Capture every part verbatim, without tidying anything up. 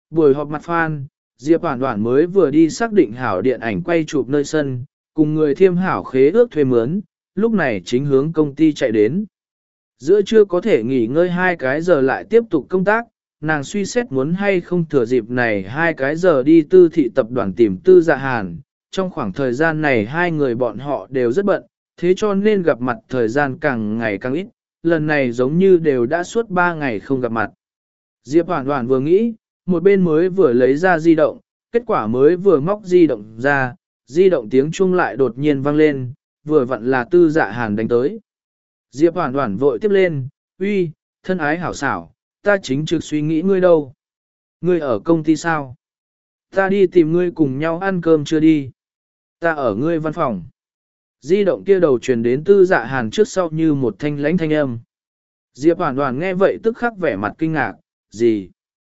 Buổi họp mặt fan, Diệp Hoản Hoản mới vừa đi xác định hảo điện ảnh quay chụp nơi sân, cùng người thiêm hảo khế ước thuê mướn, lúc này chính hướng công ty chạy đến. Giữa trưa có thể nghỉ ngơi hai cái giờ lại tiếp tục công tác, nàng suy xét muốn hay không thừa dịp này hai cái giờ đi tư thị tập đoàn tìm Tư Dạ Hàn. Trong khoảng thời gian này hai người bọn họ đều rất bận, thế cho nên gặp mặt thời gian càng ngày càng ít, lần này giống như đều đã suốt ba ngày không gặp mặt. Diệp Hoản Hoản vừa nghĩ, một bên mới vừa lấy ra di động, kết quả mới vừa móc di động ra, di động tiếng chuông lại đột nhiên vang lên, vừa vặn là Tư Dạ Hàn đánh tới. Diệp Hoản Hoản vội tiếp lên, uy, thân ái hảo xảo, ta chính trực suy nghĩ ngươi đâu. Ngươi ở công ty sao? Ta đi tìm ngươi cùng nhau ăn cơm chưa đi? Ta ở ngươi văn phòng. Di động kia đầu truyền đến Tư Dạ Hàn trước sau như một thanh lãnh thanh âm. Diệp Hoản Hoản nghe vậy tức khắc vẻ mặt kinh ngạc, gì?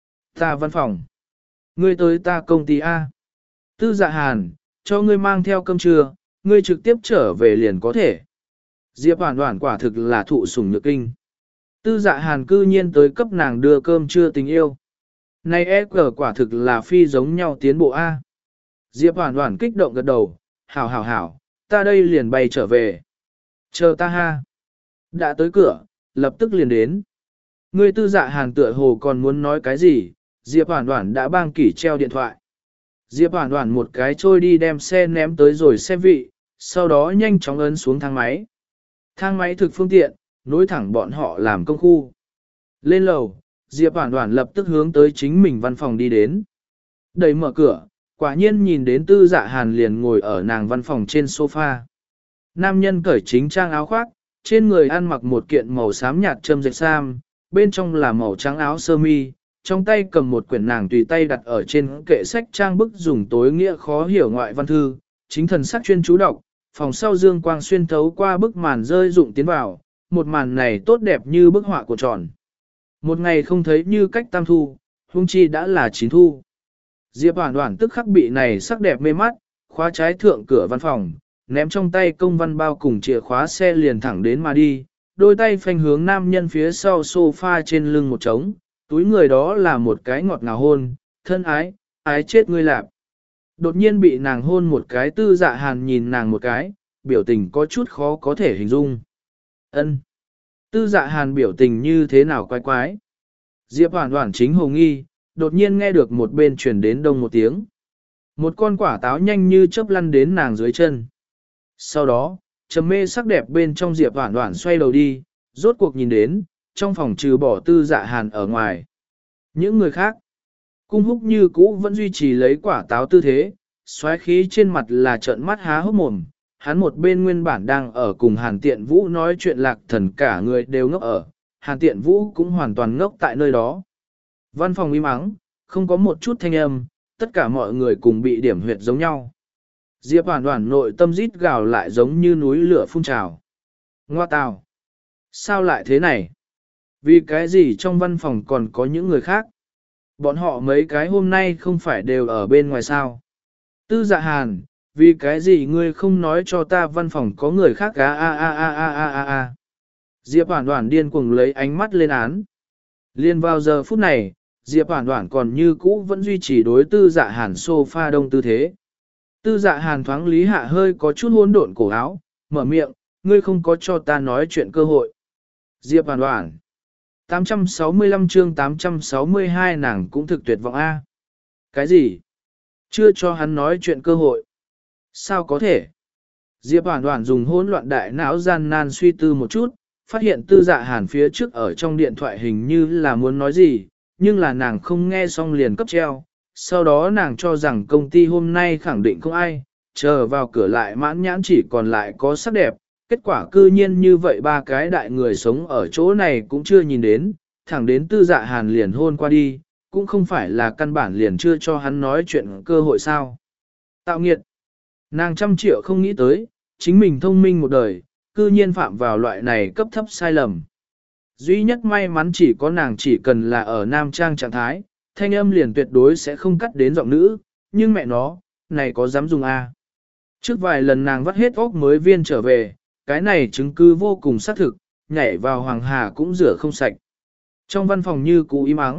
Ta văn phòng. Ngươi tới ta công ty A. Tư Dạ Hàn, cho ngươi mang theo cơm trưa, ngươi trực tiếp trở về liền có thể. Diệp Hoản Hoản quả thực là thụ sủng nhược kinh. Tư Dạ Hàn cư nhiên tới cấp nàng đưa cơm trưa tình yêu. Này e cờ quả thực là phi giống nhau tiến bộ A. Diệp Hoản Hoản kích động gật đầu, hảo hảo hảo, ta đây liền bay trở về. Chờ ta ha. Đã tới cửa, lập tức liền đến. Ngươi Tư Dạ Hàn tựa hồ còn muốn nói cái gì, Diệp Hoản Hoản đã bang kỷ treo điện thoại. Diệp Hoản Hoản một cái trôi đi đem xe ném tới rồi xe vị, sau đó nhanh chóng ấn xuống thang máy. Thang máy thực phương tiện, nối thẳng bọn họ làm công khu. Lên lầu, Diệp Hoản Hoản lập tức hướng tới chính mình văn phòng đi đến. Đẩy mở cửa, quả nhiên nhìn đến Tư Dạ Hàn liền ngồi ở nàng văn phòng trên sofa. Nam nhân cởi chính trang áo khoác, trên người ăn mặc một kiện màu xám nhạt châm dệt sam, bên trong là màu trắng áo sơ mi, trong tay cầm một quyển nàng tùy tay đặt ở trên kệ sách trang bức dùng tối nghĩa khó hiểu ngoại văn thư, chính thần sắc chuyên chú đọc, phòng sau dương quang xuyên thấu qua bức màn rơi rụng tiến vào, một màn này tốt đẹp như bức họa của tròn. Một ngày không thấy như cách tam thu, huống chi đã là chín thu. Diệp Hoản Hoản tức khắc bị này sắc đẹp mê mắt, khóa trái thượng cửa văn phòng, ném trong tay công văn bao cùng chìa khóa xe liền thẳng đến mà đi, đôi tay phanh hướng nam nhân phía sau sofa trên lưng một trống, túi người đó là một cái ngọt ngào hôn, thân ái, ái chết ngươi lạp. Đột nhiên bị nàng hôn một cái Tư Dạ Hàn nhìn nàng một cái, biểu tình có chút khó có thể hình dung. Ân. Tư Dạ Hàn biểu tình như thế nào quái quái. Diệp Hoản Hoản chính hồ nghi, đột nhiên nghe được một bên truyền đến đông một tiếng. Một con quả táo nhanh như chớp lăn đến nàng dưới chân. Sau đó, trầm mê sắc đẹp bên trong Diệp Hoản Hoản xoay đầu đi, rốt cuộc nhìn đến, trong phòng trừ bỏ Tư Dạ Hàn ở ngoài. Những người khác, Cung Húc như cũ vẫn duy trì lấy quả táo tư thế, xoáy khí trên mặt là trợn mắt há hốc mồm, hắn một bên nguyên bản đang ở cùng Hàn Tiện Vũ nói chuyện lạc thần cả người đều ngốc ở, Hàn Tiện Vũ cũng hoàn toàn ngốc tại nơi đó. Văn phòng im ắng, không có một chút thanh âm, tất cả mọi người cùng bị điểm huyệt giống nhau. Diệp Hoản Hoản nội tâm rít gào lại giống như núi lửa phun trào. Ngoa tào! Sao lại thế này? Vì cái gì trong văn phòng còn có những người khác? Bọn họ mấy cái hôm nay không phải đều ở bên ngoài sao? Tư Dạ Hàn, vì cái gì ngươi không nói cho ta văn phòng có người khác á a a a a a a a. Diệp Hoản Hoản điên cuồng lấy ánh mắt lên án. Liên vào giờ phút này, Diệp Hoản Hoản còn như cũ vẫn duy trì đối Tư Dạ Hàn sofa đông tư thế. Tư Dạ Hàn thoáng lý hạ hơi có chút hỗn độn cổ áo, mở miệng, ngươi không có cho ta nói chuyện cơ hội. Diệp Hoản Hoản. tám trăm sáu mươi lăm chương tám trăm sáu mươi hai nàng cũng thực tuyệt vọng A. Cái gì? Chưa cho hắn nói chuyện cơ hội. Sao có thể? Diệp Hoản Hoản dùng hỗn loạn đại não gian nan suy tư một chút, phát hiện Tư Dạ Hàn phía trước ở trong điện thoại hình như là muốn nói gì, nhưng là nàng không nghe xong liền cấp treo. Sau đó nàng cho rằng công ty hôm nay khẳng định không ai, chờ vào cửa lại mãn nhãn chỉ còn lại có sắc đẹp. Kết quả cư nhiên như vậy ba cái đại người sống ở chỗ này cũng chưa nhìn đến, thẳng đến Tư Dạ Hàn liền hôn qua đi, cũng không phải là căn bản liền chưa cho hắn nói chuyện cơ hội sao. Tạo nghiệt. Nàng trăm triệu không nghĩ tới, chính mình thông minh một đời, cư nhiên phạm vào loại này cấp thấp sai lầm. Duy nhất may mắn chỉ có nàng chỉ cần là ở nam trang trạng thái, thanh âm liền tuyệt đối sẽ không cắt đến giọng nữ, nhưng mẹ nó, này có dám dùng A. Trước vài lần nàng vắt hết óc mới viên trở về, cái này chứng cứ vô cùng xác thực, nhảy vào hoàng hà cũng rửa không sạch. Trong văn phòng như cũ im ắng,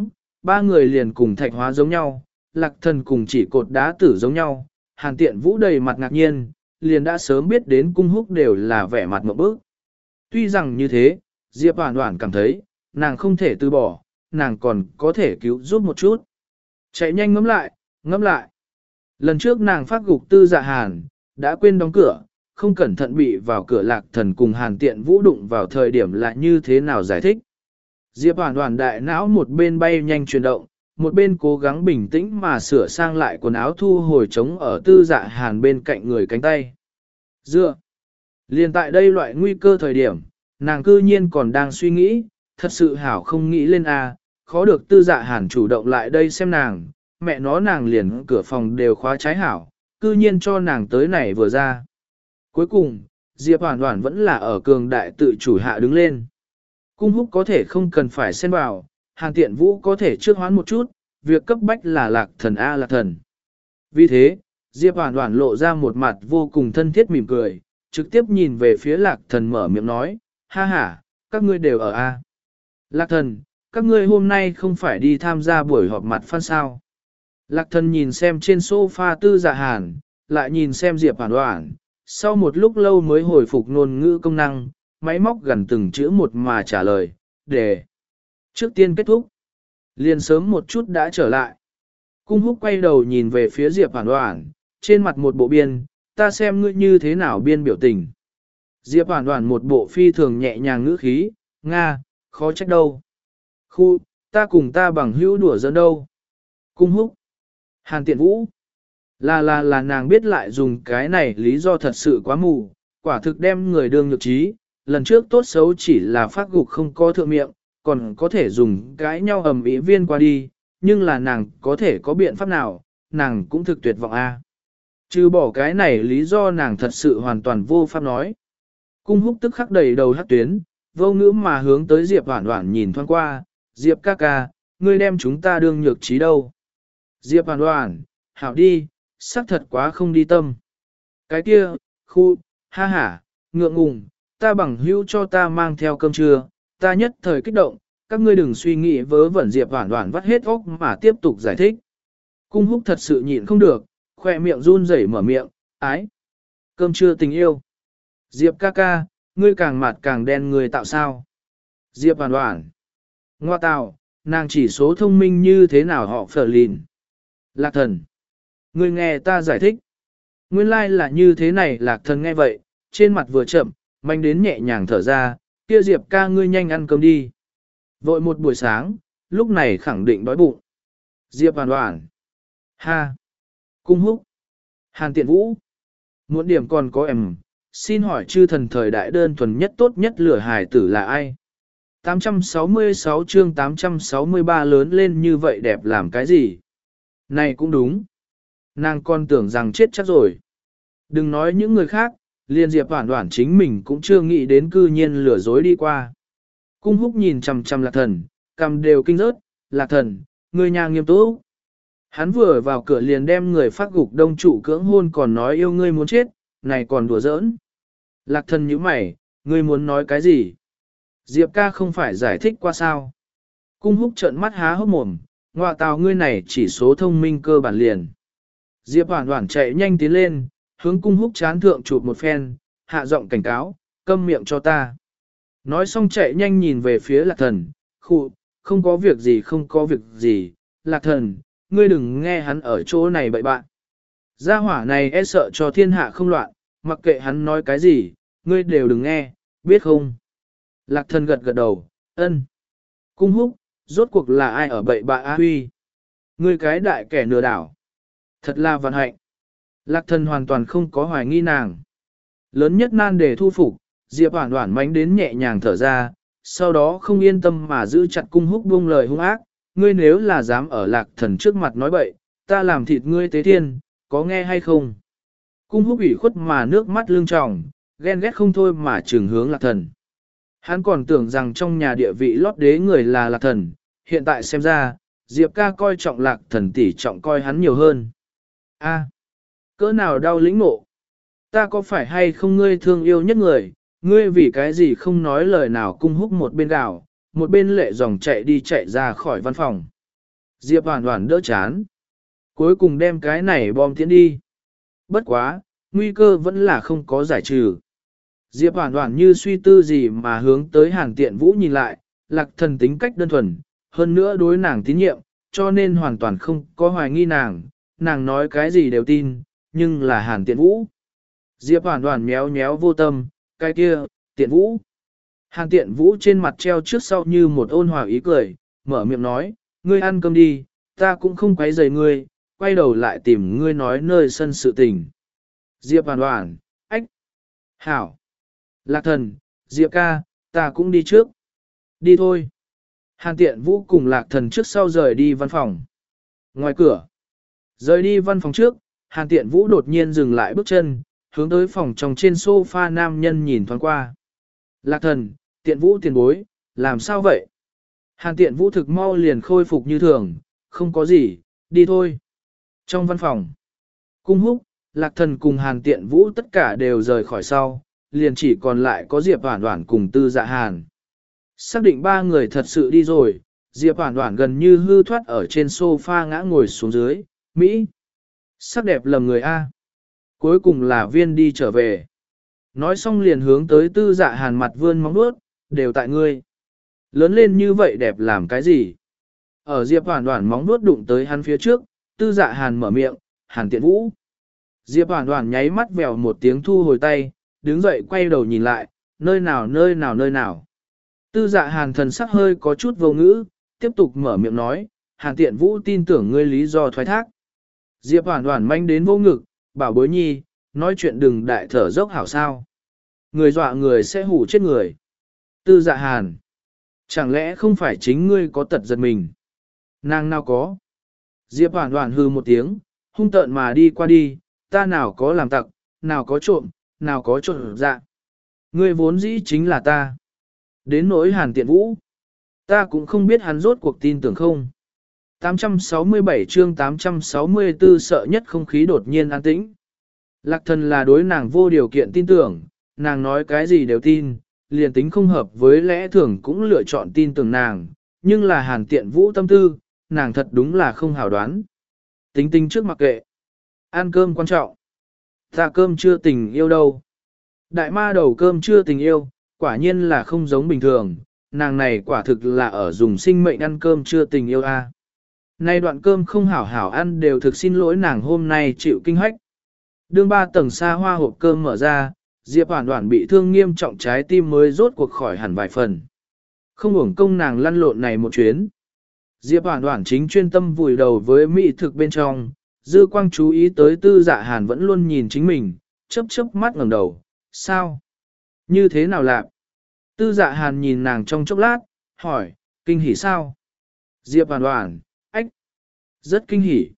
ba người liền cùng thạch hóa giống nhau, lạc thần cùng chỉ cột đá tử giống nhau, hàn tiện vũ đầy mặt ngạc nhiên, liền đã sớm biết đến cung húc đều là vẻ mặt mộng bức. Tuy rằng như thế, Diệp Hoản Hoản cảm thấy, nàng không thể từ bỏ, nàng còn có thể cứu giúp một chút. Chạy nhanh ngẫm lại, ngẫm lại. Lần trước nàng phát gục tư dạ hàn, đã quên đóng cửa, không cẩn thận bị vào cửa lạc thần cùng hàn tiện vũ đụng vào thời điểm là như thế nào giải thích. Diệp Hoản Hoản đại não một bên bay nhanh chuyển động, một bên cố gắng bình tĩnh mà sửa sang lại quần áo thu hồi trống ở tư dạ hàn bên cạnh người cánh tay. Dựa. Liên tại đây loại nguy cơ thời điểm, nàng cư nhiên còn đang suy nghĩ, thật sự hảo không nghĩ lên a, khó được tư dạ hàn chủ động lại đây xem nàng, mẹ nó nàng liền cửa phòng đều khóa trái hảo, cư nhiên cho nàng tới này vừa ra. Cuối cùng, Diệp Hoản Hoản vẫn là ở cường đại tự chủ hạ đứng lên. Cung húc có thể không cần phải xen vào, Hàn Tiện Vũ có thể trước hoán một chút, việc cấp bách là lạc thần A lạc thần. Vì thế, Diệp Hoản Hoản lộ ra một mặt vô cùng thân thiết mỉm cười, trực tiếp nhìn về phía lạc thần mở miệng nói, ha ha, các ngươi đều ở A. Lạc thần, các ngươi hôm nay không phải đi tham gia buổi họp mặt fan sao. Lạc thần nhìn xem trên sofa tư dạ hàn, lại nhìn xem Diệp Hoản Hoản, sau một lúc lâu mới hồi phục ngôn ngữ công năng, máy móc gần từng chữ một mà trả lời, để trước tiên kết thúc. Liền sớm một chút đã trở lại. Cung húc quay đầu nhìn về phía Diệp Hoản Hoản, trên mặt một bộ biên, ta xem ngươi như thế nào biên biểu tình. Diệp Hoản Hoản một bộ phi thường nhẹ nhàng ngữ khí, Nga, khó trách đâu. Khu, ta cùng ta bằng hữu đùa giỡn đâu. Cung húc, Hàn Tiện Vũ. Là là là nàng biết lại dùng cái này lý do thật sự quá mù, quả thực đem người đương nhược trí, lần trước tốt xấu chỉ là phát gục không có thượng miệng, còn có thể dùng cái nhau ầm ĩ viên qua đi, nhưng là nàng có thể có biện pháp nào, nàng cũng thực tuyệt vọng a. Trừ bỏ cái này lý do nàng thật sự hoàn toàn vô pháp nói. Cung húc tức khắc đầy đầu hát tuyến, vô ngữ mà hướng tới Diệp Hoản Hoản nhìn thoáng qua, Diệp ca ca, ngươi đem chúng ta đương nhược trí đâu. Diệp Hoản Hoản, hảo đi, xác thật quá không đi tâm. Cái kia, khu, ha ha, ngượng ngùng, ta bằng hữu cho ta mang theo cơm trưa, ta nhất thời kích động, các ngươi đừng suy nghĩ vớ vẩn. Diệp Hoản Hoản vắt hết óc mà tiếp tục giải thích. Cung húc thật sự nhịn không được, khoe miệng run rẩy mở miệng, ái, cơm trưa tình yêu. Diệp ca ca, ngươi càng mặt càng đen người tạo sao. Diệp Hoản Hoản, ngoa tạo, nàng chỉ số thông minh như thế nào họ phở lìn. Lạc thần, ngươi nghe ta giải thích. Nguyên lai like là như thế này. Lạc thần nghe vậy, trên mặt vừa chậm, manh đến nhẹ nhàng thở ra, kia Diệp ca ngươi nhanh ăn cơm đi. Vội một buổi sáng, lúc này khẳng định đói bụng. Diệp Hoản Hoản, ha, Cung húc, Hàn Tiện Vũ, muốn điểm còn có em, xin hỏi chư thần thời đại đơn thuần nhất tốt nhất lửa hài tử là ai? tám trăm sáu mươi sáu chương tám trăm sáu mươi ba lớn lên như vậy đẹp làm cái gì? Này cũng đúng. Nàng con tưởng rằng chết chắc rồi. Đừng nói những người khác, liền Diệp Hoản Hoản chính mình cũng chưa nghĩ đến cư nhiên lừa dối đi qua. Cung húc nhìn chằm chằm lạc thần, cầm đều kinh rớt, lạc thần, người nhà nghiêm túc. Hắn vừa vào cửa liền đem người phát gục đông trụ cưỡng hôn còn nói yêu ngươi muốn chết, này còn đùa giỡn. Lạc thần nhíu mày, ngươi muốn nói cái gì? Diệp ca không phải giải thích qua sao? Cung húc trợn mắt há hốc mồm, ngoạ tào ngươi này chỉ số thông minh cơ bản liền. Diệp Hoản Hoản chạy nhanh tiến lên, hướng cung húc chán thượng chụp một phen, hạ giọng cảnh cáo, câm miệng cho ta. Nói xong chạy nhanh nhìn về phía lạc thần, khụ, không có việc gì không có việc gì, lạc thần, ngươi đừng nghe hắn ở chỗ này bậy bạn. Gia hỏa này e sợ cho thiên hạ không loạn, mặc kệ hắn nói cái gì, ngươi đều đừng nghe, biết không? Lạc thần gật gật đầu, ân. Cung húc, rốt cuộc là ai ở bậy bạ A Huy? Ngươi cái đại kẻ lừa đảo. Thật là vận hạnh. Lạc thần hoàn toàn không có hoài nghi nàng. Lớn nhất nan để thu phục, Diệp Hoản Hoản mánh đến nhẹ nhàng thở ra, sau đó không yên tâm mà giữ chặt cung húc buông lời hung ác, ngươi nếu là dám ở lạc thần trước mặt nói bậy, ta làm thịt ngươi tế thiên, có nghe hay không? Cung húc ủy khuất mà nước mắt lưng tròng, ghen ghét không thôi mà trừng hướng lạc thần. Hắn còn tưởng rằng trong nhà địa vị lót đế người là lạc thần, hiện tại xem ra, Diệp ca coi trọng lạc thần tỷ trọng coi hắn nhiều hơn. A, cỡ nào đau lĩnh ngộ? Ta có phải hay không ngươi thương yêu nhất người, ngươi vì cái gì không nói lời nào? Cung húc một bên gào, một bên lệ dòng chạy đi chạy ra khỏi văn phòng. Diệp Hoản Hoản đỡ chán. Cuối cùng đem cái này bom tiễn đi. Bất quá, nguy cơ vẫn là không có giải trừ. Diệp Hoản Hoản như suy tư gì mà hướng tới Hàn Tiện Vũ nhìn lại, Lạc Thần tính cách đơn thuần, hơn nữa đối nàng tín nhiệm, cho nên hoàn toàn không có hoài nghi nàng, nàng nói cái gì đều tin, nhưng là Hàn Tiện Vũ. Diệp Hoản Hoản méo méo vô tâm, cái kia, Tiện Vũ. Hàn Tiện Vũ trên mặt treo trước sau như một ôn hòa ý cười, mở miệng nói, ngươi ăn cơm đi, ta cũng không quấy rầy ngươi, quay đầu lại tìm ngươi nói nơi sân sự tình. Diệp Hoản Hoản, ách, hảo, Lạc Thần, Diệp ca, ta cũng đi trước. Đi thôi. Hàn Tiện Vũ cùng Lạc Thần trước sau rời đi văn phòng. Ngoài cửa, rời đi văn phòng trước, Hàn Tiện Vũ đột nhiên dừng lại bước chân, hướng tới phòng trong trên sofa nam nhân nhìn thoáng qua. Lạc Thần, Tiện Vũ tiền bối, làm sao vậy? Hàn Tiện Vũ thực mau liền khôi phục như thường, không có gì, đi thôi. Trong văn phòng, Cung Húc, Lạc Thần cùng Hàn Tiện Vũ tất cả đều rời khỏi sau, liền chỉ còn lại có Diệp Hoản Hoản cùng Tư Dạ Hàn. Xác định ba người thật sự đi rồi, Diệp Hoản Hoản gần như hư thoát ở trên sofa ngã ngồi xuống dưới, Mỹ. Sắc đẹp lầm người A. Cuối cùng là viên đi trở về. Nói xong liền hướng tới Tư Dạ Hàn mặt vươn móng vuốt, đều tại ngươi. Lớn lên như vậy đẹp làm cái gì? Ở Diệp Hoản Hoản móng vuốt đụng tới hắn phía trước, Tư Dạ Hàn mở miệng, Hàn Tiện Vũ. Diệp Hoản Hoản nháy mắt vèo một tiếng thu hồi tay, đứng dậy quay đầu nhìn lại, nơi nào nơi nào nơi nào. Tư Dạ Hàn thần sắc hơi có chút vô ngữ, tiếp tục mở miệng nói, Hàn Tiện Vũ tin tưởng ngươi lý do thoái thác. Diệp Hoản Hoản manh đến vô ngực, bảo bối nhi, nói chuyện đừng đại thở dốc hảo sao. Người dọa người sẽ hù chết người. Tư Dạ Hàn, chẳng lẽ không phải chính ngươi có tật giật mình? Nàng nào có? Diệp Hoản Hoản hư một tiếng, hung tợn mà đi qua đi, ta nào có làm tặc, nào có trộm, nào có trộm dạ. Ngươi vốn dĩ chính là ta. Đến nỗi Hàn Tiện Vũ, ta cũng không biết hắn rốt cuộc tin tưởng không. tám trăm sáu mươi bảy chương tám trăm sáu mươi tư sợ nhất không khí đột nhiên an tĩnh. Lạc Thần là đối nàng vô điều kiện tin tưởng, nàng nói cái gì đều tin, liền tính không hợp với lẽ thường cũng lựa chọn tin tưởng nàng, nhưng là Hàn Tiện Vũ tâm tư, nàng thật đúng là không hảo đoán. Tính tính trước mặc kệ. Ăn cơm quan trọng. Ta cơm chưa tình yêu đâu. Đại ma đầu cơm chưa tình yêu, quả nhiên là không giống bình thường, nàng này quả thực là ở dùng sinh mệnh ăn cơm chưa tình yêu a. Nay đoạn cơm không hảo hảo ăn đều thực xin lỗi nàng hôm nay chịu kinh hách. Đương ba tầng xa hoa hộp cơm mở ra, Diệp Hoản Hoản bị thương nghiêm trọng trái tim mới rốt cuộc khỏi hẳn vài phần. Không uổng công nàng lăn lộn này một chuyến. Diệp Hoản Hoản chính chuyên tâm vùi đầu với mỹ thực bên trong, dư quang chú ý tới Tư Dạ Hàn vẫn luôn nhìn chính mình, chớp chớp mắt ngẩng đầu, sao? Như thế nào lạc? Tư Dạ Hàn nhìn nàng trong chốc lát, hỏi, kinh hỉ sao? Diệp Hoản Hoản, ách, rất kinh hỉ.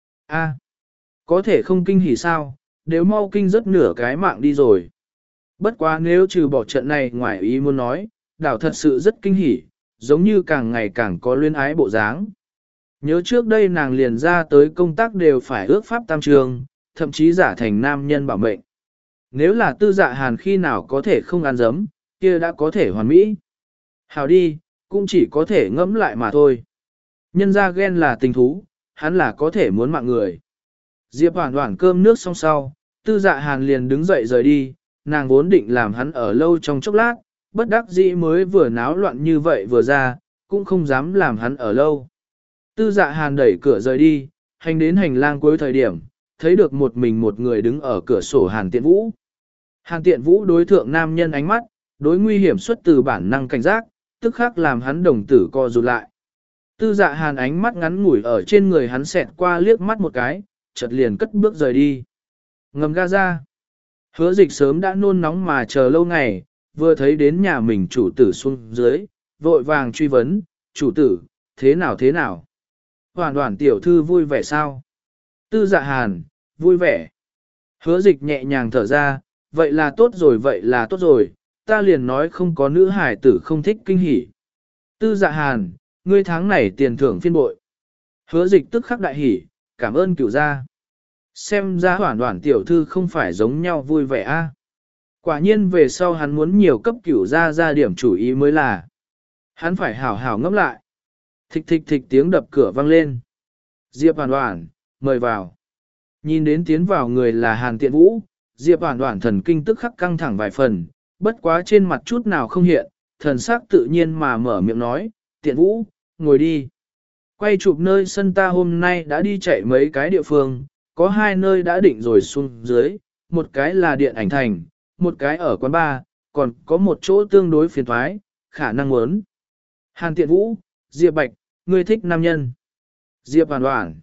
A, có thể không kinh hỉ sao, nếu mau kinh rất nửa cái mạng đi rồi. Bất quá nếu trừ bỏ trận này ngoài ý muốn nói, đảo thật sự rất kinh hỉ, giống như càng ngày càng có luyến ái bộ dáng. Nhớ trước đây nàng liền ra tới công tác đều phải ước pháp tam trường, thậm chí giả thành nam nhân bảo mệnh. Nếu là Tư Dạ Hàn khi nào có thể không ăn dấm, kia đã có thể hoàn mỹ. Hào đi, cũng chỉ có thể ngẫm lại mà thôi. Nhân ra ghen là tình thú, hắn là có thể muốn mạng người. Diệp Hoản Hoản cơm nước xong sau, Tư Dạ Hàn liền đứng dậy rời đi, nàng vốn định làm hắn ở lâu trong chốc lát, bất đắc dĩ mới vừa náo loạn như vậy vừa ra, cũng không dám làm hắn ở lâu. Tư Dạ Hàn đẩy cửa rời đi, hành đến hành lang cuối thời điểm, thấy được một mình một người đứng ở cửa sổ Hàn Tiện Vũ. Hàn Tiện Vũ đối thượng nam nhân ánh mắt, đối nguy hiểm xuất từ bản năng cảnh giác, tức khắc làm hắn đồng tử co rụt lại. Tư Dạ Hàn ánh mắt ngắn ngủi ở trên người hắn xẹt qua liếc mắt một cái, chợt liền cất bước rời đi. Ngầm ga ra. Hứa Dịch sớm đã nôn nóng mà chờ lâu ngày, vừa thấy đến nhà mình chủ tử xuống dưới, vội vàng truy vấn, chủ tử, thế nào thế nào? Hoản Hoản tiểu thư vui vẻ sao? Tư Dạ Hàn, vui vẻ. Hứa Dịch nhẹ nhàng thở ra, vậy là tốt rồi vậy là tốt rồi, ta liền nói không có nữ hải tử không thích kinh hỉ. Tư Dạ Hàn, ngươi tháng này tiền thưởng phiên bội. Hứa Dịch tức khắc đại hỉ, cảm ơn cửu gia. Xem ra Hoản Hoản tiểu thư không phải giống nhau vui vẻ a. Quả nhiên về sau hắn muốn nhiều cấp cửu gia ra điểm chủ ý mới là. Hắn phải hảo hảo ngẫm lại. Thịch thịch thịch tiếng đập cửa vang lên. Diệp Hoàn Hoàn, mời vào. Nhìn đến tiến vào người là Hàn Tiện Vũ, Diệp Hoàn Hoàn thần kinh tức khắc căng thẳng vài phần, bất quá trên mặt chút nào không hiện, thần sắc tự nhiên mà mở miệng nói, Tiện Vũ, ngồi đi. Quay chụp nơi sân ta hôm nay đã đi chạy mấy cái địa phương, có hai nơi đã định rồi xuống dưới, một cái là điện ảnh thành, một cái ở quán bar, còn có một chỗ tương đối phiền thoái, khả năng muốn. Hàn Tiện Vũ, Diệp Bạch, ngươi thích nam nhân. Diệp Hoàn Hoàn,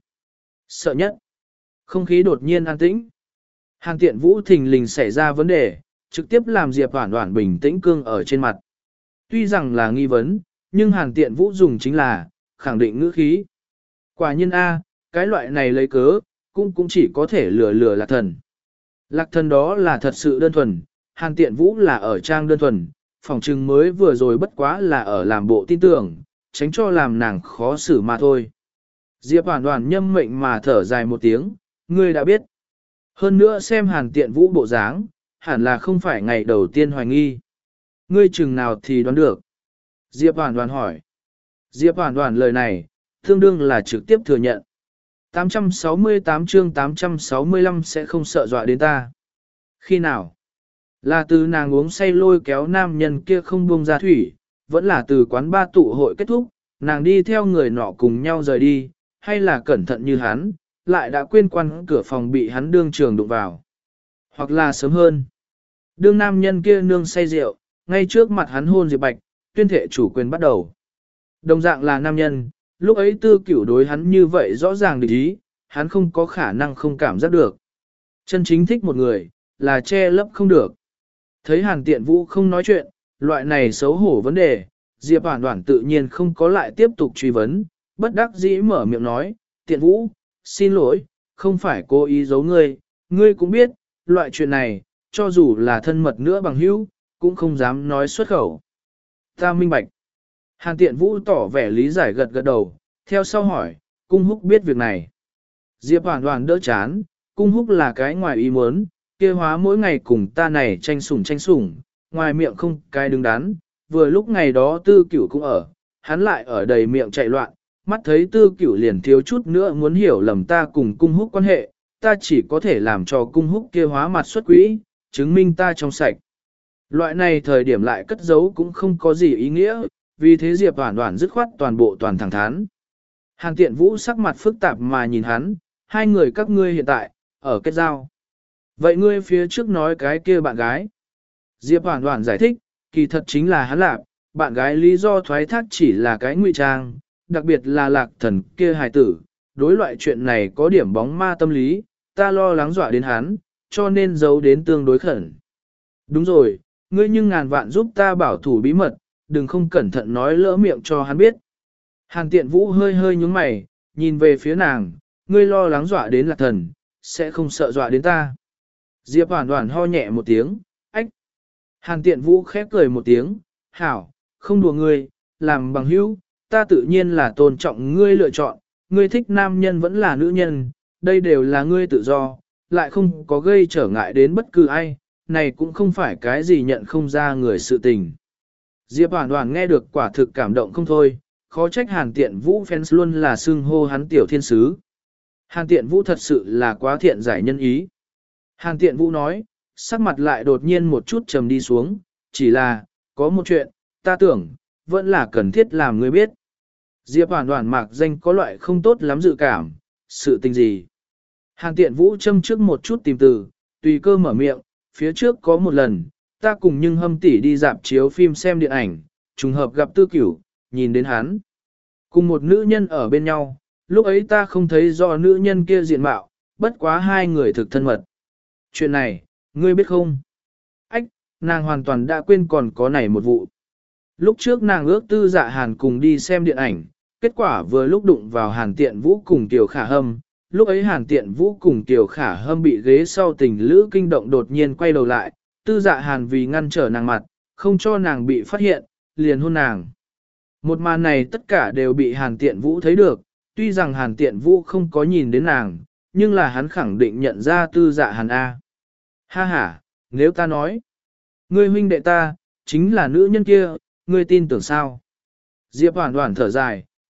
sợ nhất. Không khí đột nhiên an tĩnh. Hàn Tiện Vũ thình lình xảy ra vấn đề, trực tiếp làm Diệp Hoàn Hoàn bình tĩnh cương ở trên mặt. Tuy rằng là nghi vấn, nhưng Hàn Tiện Vũ dùng chính là, khẳng định ngữ khí. Quả nhiên A, cái loại này lấy cớ, cũng cũng chỉ có thể lừa lừa lạc thần. Lạc thần đó là thật sự đơn thuần, Hàn Tiện Vũ là ở trang đơn thuần, phòng trừng mới vừa rồi bất quá là ở làm bộ tin tưởng, tránh cho làm nàng khó xử mà thôi. Diệp Hoàn Hoàn nhâm mệnh mà thở dài một tiếng, ngươi đã biết. Hơn nữa xem Hàn Tiện Vũ bộ dáng, hẳn là không phải ngày đầu tiên hoài nghi. Ngươi chừng nào thì đoán được. Diệp Hoàn Hoàn hỏi. Diệp Hoàn Hoàn lời này, tương đương là trực tiếp thừa nhận. tám trăm sáu mươi tám chương tám trăm sáu mươi lăm sẽ không sợ dọa đến ta. Khi nào? Là từ nàng uống say lôi kéo nam nhân kia không buông ra thủy, vẫn là từ quán ba tụ hội kết thúc, nàng đi theo người nọ cùng nhau rời đi, hay là cẩn thận như hắn, lại đã quên quan cửa phòng bị hắn đương trường đụng vào. Hoặc là sớm hơn. Đương nam nhân kia nương say rượu, ngay trước mặt hắn hôn Diệp Bạch, tuyên thệ chủ quyền bắt đầu. Đồng dạng là nam nhân, lúc ấy tư cửu đối hắn như vậy rõ ràng địch ý, hắn không có khả năng không cảm giác được. Chân chính thích một người, là che lấp không được. Thấy Hàn Tiện Vũ không nói chuyện, loại này xấu hổ vấn đề, Diệp Hoàn Hoàn tự nhiên không có lại tiếp tục truy vấn, bất đắc dĩ mở miệng nói, Tiện Vũ, xin lỗi, không phải cố ý giấu ngươi, ngươi cũng biết, loại chuyện này, cho dù là thân mật nữa bằng hữu, cũng không dám nói xuất khẩu. Ta minh bạch. Hàn Tiện Vũ tỏ vẻ lý giải gật gật đầu, theo sau hỏi, Cung Húc biết việc này. Diệp Hoàn Hoàn đỡ chán, Cung Húc là cái ngoài ý muốn, kia hóa mỗi ngày cùng ta này tranh sủng tranh sủng, ngoài miệng không cái đứng đắn, vừa lúc ngày đó tư cửu cũng ở, hắn lại ở đầy miệng chạy loạn, mắt thấy tư cửu liền thiếu chút nữa muốn hiểu lầm ta cùng Cung Húc quan hệ, ta chỉ có thể làm cho Cung Húc kia hóa mặt xuất quỹ, chứng minh ta trong sạch. Loại này thời điểm lại cất giấu cũng không có gì ý nghĩa, vì thế Diệp Hoàn Hoàn dứt khoát toàn bộ toàn thẳng thắn. Hàn Tiện Vũ sắc mặt phức tạp mà nhìn hắn, hai người các ngươi hiện tại, ở kết giao. Vậy ngươi phía trước nói cái kia bạn gái. Diệp Hoàn Hoàn giải thích, kỳ thật chính là hắn lạc, bạn gái lý do thoái thác chỉ là cái ngụy trang, đặc biệt là lạc thần kia hài tử. Đối loại chuyện này có điểm bóng ma tâm lý, ta lo lắng dọa đến hắn, cho nên giấu đến tương đối khẩn. Đúng rồi, ngươi nhưng ngàn vạn giúp ta bảo thủ bí mật, đừng không cẩn thận nói lỡ miệng cho hắn biết. Hàn Tiện Vũ hơi hơi nhúng mày, nhìn về phía nàng, ngươi lo lắng dọa đến lạc thần, sẽ không sợ dọa đến ta. Diệp Hoàn Hoàn ho nhẹ một tiếng, ách. Hàn Tiện Vũ khép cười một tiếng, hảo, không đùa ngươi, làm bằng hữu, ta tự nhiên là tôn trọng ngươi lựa chọn, ngươi thích nam nhân vẫn là nữ nhân, đây đều là ngươi tự do, lại không có gây trở ngại đến bất cứ ai, này cũng không phải cái gì nhận không ra người sự tình. Diệp Hoàn Hoàn nghe được quả thực cảm động không thôi, khó trách Hàn Tiện Vũ fans luôn là xưng hô hắn tiểu thiên sứ. Hàn Tiện Vũ thật sự là quá thiện giải nhân ý. Hàn Tiện Vũ nói, sắc mặt lại đột nhiên một chút trầm đi xuống, chỉ là, có một chuyện, ta tưởng, vẫn là cần thiết làm ngươi biết. Diệp Hoàn Hoàn mạc danh có loại không tốt lắm dự cảm, sự tình gì. Hàn Tiện Vũ châm trước một chút tìm từ, tùy cơ mở miệng, phía trước có một lần, ta cùng nhưng hâm tỷ đi dạp chiếu phim xem điện ảnh, trùng hợp gặp tư cửu, nhìn đến hắn. Cùng một nữ nhân ở bên nhau, lúc ấy ta không thấy do nữ nhân kia diện mạo, bất quá hai người thực thân mật. Chuyện này, ngươi biết không? Ách, nàng hoàn toàn đã quên còn có này một vụ. Lúc trước nàng ước tư dạ hàn cùng đi xem điện ảnh, kết quả vừa lúc đụng vào Hàn Tiện Vũ cùng Tiểu Khả Hâm. Lúc ấy Hàn Tiện Vũ cùng Tiểu Khả Hâm bị ghế sau tình lữ kinh động đột nhiên quay đầu lại, tư dạ hàn vì ngăn trở nàng mặt, không cho nàng bị phát hiện, liền hôn nàng. Một màn này tất cả đều bị Hàn Tiện Vũ thấy được, tuy rằng Hàn Tiện Vũ không có nhìn đến nàng, nhưng là hắn khẳng định nhận ra tư dạ hàn A. Ha ha, nếu ta nói, ngươi huynh đệ ta, chính là nữ nhân kia, ngươi tin tưởng sao? Diệp Hoàn Hoàn thở dài,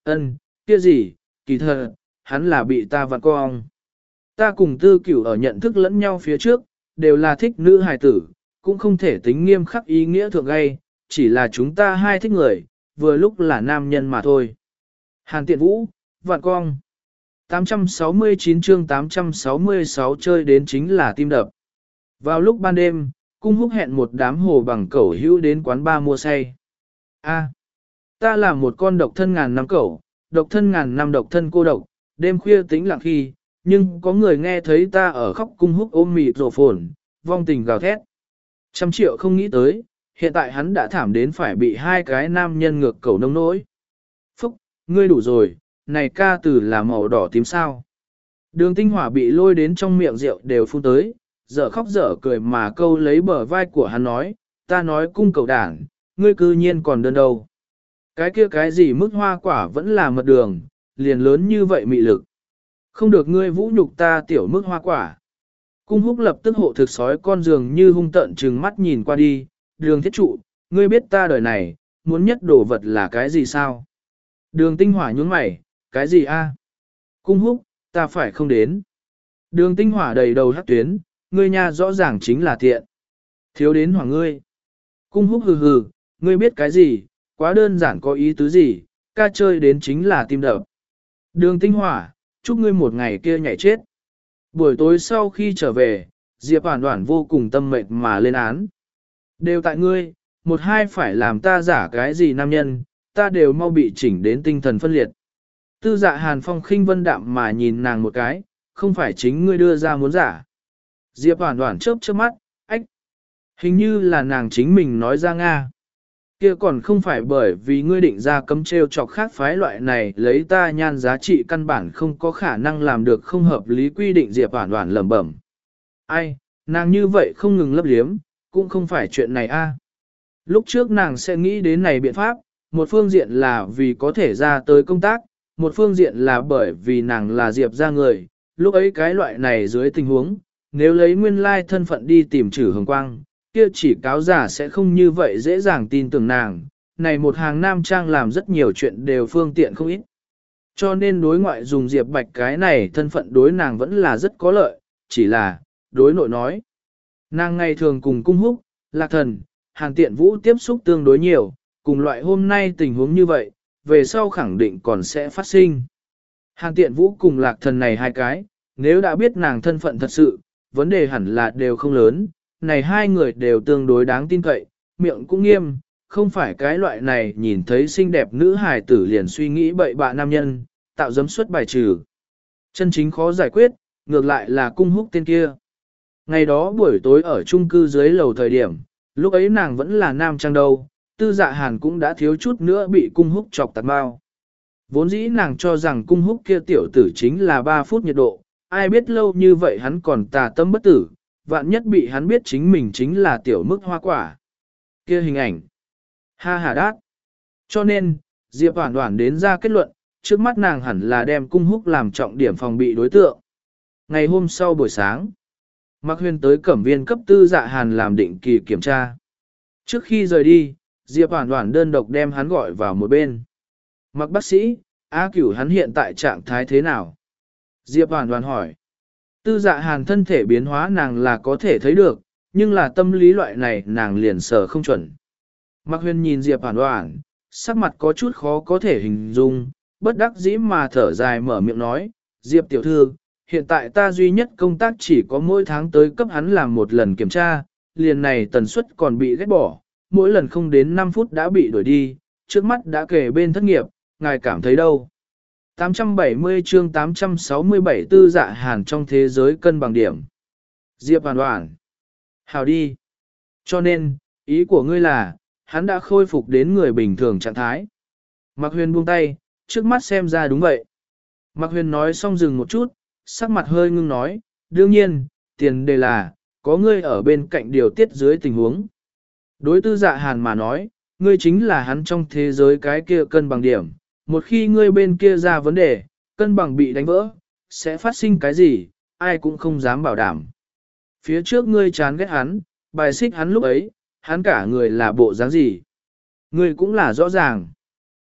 Ân, kia gì, kỳ thật, hắn là bị ta vặn cong. Ta cùng tư cửu ở nhận thức lẫn nhau phía trước, đều là thích nữ hài tử, cũng không thể tính nghiêm khắc ý nghĩa thượng gây, chỉ là chúng ta hai thích người, vừa lúc là nam nhân mà thôi. Hàn Tiện Vũ, vạn cong. tám trăm sáu mươi chín chương tám trăm sáu mươi sáu chơi đến chính là tim đập. Vào lúc ban đêm, Cung Húc hẹn một đám hồ bằng cẩu hữu đến quán ba mua say. A, ta là một con độc thân ngàn năm cẩu, độc thân ngàn năm độc thân cô độc, đêm khuya tĩnh lặng khi, nhưng có người nghe thấy ta ở khóc. Cung Húc ôm mịt rổ phồn, vong tình gào thét. Trăm triệu không nghĩ tới, hiện tại hắn đã thảm đến phải bị hai cái nam nhân ngược cẩu nông nỗi. Phúc, ngươi đủ rồi, này ca từ là màu đỏ tím sao. Đường Tinh Hỏa bị lôi đến trong miệng rượu đều phun tới, dở khóc dở cười mà câu lấy bờ vai của hắn nói, ta nói cung cầu đảng, ngươi cư nhiên còn đơn đâu. Cái kia cái gì mức hoa quả vẫn là mật đường, liền lớn như vậy mị lực. Không được ngươi vũ nhục ta tiểu mức hoa quả. Cung Húc lập tức hộ thực sói con giường như hung tợn trừng mắt nhìn qua đi, đường thiết trụ, ngươi biết ta đời này, muốn nhất đồ vật là cái gì sao? Đường Tinh Hỏa nhướng mày, cái gì a? Cung Húc, ta phải không đến. Đường Tinh Hỏa đầy đầu hắc tuyến, ngươi nha rõ ràng chính là tiện. Thiếu đến hỏa ngươi. Cung Húc hừ hừ, ngươi biết cái gì, quá đơn giản có ý tứ gì, ca chơi đến chính là tim đập. Đường Tinh Hỏa, chúc ngươi một ngày kia nhảy chết. Buổi tối sau khi trở về, Diệp Hoàn Đoản vô cùng tâm mệt mà lên án. Đều tại ngươi, một hai phải làm ta giả cái gì nam nhân, ta đều mau bị chỉnh đến tinh thần phân liệt. Tư Dạ Hàn Phong khinh vân đạm mà nhìn nàng một cái, không phải chính ngươi đưa ra muốn giả. Diệp Hoàn Đoản chớp chớp mắt, ách. Hình như là nàng chính mình nói ra Nga. Kia còn không phải bởi vì ngươi định ra cấm treo chọc khác phái loại này lấy ta nhan giá trị căn bản không có khả năng làm được không hợp lý quy định. Diệp Hoàn Đoản lẩm bẩm. Ai, nàng như vậy không ngừng lấp liếm, cũng không phải chuyện này a. Lúc trước nàng sẽ nghĩ đến này biện pháp, một phương diện là vì có thể ra tới công tác, một phương diện là bởi vì nàng là Diệp ra người, lúc ấy cái loại này dưới tình huống, nếu lấy nguyên lai thân phận đi tìm Trử Hồng Quang, kia chỉ cáo giả sẽ không như vậy dễ dàng tin tưởng nàng, này một hàng nam trang làm rất nhiều chuyện đều phương tiện không ít. Cho nên đối ngoại dùng Diệp Bạch cái này thân phận đối nàng vẫn là rất có lợi, chỉ là, đối nội nói. Nàng ngày thường cùng Cung Húc, Lạc Thần, Hàn Tiện Vũ tiếp xúc tương đối nhiều, cùng loại hôm nay tình huống như vậy, về sau khẳng định còn sẽ phát sinh. Hàn Tiện Vũ cùng Lạc Thần này hai cái, nếu đã biết nàng thân phận thật sự, vấn đề hẳn là đều không lớn, này hai người đều tương đối đáng tin cậy, miệng cũng nghiêm, không phải cái loại này nhìn thấy xinh đẹp nữ hài tử liền suy nghĩ bậy bạ nam nhân, tạo dấm suất bài trừ. Chân chính khó giải quyết, ngược lại là Cung Húc tên kia. Ngày đó buổi tối ở chung cư dưới lầu thời điểm, lúc ấy nàng vẫn là nam trang đâu, Tư Dạ Hàn cũng đã thiếu chút nữa bị Cung Húc chọc tạt bao. Vốn dĩ nàng cho rằng Cung Húc kia tiểu tử chính là ba phút nhiệt độ, ai biết lâu như vậy hắn còn tà tâm bất tử, vạn nhất bị hắn biết chính mình chính là tiểu mức hoa quả. Kia hình ảnh. Ha ha đát. Cho nên, Diệp Hoàn Đoản đến ra kết luận, trước mắt nàng hẳn là đem Cung Húc làm trọng điểm phòng bị đối tượng. Ngày hôm sau buổi sáng, Mạc Huyền tới Cẩm Viên cấp Tư Dạ Hàn làm định kỳ kiểm tra. Trước khi rời đi, Diệp Hoàn Đoản đơn độc đem hắn gọi vào một bên. Mạc bác sĩ, A Cửu hắn hiện tại trạng thái thế nào? Diệp Hoàn Đoản hỏi. Tư Dạ Hàn thân thể biến hóa nàng là có thể thấy được, nhưng là tâm lý loại này nàng liền sở không chuẩn. Mạc Huyền nhìn Diệp Hoàn Đoản, sắc mặt có chút khó có thể hình dung, bất đắc dĩ mà thở dài mở miệng nói, Diệp tiểu thư, hiện tại ta duy nhất công tác chỉ có mỗi tháng tới cấp hắn làm một lần kiểm tra, liền này tần suất còn bị ghét bỏ, mỗi lần không đến năm phút đã bị đuổi đi, trước mắt đã kể bên thất nghiệp, ngài cảm thấy đâu? tám trăm bảy mươi chương tám trăm sáu mươi bảy Tư Dạ Hàn trong thế giới cân bằng điểm. Diệp Hoàn Đoản. Hào đi. Cho nên, ý của ngươi là, hắn đã khôi phục đến người bình thường trạng thái. Mạc Huyền buông tay, trước mắt xem ra đúng vậy. Mạc Huyền nói xong dừng một chút, sắc mặt hơi ngưng nói, đương nhiên, tiền đề là, có ngươi ở bên cạnh điều tiết dưới tình huống. Đối Tư Dạ Hàn mà nói, ngươi chính là hắn trong thế giới cái kia cân bằng điểm. Một khi ngươi bên kia ra vấn đề, cân bằng bị đánh vỡ, sẽ phát sinh cái gì, ai cũng không dám bảo đảm. Phía trước ngươi chán ghét hắn, bài xích hắn lúc ấy, hắn cả người là bộ dáng gì. Ngươi cũng là rõ ràng.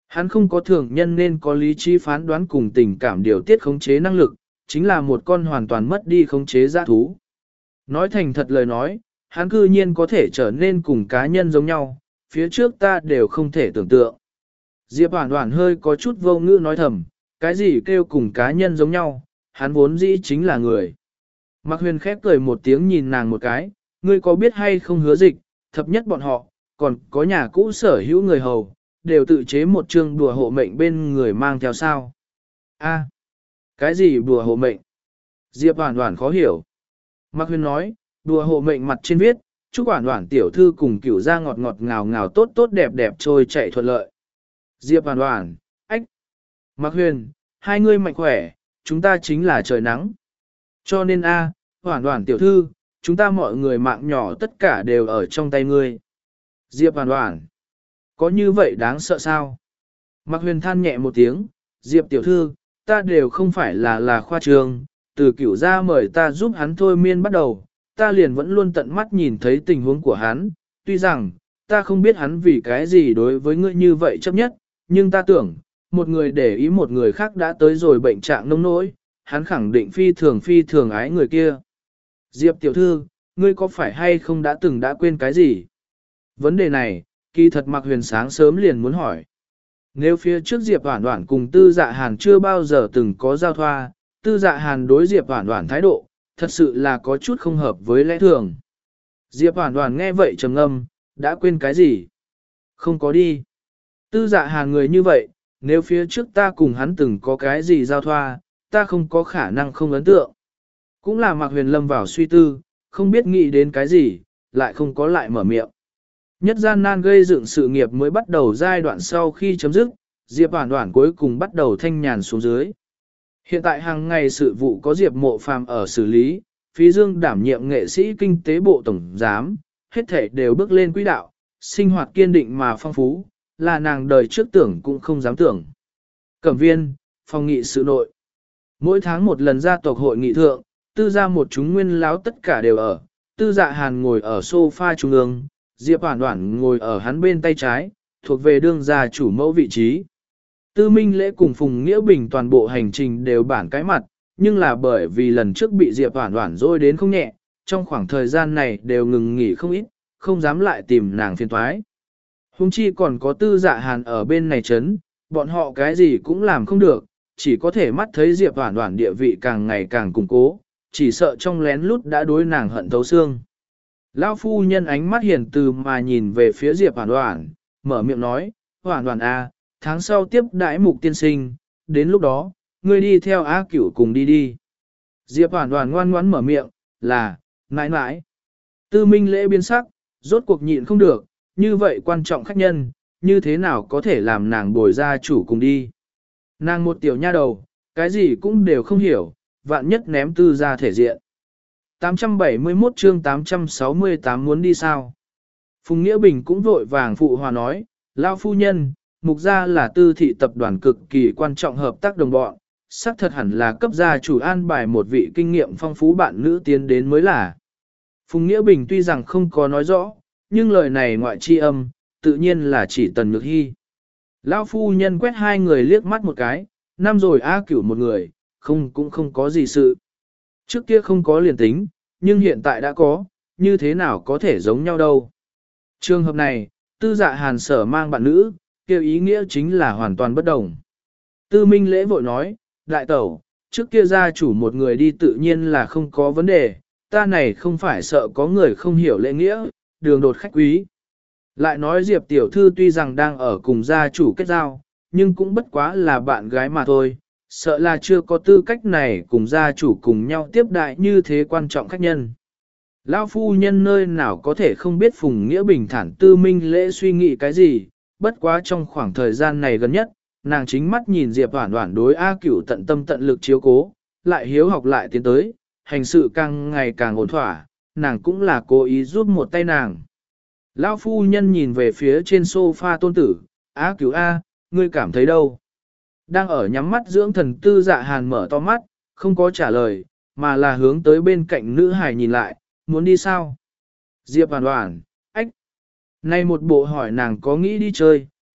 Hắn không có thường nhân nên có lý trí phán đoán cùng tình cảm điều tiết khống chế năng lực, chính là một con hoàn toàn mất đi khống chế dã thú. Nói thành thật lời nói, hắn cư nhiên có thể trở nên cùng cá nhân giống nhau, phía trước ta đều không thể tưởng tượng. Diệp Hoản Hoản hơi có chút vô ngữ nói thầm, cái gì kêu cùng cá nhân giống nhau, hắn vốn dĩ chính là người. Mạc Huyền khép cười một tiếng nhìn nàng một cái, ngươi có biết hay không Hứa Dịch, thập nhất bọn họ, còn có nhà cũ sở hữu người hầu, đều tự chế một chương đùa hộ mệnh bên người mang theo sao. A, cái gì đùa hộ mệnh? Diệp Hoản Hoản khó hiểu. Mạc Huyền nói, đùa hộ mệnh mặt trên viết, chúc Hoản Hoản tiểu thư cùng cửu gia ngọt ngọt ngào ngào tốt tốt đẹp đẹp trôi chạy thuận lợi. Diệp Hoản Hoản, ách. Mạc Huyền, hai ngươi mạnh khỏe, chúng ta chính là trời nắng. Cho nên a, Hoản Hoản tiểu thư, chúng ta mọi người mạng nhỏ tất cả đều ở trong tay ngươi. Diệp Hoản Hoản, có như vậy đáng sợ sao? Mạc Huyền than nhẹ một tiếng, Diệp tiểu thư, ta đều không phải là là khoa trương, từ cửu gia mời ta giúp hắn thôi miên bắt đầu, ta liền vẫn luôn tận mắt nhìn thấy tình huống của hắn, tuy rằng, ta không biết hắn vì cái gì đối với ngươi như vậy chấp nhất, nhưng ta tưởng, một người để ý một người khác đã tới rồi bệnh trạng nông nỗi, hắn khẳng định phi thường phi thường ái người kia. Diệp tiểu thư, ngươi có phải hay không đã từng đã quên cái gì? Vấn đề này, kỳ thật Mạc Huyền sáng sớm liền muốn hỏi. Nếu phía trước Diệp Hoản Hoản cùng Tư Dạ Hàn chưa bao giờ từng có giao thoa, Tư Dạ Hàn đối Diệp Hoản Hoản thái độ, thật sự là có chút không hợp với lẽ thường. Diệp Hoản Hoản nghe vậy trầm ngâm, đã quên cái gì? Không có đi. Tư Dạ Hàn người như vậy, nếu phía trước ta cùng hắn từng có cái gì giao thoa, ta không có khả năng không ấn tượng. Cũng là Mạc Huyền lâm vào suy tư, không biết nghĩ đến cái gì, lại không có lại mở miệng. Nhất gian nan gây dựng sự nghiệp mới bắt đầu giai đoạn sau khi chấm dứt, Diệp Hoản Hoản cuối cùng bắt đầu thanh nhàn xuống dưới. Hiện tại hàng ngày sự vụ có Diệp Mộ Phàm ở xử lý, Phí Dương đảm nhiệm nghệ sĩ kinh tế bộ tổng giám, hết thảy đều bước lên quỹ đạo, sinh hoạt kiên định mà phong phú, là nàng đời trước tưởng cũng không dám tưởng. Cẩm viên, phòng nghị sự nội. Mỗi tháng một lần gia tộc hội nghị thượng, Tư gia một chúng nguyên láo tất cả đều ở, Tư Dạ Hàn ngồi ở sofa trung ương, Diệp Hoản Hoản ngồi ở hắn bên tay trái, thuộc về đương gia chủ mẫu vị trí. Tư Minh Lễ cùng Phùng Nghĩa Bình toàn bộ hành trình đều bản cái mặt, nhưng là bởi vì lần trước bị Diệp Hoản Hoản dối đến không nhẹ, trong khoảng thời gian này đều ngừng nghỉ không ít, không dám lại tìm nàng phiền toái. Hùng chi còn có Tư Dạ Hàn ở bên này chấn, bọn họ cái gì cũng làm không được, chỉ có thể mắt thấy Diệp Hoản Hoản địa vị càng ngày càng củng cố, chỉ sợ trong lén lút đã đối nàng hận thấu xương. Lão phu nhân ánh mắt hiền từ mà nhìn về phía Diệp Hoản Hoản, mở miệng nói, Hoản Hoản a, tháng sau tiếp đãi Mục tiên sinh, đến lúc đó, ngươi đi theo A Cửu cùng đi đi. Diệp Hoản Hoản ngoan ngoãn mở miệng, là, mãi mãi. Tư Minh Lễ biến sắc, rốt cuộc nhịn không được, như vậy quan trọng khách nhân, như thế nào có thể làm nàng bồi gia chủ cùng đi. Nàng một tiểu nha đầu, cái gì cũng đều không hiểu, vạn nhất ném Tư ra thể diện. tám trăm bảy mươi mốt chương tám trăm sáu mươi tám muốn đi sao? Phùng Nghĩa Bình cũng vội vàng phụ hòa nói, Lão phu nhân, Mục gia là Tư thị tập đoàn cực kỳ quan trọng hợp tác đồng bọn, xác thật hẳn là cấp gia chủ an bài một vị kinh nghiệm phong phú bạn nữ tiến đến mới là. Phùng Nghĩa Bình tuy rằng không có nói rõ, nhưng lời này ngoại chi âm, tự nhiên là chỉ Tần Nhược Hi. Lão phu nhân quét hai người liếc mắt một cái, năm rồi A Cửu một người, không cũng không có gì sự. Trước kia không có liền tính, nhưng hiện tại đã có, như thế nào có thể giống nhau đâu. Trường hợp này, Tư Dạ Hàn sở mang bạn nữ, kêu ý nghĩa chính là hoàn toàn bất đồng. Tư Minh Lễ vội nói, đại tẩu, trước kia gia chủ một người đi tự nhiên là không có vấn đề, ta này không phải sợ có người không hiểu lễ nghĩa, đường đột khách quý. Lại nói Diệp tiểu thư tuy rằng đang ở cùng gia chủ kết giao, nhưng cũng bất quá là bạn gái mà thôi, sợ là chưa có tư cách này cùng gia chủ cùng nhau tiếp đại như thế quan trọng khách nhân. Lão phu nhân nơi nào có thể không biết Phùng Nghĩa Bình thản Tư Minh Lễ suy nghĩ cái gì, bất quá trong khoảng thời gian này gần nhất, nàng chính mắt nhìn Diệp Hoản Hoản đối A Cửu tận tâm tận lực chiếu cố, lại hiếu học lại tiến tới, hành sự càng ngày càng ổn thỏa, nàng cũng là cố ý giúp một tay nàng. Lão phu nhân nhìn về phía trên sofa tôn tử, A Cửu A, ngươi cảm thấy đâu? Đang ở nhắm mắt dưỡng thần Tư Dạ Hàn mở to mắt, không có trả lời, mà là hướng tới bên cạnh nữ hài nhìn lại, muốn đi sao? Diệp Hoản Hoản, ách. Nay một bộ hỏi nàng có nghĩ đi chơi,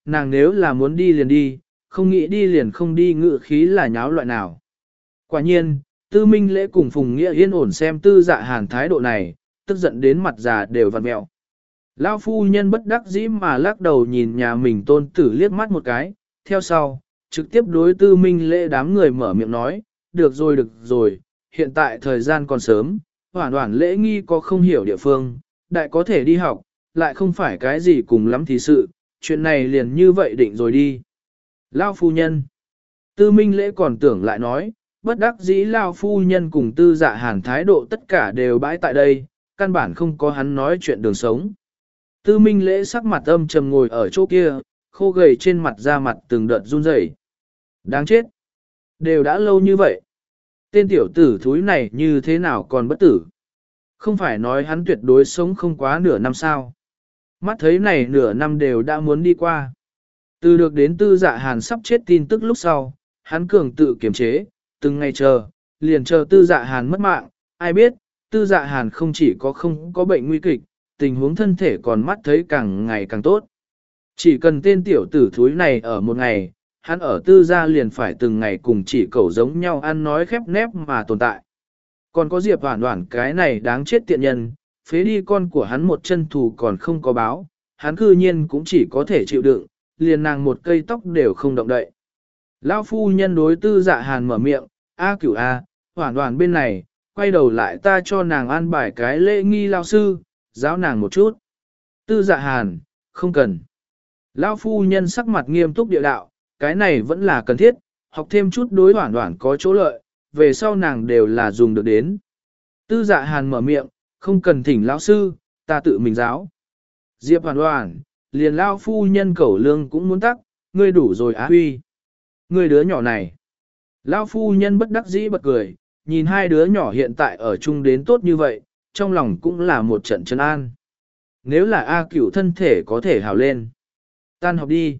nàng nếu là muốn đi liền đi, không nghĩ đi liền không đi ngự khí là nháo loại nào. Quả nhiên, Tư Minh Lễ cùng Phùng Nghĩa yên ổn xem Tư Dạ Hàn thái độ này, tức giận đến mặt già đều vặn mẹo. Lão phu nhân bất đắc dĩ mà lắc đầu nhìn nhà mình tôn tử liếc mắt một cái, theo sau, trực tiếp đối Tư Minh Lễ đám người mở miệng nói, được rồi được rồi, hiện tại thời gian còn sớm, Hoản Hoản Lễ nghi có không hiểu địa phương, đại có thể đi học, lại không phải cái gì cùng lắm thì sự, chuyện này liền như vậy định rồi đi. Lão phu nhân, Tư Minh Lễ còn tưởng lại nói, bất đắc dĩ Lão phu nhân cùng Tư Dạ Hàn thái độ tất cả đều bãi tại đây, căn bản không có hắn nói chuyện đường sống. Tư Minh Lễ sắc mặt âm trầm ngồi ở chỗ kia, khô gầy trên mặt da mặt từng đợt run rẩy. Đáng chết! Đều đã lâu như vậy. Tên tiểu tử thúi này như thế nào còn bất tử? Không phải nói hắn tuyệt đối sống không quá nửa năm sao? Mắt thấy này nửa năm đều đã muốn đi qua. Từ được đến Tư Dạ Hàn sắp chết tin tức lúc sau, hắn cường tự kiềm chế, từng ngày chờ, liền chờ Tư Dạ Hàn mất mạng. Ai biết, Tư Dạ Hàn không chỉ có không có bệnh nguy kịch, tình huống thân thể còn mắt thấy càng ngày càng tốt. Chỉ cần tên tiểu tử thúi này ở một ngày, hắn ở Tư gia liền phải từng ngày cùng chỉ cầu giống nhau ăn nói khép nép mà tồn tại. Còn có Diệp Hoản Hoản cái này đáng chết tiện nhân, phế đi con của hắn một chân thù còn không có báo, hắn cư nhiên cũng chỉ có thể chịu đựng, liền nàng một cây tóc đều không động đậy. Lão phu nhân đối Tư Dạ Hàn mở miệng, A Cửu A, Hoản Hoản bên này, quay đầu lại ta cho nàng an bài cái lễ nghi lao sư, giáo nàng một chút. Tư Dạ Hàn, không cần. Lão phu nhân sắc mặt nghiêm túc địa đạo, cái này vẫn là cần thiết, học thêm chút đối Hoản Hoản có chỗ lợi, về sau nàng đều là dùng được đến. Tư Dạ Hàn mở miệng, không cần thỉnh lão sư, ta tự mình giáo. Diệp Hoản Hoản, liền lão phu nhân cẩu lương cũng muốn tắc, ngươi đủ rồi á huy. Ngươi đứa nhỏ này. Lão phu nhân bất đắc dĩ bật cười, nhìn hai đứa nhỏ hiện tại ở chung đến tốt như vậy, trong lòng cũng là một trận trấn an. Nếu là A Cửu thân thể có thể hào lên. Tan học đi.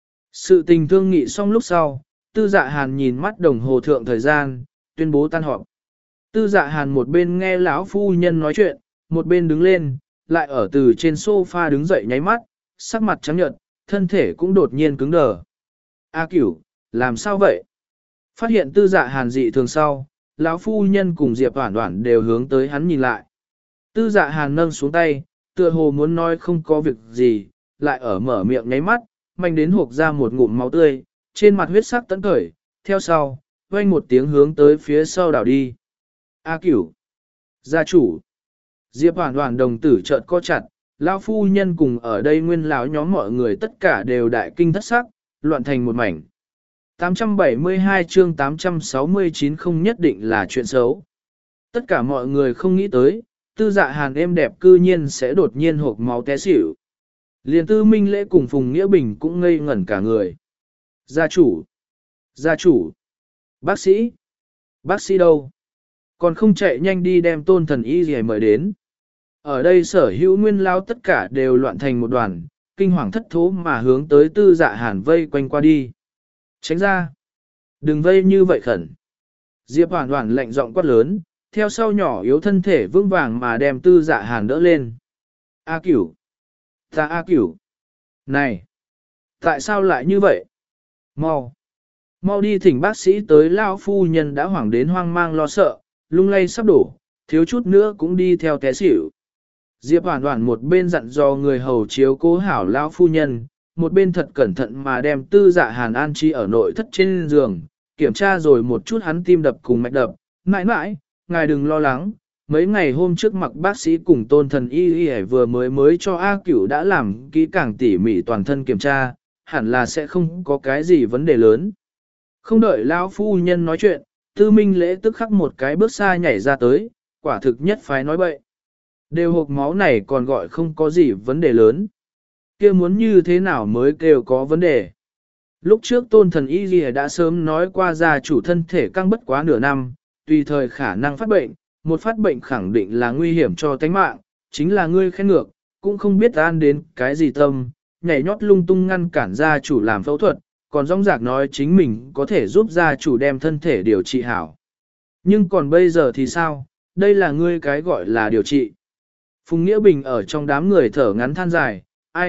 Sự tình thương nghị xong lúc sau, Tư Dạ Hàn nhìn mắt đồng hồ thượng thời gian, tuyên bố tan họp. Tư Dạ Hàn một bên nghe lão phu nhân nói chuyện, một bên đứng lên, lại ở từ trên sofa đứng dậy nháy mắt, sắc mặt trắng nhợt, thân thể cũng đột nhiên cứng đờ. A Cửu, làm sao vậy? Phát hiện Tư Dạ Hàn dị thường sau, lão phu nhân cùng Diệp Hoản Hoản đều hướng tới hắn nhìn lại. Tư Dạ Hàn nâng xuống tay, tựa hồ muốn nói không có việc gì, lại ở mở miệng nháy mắt, mạnh đến hộc ra một ngụm máu tươi, trên mặt huyết sắc tấn khởi, theo sau, vang một tiếng hướng tới phía sau đảo đi. A Cửu, gia chủ. Diệp Hoản Hoản đồng tử chợt co chặt, lão phu nhân cùng ở đây nguyên lão nhóm mọi người tất cả đều đại kinh thất sắc, loạn thành một mảnh. tám trăm bảy mươi hai chương tám trăm sáu mươi chín không nhất định là chuyện xấu. Tất cả mọi người không nghĩ tới, Tư Dạ Hàn êm đẹp cư nhiên sẽ đột nhiên hộc máu té xỉu. Liền Tư Minh Lễ cùng Phùng Nghĩa Bình cũng ngây ngẩn cả người. Gia chủ! Gia chủ! Bác sĩ! Bác sĩ đâu? Còn không chạy nhanh đi đem Tôn Thần Y gì mời đến. Ở đây sở hữu nguyên lao tất cả đều loạn thành một đoàn, kinh hoàng thất thố mà hướng tới Tư Dạ Hàn vây quanh qua đi. Tránh ra! Đừng vây như vậy khẩn! Diệp Hoản Hoản lạnh giọng quát lớn, theo sau nhỏ yếu thân thể vững vàng mà đem Tư Dạ Hàn đỡ lên. A Cửu! Ta A Cửu! Này! Tại sao lại như vậy? Mau! Mau đi thỉnh bác sĩ tới lão phu nhân đã hoảng đến hoang mang lo sợ, lung lay sắp đổ, thiếu chút nữa cũng đi theo té xỉu. Diệp Hoản Hoản một bên dặn dò người hầu chiếu cố hảo lão phu nhân, một bên thật cẩn thận mà đem Tư Dạ Hàn an trí ở nội thất trên giường, kiểm tra rồi một chút hắn tim đập cùng mạch đập. Mãi mãi, ngài đừng lo lắng, mấy ngày hôm trước mặc bác sĩ cùng Tôn Thần Y Y vừa mới mới cho A Cửu đã làm kỹ càng tỉ mỉ toàn thân kiểm tra, hẳn là sẽ không có cái gì vấn đề lớn. Không đợi lão phu nhân nói chuyện, Tư Minh Lễ tức khắc một cái bước xa nhảy ra tới, quả thực nhất phái nói bậy. Đều hộp máu này còn gọi không có gì vấn đề lớn. Kia muốn như thế nào mới kêu có vấn đề. Lúc trước Tôn Thần Y Ghi đã sớm nói qua gia chủ thân thể căng bất quá nửa năm, tùy thời khả năng phát bệnh, một phát bệnh khẳng định là nguy hiểm cho tánh mạng, chính là ngươi khen ngược, cũng không biết an đến cái gì tâm, nhảy nhót lung tung ngăn cản gia chủ làm phẫu thuật, còn rong rạc nói chính mình có thể giúp gia chủ đem thân thể điều trị hảo. Nhưng còn bây giờ thì sao, đây là ngươi cái gọi là điều trị. Phùng Nghĩa Bình ở trong đám người thở ngắn than dài, ai,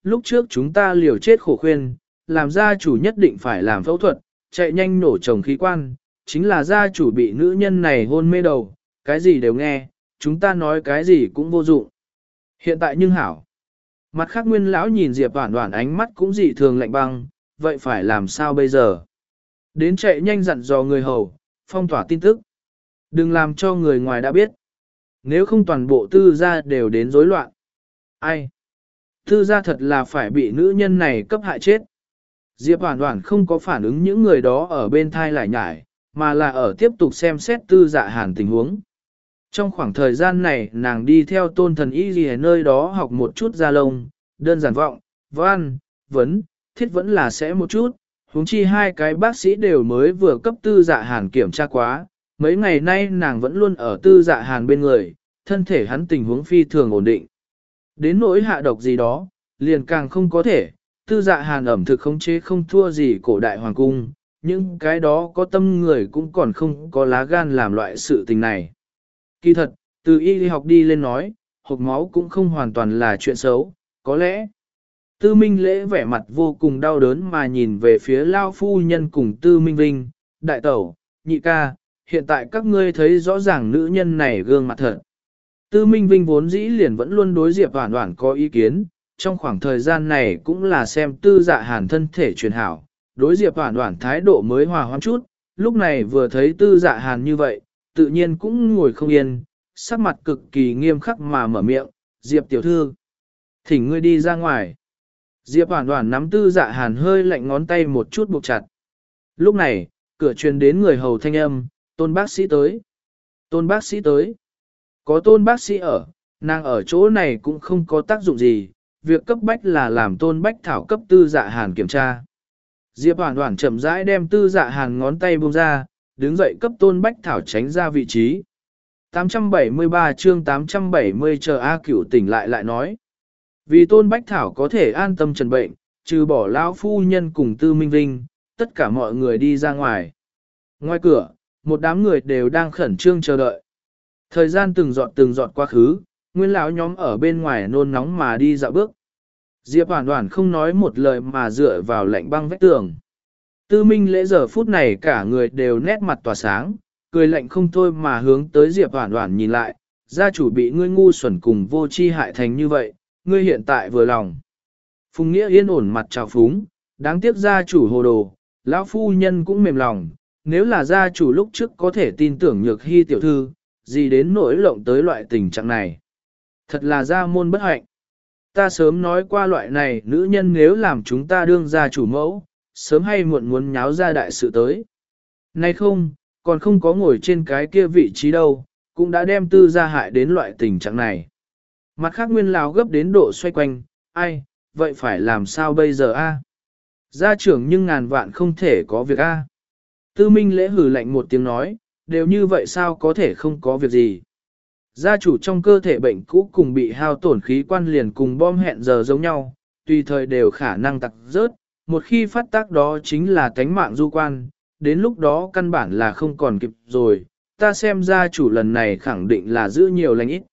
lúc trước chúng ta liều chết khổ khuyên, làm gia chủ nhất định phải làm phẫu thuật, chạy nhanh nổ chồng khí quan, chính là gia chủ bị nữ nhân này hôn mê đầu, cái gì đều nghe, chúng ta nói cái gì cũng vô dụng. Hiện tại nhưng hảo. Mặt khác Nguyên lão nhìn Diệp Hoản Hoản ánh mắt cũng dị thường lạnh băng, vậy phải làm sao bây giờ? Đến chạy nhanh dặn dò người hầu, phong tỏa tin tức. Đừng làm cho người ngoài đã biết. Nếu không toàn bộ tư gia đều đến rối loạn. Ai? Tư gia thật là phải bị nữ nhân này cấp hại chết. Diệp Hoản Hoản không có phản ứng những người đó ở bên thai lại nhải, mà là ở tiếp tục xem xét tư dạ hàn tình huống. Trong khoảng thời gian này nàng đi theo tôn thần y gì ở nơi đó học một chút gia lông, đơn giản vọng, văn, vấn, thiết vẫn là sẽ một chút, huống chi hai cái bác sĩ đều mới vừa cấp tư dạ hàn kiểm tra quá, mấy ngày nay nàng vẫn luôn ở tư dạ hàn bên người, thân thể hắn tình huống phi thường ổn định. Đến nỗi hạ độc gì đó, liền càng không có thể, tư dạ hàn ẩm thực khống chế không thua gì cổ đại hoàng cung, nhưng cái đó có tâm người cũng còn không có lá gan làm loại sự tình này. Kỳ thật, từ y học đi lên nói, hộc máu cũng không hoàn toàn là chuyện xấu, có lẽ. Tư Minh Lễ vẻ mặt vô cùng đau đớn mà nhìn về phía Lao Phu Nhân cùng Tư Minh Vinh, đại tẩu, nhị ca, hiện tại các ngươi thấy rõ ràng nữ nhân này gương mặt thật. Tư Minh Vinh vốn dĩ liền vẫn luôn đối Diệp Hoản Hoản có ý kiến, trong khoảng thời gian này cũng là xem tư dạ hàn thân thể truyền hảo, đối Diệp Hoản Hoản thái độ mới hòa hoãn chút, lúc này vừa thấy tư dạ hàn như vậy, tự nhiên cũng ngồi không yên, sắc mặt cực kỳ nghiêm khắc mà mở miệng, Diệp tiểu thư, thỉnh ngươi đi ra ngoài. Diệp Hoản Hoản nắm tư dạ hàn hơi lạnh ngón tay một chút buộc chặt. Lúc này, cửa truyền đến người hầu thanh âm, tôn bác sĩ tới. Tôn bác sĩ tới. Có tôn bác sĩ ở, nàng ở chỗ này cũng không có tác dụng gì, việc cấp bách là làm tôn bách thảo cấp tư dạ hàn kiểm tra. Diệp Hoản Hoản chậm rãi đem tư dạ hàn ngón tay buông ra, đứng dậy cấp tôn bách thảo tránh ra vị trí. tám trăm bảy mươi ba chương tám trăm bảy mươi chờ A Cửu tỉnh lại lại nói. Vì tôn bách thảo có thể an tâm trần bệnh, trừ bỏ lão phu nhân cùng tư minh vinh, tất cả mọi người đi ra ngoài. Ngoài cửa, một đám người đều đang khẩn trương chờ đợi. Thời gian từng giọt từng giọt quá khứ, nguyên lão nhóm ở bên ngoài nôn nóng mà đi dạo bước. Diệp Hoản Hoản không nói một lời mà dựa vào lạnh băng vách tường. Tư Minh Lễ giờ phút này cả người đều nét mặt tỏa sáng, cười lạnh không thôi mà hướng tới Diệp Hoản Hoản nhìn lại, gia chủ bị ngươi ngu xuẩn cùng vô tri hại thành như vậy, ngươi hiện tại vừa lòng. Phùng Nghĩa yên ổn mặt trào phúng, đáng tiếc gia chủ hồ đồ, lão phu nhân cũng mềm lòng, nếu là gia chủ lúc trước có thể tin tưởng Nhược Hy tiểu thư, gì đến nỗi lộng tới loại tình trạng này. Thật là gia môn bất hạnh. Ta sớm nói qua loại này nữ nhân nếu làm chúng ta đương gia chủ mẫu, sớm hay muộn muốn nháo ra đại sự tới. Nay không, còn không có ngồi trên cái kia vị trí đâu, cũng đã đem tư gia hại đến loại tình trạng này. Mặt khác nguyên lão gấp đến độ xoay quanh, ai, vậy phải làm sao bây giờ a? Gia trưởng nhưng ngàn vạn không thể có việc a. Tư Minh Lễ hừ lạnh một tiếng nói, đều như vậy sao có thể không có việc gì. Gia chủ trong cơ thể bệnh cũ cùng bị hao tổn khí quan liền cùng bom hẹn giờ giống nhau, tùy thời đều khả năng tặc rớt, một khi phát tác đó chính là tánh mạng du quan, đến lúc đó căn bản là không còn kịp rồi, ta xem gia chủ lần này khẳng định là giữ nhiều lành ít.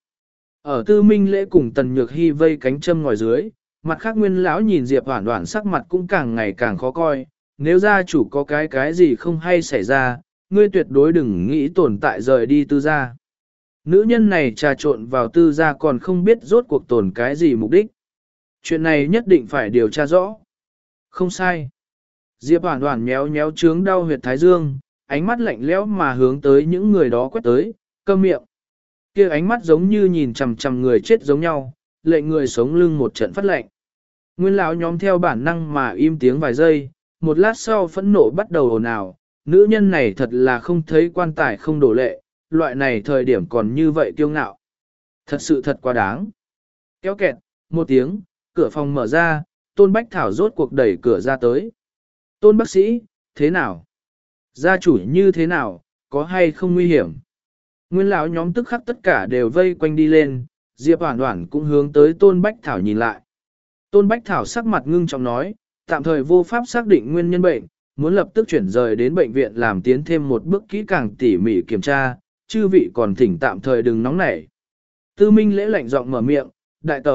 Ở Tư Minh Lễ cùng Tần Nhược Hy vây cánh châm ngòi dưới, mặt khác nguyên lão nhìn Diệp Hoản Hoản sắc mặt cũng càng ngày càng khó coi, nếu gia chủ có cái cái gì không hay xảy ra, ngươi tuyệt đối đừng nghĩ tồn tại rời đi tư gia. Nữ nhân này trà trộn vào tư gia còn không biết rốt cuộc tồn cái gì mục đích. Chuyện này nhất định phải điều tra rõ. Không sai. Diệp Hoản Hoản méo méo trướng đau huyệt thái dương, ánh mắt lạnh lẽo mà hướng tới những người đó quét tới, câm miệng. Kia ánh mắt giống như nhìn chằm chằm người chết giống nhau, lệnh người sống lưng một trận phát lạnh. Nguyên lão nhóm theo bản năng mà im tiếng vài giây, một lát sau phẫn nộ bắt đầu ồn ào, nữ nhân này thật là không thấy quan tài không đổ lệ, loại này thời điểm còn như vậy kiêu ngạo. Thật sự thật quá đáng. Kéo kẹt, một tiếng, cửa phòng mở ra, Tôn Bách Thảo rốt cuộc đẩy cửa ra tới. Tôn bác sĩ, thế nào? Gia chủ như thế nào, có hay không nguy hiểm? Nguyên lão nhóm tức khắc tất cả đều vây quanh đi lên, Diệp Hoản Hoản cũng hướng tới Tôn Bách Thảo nhìn lại. Tôn Bách Thảo sắc mặt ngưng trọng nói, tạm thời vô pháp xác định nguyên nhân bệnh, muốn lập tức chuyển rời đến bệnh viện làm tiến thêm một bước kỹ càng tỉ mỉ kiểm tra, chư vị còn thỉnh tạm thời đừng nóng nảy. Tư Minh Lễ lạnh giọng mở miệng, đại tẩu,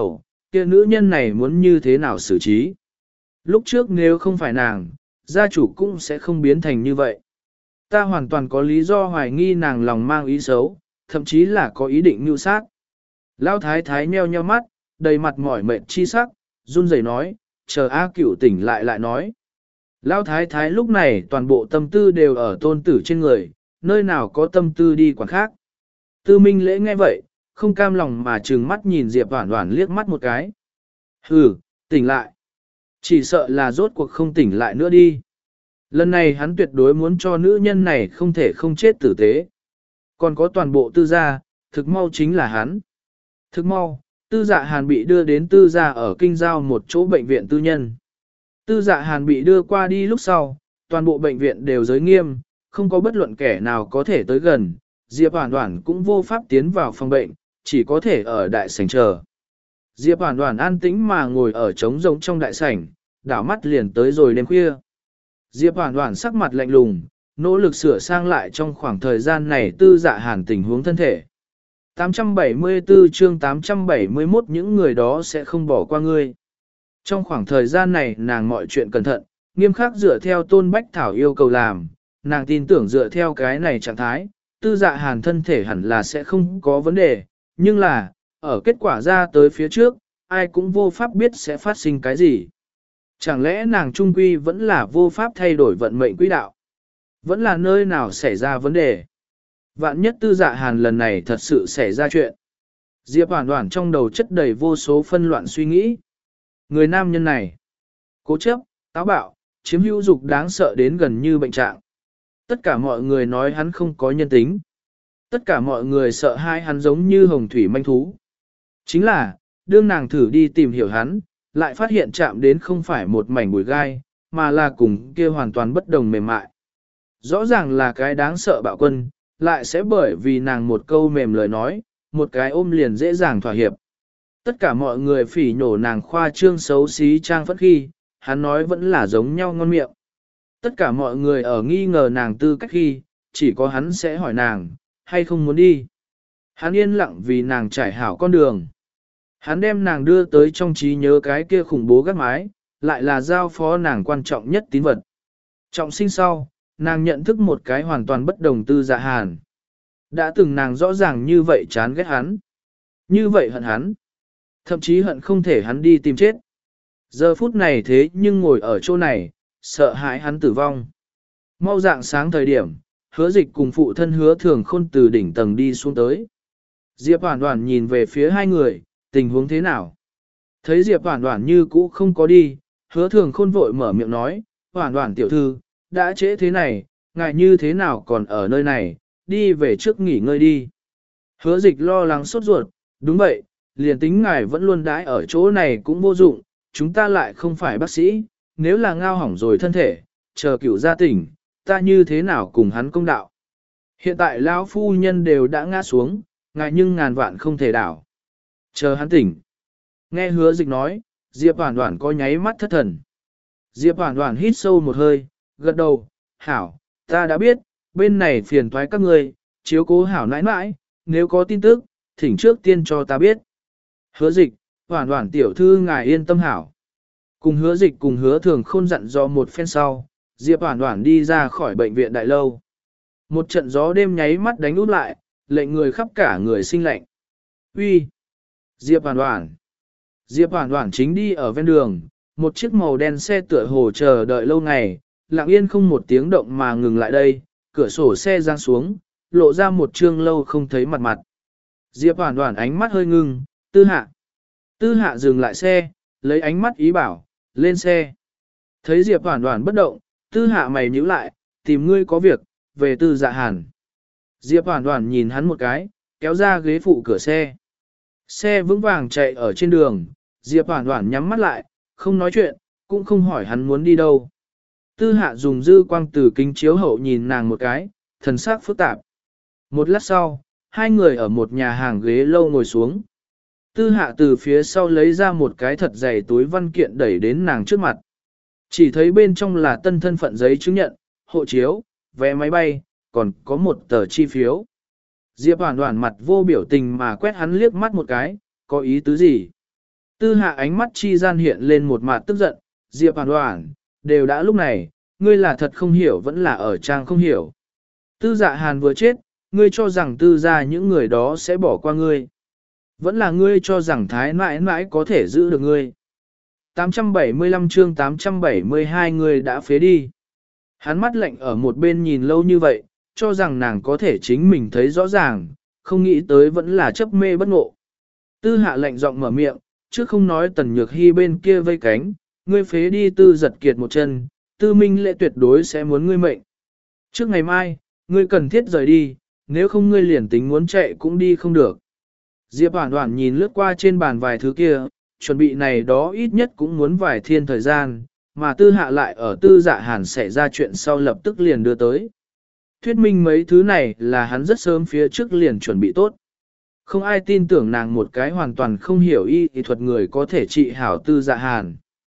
kia nữ nhân này muốn như thế nào xử trí. Lúc trước nếu không phải nàng, gia chủ cũng sẽ không biến thành như vậy. Ta hoàn toàn có lý do hoài nghi nàng lòng mang ý xấu, thậm chí là có ý định mưu sát. Lão thái thái nheo nheo mắt, đầy mặt mỏi mệt chi sắc, run rẩy nói, chờ A Cửu tỉnh lại lại nói. Lão thái thái lúc này toàn bộ tâm tư đều ở tôn tử trên người, nơi nào có tâm tư đi quản khác. Tư Minh Lễ nghe vậy, không cam lòng mà trừng mắt nhìn Diệp Hoản Hoản liếc mắt một cái. Hừ, tỉnh lại. Chỉ sợ là rốt cuộc không tỉnh lại nữa đi. Lần này hắn tuyệt đối muốn cho nữ nhân này không thể không chết tử tế. Còn có toàn bộ tư gia, thực mau chính là hắn. Thực mau, tư dạ hàn bị đưa đến tư gia ở kinh giao một chỗ bệnh viện tư nhân. Tư dạ hàn bị đưa qua đi lúc sau, toàn bộ bệnh viện đều giới nghiêm, không có bất luận kẻ nào có thể tới gần. Diệp Hoản Hoản cũng vô pháp tiến vào phòng bệnh, chỉ có thể ở đại sảnh chờ. Diệp Hoản Hoản an tĩnh mà ngồi ở trống rỗng trong đại sảnh, đảo mắt liền tới rồi đêm khuya. Diệp Hoản Hoản sắc mặt lạnh lùng, nỗ lực sửa sang lại trong khoảng thời gian này tư dạ hàn tình huống thân thể. tám trăm bảy mươi tư chương tám trăm bảy mươi mốt những người đó sẽ không bỏ qua ngươi. Trong khoảng thời gian này nàng mọi chuyện cẩn thận, nghiêm khắc dựa theo Tôn Bách Thảo yêu cầu làm, nàng tin tưởng dựa theo cái này trạng thái, tư dạ hàn thân thể hẳn là sẽ không có vấn đề, nhưng là, ở kết quả ra tới phía trước, ai cũng vô pháp biết sẽ phát sinh cái gì. Chẳng lẽ nàng trung quy vẫn là vô pháp thay đổi vận mệnh quỹ đạo? Vẫn là nơi nào xảy ra vấn đề? Vạn nhất tư dạ hàn lần này thật sự xảy ra chuyện. Diệp Hoản Hoản trong đầu chất đầy vô số phân loạn suy nghĩ. Người nam nhân này, cố chấp, táo bạo, chiếm hữu dục đáng sợ đến gần như bệnh trạng. Tất cả mọi người nói hắn không có nhân tính. Tất cả mọi người sợ hai hắn giống như hồng thủy manh thú. Chính là, đương nàng thử đi tìm hiểu hắn, lại phát hiện chạm đến không phải một mảnh bụi gai, mà là cùng kia hoàn toàn bất đồng mềm mại. Rõ ràng là cái đáng sợ bạo quân, lại sẽ bởi vì nàng một câu mềm lời nói, một cái ôm liền dễ dàng thỏa hiệp. Tất cả mọi người phỉ nhổ nàng khoa trương xấu xí trang phất khi, hắn nói vẫn là giống nhau ngon miệng. Tất cả mọi người ở nghi ngờ nàng tư cách khi, chỉ có hắn sẽ hỏi nàng, hay không muốn đi. Hắn yên lặng vì nàng trải hảo con đường. Hắn đem nàng đưa tới trong trí nhớ cái kia khủng bố gác mái, lại là giao phó nàng quan trọng nhất tín vật. Trọng sinh sau, nàng nhận thức một cái hoàn toàn bất đồng tư dạ hàn. Đã từng nàng rõ ràng như vậy chán ghét hắn. Như vậy hận hắn. Thậm chí hận không thể hắn đi tìm chết. Giờ phút này thế nhưng ngồi ở chỗ này, sợ hãi hắn tử vong. Mau dạng sáng thời điểm, hứa dịch cùng phụ thân hứa thường khôn từ đỉnh tầng đi xuống tới. Diệp Hoản Hoản nhìn về phía hai người, tình huống thế nào? Thấy Diệp Hoản Hoản như cũ không có đi, hứa thường khôn vội mở miệng nói, Hoản Hoản tiểu thư, đã trễ thế này, ngài như thế nào còn ở nơi này, đi về trước nghỉ ngơi đi. Hứa dịch lo lắng sốt ruột, đúng vậy, liền tính ngài vẫn luôn đãi ở chỗ này cũng vô dụng, chúng ta lại không phải bác sĩ, nếu là ngao hỏng rồi thân thể, chờ cửu gia tỉnh, ta như thế nào cùng hắn công đạo. Hiện tại lão phu nhân đều đã ngã xuống, ngài nhưng ngàn vạn không thể đảo. Chờ hắn tỉnh. Nghe hứa dịch nói, Diệp Hoản Hoản có nháy mắt thất thần. Diệp Hoản Hoản hít sâu một hơi, gật đầu, hảo, ta đã biết, bên này phiền toái các ngươi, chiếu cố hảo nãi nãi, nếu có tin tức, thỉnh trước tiên cho ta biết. Hứa dịch, Hoản Hoản tiểu thư ngài yên tâm hảo. Cùng hứa dịch cùng hứa thường khôn dặn dò một phen sau, Diệp Hoản Hoản đi ra khỏi bệnh viện đại lâu. Một trận gió đêm nháy mắt đánh út lại, lệnh người khắp cả người sinh lạnh. Uy, Diệp Hoản Hoản. Diệp Hoản Hoản chính đi ở ven đường, một chiếc màu đen xe tựa hồ chờ đợi lâu ngày, lặng yên không một tiếng động mà ngừng lại đây, cửa sổ xe giang xuống, lộ ra một trương lâu không thấy mặt mặt. Diệp Hoản Hoản ánh mắt hơi ngưng, Tư Hạ. Tư Hạ dừng lại xe, lấy ánh mắt ý bảo, lên xe. Thấy Diệp Hoản Hoản bất động, Tư Hạ mày nhíu lại, tìm ngươi có việc, về Tư Dạ Hàn. Diệp Hoản Hoản nhìn hắn một cái, kéo ra ghế phụ cửa xe. Xe vững vàng chạy ở trên đường, Diệp Hoản Hoản nhắm mắt lại, không nói chuyện, cũng không hỏi hắn muốn đi đâu. Tư Hạ dùng dư quang từ kính chiếu hậu nhìn nàng một cái, thần sắc phức tạp. Một lát sau, hai người ở một nhà hàng ghế lâu ngồi xuống. Tư Hạ từ phía sau lấy ra một cái thật dày túi văn kiện đẩy đến nàng trước mặt. Chỉ thấy bên trong là tân thân phận giấy chứng nhận, hộ chiếu, vé máy bay, còn có một tờ chi phiếu. Diệp Hoản Hoản mặt vô biểu tình mà quét hắn liếc mắt một cái, có ý tứ gì? Tư hạ ánh mắt chi gian hiện lên một mặt tức giận, Diệp Hoàn Hoàn, đều đã lúc này, ngươi là thật không hiểu vẫn là ở trang không hiểu. Tư dạ hàn vừa chết, ngươi cho rằng tư gia những người đó sẽ bỏ qua ngươi. Vẫn là ngươi cho rằng thái mãi mãi có thể giữ được ngươi. tám trăm bảy mươi lăm chương tám trăm bảy mươi hai người đã phế đi. Hắn mắt lạnh ở một bên nhìn lâu như vậy, cho rằng nàng có thể chính mình thấy rõ ràng, không nghĩ tới vẫn là chấp mê bất ngộ. Tư hạ lạnh giọng mở miệng, chứ không nói tần nhược hy bên kia vây cánh, ngươi phế đi tư giật kiệt một chân, tư minh lệ tuyệt đối sẽ muốn ngươi mệnh. Trước ngày mai, ngươi cần thiết rời đi, nếu không ngươi liền tính muốn chạy cũng đi không được. Diệp Hoàn Hoàn nhìn lướt qua trên bàn vài thứ kia, chuẩn bị này đó ít nhất cũng muốn vài thiên thời gian, mà tư hạ lại ở tư dạ hàn xảy ra chuyện sau lập tức liền đưa tới. Thuyết minh mấy thứ này là hắn rất sớm phía trước liền chuẩn bị tốt. Không ai tin tưởng nàng một cái hoàn toàn không hiểu y y thuật người có thể trị hảo tư dạ hàn.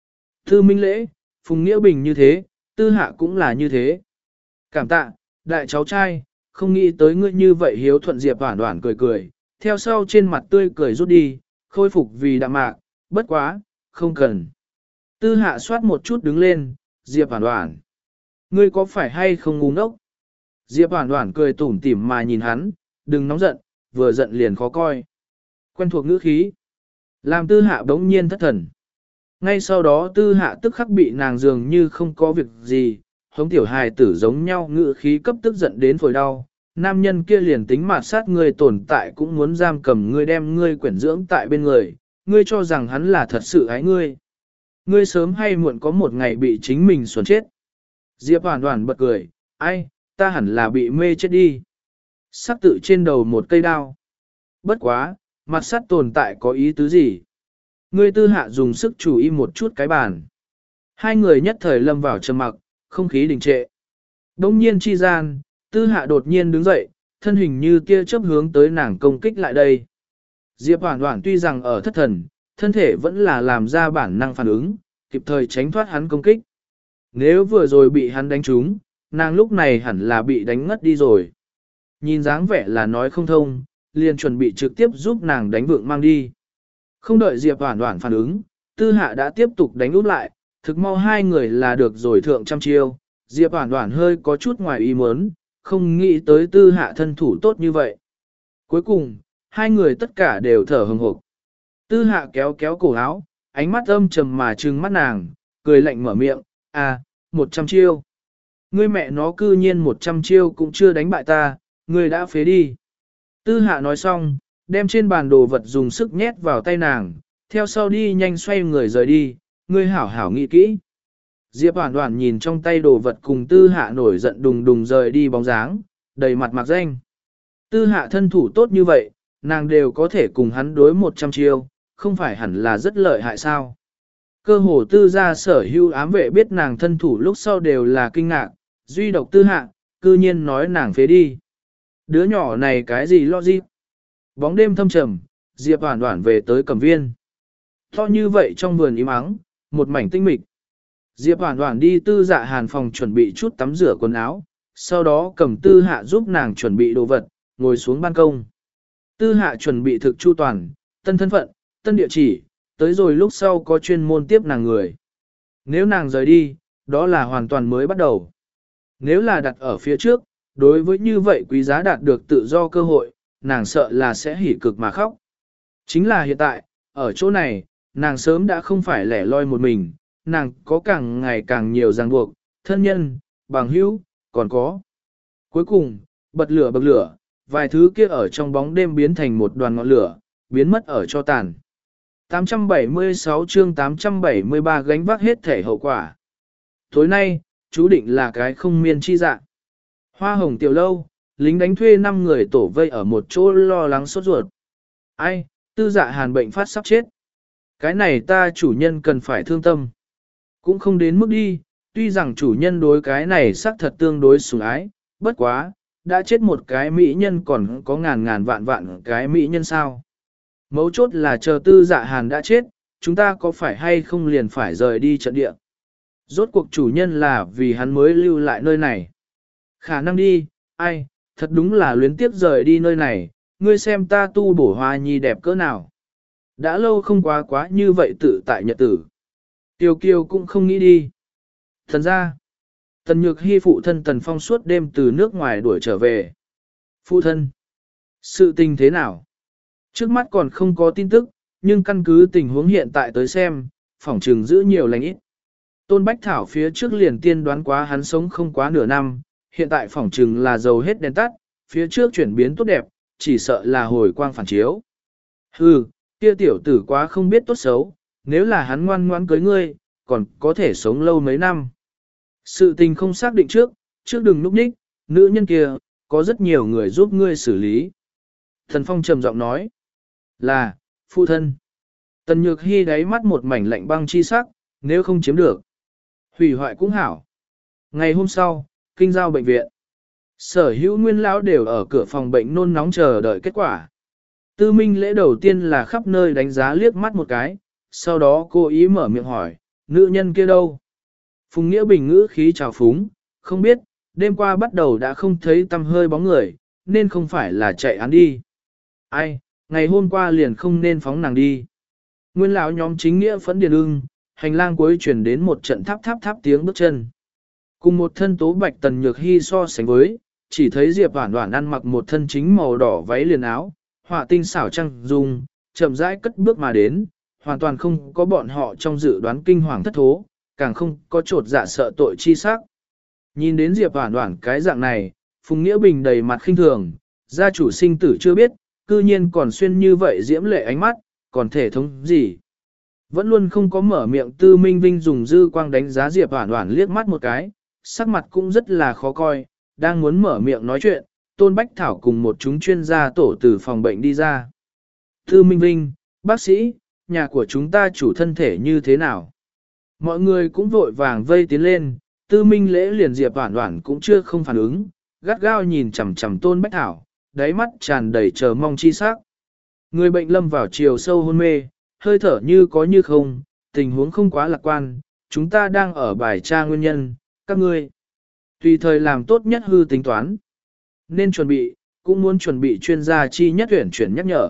Tư minh lễ, Phùng Nghĩa Bình như thế, tư hạ cũng là như thế. Cảm tạ, đại cháu trai, không nghĩ tới ngươi như vậy hiếu thuận Diệp Hoàn Hoàn cười cười, theo sau trên mặt tươi cười rút đi, khôi phục vì đạm mạc, bất quá, không cần. Tư hạ soát một chút đứng lên, Diệp Hoàn Hoàn. Ngươi có phải hay không ngu ngốc? Diệp Hoàn Hoàn cười tủm tỉm mà nhìn hắn, đừng nóng giận, vừa giận liền khó coi. Quen thuộc ngữ khí. Làm tư hạ bỗng nhiên thất thần. Ngay sau đó tư hạ tức khắc bị nàng dường như không có việc gì, hống tiểu hài tử giống nhau ngữ khí cấp tức giận đến phổi đau. Nam nhân kia liền tính mạt sát ngươi tồn tại cũng muốn giam cầm ngươi đem ngươi quyển dưỡng tại bên người, ngươi cho rằng hắn là thật sự ái ngươi. Ngươi sớm hay muộn có một ngày bị chính mình xuẩn chết. Diệp Hoàn Hoàn bật cười, ai, ta hẳn là bị mê chết đi. Sắc tự trên đầu một cây đao. Bất quá, mặt sắt tồn tại có ý tứ gì? Ngươi tư hạ dùng sức chủ ý một chút cái bàn. Hai người nhất thời lâm vào trầm mặc, không khí đình trệ. Đông nhiên chi gian, tư hạ đột nhiên đứng dậy, thân hình như tia chớp hướng tới nàng công kích lại đây. Diệp Hoàn Hoàn tuy rằng ở thất thần, thân thể vẫn là làm ra bản năng phản ứng, kịp thời tránh thoát hắn công kích. Nếu vừa rồi bị hắn đánh trúng, nàng lúc này hẳn là bị đánh ngất đi rồi. Nhìn dáng vẻ là nói không thông, liền chuẩn bị trực tiếp giúp nàng đánh vượng mang đi. Không đợi Diệp Hoàn Hoàn phản ứng, tư hạ đã tiếp tục đánh úp lại, thực mau hai người là được rồi thượng trăm chiêu. Diệp Hoàn Hoàn hơi có chút ngoài ý muốn, không nghĩ tới tư hạ thân thủ tốt như vậy. Cuối cùng, hai người tất cả đều thở hừng hực. Tư hạ kéo kéo cổ áo, ánh mắt âm trầm mà trừng mắt nàng, cười lạnh mở miệng, à, một trăm chiêu. Ngươi mẹ nó cư nhiên một trăm chiêu cũng chưa đánh bại ta, ngươi đã phế đi. Tư hạ nói xong, đem trên bàn đồ vật dùng sức nhét vào tay nàng, theo sau đi nhanh xoay người rời đi, ngươi hảo hảo nghĩ kỹ. Diệp Hoàn Hoàn nhìn trong tay đồ vật cùng tư hạ nổi giận đùng đùng rời đi bóng dáng, đầy mặt mặc danh. Tư hạ thân thủ tốt như vậy, nàng đều có thể cùng hắn đối một trăm chiêu, không phải hẳn là rất lợi hại sao. Cơ hồ tư gia sở hữu ám vệ biết nàng thân thủ lúc sau đều là kinh ngạc, duy độc tư hạ, cư nhiên nói nàng phế đi. Đứa nhỏ này cái gì lo gì? Bóng đêm thâm trầm, Diệp Hoàn Hoàn về tới Cẩm Viên. To như vậy trong vườn im ắng, một mảnh tinh mịch. Diệp Hoàn Hoàn đi tư dạ hàn phòng chuẩn bị chút tắm rửa quần áo, sau đó cầm tư hạ giúp nàng chuẩn bị đồ vật, ngồi xuống ban công. Tư hạ chuẩn bị thực chu toàn, tân thân phận, tân địa chỉ, tới rồi lúc sau có chuyên môn tiếp nàng người. Nếu nàng rời đi, đó là hoàn toàn mới bắt đầu. Nếu là đặt ở phía trước, đối với như vậy quý giá đạt được tự do cơ hội, nàng sợ là sẽ hỉ cực mà khóc. Chính là hiện tại, ở chỗ này, nàng sớm đã không phải lẻ loi một mình, nàng có càng ngày càng nhiều ràng buộc, thân nhân, bằng hữu, còn có. Cuối cùng, bật lửa bật lửa, vài thứ kia ở trong bóng đêm biến thành một đoàn ngọn lửa, biến mất ở cho tàn. tám trăm bảy mươi sáu chương tám trăm bảy mươi ba gánh vác hết thể hậu quả. Tối nay, chú định là cái không miên chi dạng. Hoa hồng tiểu lâu, lính đánh thuê năm người tổ vây ở một chỗ lo lắng sốt ruột. Ai, tư dạ hàn bệnh phát sắp chết. Cái này ta chủ nhân cần phải thương tâm. Cũng không đến mức đi, tuy rằng chủ nhân đối cái này xác thật tương đối sủng ái, bất quá, đã chết một cái mỹ nhân còn có ngàn ngàn vạn vạn cái mỹ nhân sao. Mấu chốt là chờ tư dạ hàn đã chết, chúng ta có phải hay không liền phải rời đi trận địa. Rốt cuộc chủ nhân là vì hắn mới lưu lại nơi này. Khả năng đi, ai, thật đúng là luyến tiếc rời đi nơi này, ngươi xem ta tu bổ hoa nhi đẹp cỡ nào. Đã lâu không quá quá như vậy tự tại nhật tử. Tiêu kiều cũng không nghĩ đi. Thần ra, Tần Nhược Hy phụ thân Tần Phong suốt đêm từ nước ngoài đuổi trở về. Phụ thân, sự tình thế nào? Trước mắt còn không có tin tức, nhưng căn cứ tình huống hiện tại tới xem, phỏng trừng giữ nhiều lành ít. Tôn Bách Thảo phía trước liền tiên đoán quá hắn sống không quá nửa năm, hiện tại phỏng trừng là dầu hết đèn tắt, phía trước chuyển biến tốt đẹp, chỉ sợ là hồi quang phản chiếu. Hừ, kia tiểu tử quá không biết tốt xấu, nếu là hắn ngoan ngoãn cưới ngươi, còn có thể sống lâu mấy năm. Sự tình không xác định trước, trước đừng núp ních, nữ nhân kia, có rất nhiều người giúp ngươi xử lý. Thần Phong trầm giọng nói, là, phụ thân. Tần Nhược Hy đáy mắt một mảnh lạnh băng chi sắc, nếu không chiếm được. Hủy hoại cũng hảo. Ngày hôm sau, kinh giao bệnh viện. Sở hữu nguyên lão đều ở cửa phòng bệnh nôn nóng chờ đợi kết quả. Tư Minh lễ đầu tiên là khắp nơi đánh giá liếc mắt một cái, sau đó cô ý mở miệng hỏi, nữ nhân kia đâu? Phùng Nghĩa Bình ngữ khí trào phúng, không biết, đêm qua bắt đầu đã không thấy tăm hơi bóng người, nên không phải là chạy án đi. Ai, ngày hôm qua liền không nên phóng nàng đi. Nguyên lão nhóm chính nghĩa phẫn điền ưng, hành lang cuối truyền đến một trận tháp tháp tháp tiếng bước chân. Cùng một thân tố bạch Tần Nhược Hy so sánh với, chỉ thấy Diệp Hoản Hoản ăn mặc một thân chính màu đỏ váy liền áo, họa tinh xảo trăng dung, chậm rãi cất bước mà đến, hoàn toàn không có bọn họ trong dự đoán kinh hoàng thất thố, càng không có trột dạ sợ tội chi sắc. Nhìn đến Diệp Hoản Hoản cái dạng này, Phùng Nghĩa Bình đầy mặt khinh thường, gia chủ sinh tử chưa biết, cư nhiên còn xuyên như vậy diễm lệ ánh mắt, còn thể thống gì. Vẫn luôn không có mở miệng Tư Minh Vinh dùng dư quang đánh giá Diệp Hoản Hoản liếc mắt một cái, sắc mặt cũng rất là khó coi, đang muốn mở miệng nói chuyện, Tôn Bách Thảo cùng một chúng chuyên gia tổ từ phòng bệnh đi ra. Tư Minh Vinh, bác sĩ, nhà của chúng ta chủ thân thể như thế nào? Mọi người cũng vội vàng vây tiến lên, Tư Minh lễ liền Diệp Hoản Hoản cũng chưa không phản ứng, gắt gao nhìn chằm chằm Tôn Bách Thảo, đáy mắt tràn đầy chờ mong chi sắc. Người bệnh lâm vào chiều sâu hôn mê, hơi thở như có như không, tình huống không quá lạc quan, chúng ta đang ở bài tra nguyên nhân, các ngươi tùy thời làm tốt nhất hư tính toán. Nên chuẩn bị, cũng muốn chuẩn bị chuyên gia chi nhất tuyển chuyển nhắc nhở.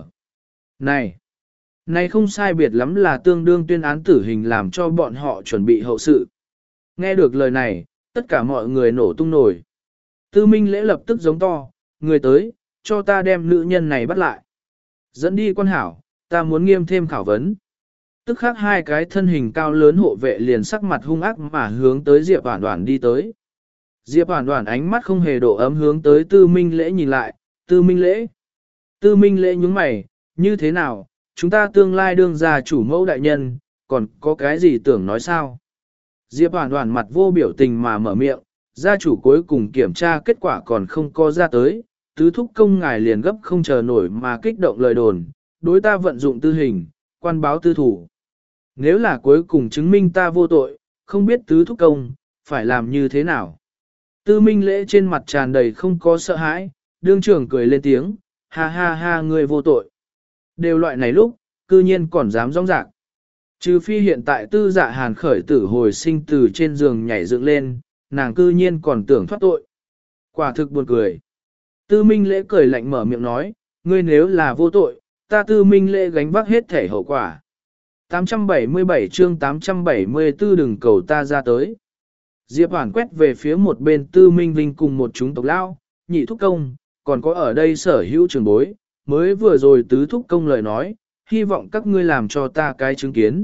Này, này không sai biệt lắm là tương đương tuyên án tử hình làm cho bọn họ chuẩn bị hậu sự. Nghe được lời này, tất cả mọi người nổ tung nổi. Tư Minh lễ lập tức giống to, người tới, cho ta đem nữ nhân này bắt lại. Dẫn đi quan hảo, ta muốn nghiêm thêm khảo vấn. Tức khắc hai cái thân hình cao lớn hộ vệ liền sắc mặt hung ác mà hướng tới Diệp Hoản Hoản đi tới. Diệp Hoản Hoản ánh mắt không hề độ ấm hướng tới Tư Minh lễ nhìn lại, Tư Minh lễ. Tư Minh lễ nhướng mày, như thế nào, chúng ta tương lai đương gia chủ mẫu đại nhân, còn có cái gì tưởng nói sao? Diệp Hoản Hoản mặt vô biểu tình mà mở miệng, gia chủ cuối cùng kiểm tra kết quả còn không có ra tới, tứ thúc công ngài liền gấp không chờ nổi mà kích động lời đồn, đối ta vận dụng tư hình, quan báo tư thủ. Nếu là cuối cùng chứng minh ta vô tội, không biết tứ thúc công, phải làm như thế nào? Tư Minh lễ trên mặt tràn đầy không có sợ hãi, đương trưởng cười lên tiếng, ha ha ha người vô tội. Đều loại này lúc, cư nhiên còn dám rong rạc. Trừ phi hiện tại tư dạ hàn khởi tử hồi sinh từ trên giường nhảy dựng lên, nàng cư nhiên còn tưởng thoát tội. Quả thực buồn cười. Tư Minh lễ cười lạnh mở miệng nói, ngươi nếu là vô tội, ta Tư Minh lễ gánh vác hết thể hậu quả. tám trăm bảy mươi bảy chương tám trăm bảy mươi tư đừng cầu ta ra tới. Diệp Hoản quét về phía một bên Tư Minh Vinh cùng một chúng tộc lao, nhị thúc công, còn có ở đây sở hữu trường bối, mới vừa rồi tứ thúc công lời nói, hy vọng các ngươi làm cho ta cái chứng kiến.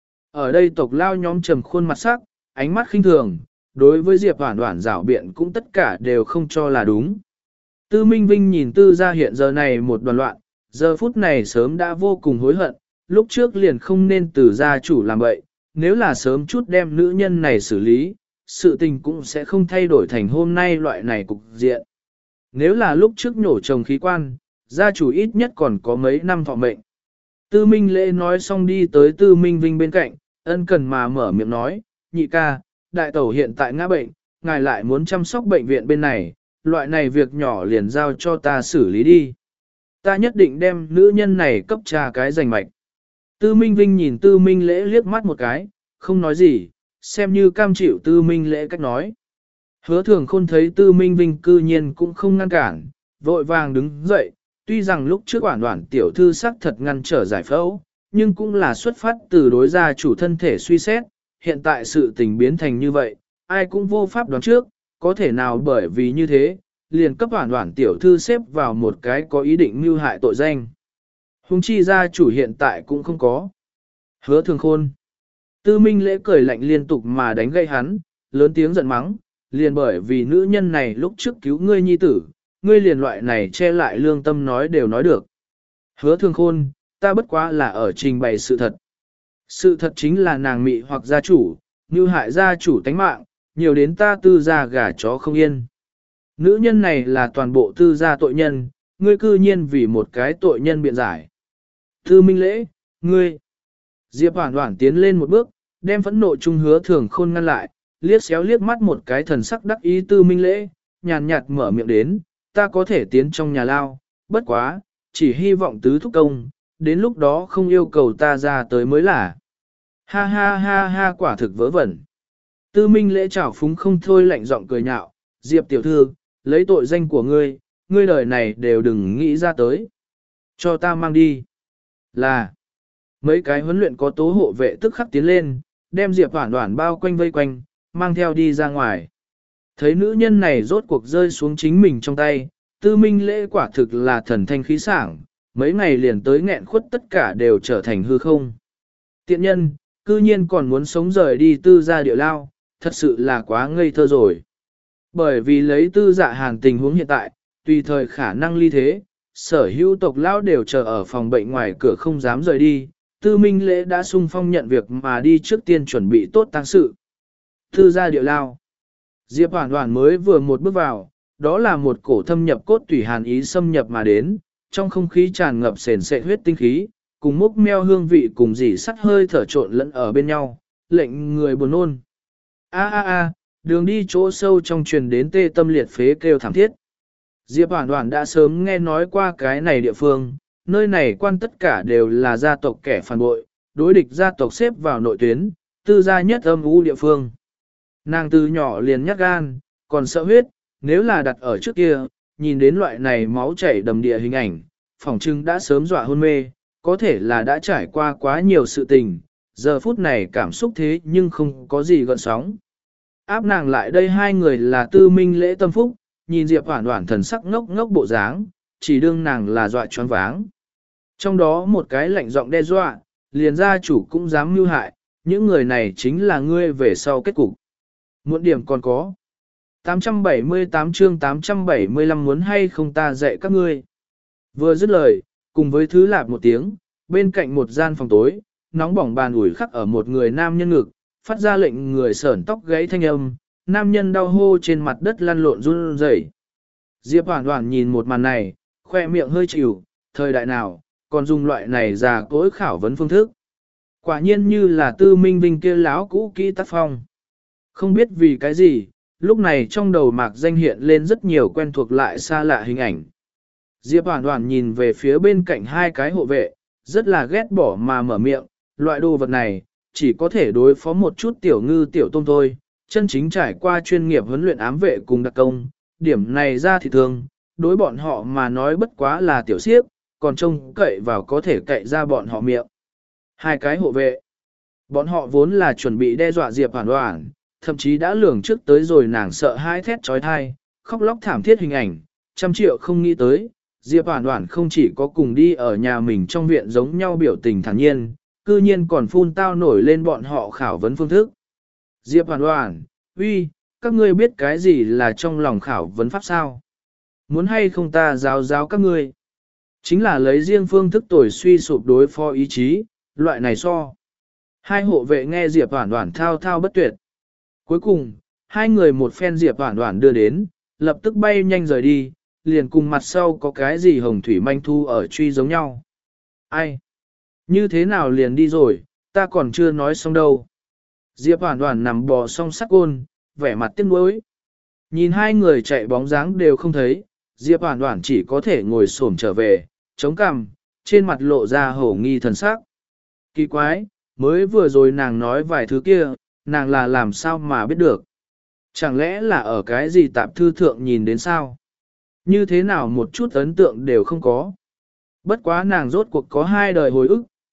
Ở đây tộc lao nhóm trầm khuôn mặt sắc, ánh mắt khinh thường, đối với Diệp Hoản Hoản rảo biện cũng tất cả đều không cho là đúng. Tư Minh Vinh nhìn Tư gia hiện giờ này một đoàn loạn, giờ phút này sớm đã vô cùng hối hận, lúc trước liền không nên từ gia chủ làm vậy, nếu là sớm chút đem nữ nhân này xử lý, sự tình cũng sẽ không thay đổi thành hôm nay loại này cục diện. Nếu là lúc trước nhổ chồng khí quan, gia chủ ít nhất còn có mấy năm thọ mệnh. Tư Minh lễ nói xong đi tới Tư Minh Vinh bên cạnh, ân cần mà mở miệng nói, nhị ca, đại tẩu hiện tại ngã bệnh, ngài lại muốn chăm sóc bệnh viện bên này, loại này việc nhỏ liền giao cho ta xử lý đi. Ta nhất định đem nữ nhân này cấp trà cái rành mạch. Tư Minh Vinh nhìn Tư Minh lễ liếc mắt một cái, không nói gì, xem như cam chịu Tư Minh lễ cách nói. Hứa thường khôn thấy Tư Minh Vinh cư nhiên cũng không ngăn cản, vội vàng đứng dậy, tuy rằng lúc trước quản đoạn tiểu thư sắc thật ngăn trở giải phẫu, nhưng cũng là xuất phát từ đối gia chủ thân thể suy xét, hiện tại sự tình biến thành như vậy, ai cũng vô pháp đoán trước, có thể nào bởi vì như thế, liền cấp Hoản Hoản tiểu thư xếp vào một cái có ý định mưu hại tội danh. Hùng chi gia chủ hiện tại cũng không có. Hứa Thường Khôn. Tư Minh Lễ cười lạnh liên tục mà đánh gây hắn, lớn tiếng giận mắng, liền bởi vì nữ nhân này lúc trước cứu ngươi nhi tử, ngươi liền loại này che lại lương tâm nói đều nói được. Hứa Thường Khôn, ta bất quá là ở trình bày sự thật. Sự thật chính là nàng mị hoặc gia chủ, như hại gia chủ tánh mạng, nhiều đến ta tư gia gà chó không yên. Nữ nhân này là toàn bộ tư gia tội nhân, ngươi cư nhiên vì một cái tội nhân biện giải. Tư Minh Lễ, ngươi. Diệp Hoản Hoản tiến lên một bước, đem phẫn nộ trung Hứa Thường Khôn ngăn lại, liếc xéo liếc mắt một cái thần sắc đắc ý Tư Minh Lễ, nhàn nhạt mở miệng đến, ta có thể tiến trong nhà lao, bất quá, chỉ hy vọng tứ thúc công, đến lúc đó không yêu cầu ta ra tới mới là. Ha ha ha ha quả thực vớ vẩn. Tư Minh Lễ trào phúng không thôi lạnh giọng cười nhạo, Diệp tiểu thư, lấy tội danh của ngươi, ngươi đời này đều đừng nghĩ ra tới. Cho ta mang đi. Là, mấy cái huấn luyện có tố hộ vệ tức khắc tiến lên, đem Diệp Hoản Hoản bao quanh vây quanh, mang theo đi ra ngoài. Thấy nữ nhân này rốt cuộc rơi xuống chính mình trong tay, Tư Minh Lễ quả thực là thần thanh khí sảng, mấy ngày liền tới nghẹn khuất tất cả đều trở thành hư không. Tiện nhân, cư nhiên còn muốn sống rời đi tư gia địa lao, thật sự là quá ngây thơ rồi. Bởi vì lấy tư dạ hàn tình huống hiện tại, tùy thời khả năng ly thế, sở hữu tộc lao đều chờ ở phòng bệnh ngoài cửa không dám rời đi, Tư Minh Lễ đã sung phong nhận việc mà đi trước tiên chuẩn bị tốt tang sự. Tư gia địa lao. Diệp Hoản Hoản mới vừa một bước vào, đó là một cổ thâm nhập cốt tủy hàn ý xâm nhập mà đến, trong không khí tràn ngập sền sệ huyết tinh khí, cùng mốc meo hương vị cùng dỉ sắt hơi thở trộn lẫn ở bên nhau, lệnh người buồn nôn. A a a, đường đi chỗ sâu trong truyền đến tê tâm liệt phế kêu thảm thiết. Diệp Hoản Hoản đã sớm nghe nói qua cái này địa phương, nơi này quan tất cả đều là gia tộc kẻ phản bội, đối địch gia tộc xếp vào nội tuyến, tư gia nhất âm u địa phương. Nàng từ nhỏ liền nhát gan, còn sợ huyết, nếu là đặt ở trước kia, nhìn đến loại này máu chảy đầm địa hình ảnh, phỏng chừng đã sớm dọa hôn mê, có thể là đã trải qua quá nhiều sự tình, giờ phút này cảm xúc thế nhưng không có gì gợn sóng. Áp nàng lại đây hai người là Tư Minh Lễ tâm phúc, nhìn Diệp Hoản Hoản thần sắc ngốc ngốc bộ dáng, chỉ đương nàng là dọa choáng váng. Trong đó một cái lạnh giọng đe dọa, liền gia chủ cũng dám mưu hại, những người này chính là ngươi về sau kết cục. Muộn điểm còn có. tám trăm bảy mươi tám chương tám trăm bảy mươi lăm muốn hay không ta dạy các ngươi. Vừa dứt lời, cùng với thứ lạp một tiếng, bên cạnh một gian phòng tối, nóng bỏng bàn ủi khắc ở một người nam nhân ngực, phát ra lệnh người sởn tóc gãy thanh âm, nam nhân đau hô trên mặt đất lăn lộn run rẩy. Diệp Hoản Hoản nhìn một màn này, khoe miệng hơi chịu, thời đại nào, còn dùng loại này già cỗi khảo vấn phương thức. Quả nhiên như là Tư Minh Vinh kia láo cũ kỹ tác phong. Không biết vì cái gì, lúc này trong đầu mạc danh hiện lên rất nhiều quen thuộc lại xa lạ hình ảnh. Diệp Hoản Hoản nhìn về phía bên cạnh hai cái hộ vệ, rất là ghét bỏ mà mở miệng, loại đồ vật này, chỉ có thể đối phó một chút tiểu ngư tiểu tôm thôi, chân chính trải qua chuyên nghiệp huấn luyện ám vệ cùng đặc công, điểm này ra thì thường, đối bọn họ mà nói bất quá là tiểu siếp, còn trông cậy vào có thể cậy ra bọn họ miệng. Hai cái hộ vệ, bọn họ vốn là chuẩn bị đe dọa Diệp Hoản Hoản, thậm chí đã lường trước tới rồi nàng sợ hãi thét trói thai, khóc lóc thảm thiết hình ảnh, trăm triệu không nghĩ tới, Diệp Hoản Hoản không chỉ có cùng đi ở nhà mình trong viện giống nhau biểu tình thản nhiên, cư nhiên còn phun tao nổi lên bọn họ khảo vấn phương thức. Diệp Hoản Hoản, uy, các ngươi biết cái gì là trong lòng khảo vấn pháp sao? Muốn hay không ta giáo giáo các ngươi? Chính là lấy riêng phương thức tồi suy sụp đối phó ý chí, loại này so. Hai hộ vệ nghe Diệp Hoản Hoản thao thao bất tuyệt. Cuối cùng, hai người một phen Diệp Hoản Hoản đưa đến, lập tức bay nhanh rời đi, liền cùng mặt sau có cái gì hồng thủy manh thu ở truy giống nhau. Ai? Như thế nào liền đi rồi, ta còn chưa nói xong đâu. Diệp Hoản Hoản nằm bò song sắt côn, vẻ mặt tiếc nuối. Nhìn hai người chạy bóng dáng đều không thấy, Diệp Hoản Hoản chỉ có thể ngồi xổm trở về, chống cằm, trên mặt lộ ra hổ nghi thần sắc. Kỳ quái, mới vừa rồi nàng nói vài thứ kia, nàng là làm sao mà biết được. Chẳng lẽ là ở cái gì tạp thư thượng nhìn đến sao? Như thế nào một chút ấn tượng đều không có. Bất quá nàng rốt cuộc có hai đời hồi ức,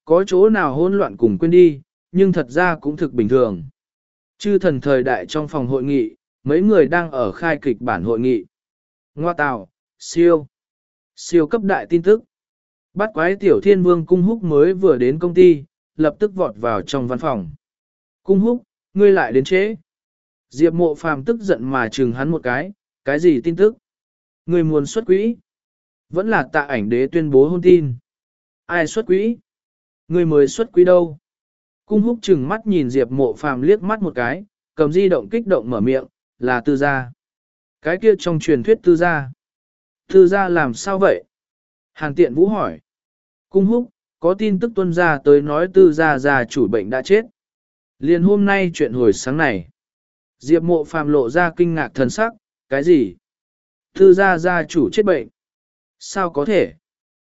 có chỗ nào hỗn loạn cùng quên đi, nhưng thật ra cũng thực bình thường. Chư thần thời đại trong phòng hội nghị, mấy người đang ở khai kịch bản hội nghị. Ngoa tào, siêu, siêu cấp đại tin tức. Bắt quái tiểu thiên vương cung húc mới vừa đến công ty, lập tức vọt vào trong văn phòng. Cung húc, ngươi lại đến trễ. Diệp mộ phàm tức giận mà chừng hắn một cái, cái gì tin tức? Ngươi muốn xuất quỹ? Vẫn là tạ ảnh đế tuyên bố hôn tin. Ai xuất quỹ? Ngươi mới xuất quỹ đâu? Cung húc chừng mắt nhìn Diệp mộ phàm liếc mắt một cái, cầm di động kích động mở miệng, là tư gia. Cái kia trong truyền thuyết tư gia. Tư gia làm sao vậy? Hàn tiện vũ hỏi. Cung húc, có tin tức tuân ra tới nói tư gia gia chủ bệnh đã chết. Liền hôm nay chuyện hồi sáng này. Diệp mộ phàm lộ ra kinh ngạc thần sắc, cái gì? Tư gia gia chủ chết bệnh. Sao có thể?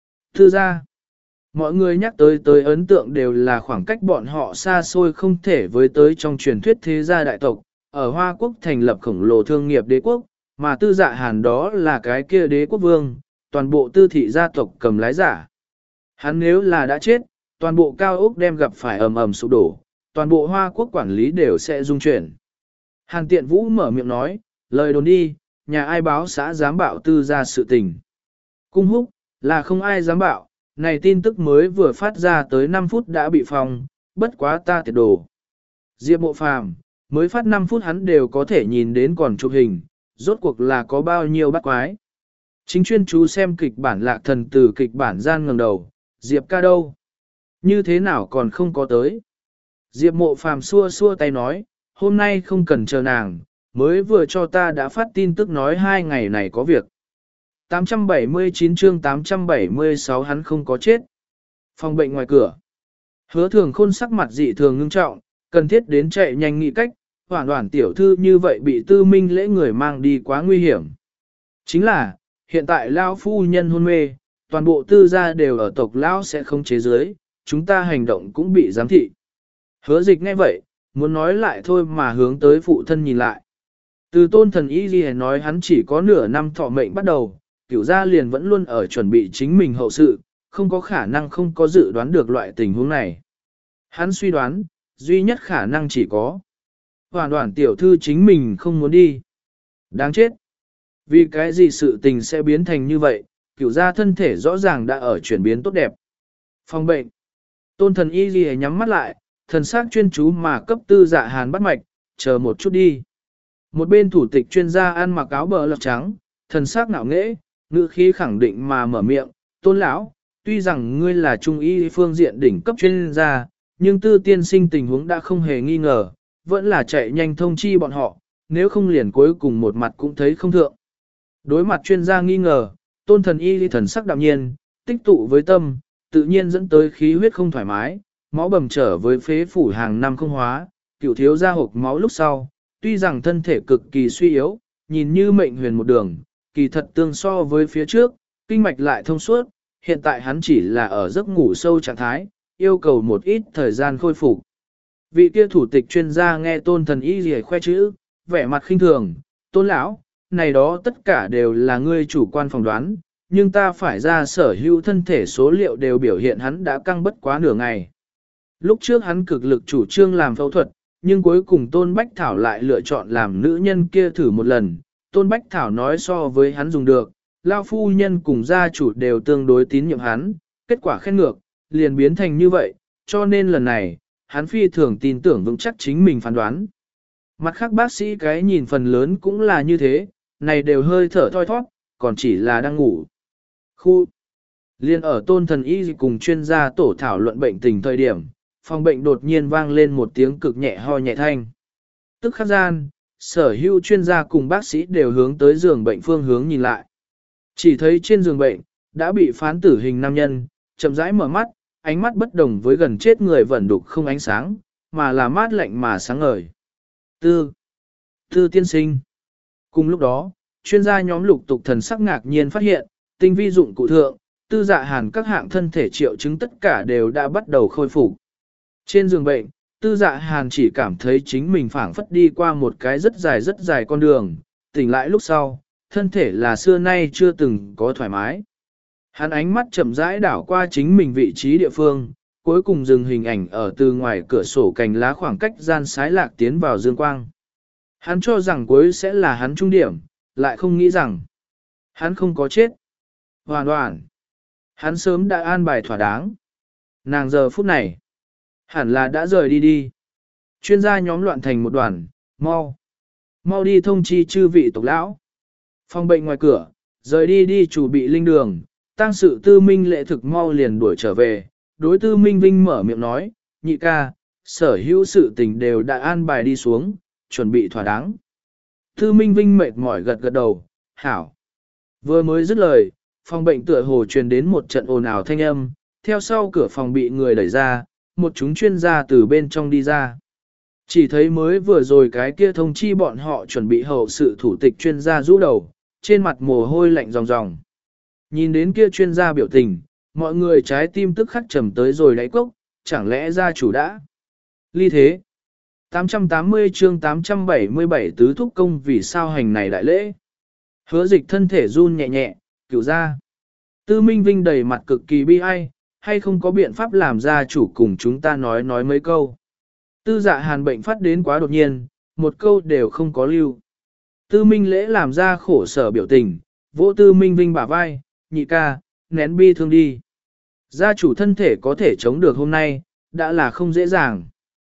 Tư gia. Mọi người nhắc tới tới ấn tượng đều là khoảng cách bọn họ xa xôi không thể với tới trong truyền thuyết thế gia đại tộc, ở Hoa Quốc thành lập khổng lồ thương nghiệp đế quốc, mà tư dạ hàn đó là cái kia đế quốc vương, toàn bộ tư thị gia tộc cầm lái giả. Hắn nếu là đã chết, toàn bộ cao ốc đem gặp phải ầm ầm sụp đổ, toàn bộ Hoa Quốc quản lý đều sẽ rung chuyển. Hàn tiện vũ mở miệng nói, lời đồn đi, nhà ai báo xã dám bạo tư gia sự tình. Cung húc, là không ai dám bạo, này tin tức mới vừa phát ra tới năm phút đã bị phòng, bất quá ta tiệt đồ. Diệp mộ phàm, mới phát năm phút hắn đều có thể nhìn đến còn chụp hình, rốt cuộc là có bao nhiêu bắt quái. Chính chuyên chú xem kịch bản Lạc Thần từ kịch bản gian ngẩng đầu, Diệp ca đâu? Như thế nào còn không có tới? Diệp mộ phàm xua xua tay nói, hôm nay không cần chờ nàng, mới vừa cho ta đã phát tin tức nói hai ngày này có việc. tám trăm bảy mươi chín chương tám trăm bảy mươi sáu hắn không có chết. Phòng bệnh ngoài cửa. Hứa thường khôn sắc mặt dị thường ngưng trọng, cần thiết đến chạy nhanh nghĩ cách, hoảng hoảng tiểu thư như vậy bị tư minh lễ người mang đi quá nguy hiểm. Chính là, hiện tại Lao phu nhân hôn mê, toàn bộ tư gia đều ở tộc Lao sẽ không chế giới, chúng ta hành động cũng bị giám thị. Hứa dịch nghe vậy, muốn nói lại thôi mà hướng tới phụ thân nhìn lại. Từ tôn thần y ghi nói hắn chỉ có nửa năm thọ mệnh bắt đầu, cửu gia liền vẫn luôn ở chuẩn bị chính mình hậu sự, không có khả năng không có dự đoán được loại tình huống này. Hắn suy đoán, duy nhất khả năng chỉ có hoàn toàn tiểu thư chính mình không muốn đi. Đáng chết. Vì cái gì sự tình sẽ biến thành như vậy, cửu gia thân thể rõ ràng đã ở chuyển biến tốt đẹp. Phòng bệnh. Tôn thần y ghi nhắm mắt lại, thần sắc chuyên chú mà cấp tư dạ hàn bắt mạch, chờ một chút đi. Một bên thủ tịch chuyên gia ăn mặc áo bờ lọc trắng, thần sắc ngạo nghễ, ngữ khí khẳng định mà mở miệng, tôn lão, tuy rằng ngươi là trung y phương diện đỉnh cấp chuyên gia, nhưng tư tiên sinh tình huống đã không hề nghi ngờ, vẫn là chạy nhanh thông chi bọn họ, nếu không liền cuối cùng một mặt cũng thấy không thượng. Đối mặt chuyên gia nghi ngờ, tôn thần y thần sắc đạm nhiên, tích tụ với tâm, tự nhiên dẫn tới khí huyết không thoải mái, máu bầm trở với phế phủ hàng năm không hóa, cựu thiếu ra hộp máu lúc sau, tuy rằng thân thể cực kỳ suy yếu, nhìn như mệnh huyền một đường, kỳ thật tương so với phía trước, kinh mạch lại thông suốt, hiện tại hắn chỉ là ở giấc ngủ sâu trạng thái, yêu cầu một ít thời gian khôi phục. Vị kia thủ tịch chuyên gia nghe tôn thần y rìa khoe chữ, vẻ mặt khinh thường, tôn lão, này đó tất cả đều là ngươi chủ quan phỏng đoán, nhưng ta phải ra sở hữu thân thể số liệu đều biểu hiện hắn đã căng bất quá nửa ngày. Lúc trước hắn cực lực chủ trương làm phẫu thuật, nhưng cuối cùng Tôn Bách Thảo lại lựa chọn làm nữ nhân kia thử một lần. Tôn Bách Thảo nói so với hắn dùng được, Lao phu nhân cùng gia chủ đều tương đối tín nhiệm hắn, kết quả khen ngược, liền biến thành như vậy, cho nên lần này, hắn phi thường tin tưởng vững chắc chính mình phán đoán. Mặt khác bác sĩ cái nhìn phần lớn cũng là như thế, này đều hơi thở thoi thoát, còn chỉ là đang ngủ. Khu liên ở tôn thần y cùng chuyên gia tổ thảo luận bệnh tình thời điểm, phòng bệnh đột nhiên vang lên một tiếng cực nhẹ ho nhẹ thanh. Tức khắc gian, sở hữu chuyên gia cùng bác sĩ đều hướng tới giường bệnh phương hướng nhìn lại. Chỉ thấy trên giường bệnh, đã bị phán tử hình nam nhân, chậm rãi mở mắt, ánh mắt bất đồng với gần chết người vẫn đục không ánh sáng, mà là mát lạnh mà sáng ngời. Tư. Tư tiên sinh. Cùng lúc đó, chuyên gia nhóm lục tục thần sắc ngạc nhiên phát hiện, tinh vi dụng cụ thượng, tư dạ hàn các hạng thân thể triệu chứng tất cả đều đã bắt đầu khôi phục. Trên giường bệnh, tư dạ hàn chỉ cảm thấy chính mình phảng phất đi qua một cái rất dài rất dài con đường, tỉnh lại lúc sau, thân thể là xưa nay chưa từng có thoải mái. Hắn ánh mắt chậm rãi đảo qua chính mình vị trí địa phương, cuối cùng dừng hình ảnh ở từ ngoài cửa sổ cành lá khoảng cách gian sái lạc tiến vào dương quang. Hắn cho rằng cuối sẽ là hắn trung điểm, lại không nghĩ rằng hắn không có chết. Hoàn hoàn. Hắn sớm đã an bài thỏa đáng. Nàng giờ phút này hẳn là đã rời đi đi. Chuyên gia nhóm loạn thành một đoàn, mau. Mau đi thông chi chư vị tộc lão. Phòng bệnh ngoài cửa, rời đi đi chủ bị linh đường, tang sự tư minh lệ thực mau liền đuổi trở về. Đối tư minh vinh mở miệng nói, nhị ca, sở hữu sự tình đều đã an bài đi xuống, chuẩn bị thỏa đáng. Tư minh vinh mệt mỏi gật gật đầu, hảo. Vừa mới dứt lời, phòng bệnh tựa hồ truyền đến một trận ồn ào thanh âm, theo sau cửa phòng bị người đẩy ra, một chúng chuyên gia từ bên trong đi ra. Chỉ thấy mới vừa rồi cái kia thông chi bọn họ chuẩn bị hậu sự thủ tịch chuyên gia rũ đầu, trên mặt mồ hôi lạnh ròng ròng. Nhìn đến kia chuyên gia biểu tình, mọi người trái tim tức khắc trầm tới rồi đáy cốc, chẳng lẽ gia chủ đã ly thế. tám trăm tám mươi chương tám trăm bảy mươi bảy tứ thúc công vì sao hành này đại lễ. Hứa dịch thân thể run nhẹ nhẹ, cửu ra. Tư Minh Vinh đầy mặt cực kỳ bi ai, hay không có biện pháp làm gia chủ cùng chúng ta nói nói mấy câu. Tư dạ hàn bệnh phát đến quá đột nhiên, một câu đều không có lưu. Tư Minh lễ làm ra khổ sở biểu tình, vỗ Tư Minh Vinh bả vai, nhị ca, nén bi thương đi. Gia chủ thân thể có thể chống được hôm nay, đã là không dễ dàng.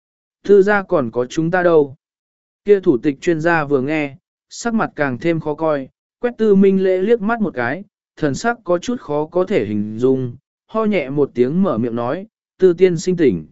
Tư gia còn có chúng ta đâu. Kia thủ tịch chuyên gia vừa nghe, sắc mặt càng thêm khó coi, quét Tư Minh lễ liếc mắt một cái, thần sắc có chút khó có thể hình dung, ho nhẹ một tiếng mở miệng nói, Tư tiên sinh tỉnh.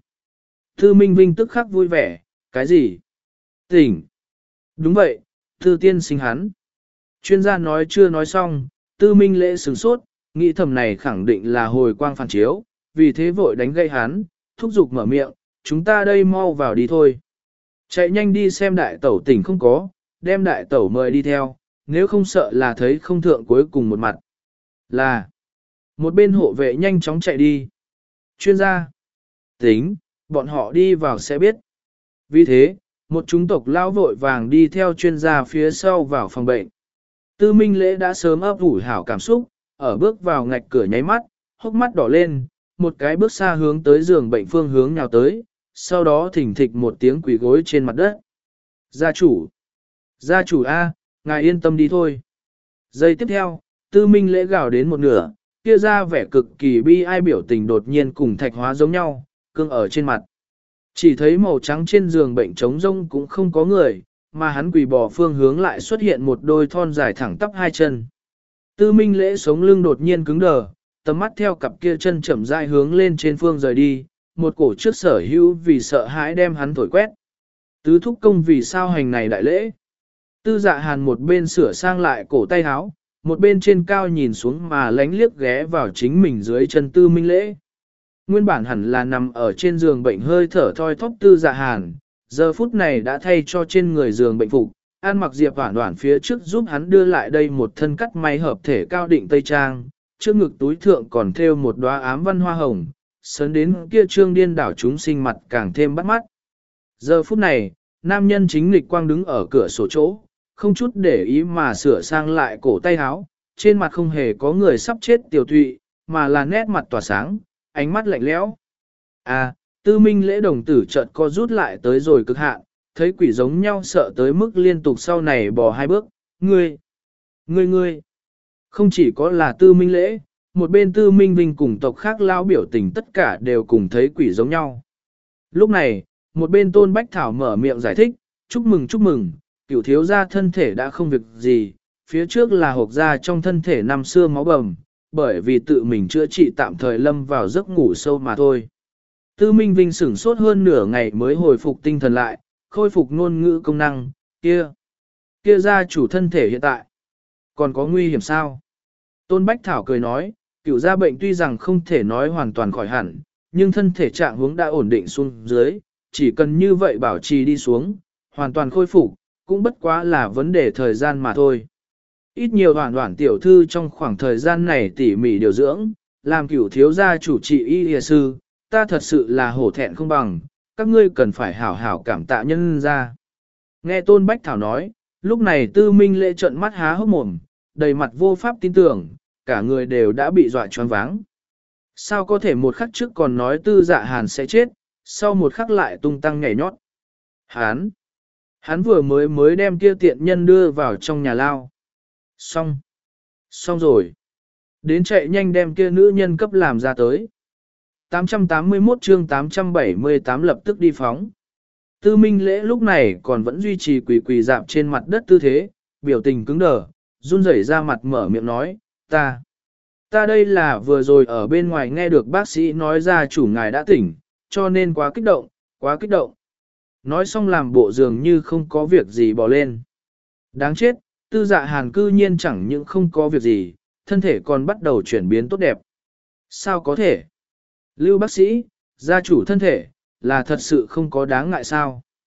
Tư Minh Vinh tức khắc vui vẻ, cái gì? Tỉnh. Đúng vậy, Tư tiên sinh hắn. Chuyên gia nói chưa nói xong, Tư Minh lễ sửng sốt, nghĩ thầm này khẳng định là hồi quang phản chiếu, vì thế vội đánh gây hắn, thúc giục mở miệng, chúng ta đây mau vào đi thôi. Chạy nhanh đi xem đại tẩu tỉnh không có, đem đại tẩu mời đi theo, nếu không sợ là thấy không thượng cuối cùng một mặt. Là, một bên hộ vệ nhanh chóng chạy đi. Chuyên gia, tính, bọn họ đi vào sẽ biết. Vì thế, một chúng tộc lao vội vàng đi theo chuyên gia phía sau vào phòng bệnh. Tư Minh Lễ đã sớm ấp ủ hảo cảm xúc, ở bước vào ngạch cửa nháy mắt, hốc mắt đỏ lên, một cái bước xa hướng tới giường bệnh phương hướng nhào tới, sau đó thỉnh thịch một tiếng quỳ gối trên mặt đất. Gia chủ! Gia chủ A, ngài yên tâm đi thôi. Giây tiếp theo, Tư Minh Lễ gào đến một nửa, kia ra vẻ cực kỳ bi ai biểu tình đột nhiên cùng thạch hóa giống nhau, cương ở trên mặt. Chỉ thấy màu trắng trên giường bệnh trống rông cũng không có người, mà hắn quỳ bò phương hướng lại xuất hiện một đôi thon dài thẳng tắp hai chân. Tư Minh Lễ sống lưng đột nhiên cứng đờ, tầm mắt theo cặp kia chân chậm rãi hướng lên trên phương rời đi, một cổ trước sở hữu vì sợ hãi đem hắn thổi quét. Tứ thúc công vì sao hành này đại lễ. Tư dạ hàn một bên sửa sang lại cổ tay áo, một bên trên cao nhìn xuống mà lánh liếc ghé vào chính mình dưới chân Tư Minh Lễ. Nguyên bản hẳn là nằm ở trên giường bệnh hơi thở thoi thóp Tư dạ hàn, giờ phút này đã thay cho trên người giường bệnh phục, An mặc Diệp Hoản Hoản phía trước giúp hắn đưa lại đây một thân cắt may hợp thể cao định tây trang, trước ngực túi thượng còn thêu một đóa ám văn hoa hồng, sớn đến kia trương điên đảo chúng sinh mặt càng thêm bắt mắt. Giờ phút này, nam nhân chính lịch quang đứng ở cửa sổ chỗ, không chút để ý mà sửa sang lại cổ tay áo, trên mặt không hề có người sắp chết tiểu tụy, mà là nét mặt tỏa sáng, ánh mắt lạnh lẽo. À, Tư Minh Lễ đồng tử chợt co rút lại tới rồi cực hạn, thấy quỷ giống nhau sợ tới mức liên tục sau này bò hai bước, ngươi, ngươi ngươi. Không chỉ có là Tư Minh Lễ, một bên Tư Minh Vinh cùng tộc khác lao biểu tình tất cả đều cùng thấy quỷ giống nhau. Lúc này, một bên Tôn Bách Thảo mở miệng giải thích, chúc mừng chúc mừng, cửu thiếu gia thân thể đã không việc gì, phía trước là hộp ra trong thân thể năm xưa máu bầm, bởi vì tự mình chữa trị tạm thời lâm vào giấc ngủ sâu mà thôi. Tư Minh Vinh sửng sốt hơn nửa ngày mới hồi phục tinh thần lại, khôi phục ngôn ngữ công năng, kia, kia gia chủ thân thể hiện tại. Còn có nguy hiểm sao? Tôn Bách Thảo cười nói, cửu gia bệnh tuy rằng không thể nói hoàn toàn khỏi hẳn, nhưng thân thể trạng huống đã ổn định xuống dưới, chỉ cần như vậy bảo trì đi xuống, hoàn toàn khôi phục, cũng bất quá là vấn đề thời gian mà thôi. Ít nhiều hoàn hoàn tiểu thư trong khoảng thời gian này tỉ mỉ điều dưỡng, làm cửu thiếu gia chủ trị y y sư, ta thật sự là hổ thẹn không bằng, các ngươi cần phải hảo hảo cảm tạ nhân ra. Nghe Tôn Bách Thảo nói, lúc này Tư Minh Lễ trợn mắt há hốc mồm, đầy mặt vô pháp tin tưởng, cả người đều đã bị dọa choáng váng. Sao có thể một khắc trước còn nói tư dạ hàn sẽ chết, sau một khắc lại tung tăng nhảy nhót. Hán! Hắn vừa mới mới đem kia tiện nhân đưa vào trong nhà lao. Xong! Xong rồi! Đến chạy nhanh đem kia nữ nhân cấp làm ra tới. tám trăm tám mươi mốt chương tám trăm bảy mươi tám lập tức đi phóng. Tư Minh Lễ lúc này còn vẫn duy trì quỳ quỳ dạp trên mặt đất tư thế, biểu tình cứng đờ, run rẩy ra mặt mở miệng nói, ta. Ta đây là vừa rồi ở bên ngoài nghe được bác sĩ nói ra chủ ngài đã tỉnh, cho nên quá kích động, quá kích động. Nói xong làm bộ dường như không có việc gì bỏ lên. Đáng chết, tư dạ hàn cư nhiên chẳng những không có việc gì, thân thể còn bắt đầu chuyển biến tốt đẹp. Sao có thể? Lưu bác sĩ, gia chủ thân thể, là thật sự không có đáng ngại sao?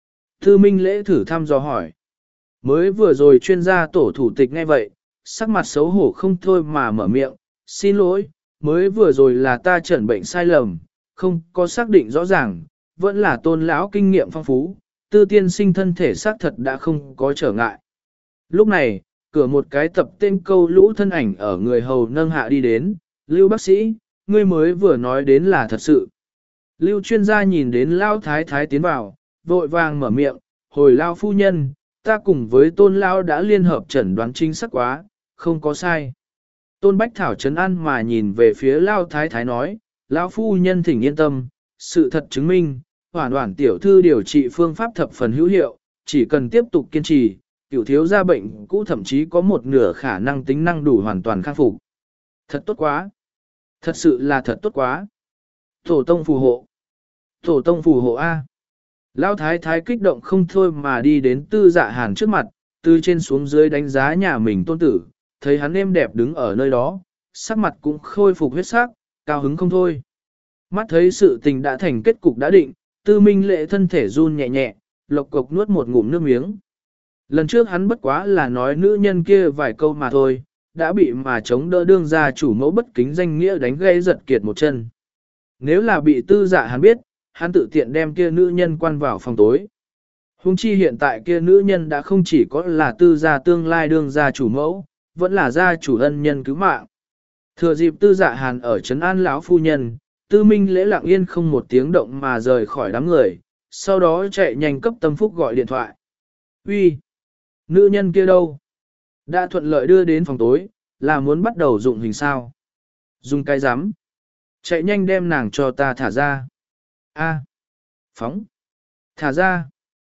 Tư Minh Lễ thử thăm dò hỏi. Mới vừa rồi chuyên gia tổ thủ tịch nghe vậy, sắc mặt xấu hổ không thôi mà mở miệng, xin lỗi, mới vừa rồi là ta chẩn bệnh sai lầm, không có xác định rõ ràng, vẫn là tôn lão kinh nghiệm phong phú, tư tiên sinh thân thể xác thật đã không có trở ngại. Lúc này, cửa một cái tập tên câu lũ thân ảnh ở người hầu nâng hạ đi đến, Lưu bác sĩ, ngươi mới vừa nói đến là thật sự. Lưu chuyên gia nhìn đến Lao Thái Thái tiến vào, vội vàng mở miệng, hồi Lao phu nhân, ta cùng với tôn Lao đã liên hợp chẩn đoán chính xác quá, không có sai. Tôn Bách Thảo trấn an mà nhìn về phía Lao Thái Thái nói, Lao phu nhân thỉnh yên tâm, sự thật chứng minh, hoàn hoàn tiểu thư điều trị phương pháp thập phần hữu hiệu, chỉ cần tiếp tục kiên trì, cửu thiếu gia bệnh cũ thậm chí có một nửa khả năng tính năng đủ hoàn toàn khắc phục. Thật tốt quá. Thật sự là thật tốt quá. Tổ tông phù hộ. Tổ tông phù hộ A. Lão thái thái kích động không thôi mà đi đến tư dạ hàn trước mặt, từ trên xuống dưới đánh giá nhà mình tôn tử, thấy hắn êm đẹp đứng ở nơi đó, sắc mặt cũng khôi phục huyết sắc, cao hứng không thôi. Mắt thấy sự tình đã thành kết cục đã định, tư minh lệ thân thể run nhẹ nhẹ, lộc cộc nuốt một ngụm nước miếng. Lần trước hắn bất quá là nói nữ nhân kia vài câu mà thôi, đã bị mà chống đỡ đương gia chủ mẫu bất kính danh nghĩa đánh gây giật kiệt một chân. Nếu là bị tư dạ hắn biết, hắn tự tiện đem kia nữ nhân quan vào phòng tối. Hùng chi hiện tại kia nữ nhân đã không chỉ có là tư gia tương lai đương gia chủ mẫu, vẫn là gia chủ ân nhân cứu mạng. Thừa dịp tư dạ hàn ở trấn an lão phu nhân, tư minh lễ lặng yên không một tiếng động mà rời khỏi đám người, sau đó chạy nhanh cấp tâm phúc gọi điện thoại. Uy, nữ nhân kia đâu? Đã thuận lợi đưa đến phòng tối, là muốn bắt đầu dụng hình sao? Dùng cái rắm chạy nhanh đem nàng cho ta thả ra. A. Phóng. Thả ra.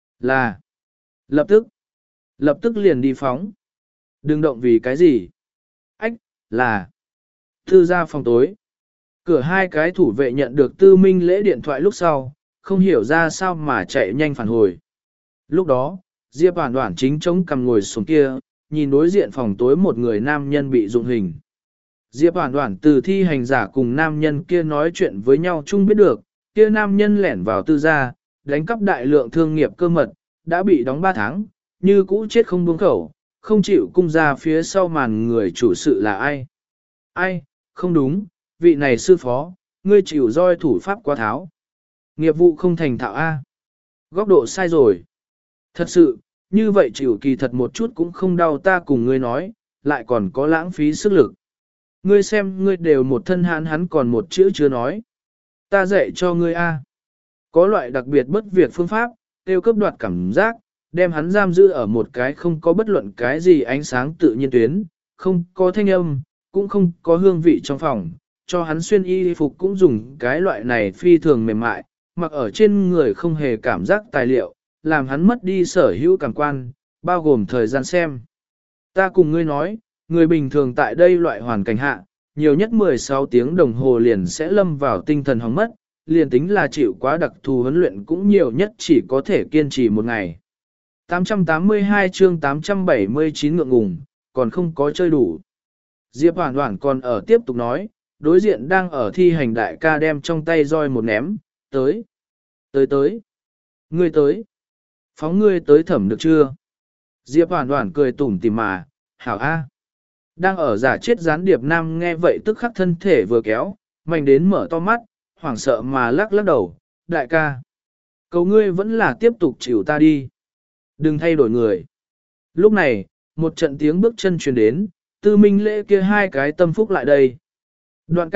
Là. Lập tức. Lập tức liền đi phóng. Đừng động vì cái gì. Ách, là. Tư ra phòng tối. Cửa hai cái thủ vệ nhận được tư minh lễ điện thoại lúc sau, không hiểu ra sao mà chạy nhanh phản hồi. Lúc đó, Diệp Hoàn Hoàn chính chống cằm ngồi xuống kia, nhìn đối diện phòng tối một người nam nhân bị dụng hình. Diệp Hoàn Hoàn từ thi hành giả cùng nam nhân kia nói chuyện với nhau chung biết được, kia nam nhân lẻn vào tư gia, đánh cắp đại lượng thương nghiệp cơ mật, đã bị đóng ba tháng, như cũ chết không buông khẩu, không chịu cung ra phía sau màn người chủ sự là ai. Ai, không đúng, vị này sư phó, ngươi chịu roi thủ pháp quá tháo. Nghiệp vụ không thành thạo A. Góc độ sai rồi. Thật sự, như vậy chịu kỳ thật một chút cũng không đau ta cùng ngươi nói, lại còn có lãng phí sức lực. Ngươi xem ngươi đều một thân hãn hắn còn một chữ chưa nói. Ta dạy cho ngươi A. Có loại đặc biệt bất việc phương pháp, tiêu cấp đoạt cảm giác, đem hắn giam giữ ở một cái không có bất luận cái gì ánh sáng tự nhiên tuyến, không có thanh âm, cũng không có hương vị trong phòng, cho hắn xuyên y phục cũng dùng cái loại này phi thường mềm mại, mặc ở trên người không hề cảm giác tài liệu, làm hắn mất đi sở hữu cảm quan, bao gồm thời gian xem. Ta cùng ngươi nói, người bình thường tại đây loại hoàn cảnh hạ, nhiều nhất mười sáu tiếng đồng hồ liền sẽ lâm vào tinh thần hóng mất, liền tính là chịu quá đặc thù huấn luyện cũng nhiều nhất chỉ có thể kiên trì một ngày. tám trăm tám mươi hai chương tám trăm bảy mươi chín ngượng ngùng, còn không có chơi đủ. Diệp Hoàn Hoàn còn ở tiếp tục nói, đối diện đang ở thi hành đại ca đem trong tay roi một ném, tới, tới tới, ngươi tới, phóng ngươi tới thẩm được chưa? Diệp Hoàn Hoàn cười tủm tỉm mà, hảo a. Đang ở giả chết gián điệp nam nghe vậy tức khắc thân thể vừa kéo, mạnh đến mở to mắt, hoảng sợ mà lắc lắc đầu, đại ca. Cầu ngươi vẫn là tiếp tục chịu ta đi. Đừng thay đổi người. Lúc này, một trận tiếng bước chân truyền đến, tư minh lễ kia hai cái tâm phúc lại đây. Đoạn ca,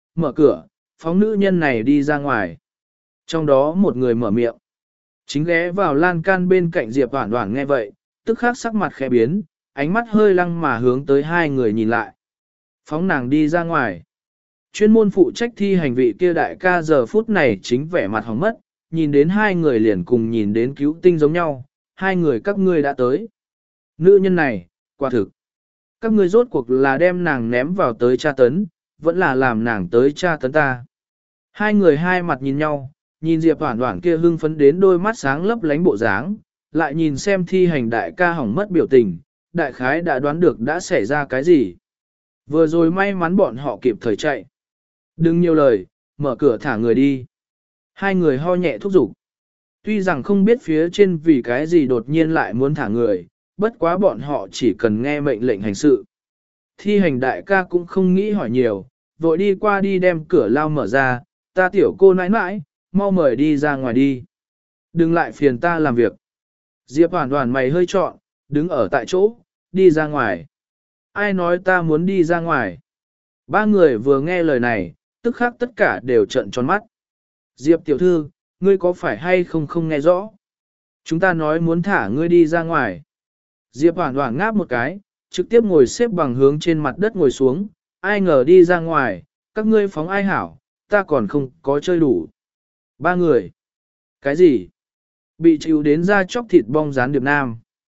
mở cửa, phóng nữ nhân này đi ra ngoài. Trong đó một người mở miệng. Chính ghé vào lan can bên cạnh Diệp Hoản Hoản nghe vậy, tức khắc sắc mặt khẽ biến, ánh mắt hơi lăng mà hướng tới hai người nhìn lại. Phóng nàng đi ra ngoài. Chuyên môn phụ trách thi hành vị kia đại ca giờ phút này chính vẻ mặt hỏng mất, nhìn đến hai người liền cùng nhìn đến cứu tinh giống nhau, hai người các ngươi đã tới. Nữ nhân này, quả thực. Các ngươi rốt cuộc là đem nàng ném vào tới tra tấn, vẫn là làm nàng tới tra tấn ta. Hai người hai mặt nhìn nhau, nhìn Diệp Hoản Hoản kia hưng phấn đến đôi mắt sáng lấp lánh bộ dáng, lại nhìn xem thi hành đại ca hỏng mất biểu tình, đại khái đã đoán được đã xảy ra cái gì. Vừa rồi may mắn bọn họ kịp thời chạy. Đừng nhiều lời, mở cửa thả người đi. Hai người ho nhẹ thúc giục. Tuy rằng không biết phía trên vì cái gì đột nhiên lại muốn thả người, bất quá bọn họ chỉ cần nghe mệnh lệnh hành sự. Thi hành đại ca cũng không nghĩ hỏi nhiều, vội đi qua đi đem cửa lao mở ra, ta tiểu cô nãi nãi, mau mời đi ra ngoài đi. Đừng lại phiền ta làm việc. Diệp Hoản Hoản mày hơi trọn, đứng ở tại chỗ, đi ra ngoài. Ai nói ta muốn đi ra ngoài? Ba người vừa nghe lời này, tức khắc tất cả đều trợn tròn mắt. Diệp tiểu thư, ngươi có phải hay không không nghe rõ? Chúng ta nói muốn thả ngươi đi ra ngoài. Diệp Hoản Hoản ngáp một cái, trực tiếp ngồi xếp bằng hướng trên mặt đất ngồi xuống, ai ngờ đi ra ngoài, các ngươi phóng ai hảo, ta còn không có chơi đủ. Ba người. Cái gì? Bị chịu đến ra chóc thịt bong rán điệp nam.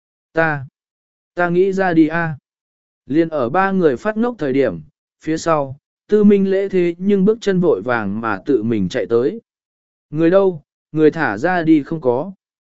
Ta. Ta nghĩ ra đi a. Liên ở ba người phát ngốc thời điểm, phía sau, Tư Minh Lễ thế nhưng bước chân vội vàng mà tự mình chạy tới. Người đâu, người thả ra đi không có.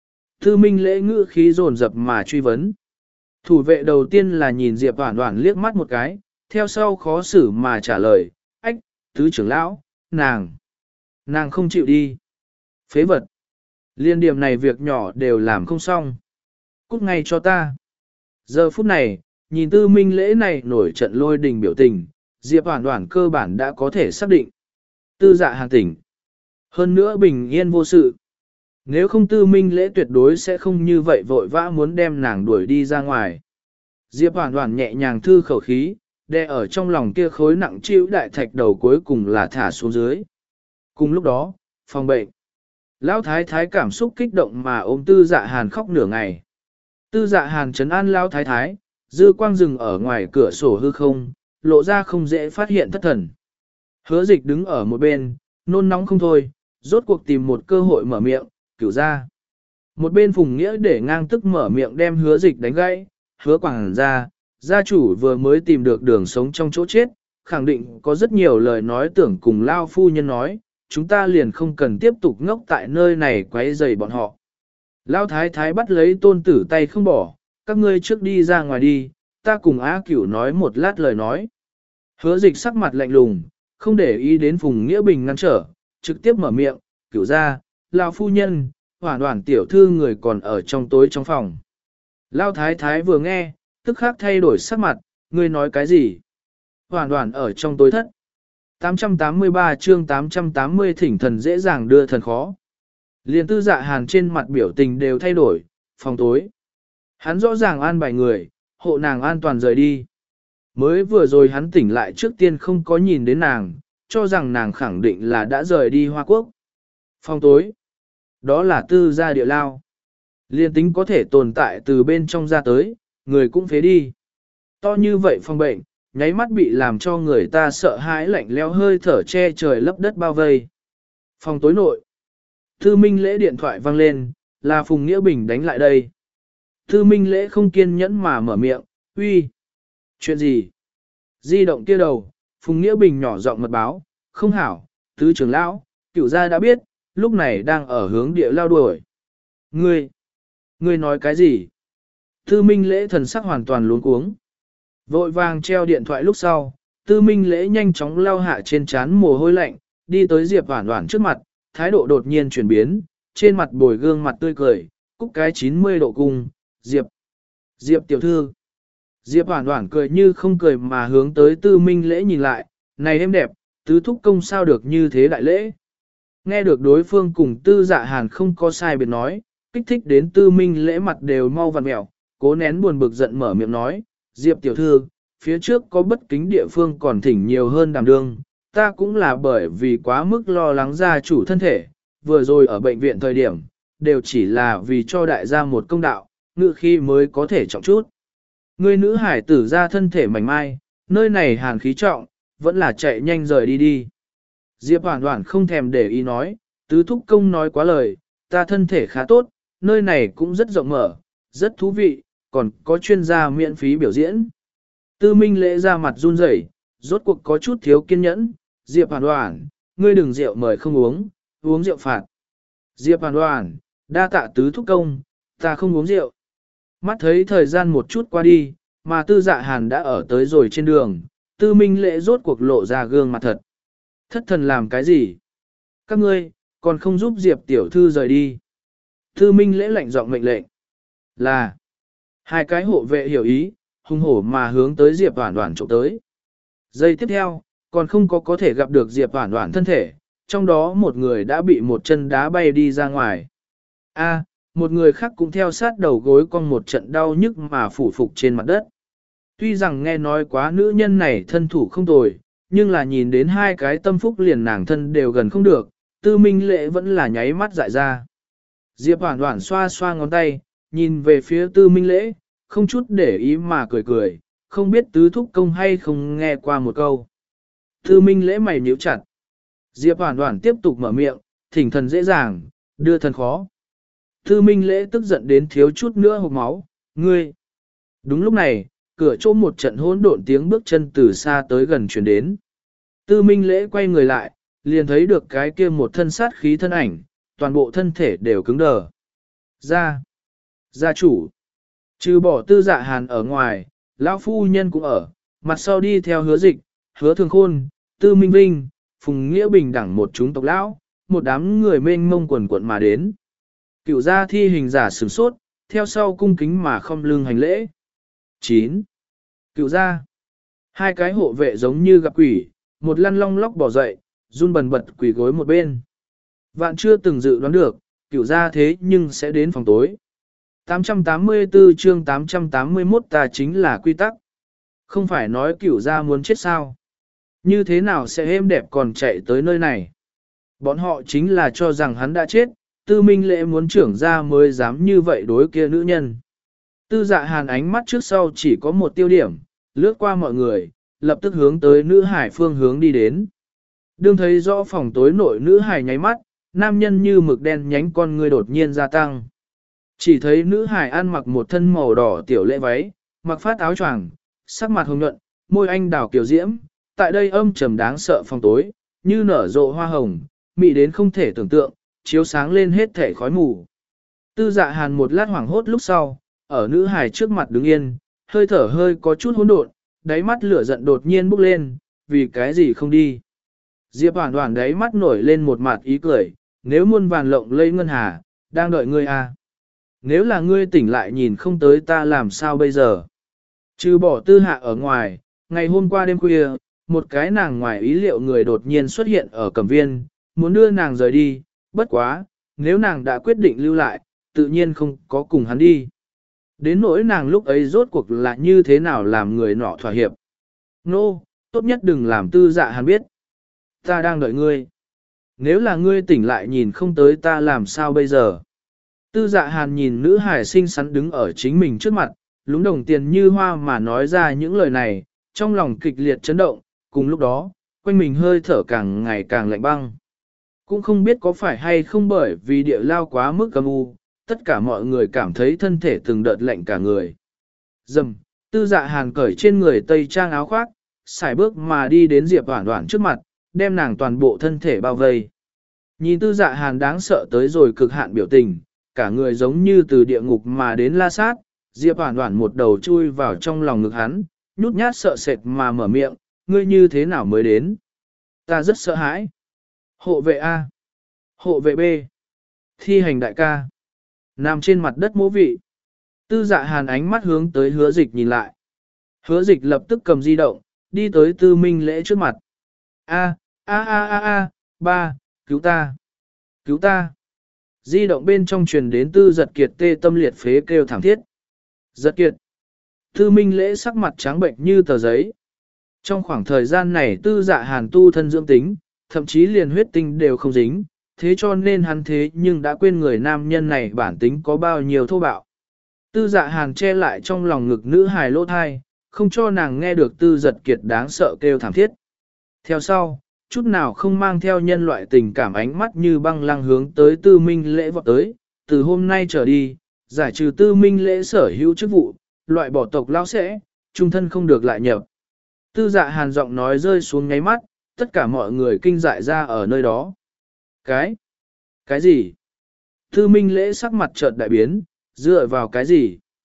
Tư Minh Lễ ngữ khí dồn dập mà truy vấn. Thủ vệ đầu tiên là nhìn Diệp Hoản Hoản liếc mắt một cái, theo sau khó xử mà trả lời, ách, tứ trưởng lão, nàng, nàng không chịu đi. Phế vật. Liên điểm này việc nhỏ đều làm không xong. Cút ngay cho ta. Giờ phút này, nhìn Tư Minh Lễ này nổi trận lôi đình biểu tình, Diệp Hoản Hoản cơ bản đã có thể xác định. Tư Dạ Hàn tỉnh. Hơn nữa bình yên vô sự. Nếu không Tư Minh Lễ tuyệt đối sẽ không như vậy vội vã muốn đem nàng đuổi đi ra ngoài. Diệp Hoản Hoản nhẹ nhàng thư khẩu khí, đè ở trong lòng kia khối nặng chịu đại thạch đầu cuối cùng là thả xuống dưới. Cùng lúc đó, phòng bệnh. Lão Thái Thái cảm xúc kích động mà ôm Tư Dạ Hàn khóc nửa ngày. Tư Dạ Hàn trấn an Lão Thái Thái, dư quang rừng ở ngoài cửa sổ hư không, lộ ra không dễ phát hiện thất thần. Hứa Dịch đứng ở một bên, nôn nóng không thôi, rốt cuộc tìm một cơ hội mở miệng, cửu ra. Một bên Phùng Nghĩa để ngang tức mở miệng đem Hứa Dịch đánh gãy, Hứa quảng ra, gia chủ vừa mới tìm được đường sống trong chỗ chết, khẳng định có rất nhiều lời nói tưởng cùng Lao phu nhân nói, chúng ta liền không cần tiếp tục ngốc tại nơi này quấy rầy bọn họ. Lao Thái Thái bắt lấy tôn tử tay không bỏ, các ngươi trước đi ra ngoài đi, ta cùng Á Cửu nói một lát lời nói. Hứa Dịch sắc mặt lạnh lùng, không để ý đến Phùng Nghĩa Bình ngăn trở, trực tiếp mở miệng, Cửu ra, Lao phu nhân, Hoản Hoản tiểu thư người còn ở trong tối trong phòng. Lao Thái Thái vừa nghe, tức khắc thay đổi sắc mặt, ngươi nói cái gì? Hoản Hoản ở trong tối thất. tám trăm tám mươi ba chương tám trăm tám mươi thỉnh thần dễ dàng đưa thần khó. Liên Tư Dạ Hàn trên mặt biểu tình đều thay đổi, phòng tối. Hắn rõ ràng an bài người, hộ nàng an toàn rời đi. Mới vừa rồi hắn tỉnh lại trước tiên không có nhìn đến nàng, cho rằng nàng khẳng định là đã rời đi Hoa Quốc. Phòng tối. Đó là Tư gia địa lao. Liên tính có thể tồn tại từ bên trong ra tới, người cũng phế đi. To như vậy phòng bệnh, nháy mắt bị làm cho người ta sợ hãi lạnh leo hơi thở che trời lấp đất bao vây. Phòng tối nội. Tư Minh Lễ điện thoại vang lên, là Phùng Nghĩa Bình đánh lại đây. Tư Minh Lễ không kiên nhẫn mà mở miệng, uy. Chuyện gì? Di động kia đầu, Phùng Nghĩa Bình nhỏ giọng mật báo, không hảo, tứ trưởng lão, cửu gia đã biết, lúc này đang ở hướng địa lao đuổi. Ngươi, ngươi nói cái gì? Tư Minh Lễ thần sắc hoàn toàn luống cuống. Vội vàng treo điện thoại lúc sau, Tư Minh Lễ nhanh chóng lau hạ trên trán mồ hôi lạnh, đi tới Diệp Hoản Hoản trước mặt, thái độ đột nhiên chuyển biến, trên mặt bồi gương mặt tươi cười, cúc cái chín mươi độ cung, Diệp, Diệp tiểu thư. Diệp Hoản Hoản cười như không cười mà hướng tới Tư Minh Lễ nhìn lại, này em đẹp, tứ thúc công sao được như thế đại lễ. Nghe được đối phương cùng Tư Dạ Hàn không có sai biệt nói, kích thích đến Tư Minh Lễ mặt đều mau vặn mẹo, cố nén buồn bực giận mở miệng nói, Diệp tiểu thư, phía trước có bất kính địa phương còn thỉnh nhiều hơn đảm đương, ta cũng là bởi vì quá mức lo lắng gia chủ thân thể, vừa rồi ở bệnh viện thời điểm, đều chỉ là vì cho đại gia một công đạo, ngự khi mới có thể trọng chút. Người nữ hải tử ra thân thể mảnh mai, nơi này hàn khí trọng, vẫn là chạy nhanh rời đi đi. Diệp Hoản Hoản không thèm để ý nói, tứ thúc công nói quá lời, ta thân thể khá tốt, nơi này cũng rất rộng mở, rất thú vị, còn có chuyên gia miễn phí biểu diễn. Tư Minh Lễ ra mặt run rẩy, rốt cuộc có chút thiếu kiên nhẫn, Diệp Hoản Hoản, ngươi đừng rượu mời không uống, uống rượu phạt. Diệp Hoản Hoản, đa tạ tứ thúc công, ta không uống rượu. Mắt thấy thời gian một chút qua đi, mà Tư Dạ Hàn đã ở tới rồi trên đường, Tư Minh Lễ rốt cuộc lộ ra gương mặt thật. Thất thần làm cái gì? Các ngươi, còn không giúp Diệp tiểu thư rời đi. Tư Minh Lễ lạnh giọng mệnh lệnh. Là, hai cái hộ vệ hiểu ý, hung hổ mà hướng tới Diệp Hoản Hoản trộm tới. Giây tiếp theo, còn không có có thể gặp được Diệp Hoản Hoản thân thể, trong đó một người đã bị một chân đá bay đi ra ngoài. A, một người khác cũng theo sát đầu gối con một trận đau nhức mà phủ phục trên mặt đất. Tuy rằng nghe nói quá nữ nhân này thân thủ không tồi, nhưng là nhìn đến hai cái tâm phúc liền nàng thân đều gần không được, Tư Minh Lễ vẫn là nháy mắt dại ra. Diệp Hoản Hoản xoa xoa ngón tay, nhìn về phía Tư Minh Lễ, không chút để ý mà cười cười, không biết tứ thúc công hay không nghe qua một câu. Tư Minh Lễ mày nhíu chặt. Diệp Hoản Hoản tiếp tục mở miệng, thỉnh thần dễ dàng, đưa thần khó. Tư Minh Lễ tức giận đến thiếu chút nữa hộc máu, ngươi. Đúng lúc này, cửa chỗ một trận hỗn độn tiếng bước chân từ xa tới gần truyền đến. Tư Minh Lễ quay người lại, liền thấy được cái kia một thân sát khí thân ảnh, toàn bộ thân thể đều cứng đờ. Gia, gia chủ, trừ bỏ Tư Dạ Hàn ở ngoài, lão phu nhân cũng ở, mặt sau đi theo Hứa Dịch, Hứa Thường Khôn, Tư Minh Vinh, Phùng Nghĩa Bình đẳng một chúng tộc lão, một đám người mênh mông quần quận mà đến. Cửu gia thi hình giả sửng sốt, theo sau cung kính mà không lưng hành lễ. chín. Cửu gia. Hai cái hộ vệ giống như gặp quỷ, một lăn long lóc bỏ dậy, run bần bật quỷ gối một bên. Vạn chưa từng dự đoán được, cửu gia thế nhưng sẽ đến phòng tối. tám trăm tám mươi tư chương tám trăm tám mươi mốt ta chính là quy tắc. Không phải nói cửu gia muốn chết sao? Như thế nào sẽ êm đẹp còn chạy tới nơi này? Bọn họ chính là cho rằng hắn đã chết, Tư Minh Lễ muốn trưởng ra mới dám như vậy đối kia nữ nhân. Tư Dạ Hàn ánh mắt trước sau chỉ có một tiêu điểm, lướt qua mọi người, lập tức hướng tới nữ hải phương hướng đi đến. Đương thấy rõ phòng tối nội nữ hải nháy mắt, nam nhân như mực đen nhánh con người đột nhiên gia tăng. Chỉ thấy nữ hải ăn mặc một thân màu đỏ tiểu lễ váy, mặc phát áo choàng, sắc mặt hồng nhuận, môi anh đào kiều diễm, tại đây âm trầm đáng sợ phòng tối, như nở rộ hoa hồng, mị đến không thể tưởng tượng, chiếu sáng lên hết thể khói mù. Tư Dạ Hàn một lát hoảng hốt lúc sau, ở nữ hài trước mặt đứng yên, hơi thở hơi có chút hỗn độn, đáy mắt lửa giận đột nhiên bốc lên, vì cái gì không đi. Diệp Hoản Hoản đáy mắt nổi lên một mặt ý cười, nếu muôn vàn lộng lây ngân hà, đang đợi ngươi à. Nếu là ngươi tỉnh lại nhìn không tới ta làm sao bây giờ. Trừ bỏ Tư Hạ ở ngoài, ngày hôm qua đêm khuya, một cái nàng ngoài ý liệu người đột nhiên xuất hiện ở Cẩm Viên, muốn đưa nàng rời đi, bất quá, nếu nàng đã quyết định lưu lại, tự nhiên không có cùng hắn đi. Đến nỗi nàng lúc ấy rốt cuộc là như thế nào làm người nọ thỏa hiệp. Nô, no, tốt nhất đừng làm Tư Dạ Hàn biết. Ta đang đợi ngươi. Nếu là ngươi tỉnh lại nhìn không tới ta làm sao bây giờ. Tư Dạ Hàn nhìn nữ hải xinh xắn đứng ở chính mình trước mặt, lúng đồng tiền như hoa mà nói ra những lời này, trong lòng kịch liệt chấn động, cùng lúc đó, quanh mình hơi thở càng ngày càng lạnh băng. Cũng không biết có phải hay không bởi vì địa lao quá mức âm u, tất cả mọi người cảm thấy thân thể từng đợt lạnh cả người. Dầm, Tư Dạ Hàn cởi trên người tây trang áo khoác, xài bước mà đi đến Diệp Hoản Hoản trước mặt, đem nàng toàn bộ thân thể bao vây. Nhìn Tư Dạ Hàn đáng sợ tới rồi cực hạn biểu tình, cả người giống như từ địa ngục mà đến la sát, Diệp Hoản Hoản một đầu chui vào trong lòng ngực hắn, nhút nhát sợ sệt mà mở miệng, ngươi như thế nào mới đến? Ta rất sợ hãi. Hộ vệ A. Hộ vệ B. Thi hành đại ca. Nằm trên mặt đất mỗ vị. Tư Dạ Hàn ánh mắt hướng tới Hứa Dịch nhìn lại. Hứa Dịch lập tức cầm di động, đi tới Tư Minh Lễ trước mặt. A, a a a a, ba, cứu ta. Cứu ta. Di động bên trong truyền đến Tư Giật Kiệt tê tâm liệt phế kêu thảm thiết. Giật Kiệt. Tư Minh Lễ sắc mặt trắng bệnh như tờ giấy. Trong khoảng thời gian này tư dạ hàn tu thân dưỡng tính, thậm chí liền huyết tinh đều không dính, thế cho nên hắn thế nhưng đã quên người nam nhân này bản tính có bao nhiêu thô bạo. Tư dạ hàn che lại trong lòng ngực nữ hài lỗ thai, không cho nàng nghe được tư giật kiệt đáng sợ kêu thảm thiết. Theo sau, chút nào không mang theo nhân loại tình cảm ánh mắt như băng lăng hướng tới tư minh lễ vọt tới, từ hôm nay trở đi, giải trừ tư minh lễ sở hữu chức vụ, loại bỏ tộc lao sẽ, trung thân không được lại nhập. Tư dạ hàn giọng nói rơi xuống ngáy mắt, tất cả mọi người kinh dại ra ở nơi đó. Cái? Cái gì? Tư minh lễ sắc mặt chợt đại biến, dựa vào cái gì?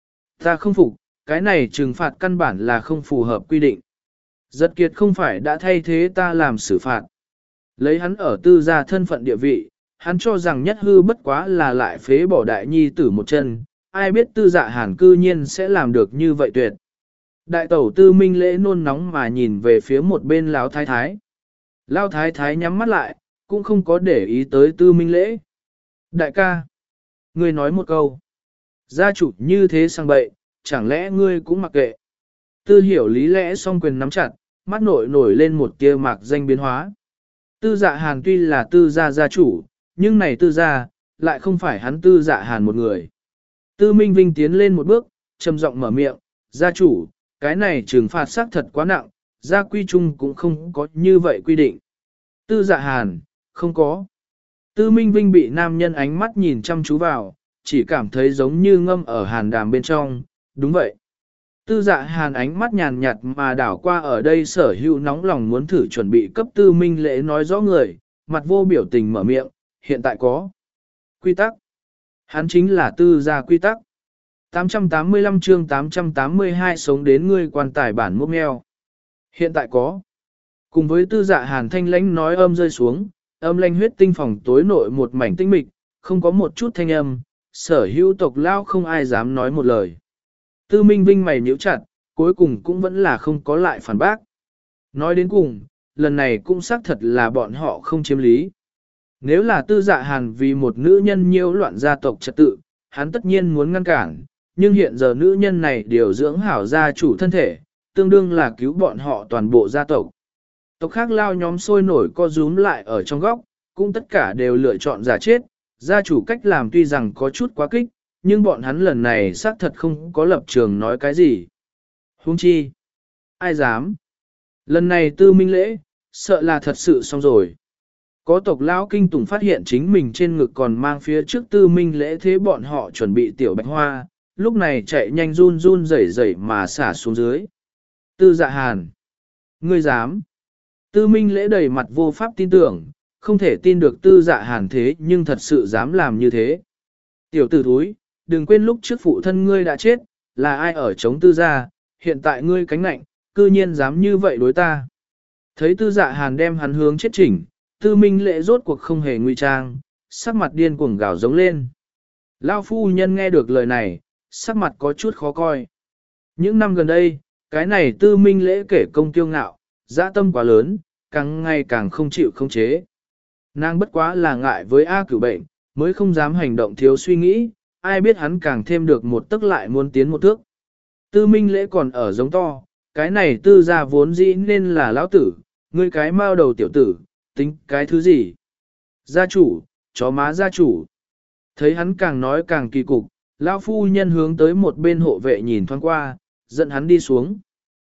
Ta không phục, cái này trừng phạt căn bản là không phù hợp quy định. Giật kiệt không phải đã thay thế ta làm xử phạt. Lấy hắn ở tư gia thân phận địa vị, hắn cho rằng nhất hư bất quá là lại phế bỏ đại nhi tử một chân, ai biết tư dạ hàn cư nhiên sẽ làm được như vậy tuyệt. Đại tẩu tư minh lễ nôn nóng mà nhìn về phía một bên lão thái thái. Lão thái thái nhắm mắt lại, cũng không có để ý tới tư minh lễ. Đại ca, ngươi nói một câu. Gia chủ như thế sang bậy, chẳng lẽ ngươi cũng mặc kệ. Tư hiểu lý lẽ song quyền nắm chặt, mắt nội nổi lên một tia mạc danh biến hóa. Tư dạ hàn tuy là tư gia gia chủ, nhưng này tư gia, lại không phải hắn tư dạ hàn một người. Tư Minh Vinh tiến lên một bước, trầm giọng mở miệng, gia chủ, cái này trừng phạt xác thật quá nặng, gia quy chung cũng không có như vậy quy định. Tư dạ hàn, không có. Tư Minh Vinh bị nam nhân ánh mắt nhìn chăm chú vào, chỉ cảm thấy giống như ngâm ở hàn đàm bên trong, đúng vậy. Tư dạ hàn ánh mắt nhàn nhạt mà đảo qua ở đây sở hữu nóng lòng muốn thử chuẩn bị cấp tư minh lễ nói rõ người, mặt vô biểu tình mở miệng, hiện tại có quy tắc. Hắn chính là tư gia quy tắc. tám trăm tám mươi lăm chương tám trăm tám mươi hai sống đến ngươi quan tài bản mốc mèo. Hiện tại có. Cùng với tư dạ hàn thanh lãnh nói âm rơi xuống, âm lanh huyết tinh phòng tối nội một mảnh tinh mịch, không có một chút thanh âm, sở hữu tộc lao không ai dám nói một lời. Tư Minh Vinh mày nhíu chặt, cuối cùng cũng vẫn là không có lại phản bác. Nói đến cùng, lần này cũng xác thật là bọn họ không chiếm lý. Nếu là tư dạ hàn vì một nữ nhân nhiễu loạn gia tộc trật tự, hắn tất nhiên muốn ngăn cản, nhưng hiện giờ nữ nhân này điều dưỡng hảo gia chủ thân thể, tương đương là cứu bọn họ toàn bộ gia tộc. Tộc khác lao nhóm sôi nổi co rúm lại ở trong góc, cũng tất cả đều lựa chọn giả chết, gia chủ cách làm tuy rằng có chút quá kích, nhưng bọn hắn lần này xác thật không có lập trường nói cái gì. Huống chi? Ai dám? Lần này tư minh lễ, sợ là thật sự xong rồi. Có tộc lão kinh tủng phát hiện chính mình trên ngực còn mang phía trước tư minh lễ thế bọn họ chuẩn bị tiểu bạch hoa, lúc này chạy nhanh run run rẩy rẩy mà xả xuống dưới. Tư dạ hàn. Ngươi dám? Tư minh lễ đầy mặt vô pháp tin tưởng, không thể tin được tư dạ hàn thế nhưng thật sự dám làm như thế. Tiểu tử thúi, đừng quên lúc trước phụ thân ngươi đã chết, là ai ở chống tư gia, hiện tại ngươi cánh nạnh, cư nhiên dám như vậy đối ta. Thấy tư dạ hàn đem hắn hướng chết chỉnh, tư minh lễ rốt cuộc không hề nguy trang, sắc mặt điên cuồng gào giống lên. Lao phu nhân nghe được lời này, sắc mặt có chút khó coi. Những năm gần đây, cái này tư minh lễ kể công kiêu ngạo, dã tâm quá lớn, càng ngày càng không chịu không chế. Nàng bất quá là ngại với A cửu bệnh, mới không dám hành động thiếu suy nghĩ, ai biết hắn càng thêm được một tức lại muốn tiến một thước. Tư minh lễ còn ở giống to, cái này tư gia vốn dĩ nên là lão tử, ngươi cái mao đầu tiểu tử, tính cái thứ gì? Gia chủ, chó má gia chủ. Thấy hắn càng nói càng kỳ cục, lão phu nhân hướng tới một bên hộ vệ nhìn thoáng qua, dẫn hắn đi xuống.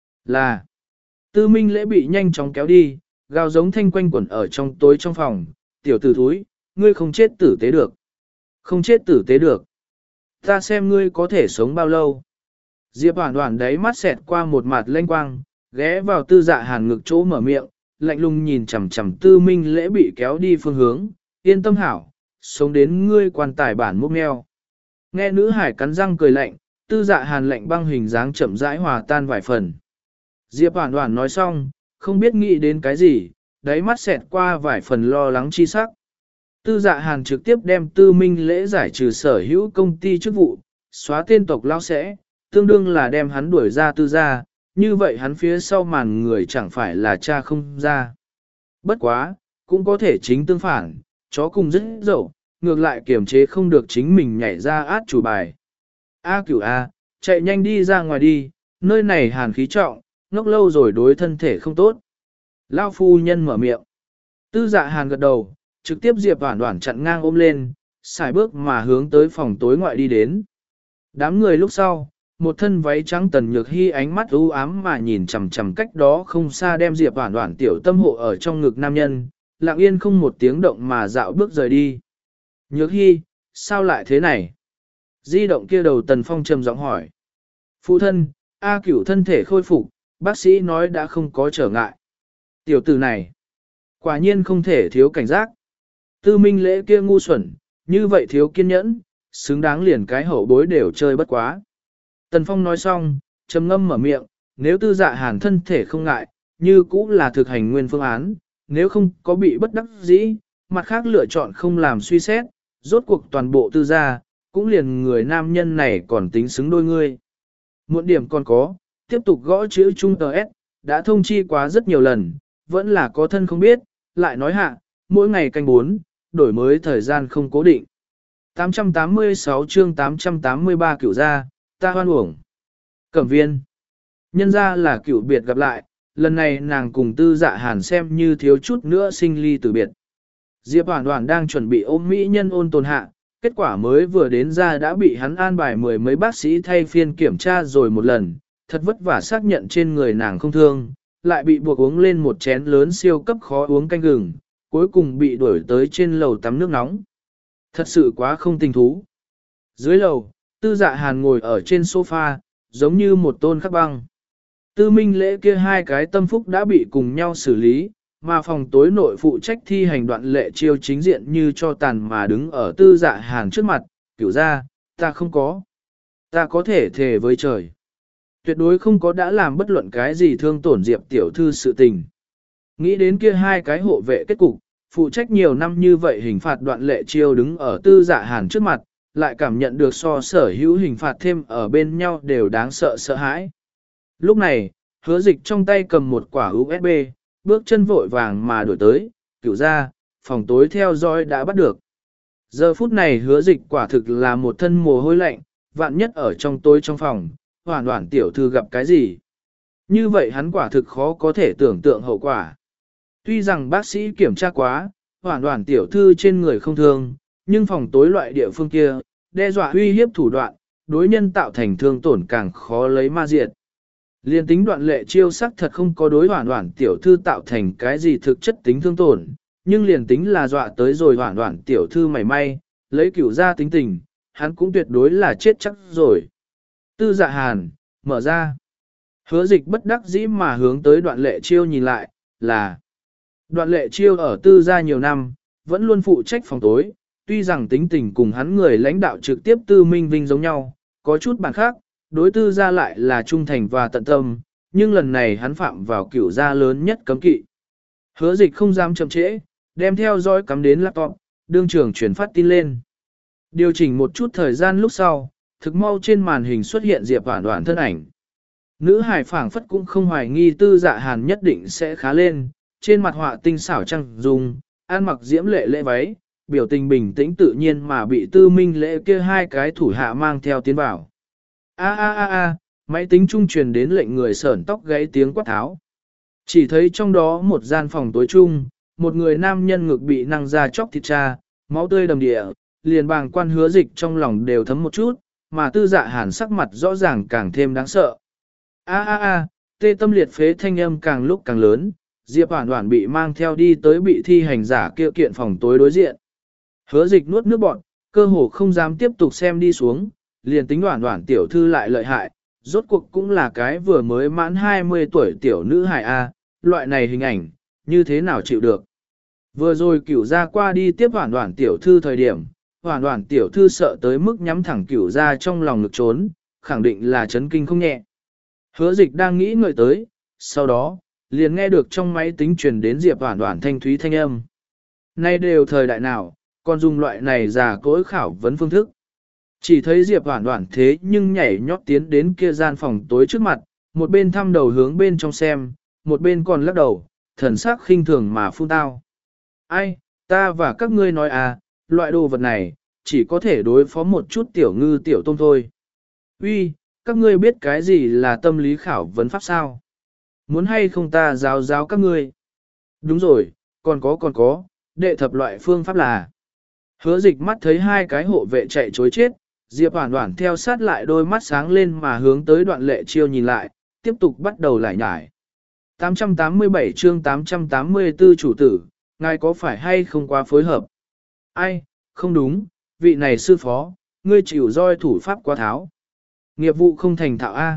Là, tư minh lễ bị nhanh chóng kéo đi, gào giống thanh quanh quẩn ở trong tối trong phòng, tiểu tử thúi, ngươi không chết tử tế được. Không chết tử tế được. Ta xem ngươi có thể sống bao lâu. Diệp Hoản Hoản đáy mắt xẹt qua một mặt lanh quang, ghé vào tư dạ hàn ngực chỗ mở miệng, lạnh lùng nhìn chằm chằm tư minh lễ bị kéo đi phương hướng, yên tâm hảo, sống đến ngươi quan tài bản mốc meo. Nghe nữ hải cắn răng cười lạnh, tư dạ hàn lạnh băng hình dáng chậm rãi hòa tan vài phần. Diệp Hoản Hoản nói xong, không biết nghĩ đến cái gì, đáy mắt xẹt qua vài phần lo lắng chi sắc. Tư dạ hàn trực tiếp đem tư minh lễ giải trừ sở hữu công ty chức vụ, xóa tên tộc lao sẽ, tương đương là đem hắn đuổi ra tư gia, như vậy hắn phía sau màn người chẳng phải là cha không ra. Bất quá, cũng có thể chính tương phản, chó cùng rất dậu, ngược lại kiềm chế không được chính mình nhảy ra át chủ bài. A cửu A, chạy nhanh đi ra ngoài đi, nơi này hàn khí trọng, ngốc lâu rồi đối thân thể không tốt. Lao phu nhân mở miệng. Tư dạ hàn gật đầu, trực tiếp Diệp Hoản Hoản chặn ngang ôm lên, xài bước mà hướng tới phòng tối ngoại đi đến. Đám người lúc sau, một thân váy trắng Tần Nhược Hy ánh mắt u ám mà nhìn chằm chằm cách đó không xa đem Diệp Hoản Hoản tiểu tâm hộ ở trong ngực nam nhân, lặng yên không một tiếng động mà dạo bước rời đi. Nhược Hy, sao lại thế này? Di động kia đầu Tần Phong trầm giọng hỏi. Phụ thân, A Cửu thân thể khôi phục, bác sĩ nói đã không có trở ngại. Tiểu tử này, quả nhiên không thể thiếu cảnh giác. Tư Minh Lễ kia ngu xuẩn, như vậy thiếu kiên nhẫn, xứng đáng liền cái hậu bối đều chơi bất quá. Tần Phong nói xong, trầm ngâm mở miệng, nếu Tư Dạ Hàn thân thể không ngại, như cũ là thực hành nguyên phương án, nếu không có bị bất đắc dĩ, mặt khác lựa chọn không làm suy xét, rốt cuộc toàn bộ Tư gia, cũng liền người nam nhân này còn tính xứng đôi ngươi. Muộn điểm còn có, tiếp tục gõ chữ trung tờ S, đã thông chi quá rất nhiều lần, vẫn là có thân không biết, lại nói hạ, mỗi ngày canh bốn, đổi mới thời gian không cố định. tám trăm tám mươi sáu chương tám trăm tám mươi ba cửu gia, ta hoan uổng. Cẩm viên. Nhân ra là cửu biệt gặp lại, lần này nàng cùng Tư Dạ Hàn xem như thiếu chút nữa sinh ly tử biệt. Diệp Hoản Hoản đang chuẩn bị ôm mỹ nhân ôn tồn hạ, kết quả mới vừa đến ra đã bị hắn an bài mười mấy bác sĩ thay phiên kiểm tra rồi một lần, thật vất vả xác nhận trên người nàng không thương, lại bị buộc uống lên một chén lớn siêu cấp khó uống canh gừng, cuối cùng bị đuổi tới trên lầu tắm nước nóng. Thật sự quá không tình thú. Dưới lầu, Tư Dạ Hàn ngồi ở trên sofa, giống như một tôn khắc băng. Tư Minh Lễ kia hai cái tâm phúc đã bị cùng nhau xử lý, mà phòng tối nội phụ trách thi hành đoạn lệ chiêu chính diện như cho tàn mà đứng ở Tư Dạ Hàn trước mặt, kiểu ra, ta không có. Ta có thể thề với trời. Tuyệt đối không có đã làm bất luận cái gì thương tổn Diệp tiểu thư sự tình. Nghĩ đến kia hai cái hộ vệ kết cục, phụ trách nhiều năm như vậy hình phạt đoạn lệ chiêu đứng ở Tư Dạ Hàn trước mặt, lại cảm nhận được so sở hữu hình phạt thêm ở bên nhau đều đáng sợ sợ hãi. Lúc này, Hứa Dịch trong tay cầm một quả u ét bê, bước chân vội vàng mà đổi tới, cửu ra, phòng tối theo dõi đã bắt được. Giờ phút này Hứa Dịch quả thực là một thân mồ hôi lạnh, vạn nhất ở trong tối trong phòng, Hoản Hoản tiểu thư gặp cái gì. Như vậy hắn quả thực khó có thể tưởng tượng hậu quả. Tuy rằng bác sĩ kiểm tra quá, Hoản Hoản tiểu thư trên người không thương, nhưng phòng tối loại địa phương kia, đe dọa uy hiếp thủ đoạn, đối nhân tạo thành thương tổn càng khó lấy ma diệt. Liên tính đoạn lệ chiêu sắc thật không có đối Hoản Hoản tiểu thư tạo thành cái gì thực chất tính thương tổn, nhưng liền tính là dọa tới rồi Hoản Hoản tiểu thư mảy may, lấy cửu ra tính tình, hắn cũng tuyệt đối là chết chắc rồi. Tư Dạ Hàn, mở ra. Hứa Dịch bất đắc dĩ mà hướng tới đoạn lệ chiêu nhìn lại, là đoạn lệ chiêu ở tư gia nhiều năm, vẫn luôn phụ trách phòng tối, tuy rằng tính tình cùng hắn người lãnh đạo trực tiếp Tư Minh Vinh giống nhau, có chút bản khác, đối tư gia lại là trung thành và tận tâm, nhưng lần này hắn phạm vào cửu gia lớn nhất cấm kỵ. Hứa Dịch không dám chậm trễ, đem theo dõi cắm đến laptop, đương trường chuyển phát tin lên. Điều chỉnh một chút thời gian lúc sau, thực mau trên màn hình xuất hiện Diệp Hoản Hoản thân ảnh. Nữ hải phảng phất cũng không hoài nghi Tư Dạ Hàn nhất định sẽ khá lên, trên mặt họa tinh xảo trăng dung, ăn mặc diễm lệ lễ váy, biểu tình bình tĩnh tự nhiên mà bị Tư Minh Lễ kia hai cái thủ hạ mang theo tiến vào. A a a a, máy tính trung truyền đến lệnh người sởn tóc gáy tiếng quát tháo. Chỉ thấy trong đó một gian phòng tối chung, một người nam nhân ngực bị năng ra chóc thịt cha, máu tươi đầm địa, liền bàng quan Hứa Dịch trong lòng đều thấm một chút, mà Tư Dạ Hàn sắc mặt rõ ràng càng thêm đáng sợ. A a a, tê tâm liệt phế thanh âm càng lúc càng lớn, Diệp Hoản Hoản bị mang theo đi tới bị thi hành giả kia kiện phòng tối đối diện. Hứa Dịch nuốt nước bọt, cơ hồ không dám tiếp tục xem đi xuống, liền tính Hoản Hoản tiểu thư lại lợi hại, rốt cuộc cũng là cái vừa mới mãn hai mươi tuổi tiểu nữ hài A, loại này hình ảnh, như thế nào chịu được. Vừa rồi cửu ra qua đi tiếp Hoản Hoản tiểu thư thời điểm, Hoản Hoản tiểu thư sợ tới mức nhắm thẳng cửu ra trong lòng ngực trốn, khẳng định là chấn kinh không nhẹ. Hứa Dịch đang nghĩ ngợi tới, sau đó, liền nghe được trong máy tính truyền đến Diệp Hoản Hoản thanh thúy thanh âm. Nay đều thời đại nào, còn dùng loại này giả cối khảo vấn phương thức. Chỉ thấy Diệp Hoản Hoản thế nhưng nhảy nhót tiến đến kia gian phòng tối trước mặt, một bên thăm đầu hướng bên trong xem, một bên còn lắc đầu, thần sắc khinh thường mà phun tao. Ai, ta và các ngươi nói à, loại đồ vật này, chỉ có thể đối phó một chút tiểu ngư tiểu tôm thôi. Uy, các ngươi biết cái gì là tâm lý khảo vấn pháp sao? muốn hay không ta giáo giáo các ngươi. Đúng rồi, còn có còn có, đệ thập loại phương pháp là. Hứa dịch mắt thấy hai cái hộ vệ chạy chối chết, Diệp Hoản Hoản theo sát lại đôi mắt sáng lên mà hướng tới Đoạn Lệ Chiêu nhìn lại, tiếp tục bắt đầu lại nhải. tám trăm tám mươi bảy chương tám trăm tám mươi tư chủ tử, ngài có phải hay không quá phối hợp? Ai, không đúng, vị này sư phó, ngươi chịu roi thủ pháp quá tháo. Nghiệp vụ không thành thạo A.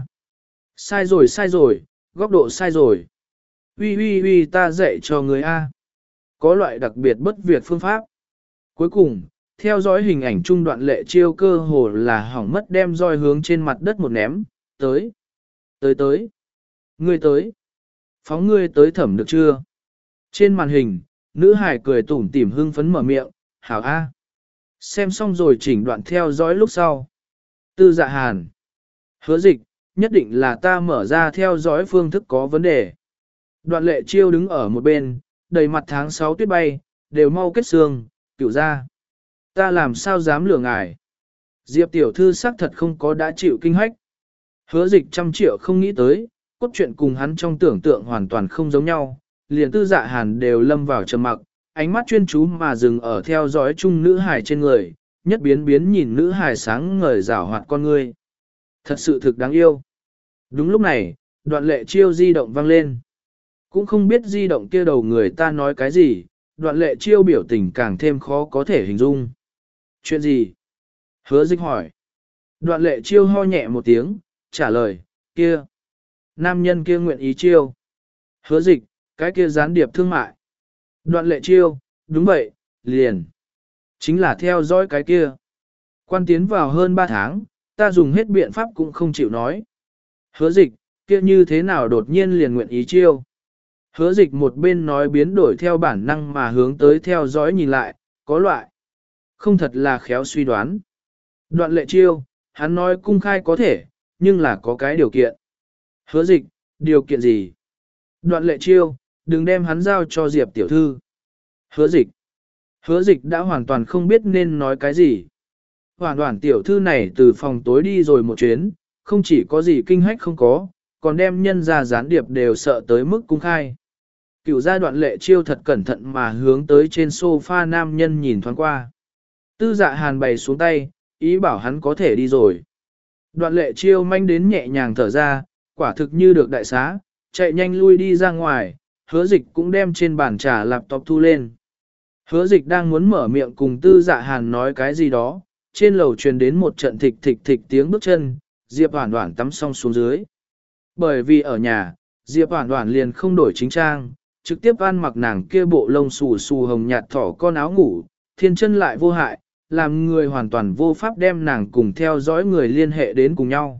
Sai rồi sai rồi, góc độ sai rồi. Uy uy uy ta dạy cho người A. Có loại đặc biệt bất việt phương pháp. Cuối cùng, theo dõi hình ảnh trung Đoạn Lệ Chiêu cơ hồ là hỏng mất đem roi hướng trên mặt đất một ném, tới, tới tới, ngươi tới, phóng ngươi tới thẩm được chưa? Trên màn hình, nữ hải cười tủm tỉm hưng phấn mở miệng, hảo A. Xem xong rồi chỉnh đoạn theo dõi lúc sau. Tư Dạ Hàn. Hứa dịch, nhất định là ta mở ra theo dõi phương thức có vấn đề. Đoạn Lệ Chiêu đứng ở một bên, đầy mặt tháng sáu tuyết bay, đều mau kết xương, cửu ra. Ta làm sao dám lừa ngài. Diệp tiểu thư xác thật không có đã chịu kinh hách. Hứa dịch trăm triệu không nghĩ tới, cốt truyện cùng hắn trong tưởng tượng hoàn toàn không giống nhau, liền Tư Dạ Hàn đều lâm vào trầm mặc, ánh mắt chuyên chú mà dừng ở theo dõi chung nữ hài trên người, nhất biến biến nhìn nữ hài sáng ngời rảo hoạt con ngươi. Thật sự thực đáng yêu. Đúng lúc này, Đoạn Lệ Chiêu di động vang lên. Cũng không biết di động kia đầu người ta nói cái gì, Đoạn Lệ Chiêu biểu tình càng thêm khó có thể hình dung. Chuyện gì? Hứa dịch hỏi. Đoạn Lệ Chiêu ho nhẹ một tiếng, trả lời, kia. Nam nhân kia nguyện ý chiêu. Hứa dịch, cái kia gián điệp thương mại. Đoạn Lệ Chiêu, đúng vậy, liền. Chính là theo dõi cái kia. Quan tiến vào hơn ba tháng, ta dùng hết biện pháp cũng không chịu nói. Hứa dịch, kia như thế nào đột nhiên liền nguyện ý chiêu. Hứa dịch một bên nói biến đổi theo bản năng mà hướng tới theo dõi nhìn lại, có loại. Không thật là khéo suy đoán. Đoạn Lệ Chiêu, hắn nói cung khai có thể, nhưng là có cái điều kiện. Hứa dịch, điều kiện gì? Đoạn Lệ Chiêu, đừng đem hắn giao cho Diệp tiểu thư. Hứa dịch. Hứa dịch đã hoàn toàn không biết nên nói cái gì. Hoàn toàn tiểu thư này từ phòng tối đi rồi một chuyến, không chỉ có gì kinh hách không có, còn đem nhân ra gián điệp đều sợ tới mức cung khai. Cựu gia Đoạn Lệ Chiêu thật cẩn thận mà hướng tới trên sofa nam nhân nhìn thoáng qua. Tư Dạ Hàn bày xuống tay, ý bảo hắn có thể đi rồi. Đoạn Lệ Chiêu manh đến nhẹ nhàng thở ra, quả thực như được đại xá, chạy nhanh lui đi ra ngoài, Hứa dịch cũng đem trên bàn trà laptop thu lên. Hứa dịch đang muốn mở miệng cùng Tư Dạ Hàn nói cái gì đó, trên lầu truyền đến một trận thịch thịch thịch tiếng bước chân, Diệp Hoản Hoản tắm xong xuống dưới. Bởi vì ở nhà, Diệp Hoản Hoản liền không đổi chính trang, trực tiếp ăn mặc nàng kia bộ lông xù xù hồng nhạt thỏ con áo ngủ, thiên chân lại vô hại, làm người hoàn toàn vô pháp đem nàng cùng theo dõi người liên hệ đến cùng nhau.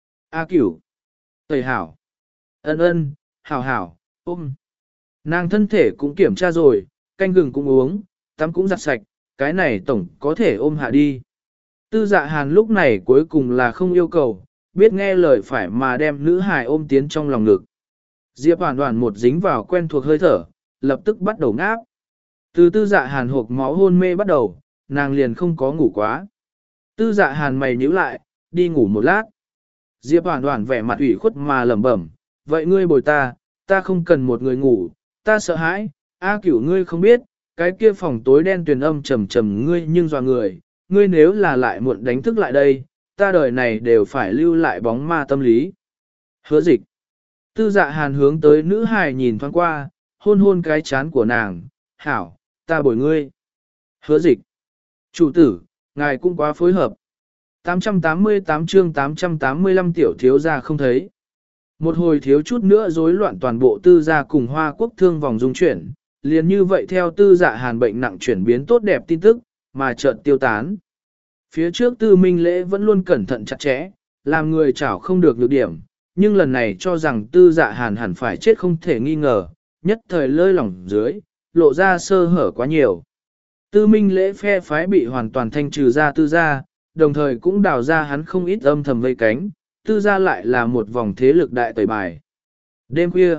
A Cửu, Tẩy hảo, ân ân, hảo hảo, ôm. Nàng thân thể cũng kiểm tra rồi, canh gừng cũng uống, tắm cũng giặt sạch, cái này tổng có thể ôm hạ đi. Tư Dạ Hàn lúc này cuối cùng là không yêu cầu, biết nghe lời phải mà đem nữ hài ôm tiến trong lòng ngực. Diệp Hoản Hoản một dính vào quen thuộc hơi thở, lập tức bắt đầu ngáp. Từ Tư Dạ Hàn hộp máu hôn mê bắt đầu, nàng liền không có ngủ quá. Tư Dạ Hàn mày nhíu lại, đi ngủ một lát. Diệp Hoản Hoản vẻ mặt ủy khuất mà lẩm bẩm, vậy ngươi bồi ta, ta không cần một người ngủ, ta sợ hãi, A Cửu ngươi không biết, cái kia phòng tối đen tuyền âm trầm trầm ngươi nhưng dọa người, ngươi nếu là lại muộn đánh thức lại đây, ta đời này đều phải lưu lại bóng ma tâm lý. Hứa dịch. Tư Dạ Hàn hướng tới nữ hài nhìn thoáng qua, hôn hôn cái chán của nàng, hảo, ta bồi ngươi. Hứa dịch. Chủ tử, ngài cũng quá phối hợp. tám trăm tám mươi tám chương tám trăm tám mươi lăm tiểu thiếu gia không thấy. Một hồi thiếu chút nữa rối loạn toàn bộ tư gia cùng Hoa Quốc thương vòng dung chuyển, liền như vậy theo Tư Dạ Hàn bệnh nặng chuyển biến tốt đẹp tin tức, mà chợt tiêu tán. Phía trước Tư Minh Lễ vẫn luôn cẩn thận chặt chẽ, làm người chảo không được nhược điểm, nhưng lần này cho rằng Tư Dạ Hàn hẳn phải chết không thể nghi ngờ, nhất thời lơi lỏng dưới, lộ ra sơ hở quá nhiều. Tư Minh Lễ phe phái bị hoàn toàn thanh trừ ra Tư gia, đồng thời cũng đào ra hắn không ít âm thầm vây cánh, Tư gia lại là một vòng thế lực đại tẩy bài. Đêm khuya.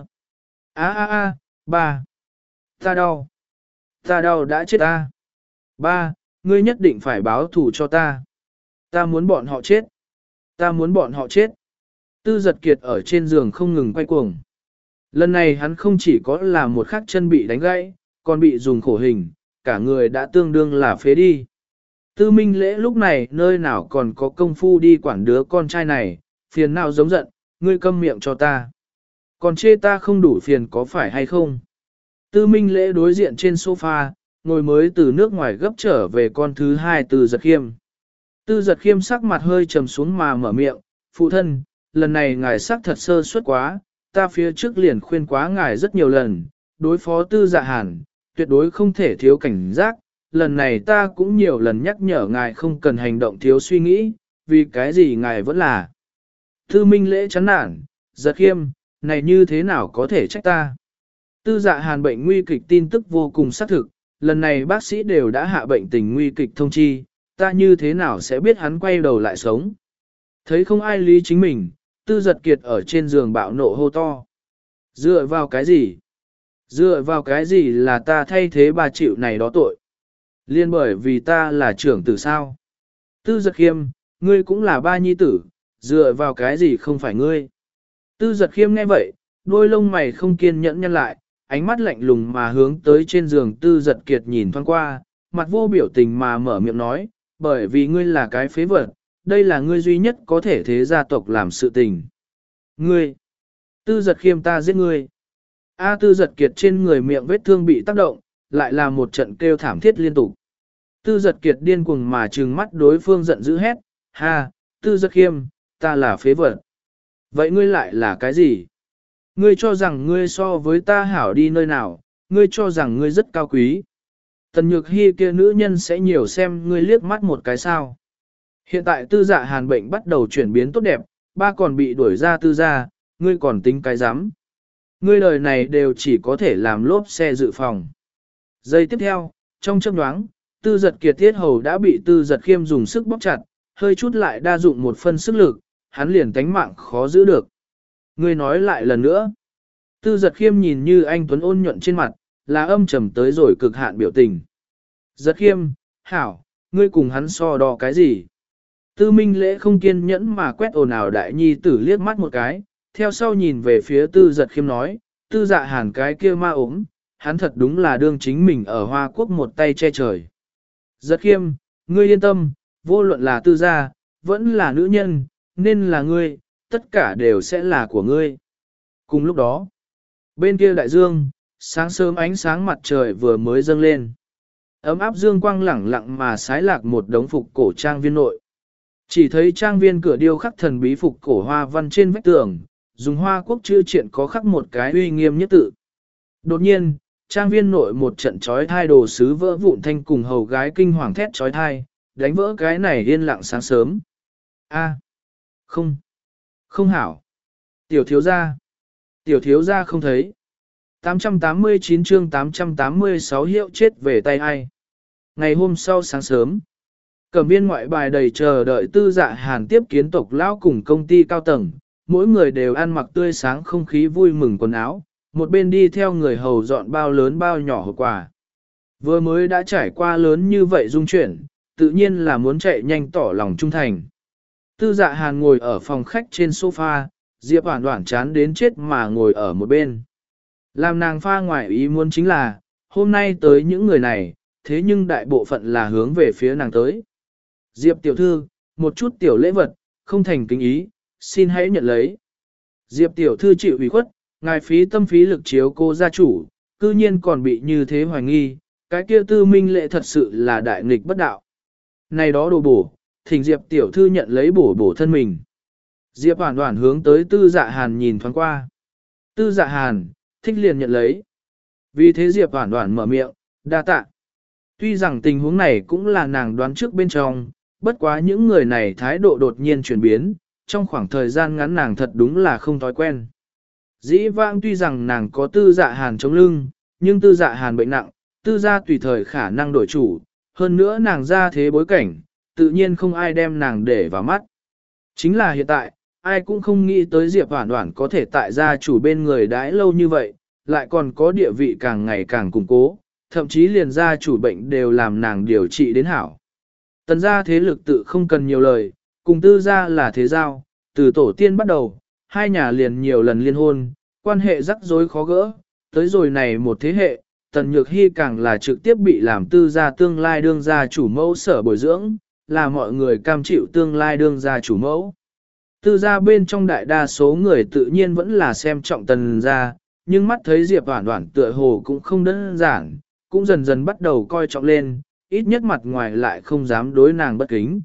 A a a, ba. Ta đau. Ta đau đã chết ta. Ba, ngươi nhất định phải báo thù cho ta. Ta muốn bọn họ chết. Ta muốn bọn họ chết. Tư Giật Kiệt ở trên giường không ngừng quay cuồng. Lần này hắn không chỉ có là một khắc chân bị đánh gãy, còn bị dùng khổ hình, cả người đã tương đương là phế đi. Tư Minh Lễ lúc này nơi nào còn có công phu đi quản đứa con trai này, phiền nào giống giận, ngươi câm miệng cho ta. Còn chê ta không đủ phiền có phải hay không? Tư Minh Lễ đối diện trên sofa, ngồi mới từ nước ngoài gấp trở về con thứ hai Tư Giật Khiêm. Tư Giật Khiêm sắc mặt hơi trầm xuống mà mở miệng, phụ thân, lần này ngài sắc thật sơ suất quá, ta phía trước liền khuyên quá ngài rất nhiều lần, đối phó Tư Dạ Hàn, tuyệt đối không thể thiếu cảnh giác, lần này ta cũng nhiều lần nhắc nhở ngài không cần hành động thiếu suy nghĩ, vì cái gì ngài vẫn là. Tư Minh Lễ chán nản, Giật Khiêm, này như thế nào có thể trách ta? Tư Dạ Hàn bệnh nguy kịch tin tức vô cùng xác thực, lần này bác sĩ đều đã hạ bệnh tình nguy kịch thông chi, ta như thế nào sẽ biết hắn quay đầu lại sống? Thấy không ai lý chính mình, Tư Giật Kiệt ở trên giường bạo nộ hô to. Dựa vào cái gì? Dựa vào cái gì là ta thay thế bà chịu này đó tội? Liên bởi vì ta là trưởng tử sao? Tư Giật Khiêm, ngươi cũng là ba nhi tử, dựa vào cái gì không phải ngươi? Tư Giật Khiêm nghe vậy, đôi lông mày không kiên nhẫn nhăn lại, ánh mắt lạnh lùng mà hướng tới trên giường Tư Giật Kiệt nhìn thoáng qua, mặt vô biểu tình mà mở miệng nói, bởi vì ngươi là cái phế vật, đây là ngươi duy nhất có thể thế gia tộc làm sự tình. Ngươi! Tư Giật Khiêm ta giết ngươi! A Tư Giật Kiệt trên người miệng vết thương bị tác động, lại là một trận kêu thảm thiết liên tục. Tư Giật Kiệt điên cuồng mà trừng mắt đối phương giận dữ hét, ha, Tư Giật Khiêm, ta là phế vật. Vậy ngươi lại là cái gì? Ngươi cho rằng ngươi so với ta hảo đi nơi nào, ngươi cho rằng ngươi rất cao quý. Tần Nhược Hi kia nữ nhân sẽ nhiều xem ngươi liếc mắt một cái sao. Hiện tại Tư Dạ Hàn bệnh bắt đầu chuyển biến tốt đẹp, ba còn bị đuổi ra tư gia, ngươi còn tính cái dám. Ngươi đời này đều chỉ có thể làm lốp xe dự phòng. Giây tiếp theo, trong chớp nhoáng, Tư Giật Kiệt tiết hầu đã bị Tư Giật Khiêm dùng sức bóp chặt, hơi chút lại đa dụng một phân sức lực, hắn liền tánh mạng khó giữ được. Ngươi nói lại lần nữa. Tư Giật Khiêm nhìn như anh tuấn ôn nhuận trên mặt, là âm trầm tới rồi cực hạn biểu tình. Giật Khiêm, hảo, ngươi cùng hắn so đo cái gì? Tư Minh Lễ không kiên nhẫn mà quét ồn ào đại nhi tử liếc mắt một cái, theo sau nhìn về phía Tư Giật Khiêm nói, Tư Dạ Hàn cái kia ma ốm, hắn thật đúng là đương chính mình ở Hoa Quốc một tay che trời. Giật Khiêm, ngươi yên tâm, vô luận là Tư gia, vẫn là nữ nhân, nên là ngươi, tất cả đều sẽ là của ngươi. Cùng lúc đó, bên kia đại dương, sáng sớm ánh sáng mặt trời vừa mới dâng lên. Ấm áp dương quang lẳng lặng mà sái lạc một đống phục cổ trang viên nội. Chỉ thấy trang viên cửa điêu khắc thần bí phục cổ hoa văn trên vách tường, dùng hoa quốc chữ triện có khắc một cái uy nghiêm nhất tự. Đột nhiên, trang viên nội một trận trói thai đồ sứ vỡ vụn thanh cùng hầu gái kinh hoàng thét trói thai, đánh vỡ cái này yên lặng sáng sớm. A, không, không hảo. Tiểu thiếu gia, tiểu thiếu gia không thấy. tám trăm tám mươi chín chương tám trăm tám mươi sáu hiệu chết về tay ai. Ngày hôm sau sáng sớm, Cẩm viên ngoại bài đầy chờ đợi Tư Dạ Hàn tiếp kiến tộc lão cùng công ty cao tầng, mỗi người đều ăn mặc tươi sáng không khí vui mừng quần áo, một bên đi theo người hầu dọn bao lớn bao nhỏ hộp quà. Vừa mới đã trải qua lớn như vậy dung chuyển, tự nhiên là muốn chạy nhanh tỏ lòng trung thành. Tư Dạ Hàn ngồi ở phòng khách trên sofa, Diệp Hoản Hoản chán đến chết mà ngồi ở một bên. Làm nàng pha ngoài ý muốn chính là, hôm nay tới những người này, thế nhưng đại bộ phận là hướng về phía nàng tới. Diệp tiểu thư, một chút tiểu lễ vật, không thành kính ý, xin hãy nhận lấy. Diệp tiểu thư chịu ủy khuất, ngài phí tâm phí lực chiếu cô gia chủ, cư nhiên còn bị như thế hoài nghi, cái kia Tư Minh Lễ thật sự là đại nghịch bất đạo. Này đó đồ bổ, thỉnh Diệp tiểu thư nhận lấy bổ bổ thân mình. Diệp Hoản Hoản hướng tới Tư Dạ Hàn nhìn thoáng qua. Tư Dạ Hàn, thích liền nhận lấy. Vì thế Diệp Hoản Hoản mở miệng, đa tạ. Tuy rằng tình huống này cũng là nàng đoán trước bên trong, bất quá những người này thái độ đột nhiên chuyển biến, trong khoảng thời gian ngắn nàng thật đúng là không thói quen. Dĩ vãng tuy rằng nàng có Tư Dạ Hàn chống lưng, nhưng Tư Dạ Hàn bệnh nặng, Tư gia tùy thời khả năng đổi chủ, hơn nữa nàng ra thế bối cảnh, tự nhiên không ai đem nàng để vào mắt. Chính là hiện tại, ai cũng không nghĩ tới Diệp Hoản Hoản có thể tại gia chủ bên người đãi lâu như vậy, lại còn có địa vị càng ngày càng củng cố, thậm chí liền gia chủ bệnh đều làm nàng điều trị đến hảo. Tần gia thế lực tự không cần nhiều lời, cùng Tư gia là thế giao, từ tổ tiên bắt đầu, hai nhà liền nhiều lần liên hôn, Quan hệ rắc rối khó gỡ, tới rồi này một thế hệ, Tần Nhược Hy càng là trực tiếp bị làm tư gia tương lai đương gia chủ mẫu sở bồi dưỡng, là mọi người cam chịu tương lai đương gia chủ mẫu. Tư gia bên trong đại đa số người tự nhiên vẫn là xem trọng Tần gia, nhưng mắt thấy Diệp Oản Oản tựa hồ cũng không đơn giản, cũng dần dần bắt đầu coi trọng lên, ít nhất mặt ngoài lại không dám đối nàng bất kính.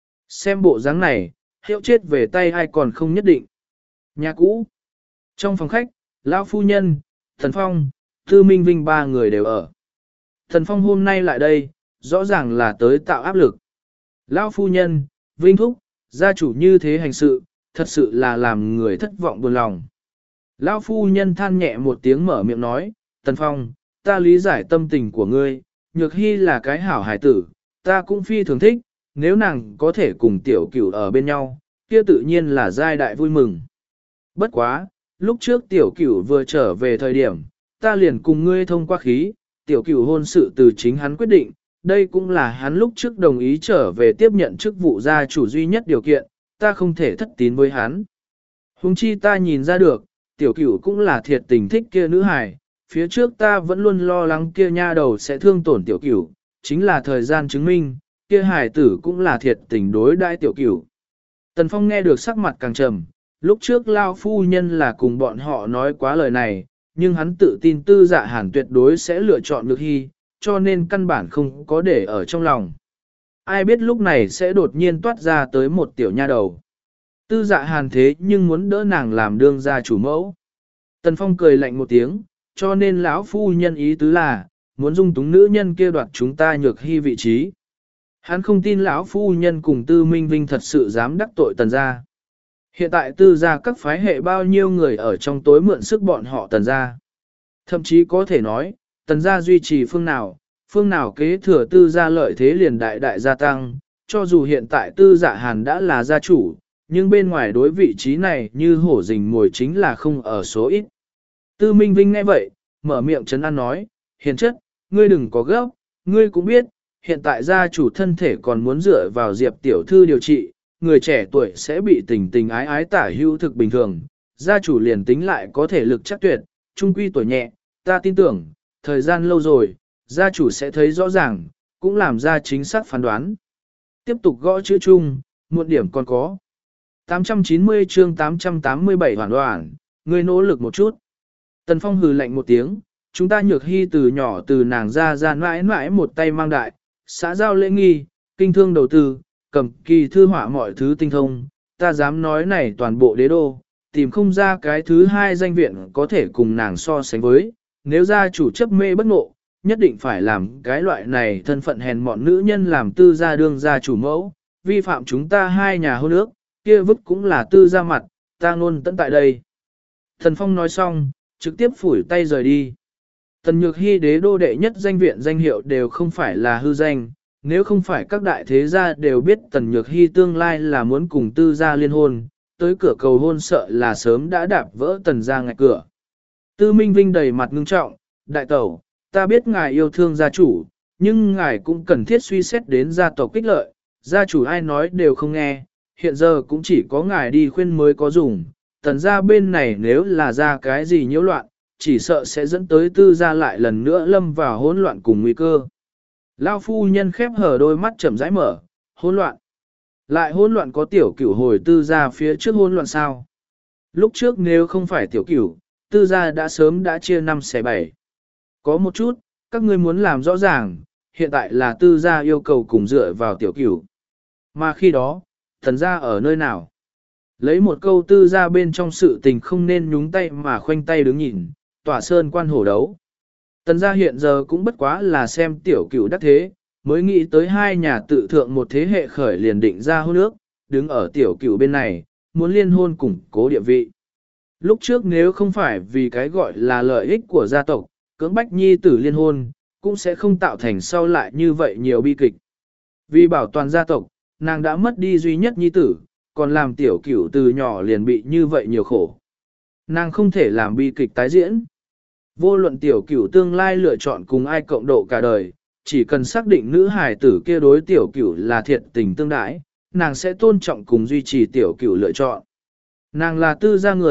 Xem bộ dáng này, hiệu chết về tay ai còn không nhất định. Nhà cũ. Trong phòng khách, lão phu nhân, Thần Phong, Tư Minh Vinh ba người đều ở. Thần Phong hôm nay lại đây, rõ ràng là tới tạo áp lực. Lão phu nhân, Vinh Thúc, gia chủ như thế hành sự, thật sự là làm người thất vọng buồn lòng. Lão phu nhân than nhẹ một tiếng mở miệng nói, Tần Phong, ta lý giải tâm tình của ngươi, Nhược Hy là cái hảo hài tử, ta cũng phi thường thích, nếu nàng có thể cùng tiểu cửu ở bên nhau, kia tự nhiên là giai đại vui mừng. Bất quá, lúc trước tiểu cửu vừa trở về thời điểm, ta liền cùng ngươi thông qua khí, tiểu cửu hôn sự từ chính hắn quyết định, đây cũng là hắn lúc trước đồng ý trở về tiếp nhận chức vụ gia chủ duy nhất điều kiện, ta không thể thất tín với hắn. Huống chi ta nhìn ra được, tiểu cửu cũng là thiệt tình thích kia nữ hài, phía trước ta vẫn luôn lo lắng kia nha đầu sẽ thương tổn tiểu cửu, chính là thời gian chứng minh, kia hài tử cũng là thiệt tình đối đãi tiểu cửu. Tần Phong nghe được sắc mặt càng trầm, lúc trước lao phu nhân là cùng bọn họ nói quá lời này, nhưng hắn tự tin tư dạ hàn tuyệt đối sẽ lựa chọn Nhược Hy, cho nên căn bản không có để ở trong lòng. Ai biết lúc này sẽ đột nhiên toát ra tới một tiểu nha đầu. Tư dạ hàn thế nhưng muốn đỡ nàng làm đương gia chủ mẫu. Tần Phong cười lạnh một tiếng, cho nên lão phu nhân ý tứ là, muốn dung túng nữ nhân kia đoạt chúng ta Nhược Hy vị trí. Hắn không tin lão phu nhân cùng Tư Minh Vinh thật sự dám đắc tội Tần gia. Hiện tại Tư gia các phái hệ bao nhiêu người ở trong tối mượn sức bọn họ Tần gia. Thậm chí có thể nói, Tần gia duy trì phương nào, phương nào kế thừa Tư gia lợi thế liền đại đại gia tăng, cho dù hiện tại Tư Dạ Hàn đã là gia chủ, nhưng bên ngoài đối vị trí này như hổ rình mồi chính là không ở số ít. Tư Minh Vinh nghe vậy, mở miệng trấn an nói, hiền chất, ngươi đừng có gấp, ngươi cũng biết, hiện tại gia chủ thân thể còn muốn dựa vào Diệp tiểu thư điều trị, người trẻ tuổi sẽ bị tình tình ái ái tả hữu thực bình thường, gia chủ liền tính lại có thể lực chắc tuyệt, trung quy tuổi nhẹ, ta tin tưởng, thời gian lâu rồi, gia chủ sẽ thấy rõ ràng, cũng làm ra chính xác phán đoán. Tiếp tục gõ chữ chung, muộn điểm còn có. tám trăm chín mươi chương tám trăm tám mươi bảy hoàn hoàn, ngươi nỗ lực một chút. Tần Phong hừ lạnh một tiếng, chúng ta Nhược Hy từ nhỏ từ nàng ra ra mãi mãi một tay mang đại, xã giao lễ nghi, kinh thương đầu tư, cầm kỳ thư họa mọi thứ tinh thông, ta dám nói này toàn bộ đế đô, tìm không ra cái thứ hai danh viện có thể cùng nàng so sánh với, nếu gia chủ chấp mê bất ngộ, nhất định phải làm cái loại này thân phận hèn mọn nữ nhân làm tư gia đương gia chủ mẫu, vi phạm chúng ta hai nhà hôn ước, kia vứt cũng là tư gia mặt, ta luôn tận tại đây. Thần Phong nói xong, trực tiếp phủi tay rời đi. Tần Nhược Hy đế đô đệ nhất danh viện danh hiệu đều không phải là hư danh, nếu không phải các đại thế gia đều biết Tần Nhược Hy tương lai là muốn cùng tư gia liên hôn, tới cửa cầu hôn sợ là sớm đã đạp vỡ Tần gia ngạch cửa. Tư Minh Vinh đầy mặt ngưng trọng, đại tẩu, ta biết ngài yêu thương gia chủ, nhưng ngài cũng cần thiết suy xét đến gia tộc kích lợi, gia chủ ai nói đều không nghe, hiện giờ cũng chỉ có ngài đi khuyên mới có dùng, Tần gia bên này nếu là ra cái gì nhiễu loạn, chỉ sợ sẽ dẫn tới tư gia lại lần nữa lâm vào hỗn loạn cùng nguy cơ. Lao phu nhân khép hở đôi mắt chậm rãi mở, hỗn loạn. Lại hỗn loạn có tiểu cửu hồi tư gia phía trước hỗn loạn sao? Lúc trước nếu không phải tiểu cửu, tư gia đã sớm đã chia năm xẻ bảy. Có một chút, các ngươi muốn làm rõ ràng, hiện tại là tư gia yêu cầu cùng dựa vào tiểu cửu. Mà khi đó, thần gia ở nơi nào? Lấy một câu tư gia bên trong sự tình không nên nhúng tay mà khoanh tay đứng nhìn, tỏa sơn quan hổ đấu. Tần gia hiện giờ cũng bất quá là xem tiểu cửu đắc thế, mới nghĩ tới hai nhà tự thượng một thế hệ khởi liền định ra hôn ước, đứng ở tiểu cửu bên này, muốn liên hôn củng cố địa vị. Lúc trước nếu không phải vì cái gọi là lợi ích của gia tộc, cưỡng bách nhi tử liên hôn, cũng sẽ không tạo thành sau lại như vậy nhiều bi kịch. Vì bảo toàn gia tộc, nàng đã mất đi duy nhất nhi tử, còn làm tiểu cửu từ nhỏ liền bị như vậy nhiều khổ. Nàng không thể làm bi kịch tái diễn. Vô luận tiểu cửu tương lai lựa chọn cùng ai cộng độ cả đời, chỉ cần xác định nữ hài tử kia đối tiểu cửu là thiệt tình tương đãi, nàng sẽ tôn trọng cùng duy trì tiểu cửu lựa chọn. Nàng là tư gia người,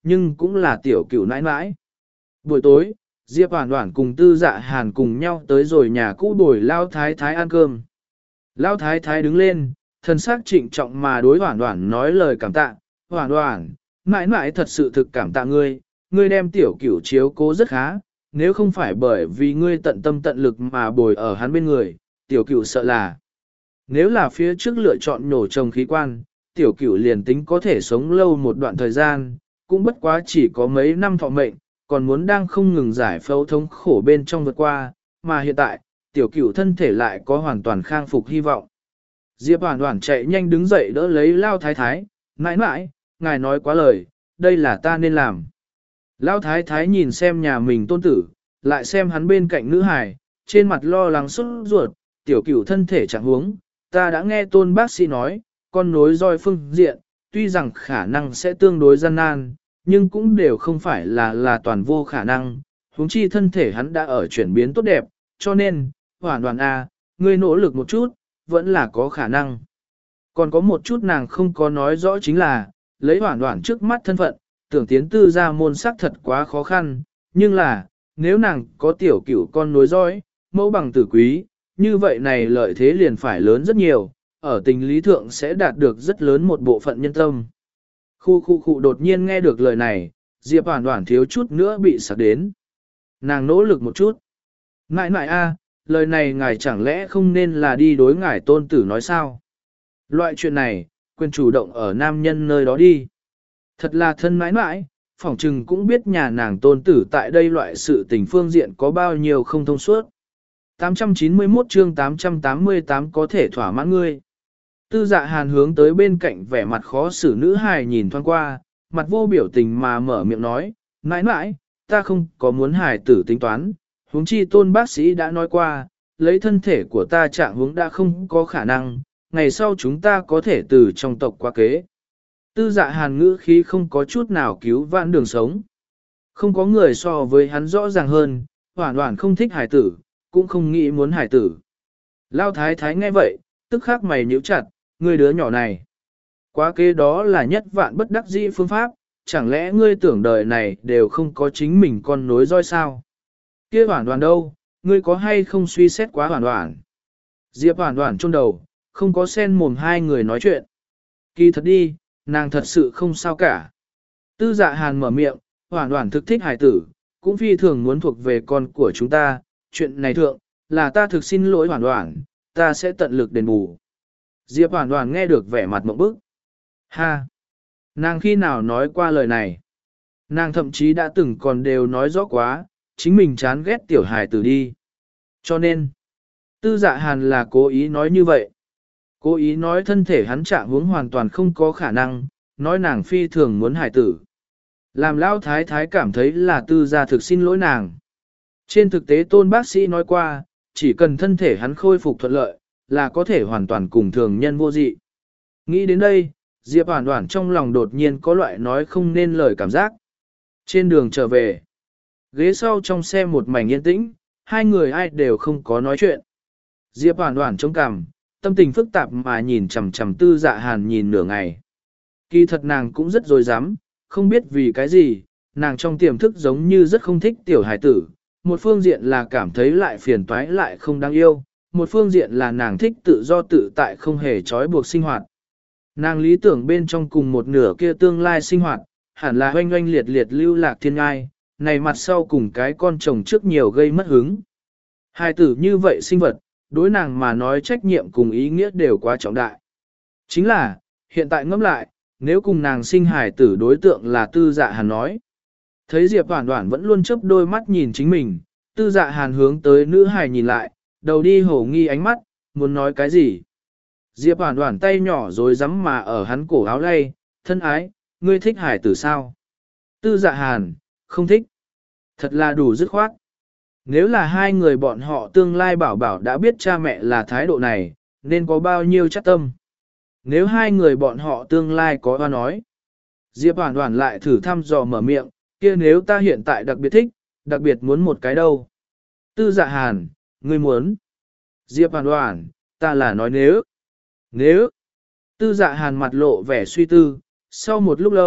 nhưng cũng là tiểu cửu nãi nãi. Buổi tối, Diệp Hoản Hoản cùng Tư Dạ Hàn cùng nhau tới rồi nhà cũ bồi Lao Thái Thái ăn cơm. Lao Thái Thái đứng lên, thần sắc trịnh trọng mà đối Hoản Hoản nói lời cảm tạ. Hoản Hoản, mãi mãi thật sự thực cảm tạ ngươi, ngươi đem tiểu cửu chiếu cố rất khá, nếu không phải bởi vì ngươi tận tâm tận lực mà bồi ở hắn bên người, tiểu cửu sợ là. Nếu là phía trước lựa chọn nhổ trồng khí quan, tiểu cửu liền tính có thể sống lâu một đoạn thời gian, cũng bất quá chỉ có mấy năm thọ mệnh, còn muốn đang không ngừng giải phẫu thống khổ bên trong vượt qua, mà hiện tại, tiểu cửu thân thể lại có hoàn toàn khang phục hy vọng. Diệp Hoản Hoản chạy nhanh đứng dậy đỡ lấy Lao Thái Thái, mãi mãi, ngài nói quá lời, đây là ta nên làm. Lao Thái Thái nhìn xem nhà mình tôn tử, lại xem hắn bên cạnh nữ hài, trên mặt lo lắng sốt ruột, tiểu cửu thân thể chẳng huống, ta đã nghe tôn bác sĩ nói, con nối roi phương diện, tuy rằng khả năng sẽ tương đối gian nan, nhưng cũng đều không phải là là toàn vô khả năng, huống chi thân thể hắn đã ở chuyển biến tốt đẹp, cho nên, Hoản Hoản A, ngươi nỗ lực một chút, vẫn là có khả năng. Còn có một chút nàng không có nói rõ chính là, lấy Hoản Hoản trước mắt thân phận, tưởng tiến tư ra môn sắc thật quá khó khăn, nhưng là, nếu nàng có tiểu cửu con nối dõi, mẫu bằng tử quý, như vậy này lợi thế liền phải lớn rất nhiều, ở tình lý thượng sẽ đạt được rất lớn một bộ phận nhân tâm. Khu khu khu đột nhiên nghe được lời này, Diệp Hoản Hoản thiếu chút nữa bị sặc đến. Nàng nỗ lực một chút. Ngại ngại a, lời này ngài chẳng lẽ không nên là đi đối ngài tôn tử nói sao? Loại chuyện này, quyền chủ động ở nam nhân nơi đó đi. Thật là thân mãi mãi, phỏng trừng cũng biết nhà nàng tôn tử tại đây loại sự tình phương diện có bao nhiêu không thông suốt. tám trăm chín mươi mốt chương tám trăm tám mươi tám có thể thỏa mãn ngươi. Tư Dạ Hàn hướng tới bên cạnh vẻ mặt khó xử nữ hài nhìn thoáng qua, mặt vô biểu tình mà mở miệng nói, mãi mãi, ta không có muốn hài tử tính toán, huống chi tôn bác sĩ đã nói qua, lấy thân thể của ta trạng huống đã không có khả năng, ngày sau chúng ta có thể từ trong tộc qua kế. Tư Dạ Hàn ngữ khí không có chút nào cứu vãn đường sống. Không có người so với hắn rõ ràng hơn, Hoản Hoản không thích hài tử, cũng không nghĩ muốn hài tử. Lao Thái Thái nghe vậy, tức khắc mày nhíu chặt, ngươi đứa nhỏ này. Quá kế đó là nhất vạn bất đắc dĩ phương pháp, chẳng lẽ ngươi tưởng đời này đều không có chính mình con nối roi sao? Kia Hoản Hoản đâu, ngươi có hay không suy xét quá Hoản Hoản? Diệp Hoản Hoản chôn đầu, không có sen mồm hai người nói chuyện. Kỳ thật đi, nàng thật sự không sao cả. Tư Dạ Hàn mở miệng, Hoản Hoản thực thích hải tử, cũng phi thường muốn thuộc về con của chúng ta, chuyện này thượng, là ta thực xin lỗi Hoản Hoản, ta sẽ tận lực đền bù. Diệp Hoản Hoản nghe được vẻ mặt mộng bức. Ha! Nàng khi nào nói qua lời này? Nàng thậm chí đã từng còn đều nói rõ quá, chính mình chán ghét tiểu hài tử đi. Cho nên, Tư Dạ Hàn là cố ý nói như vậy. Cố ý nói thân thể hắn trạng huống hoàn toàn không có khả năng, nói nàng phi thường muốn hài tử. Làm Lão Thái Thái cảm thấy là Tư gia thực xin lỗi nàng. Trên thực tế tôn bác sĩ nói qua, chỉ cần thân thể hắn khôi phục thuận lợi, là có thể hoàn toàn cùng thường nhân vô dị. Nghĩ đến đây, Diệp Hoản Hoản trong lòng đột nhiên có loại nói không nên lời cảm giác. Trên đường trở về, ghế sau trong xe một mảnh yên tĩnh, hai người ai đều không có nói chuyện. Diệp Hoản Hoản chống cằm, tâm tình phức tạp mà nhìn chằm chằm Tư Dạ Hàn nhìn nửa ngày. Kỳ thật nàng cũng rất dối dám, không biết vì cái gì, nàng trong tiềm thức giống như rất không thích tiểu hải tử. Một phương diện là cảm thấy lại phiền toái lại không đáng yêu, một phương diện là nàng thích tự do tự tại không hề trói buộc sinh hoạt. Nàng lý tưởng bên trong cùng một nửa kia tương lai sinh hoạt, hẳn là oanh oanh liệt liệt lưu lạc thiên ngai, này mặt sau cùng cái con chồng trước nhiều gây mất hứng. Hai tử như vậy sinh vật, đối nàng mà nói trách nhiệm cùng ý nghĩa đều quá trọng đại. Chính là, hiện tại ngẫm lại, nếu cùng nàng sinh hài tử đối tượng là Tư Dạ Hàn nói. Thấy Diệp Hoản Hoản vẫn luôn chớp đôi mắt nhìn chính mình, Tư Dạ Hàn hướng tới nữ hài nhìn lại, đầu đi hổ nghi ánh mắt, muốn nói cái gì. Diệp Hoản Hoản tay nhỏ rồi rắm mà ở hắn cổ áo lay, thân ái, ngươi thích hải tử sao? Tư Dạ Hàn, không thích. Thật là đủ dứt khoát. Nếu là hai người bọn họ tương lai bảo bảo đã biết cha mẹ là thái độ này, nên có bao nhiêu chắc tâm. Nếu hai người bọn họ tương lai có hoa nói. Diệp Hoản Hoản lại thử thăm dò mở miệng, kia nếu ta hiện tại đặc biệt thích, đặc biệt muốn một cái đâu. Tư Dạ Hàn, ngươi muốn. Diệp Hoản Hoản, ta là nói nếu. Nếu. Tư Dạ Hàn mặt lộ vẻ suy tư, sau một lúc lâu,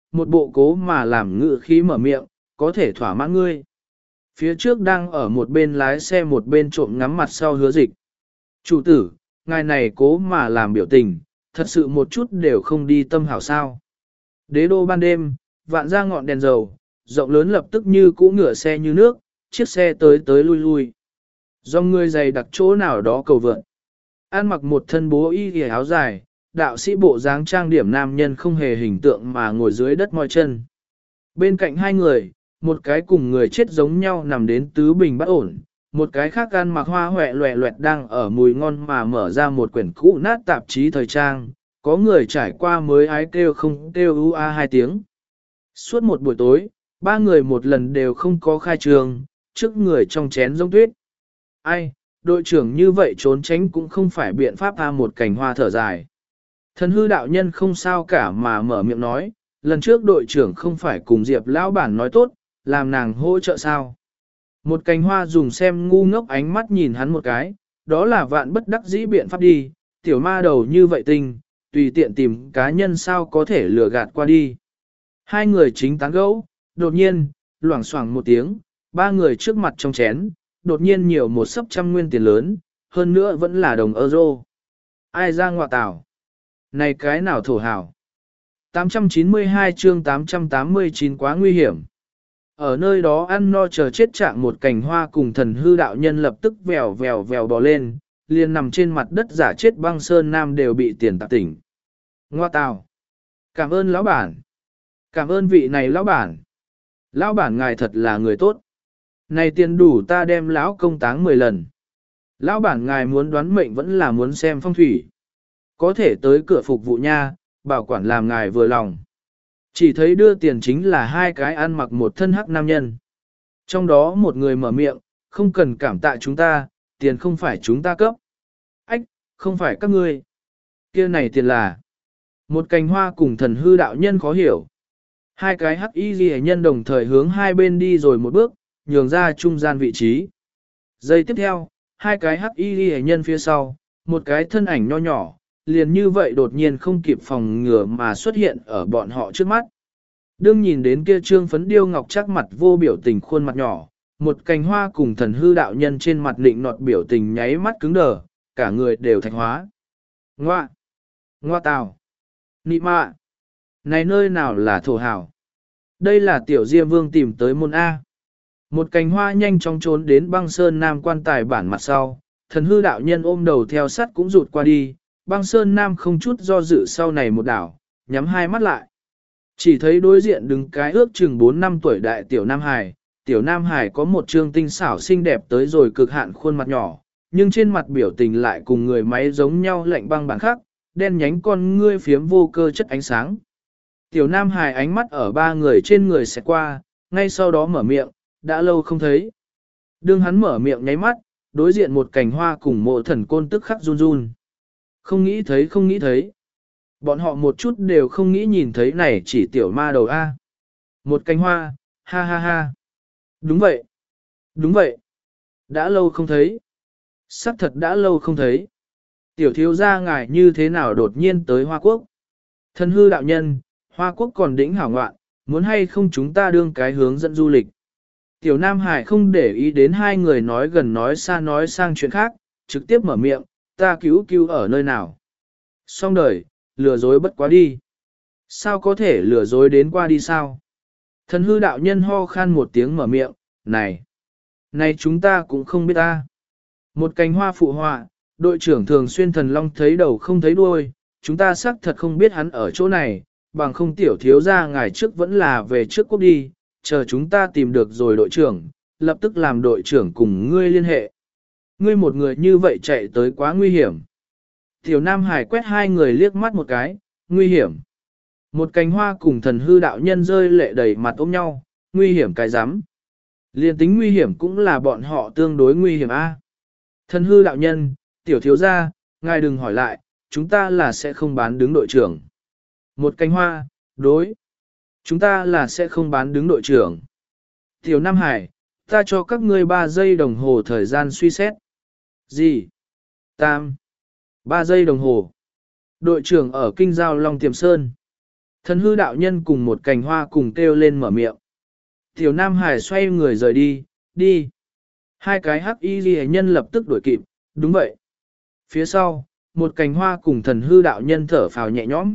một bộ cố mà làm ngự khí mở miệng, có thể thỏa mãn ngươi. Phía trước đang ở một bên lái xe một bên trộm ngắm mặt sau Hứa Dịch. Chủ tử, ngài này cố mà làm biểu tình, thật sự một chút đều không đi tâm hảo sao. Đế đô ban đêm, vạn ra ngọn đèn dầu, rộng lớn lập tức như cũ ngựa xe như nước, chiếc xe tới tới lui lui. Do người dày đặc chỗ nào đó cầu vượn. An mặc một thân bố y ghề áo dài, đạo sĩ bộ dáng trang điểm nam nhân không hề hình tượng mà ngồi dưới đất moi chân. Bên cạnh hai người, một cái cùng người chết giống nhau nằm đến tứ bình bất ổn, một cái khác ăn mặc hoa hoẹ loẹ loẹt đang ở mùi ngon mà mở ra một quyển cũ nát tạp chí thời trang, có người trải qua mới ái kêu không kêu u a hai tiếng. Suốt một buổi tối, ba người một lần đều không có khai trường, trước người trong chén giống tuyết. Ai, đội trưởng như vậy trốn tránh cũng không phải biện pháp a một cành hoa thở dài. Thần hư đạo nhân không sao cả mà mở miệng nói, lần trước đội trưởng không phải cùng Diệp lão bản nói tốt, làm nàng hỗ trợ sao. Một cành hoa dùng xem ngu ngốc ánh mắt nhìn hắn một cái, đó là vạn bất đắc dĩ biện pháp đi, tiểu ma đầu như vậy tình, tùy tiện tìm cá nhân sao có thể lừa gạt qua đi. Hai người chính tán gẫu, đột nhiên, loảng xoảng một tiếng, ba người trước mặt trong chén, đột nhiên nhiều một sấp trăm nguyên tiền lớn, hơn nữa vẫn là đồng euro. Ai ra ngọa tảo? Này cái nào thổ hảo? tám trăm chín mươi hai chương tám trăm tám mươi chín quá nguy hiểm. Ở nơi đó ăn no chờ chết trạng một cành hoa cùng thần hư đạo nhân lập tức vèo vèo vèo bò lên, liền nằm trên mặt đất giả chết băng sơn nam đều bị tiền tạp tỉnh. Ngoa tào. Cảm ơn lão bản. Cảm ơn vị này lão bản. Lão bản ngài thật là người tốt. Này tiền đủ ta đem lão công táng mười lần. Lão bản ngài muốn đoán mệnh vẫn là muốn xem phong thủy. Có thể tới cửa phục vụ nha, bảo quản làm ngài vừa lòng. Chỉ thấy đưa tiền chính là hai cái ăn mặc một thân hắc nam nhân. Trong đó một người mở miệng, không cần cảm tạ chúng ta, tiền không phải chúng ta cấp. Ách, không phải các ngươi. Kia này tiền là. Một cành hoa cùng thần hư đạo nhân khó hiểu. Hai cái hắc y ghi nhân đồng thời hướng hai bên đi rồi một bước, nhường ra trung gian vị trí. Giây tiếp theo, hai cái hắc y ghi nhân phía sau, một cái thân ảnh nho nhỏ, liền như vậy đột nhiên không kịp phòng ngừa mà xuất hiện ở bọn họ trước mắt. Đương nhìn đến kia trương phấn điêu ngọc chắc mặt vô biểu tình khuôn mặt nhỏ, một cành hoa cùng thần hư đạo nhân trên mặt định nọt biểu tình nháy mắt cứng đờ, cả người đều thạch hóa. Ngoa! Ngoa tào! Nị mạ! Này nơi nào là thổ hảo? Đây là tiểu diêm vương tìm tới môn A. Một cành hoa nhanh chóng trốn đến băng sơn nam quan tài bản mặt sau, thần hư đạo nhân ôm đầu theo sắt cũng rụt qua đi, băng sơn nam không chút do dự sau này một đảo, nhắm hai mắt lại. Chỉ thấy đối diện đứng cái ước chừng bốn năm tuổi đại tiểu Nam Hải, tiểu Nam Hải có một trương tinh xảo xinh đẹp tới rồi cực hạn khuôn mặt nhỏ, nhưng trên mặt biểu tình lại cùng người máy giống nhau lạnh băng bản khác, đen nhánh con ngươi phiếm vô cơ chất ánh sáng. Tiểu Nam Hải ánh mắt ở ba người trên người sẽ qua, ngay sau đó mở miệng, đã lâu không thấy. Đương hắn mở miệng nháy mắt, đối diện một cành hoa cùng mộ thần côn tức khắc run run. Không nghĩ thấy không nghĩ thấy. Bọn họ một chút đều không nghĩ nhìn thấy này chỉ tiểu ma đầu A. Một cành hoa, ha ha ha. Đúng vậy. Đúng vậy. Đã lâu không thấy. Sắc thật đã lâu không thấy. Tiểu thiếu gia ngài như thế nào đột nhiên tới Hoa Quốc. Thân hư đạo nhân, Hoa Quốc còn đỉnh hảo ngoạn, muốn hay không chúng ta đương cái hướng dẫn du lịch. Tiểu Nam Hải không để ý đến hai người nói gần nói xa nói sang chuyện khác, trực tiếp mở miệng, ta cứu cứu ở nơi nào. Xong đời, lừa dối bất quá đi. Sao có thể lừa dối đến qua đi sao? Thần hư đạo nhân ho khan một tiếng mở miệng, này, này chúng ta cũng không biết ta. Một cành hoa phụ họa, đội trưởng thường xuyên thần long thấy đầu không thấy đuôi, chúng ta xác thật không biết hắn ở chỗ này, bằng không tiểu thiếu ra ngày trước vẫn là về trước quốc đi, chờ chúng ta tìm được rồi đội trưởng, lập tức làm đội trưởng cùng ngươi liên hệ. Ngươi một người như vậy chạy tới quá nguy hiểm. Tiểu Nam Hải quét hai người liếc mắt một cái, nguy hiểm. Một cành hoa cùng thần hư đạo nhân rơi lệ đầy mặt ôm nhau, nguy hiểm cái rắm. Liên tính nguy hiểm cũng là bọn họ tương đối nguy hiểm a. Thần hư đạo nhân, tiểu thiếu gia, ngài đừng hỏi lại, chúng ta là sẽ không bán đứng đội trưởng. Một cành hoa, đối. Chúng ta là sẽ không bán đứng đội trưởng. Tiểu Nam Hải, ta cho các ngươi ba giây đồng hồ thời gian suy xét. Gì? Tam. ba giây đồng hồ. Đội trưởng ở Kinh Giao Long Tiềm Sơn. Thần hư đạo nhân cùng một cành hoa cùng kêu lên mở miệng. Tiểu Nam Hải xoay người rời đi, đi. Hai cái hắc y ghi nhân lập tức đuổi kịp, đúng vậy. Phía sau, một cành hoa cùng thần hư đạo nhân thở phào nhẹ nhõm.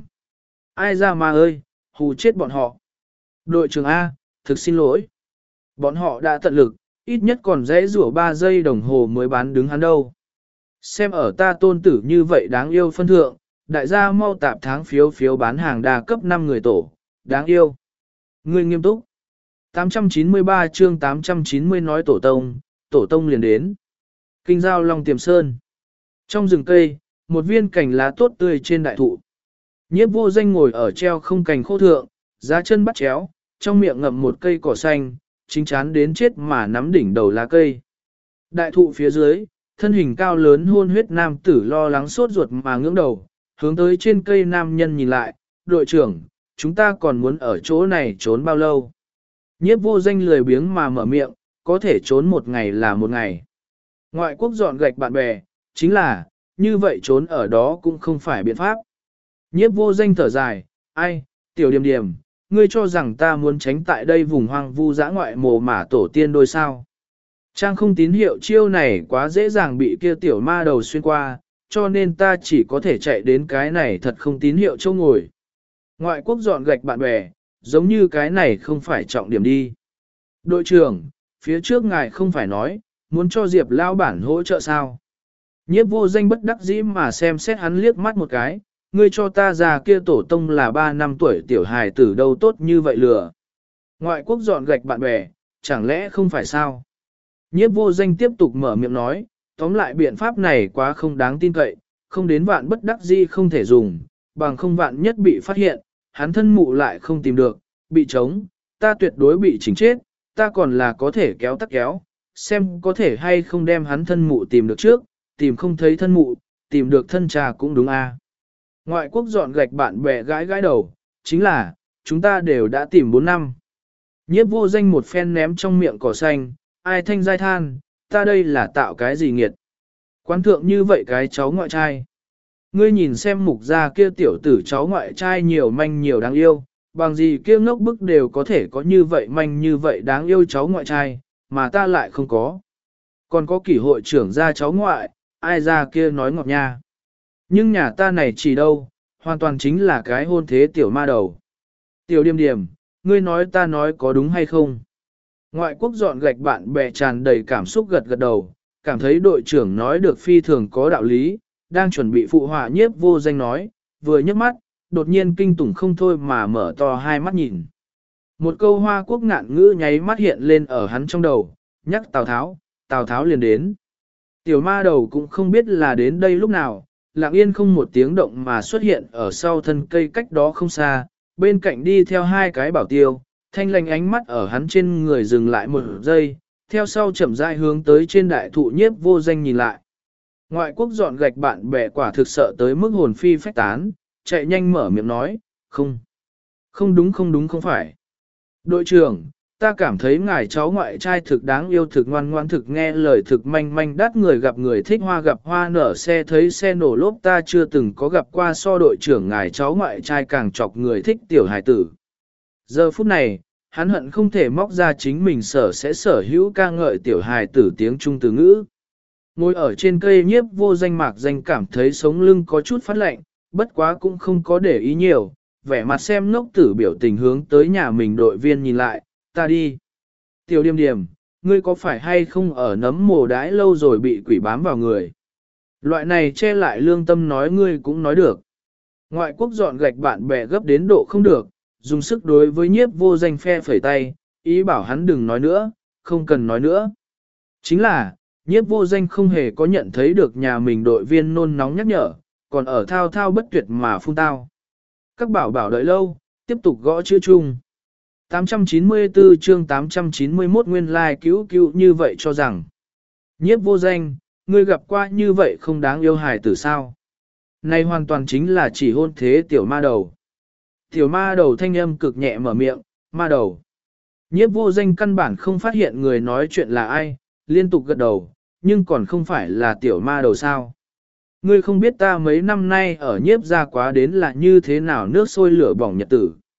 Ai ra mà ơi, hù chết bọn họ. Đội trưởng A, thực xin lỗi. Bọn họ đã tận lực, ít nhất còn dễ rủa ba giây đồng hồ mới bán đứng hắn đâu. Xem ở ta tôn tử như vậy đáng yêu phân thượng, đại gia mau tạp tháng phiếu phiếu bán hàng đa cấp năm người tổ, đáng yêu. Người nghiêm túc. tám trăm chín mươi ba chương tám trăm chín mươi nói tổ tông, tổ tông liền đến. Kinh giao Long Tiềm Sơn. Trong rừng cây, một viên cành lá tốt tươi trên đại thụ. Nhiếp vô danh ngồi ở treo không cành khô thượng, giá chân bắt chéo, trong miệng ngậm một cây cỏ xanh, chính chán đến chết mà nắm đỉnh đầu lá cây. Đại thụ phía dưới, thân hình cao lớn hôn huyết nam tử lo lắng sốt ruột mà ngưỡng đầu, hướng tới trên cây nam nhân nhìn lại, đội trưởng, chúng ta còn muốn ở chỗ này trốn bao lâu? Nhiếp vô danh lười biếng mà mở miệng, có thể trốn một ngày là một ngày. Ngoại quốc dọn gạch bạn bè, chính là, như vậy trốn ở đó cũng không phải biện pháp. Nhiếp vô danh thở dài, ai, tiểu điểm điểm, ngươi cho rằng ta muốn tránh tại đây vùng hoang vu dã ngoại mồ mả tổ tiên đôi sao. Trang không tín hiệu chiêu này quá dễ dàng bị kia tiểu ma đầu xuyên qua, cho nên ta chỉ có thể chạy đến cái này thật không tín hiệu châu ngồi. Ngoại quốc dọn gạch bạn bè, giống như cái này không phải trọng điểm đi. Đội trưởng, phía trước ngài không phải nói, muốn cho Diệp lao bản hỗ trợ sao? Nhiếp vô danh bất đắc dĩ mà xem xét hắn liếc mắt một cái, ngươi cho ta già kia tổ tông là ba năm tuổi tiểu hài tử đâu tốt như vậy lừa. Ngoại quốc dọn gạch bạn bè, chẳng lẽ không phải sao? Nhiếp vô danh tiếp tục mở miệng nói, tóm lại biện pháp này quá không đáng tin cậy, không đến vạn bất đắc dĩ không thể dùng, bằng không vạn nhất bị phát hiện, hắn thân mụ lại không tìm được, bị trống, ta tuyệt đối bị chỉnh chết, ta còn là có thể kéo tắc kéo, xem có thể hay không đem hắn thân mụ tìm được trước, tìm không thấy thân mụ, tìm được thân cha cũng đúng a. Ngoại quốc dọn gạch bạn bè gãi gãi đầu, chính là, chúng ta đều đã tìm bốn năm. Nhiếp vô danh một phen ném trong miệng cỏ xanh, ai thanh giai than, ta đây là tạo cái gì nghiệt. Quán thượng như vậy cái cháu ngoại trai. Ngươi nhìn xem mục gia kia tiểu tử cháu ngoại trai nhiều manh nhiều đáng yêu, bằng gì kia ngốc bức đều có thể có như vậy manh như vậy đáng yêu cháu ngoại trai, mà ta lại không có. Còn có kỷ hội trưởng gia cháu ngoại, ai ra kia nói ngọt nha. Nhưng nhà ta này chỉ đâu, hoàn toàn chính là cái hôn thế tiểu ma đầu. Tiểu điềm điềm, ngươi nói ta nói có đúng hay không? Ngoại quốc dọn gạch bạn bè tràn đầy cảm xúc gật gật đầu, cảm thấy đội trưởng nói được phi thường có đạo lý, đang chuẩn bị phụ họa nhiếp vô danh nói, vừa nhấc mắt, đột nhiên kinh tủng không thôi mà mở to hai mắt nhìn. Một câu hoa quốc ngạn ngữ nháy mắt hiện lên ở hắn trong đầu, nhắc Tào Tháo, Tào Tháo liền đến. Tiểu ma đầu cũng không biết là đến đây lúc nào, lặng yên không một tiếng động mà xuất hiện ở sau thân cây cách đó không xa, bên cạnh đi theo hai cái bảo tiêu, thanh lành ánh mắt ở hắn trên người dừng lại một giây, theo sau chậm rãi hướng tới trên đại thụ nhiếp vô danh nhìn lại. Ngoại quốc dọn gạch bạn bè quả thực sợ tới mức hồn phi phách tán, chạy nhanh mở miệng nói, không, không đúng không đúng không phải. Đội trưởng, ta cảm thấy ngài cháu ngoại trai thực đáng yêu thực ngoan ngoan thực nghe lời thực manh manh đắt người gặp người thích hoa gặp hoa nở xe thấy xe nổ lốp ta chưa từng có gặp qua so đội trưởng ngài cháu ngoại trai càng chọc người thích tiểu hài tử. Giờ phút này, hắn hận không thể móc ra chính mình sở sẽ sở hữu ca ngợi tiểu hài tử tiếng Trung từ ngữ. Ngồi ở trên cây nhiếp vô danh mạc danh cảm thấy sống lưng có chút phát lạnh, bất quá cũng không có để ý nhiều, vẻ mặt xem ngốc tử biểu tình hướng tới nhà mình đội viên nhìn lại, ta đi. Tiểu điềm điềm, ngươi có phải hay không ở nấm mồ đãi lâu rồi bị quỷ bám vào người? Loại này che lại lương tâm nói ngươi cũng nói được. Ngoại quốc dọn gạch bạn bè gấp đến độ không được, dùng sức đối với nhiếp vô danh phe phẩy tay, ý bảo hắn đừng nói nữa, không cần nói nữa. Chính là, nhiếp vô danh không hề có nhận thấy được nhà mình đội viên nôn nóng nhắc nhở, còn ở thao thao bất tuyệt mà phun tao. Các bảo bảo đợi lâu, tiếp tục gõ chữ chung. tám trăm chín mươi tư chương tám trăm chín mươi mốt nguyên lai like cứu cứu như vậy cho rằng. Nhiếp vô danh, ngươi gặp qua như vậy không đáng yêu hài tử sao. Này hoàn toàn chính là chỉ hôn thế tiểu ma đầu. Tiểu ma đầu thanh âm cực nhẹ mở miệng, ma đầu. Nhiếp vô danh căn bản không phát hiện người nói chuyện là ai, liên tục gật đầu, nhưng còn không phải là tiểu ma đầu sao. Ngươi không biết ta mấy năm nay ở nhiếp ra quá đến là như thế nào nước sôi lửa bỏng nhật tử.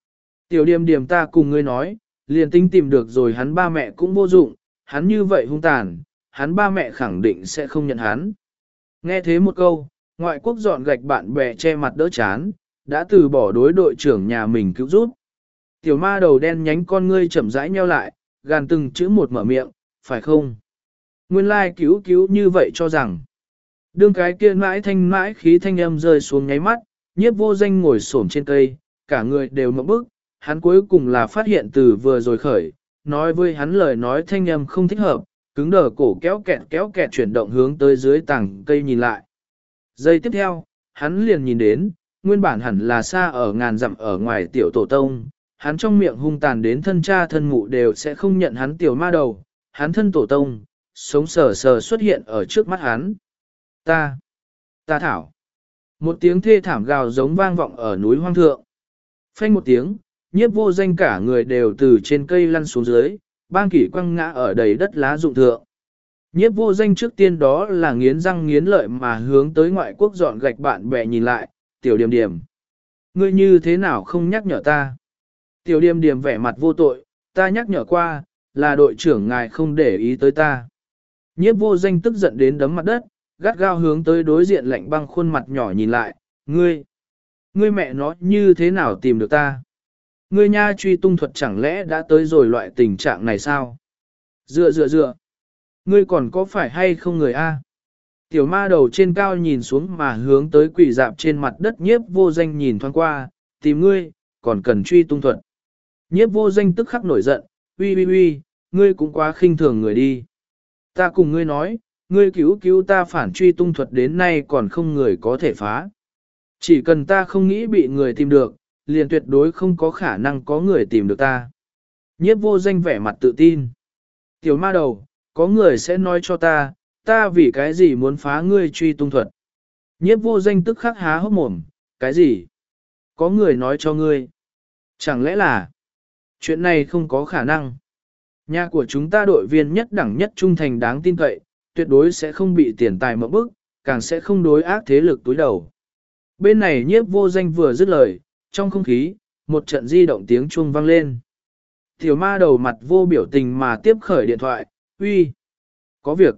Tiểu điềm điềm ta cùng ngươi nói, liền tính tìm được rồi hắn ba mẹ cũng vô dụng, hắn như vậy hung tàn, hắn ba mẹ khẳng định sẽ không nhận hắn. Nghe thế một câu, ngoại quốc dọn gạch bạn bè che mặt đỡ chán, đã từ bỏ đối đội trưởng nhà mình cứu giúp. Tiểu ma đầu đen nhánh con ngươi chậm rãi nheo lại, gàn từng chữ một mở miệng, phải không? Nguyên lai cứu cứu như vậy cho rằng. Đương cái kia mãi thanh mãi khí thanh âm rơi xuống nháy mắt, nhiếp vô danh ngồi xổm trên cây, cả người đều mộng bức, hắn cuối cùng là phát hiện từ vừa rồi khởi, nói với hắn lời nói thanh âm không thích hợp, cứng đờ cổ kéo kẹt kéo kẹt chuyển động hướng tới dưới tảng cây nhìn lại. Giây tiếp theo, hắn liền nhìn đến, nguyên bản hẳn là xa ở ngàn dặm ở ngoài tiểu tổ tông, hắn trong miệng hung tàn đến thân cha thân mụ đều sẽ không nhận hắn tiểu ma đầu, hắn thân tổ tông, sống sờ sờ xuất hiện ở trước mắt hắn. Ta, ta thảo. Một tiếng thê thảm gào giống vang vọng ở núi hoang thượng. Phanh một tiếng, nhiếp vô danh cả người đều từ trên cây lăn xuống dưới, bang kỷ quăng ngã ở đầy đất lá rụng thượng. Nhiếp vô danh trước tiên đó là nghiến răng nghiến lợi mà hướng tới ngoại quốc dọn gạch bạn bè nhìn lại, tiểu điểm điểm. Ngươi như thế nào không nhắc nhở ta? Tiểu điểm điểm vẻ mặt vô tội, ta nhắc nhở qua, là đội trưởng ngài không để ý tới ta. Nhiếp vô danh tức giận đến đấm mặt đất, gắt gao hướng tới đối diện lạnh băng khuôn mặt nhỏ nhìn lại, ngươi, ngươi mẹ nó như thế nào tìm được ta? Ngươi nha truy tung thuật chẳng lẽ đã tới rồi loại tình trạng này sao? Dựa dựa dựa, ngươi còn có phải hay không người a? Tiểu ma đầu trên cao nhìn xuống mà hướng tới quỷ dạp trên mặt đất nhiếp vô danh nhìn thoáng qua, tìm ngươi, còn cần truy tung thuật. Nhiếp vô danh tức khắc nổi giận, uy uy uy, ngươi cũng quá khinh thường người đi. Ta cùng ngươi nói, ngươi cứu cứu ta phản truy tung thuật đến nay còn không người có thể phá. Chỉ cần ta không nghĩ bị người tìm được, liền tuyệt đối không có khả năng có người tìm được ta. Nhiếp vô danh vẻ mặt tự tin. Tiểu ma đầu, có người sẽ nói cho ta, ta vì cái gì muốn phá ngươi truy tung thuật. Nhiếp vô danh tức khắc há hốc mồm, cái gì? Có người nói cho ngươi. Chẳng lẽ là, chuyện này không có khả năng. Nhà của chúng ta đội viên nhất đẳng nhất trung thành đáng tin cậy, tuyệt đối sẽ không bị tiền tài mộng bức, càng sẽ không đối ác thế lực túi đầu. Bên này nhiếp vô danh vừa dứt lời, trong không khí, một trận di động tiếng chuông vang lên. Tiểu ma đầu mặt vô biểu tình mà tiếp khởi điện thoại, uy, có việc.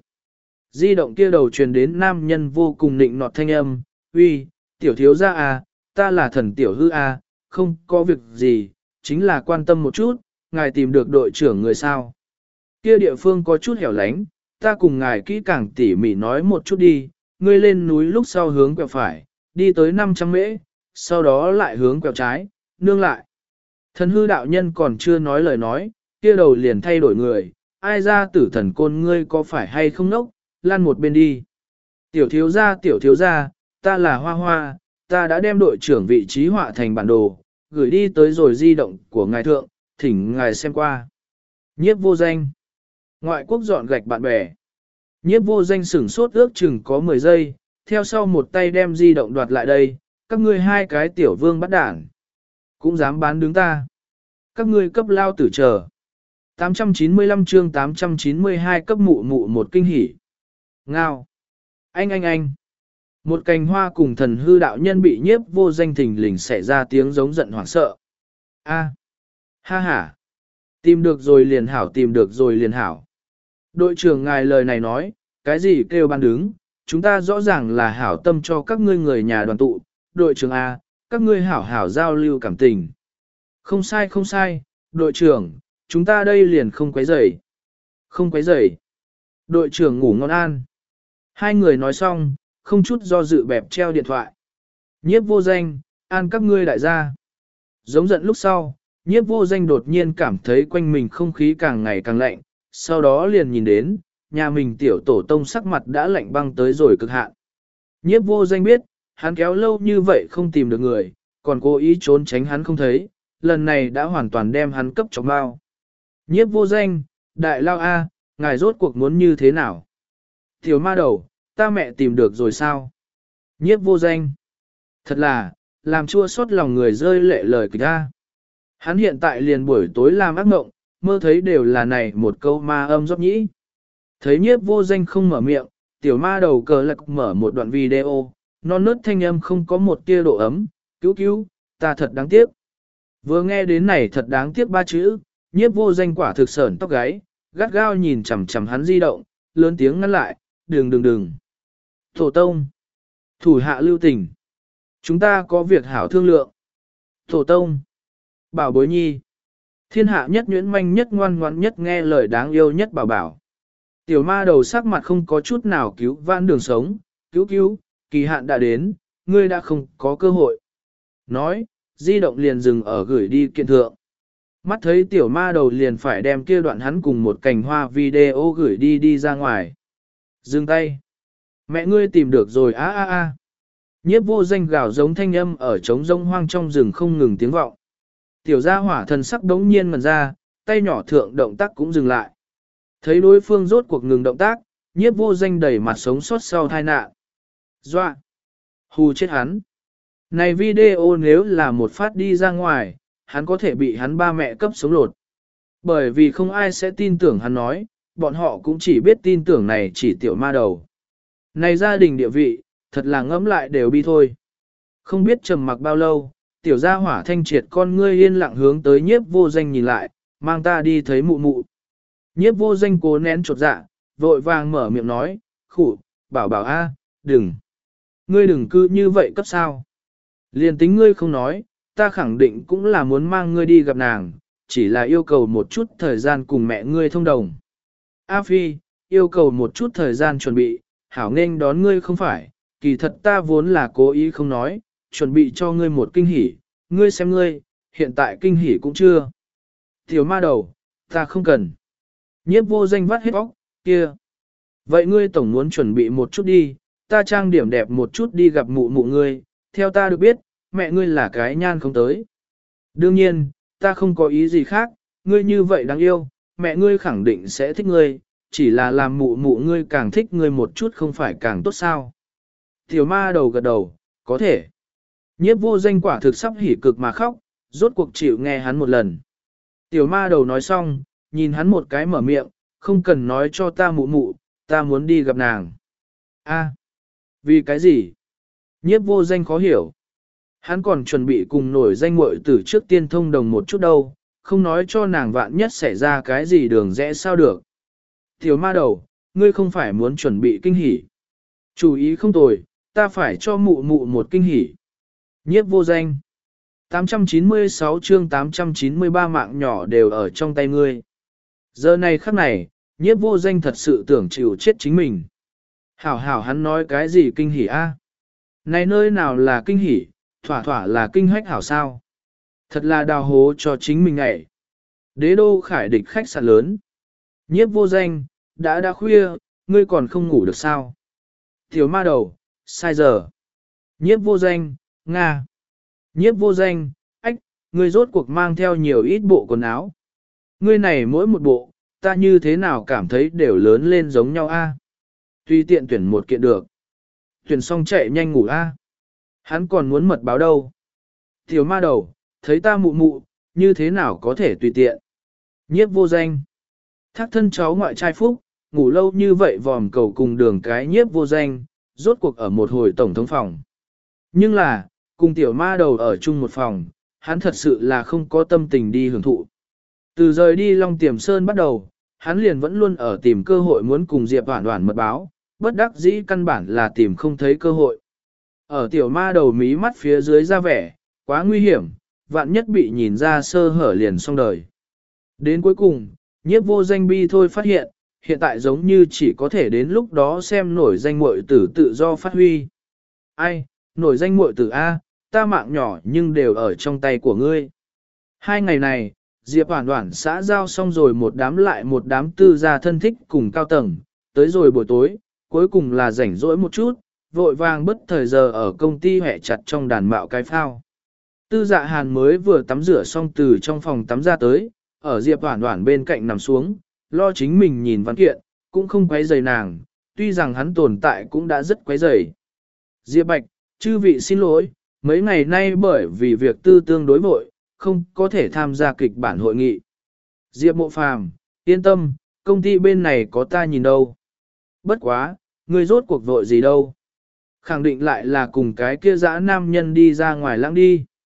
Di động kia đầu truyền đến nam nhân vô cùng nịnh nọt thanh âm, uy, tiểu thiếu gia à, ta là thần tiểu hư à, không có việc gì, chính là quan tâm một chút, ngài tìm được đội trưởng người sao. Kia địa phương có chút hẻo lánh, ta cùng ngài kỹ càng tỉ mỉ nói một chút đi, ngươi lên núi lúc sau hướng quẹo phải, đi tới năm trăm mễ, sau đó lại hướng quẹo trái, nương lại. Thần hư đạo nhân còn chưa nói lời nói, kia đầu liền thay đổi người, ai ra tử thần côn ngươi có phải hay không nốc, lan một bên đi. Tiểu thiếu gia tiểu thiếu gia, ta là Hoa Hoa, ta đã đem đội trưởng vị trí họa thành bản đồ, gửi đi tới rồi di động của ngài thượng, thỉnh ngài xem qua. Nhiếp vô danh. Ngoại quốc dọn gạch bạn bè. Nhiếp vô danh sửng sốt ước chừng có mười giây, theo sau một tay đem di động đoạt lại đây, các ngươi hai cái tiểu vương bắt đảng. Cũng dám bán đứng ta. Các ngươi cấp lao tử chờ. tám trăm chín mươi lăm chương tám trăm chín mươi hai cấp mụ mụ một kinh hỉ. Ngao. Anh anh anh. Một cành hoa cùng thần hư đạo nhân bị nhiếp vô danh thình lình xẻ ra tiếng giống giận hoảng sợ. A. Ha ha. Tìm được rồi liền hảo tìm được rồi liền hảo. Đội trưởng ngài lời này nói, cái gì kêu ban đứng, chúng ta rõ ràng là hảo tâm cho các ngươi người nhà đoàn tụ, đội trưởng A, các ngươi hảo hảo giao lưu cảm tình. Không sai không sai, đội trưởng, chúng ta đây liền không quấy rầy. Không quấy rầy. Đội trưởng ngủ ngon an. Hai người nói xong, không chút do dự bẹp treo điện thoại. Nhiếp vô danh, an các ngươi đại gia. Giống giận lúc sau, nhiếp vô danh đột nhiên cảm thấy quanh mình không khí càng ngày càng lạnh, sau đó liền nhìn đến, nhà mình tiểu tổ tông sắc mặt đã lạnh băng tới rồi cực hạn. Nhiếp vô danh biết, hắn kéo lâu như vậy không tìm được người, còn cố ý trốn tránh hắn không thấy, lần này đã hoàn toàn đem hắn cấp trong bao. Nhiếp vô danh, đại lao A, ngài rốt cuộc muốn như thế nào? Tiểu ma đầu, ta mẹ tìm được rồi sao? Nhiếp vô danh. Thật là, làm chua xót lòng người rơi lệ lời kịch A. Hắn hiện tại liền buổi tối làm ác mộng, mơ thấy đều là này một câu ma âm dốc nhĩ. Thấy nhiếp vô danh không mở miệng, tiểu ma đầu cờ lạc mở một đoạn video, non nớt thanh âm không có một tia độ ấm, cứu cứu, ta thật đáng tiếc. Vừa nghe đến này thật đáng tiếc ba chữ, nhiếp vô danh quả thực sởn tóc gáy, gắt gao nhìn chằm chằm hắn di động, lớn tiếng ngăn lại, đừng đừng đừng. Tổ tông, thủ hạ lưu tình, chúng ta có việc hảo thương lượng. Tổ tông, bảo bối nhi, thiên hạ nhất nhuyễn manh nhất ngoan ngoãn nhất nghe lời đáng yêu nhất bảo bảo. Tiểu ma đầu sắc mặt không có chút nào cứu vãn đường sống, cứu cứu, kỳ hạn đã đến, ngươi đã không có cơ hội. Nói, di động liền dừng ở gửi đi kiện thượng. Mắt thấy tiểu ma đầu liền phải đem kia đoạn hắn cùng một cành hoa video gửi đi đi ra ngoài. Dừng tay. Mẹ ngươi tìm được rồi á á á. Nhiếp vô danh gào giống thanh âm ở trống rông hoang trong rừng không ngừng tiếng vọng. Tiểu gia hỏa thần sắc đống nhiên ngần ra, tay nhỏ thượng động tác cũng dừng lại. Thấy đối phương rốt cuộc ngừng động tác, nhiếp vô danh đẩy mặt sống sót sau tai nạn. Doa! Hù chết hắn! Này video nếu là một phát đi ra ngoài, hắn có thể bị hắn ba mẹ cấp sống lột. Bởi vì không ai sẽ tin tưởng hắn nói, bọn họ cũng chỉ biết tin tưởng này chỉ tiểu ma đầu. Này gia đình địa vị, thật là ngẫm lại đều bi thôi. Không biết trầm mặc bao lâu, tiểu gia hỏa thanh triệt con ngươi yên lặng hướng tới nhiếp vô danh nhìn lại, mang ta đi thấy mụ mụ. Nhiếp vô danh cố nén chột dạ, vội vàng mở miệng nói, khủ, bảo bảo a, đừng. Ngươi đừng cứ như vậy cấp sao. Liền tính ngươi không nói, ta khẳng định cũng là muốn mang ngươi đi gặp nàng, chỉ là yêu cầu một chút thời gian cùng mẹ ngươi thông đồng. A Phi, yêu cầu một chút thời gian chuẩn bị, hảo nghênh đón ngươi không phải, kỳ thật ta vốn là cố ý không nói, chuẩn bị cho ngươi một kinh hỉ, ngươi xem ngươi, hiện tại kinh hỉ cũng chưa. Tiểu ma đầu, ta không cần. Nhiếp vô danh vắt hết óc, kia. Vậy ngươi tổng muốn chuẩn bị một chút đi, ta trang điểm đẹp một chút đi gặp mụ mụ ngươi, theo ta được biết, mẹ ngươi là cái nhan không tới. Đương nhiên, ta không có ý gì khác, ngươi như vậy đáng yêu, mẹ ngươi khẳng định sẽ thích ngươi, chỉ là làm mụ mụ ngươi càng thích ngươi một chút không phải càng tốt sao. Tiểu ma đầu gật đầu, có thể. Nhiếp vô danh quả thực sắp hỉ cực mà khóc, rốt cuộc chịu nghe hắn một lần. Tiểu ma đầu nói xong, nhìn hắn một cái mở miệng, không cần nói cho ta mụ mụ, ta muốn đi gặp nàng. A, vì cái gì? Nhiếp vô danh khó hiểu. Hắn còn chuẩn bị cùng nổi danh muội tử trước tiên thông đồng một chút đâu, không nói cho nàng vạn nhất xảy ra cái gì đường rẽ sao được. Tiểu ma đầu, ngươi không phải muốn chuẩn bị kinh hỉ. Chủ ý không tồi, ta phải cho mụ mụ một kinh hỉ. Nhiếp vô danh. tám trăm chín mươi sáu chương tám trăm chín mươi ba mạng nhỏ đều ở trong tay ngươi. Giờ này khắc này, nhiếp vô danh thật sự tưởng chịu chết chính mình. Hảo hảo hắn nói cái gì kinh hỉ a? Này nơi nào là kinh hỉ, thỏa thỏa là kinh hách hảo sao. Thật là đào hố cho chính mình ngại. Đế đô khải địch khách sạn lớn. Nhiếp vô danh, đã đã khuya, ngươi còn không ngủ được sao? Tiểu ma đầu, sai giờ. Nhiếp vô danh, Nga. Nhiếp vô danh, ách, ngươi rốt cuộc mang theo nhiều ít bộ quần áo. Ngươi này mỗi một bộ, ta như thế nào cảm thấy đều lớn lên giống nhau a? Tùy tiện tuyển một kiện được. Tuyển xong chạy nhanh ngủ a. Hắn còn muốn mật báo đâu. Tiểu ma đầu, thấy ta mụ mụ, như thế nào có thể tùy tiện. Nhiếp vô danh. Thác thân cháu ngoại trai phúc, ngủ lâu như vậy vòm cầu cùng đường cái nhiếp vô danh, rốt cuộc ở một hồi tổng thống phòng. Nhưng là, cùng tiểu ma đầu ở chung một phòng, hắn thật sự là không có tâm tình đi hưởng thụ. Từ rời đi Long Tiềm Sơn bắt đầu, hắn liền vẫn luôn ở tìm cơ hội muốn cùng Diệp Hoản Hoản mật báo, bất đắc dĩ căn bản là tìm không thấy cơ hội. Ở tiểu ma đầu mí mắt phía dưới ra vẻ, quá nguy hiểm, vạn nhất bị nhìn ra sơ hở liền xong đời. Đến cuối cùng, nhiếp vô danh bi thôi phát hiện, hiện tại giống như chỉ có thể đến lúc đó xem nổi danh muội tử tự do phát huy. Ai, nổi danh muội tử A, ta mạng nhỏ nhưng đều ở trong tay của ngươi. Hai ngày này, Diệp Hoản Hoản xã giao xong rồi một đám lại một đám tư gia thân thích cùng cao tầng, tới rồi buổi tối, cuối cùng là rảnh rỗi một chút, vội vàng bất thời giờ ở công ty hẹ chặt trong đàn mạo cái phao. Tư dạ hàn mới vừa tắm rửa xong từ trong phòng tắm ra tới, ở Diệp Hoản Hoản bên cạnh nằm xuống, lo chính mình nhìn văn kiện, cũng không quấy rầy nàng, tuy rằng hắn tồn tại cũng đã rất quấy rầy. Diệp Bạch, chư vị xin lỗi, mấy ngày nay bởi vì việc tư tương đối vội, không có thể tham gia kịch bản hội nghị. Diệp Mộ Phàm, yên tâm, công ty bên này có ta nhìn đâu. Bất quá, ngươi rốt cuộc vội gì đâu. Khẳng định lại là cùng cái kia dã nam nhân đi ra ngoài lãng đi.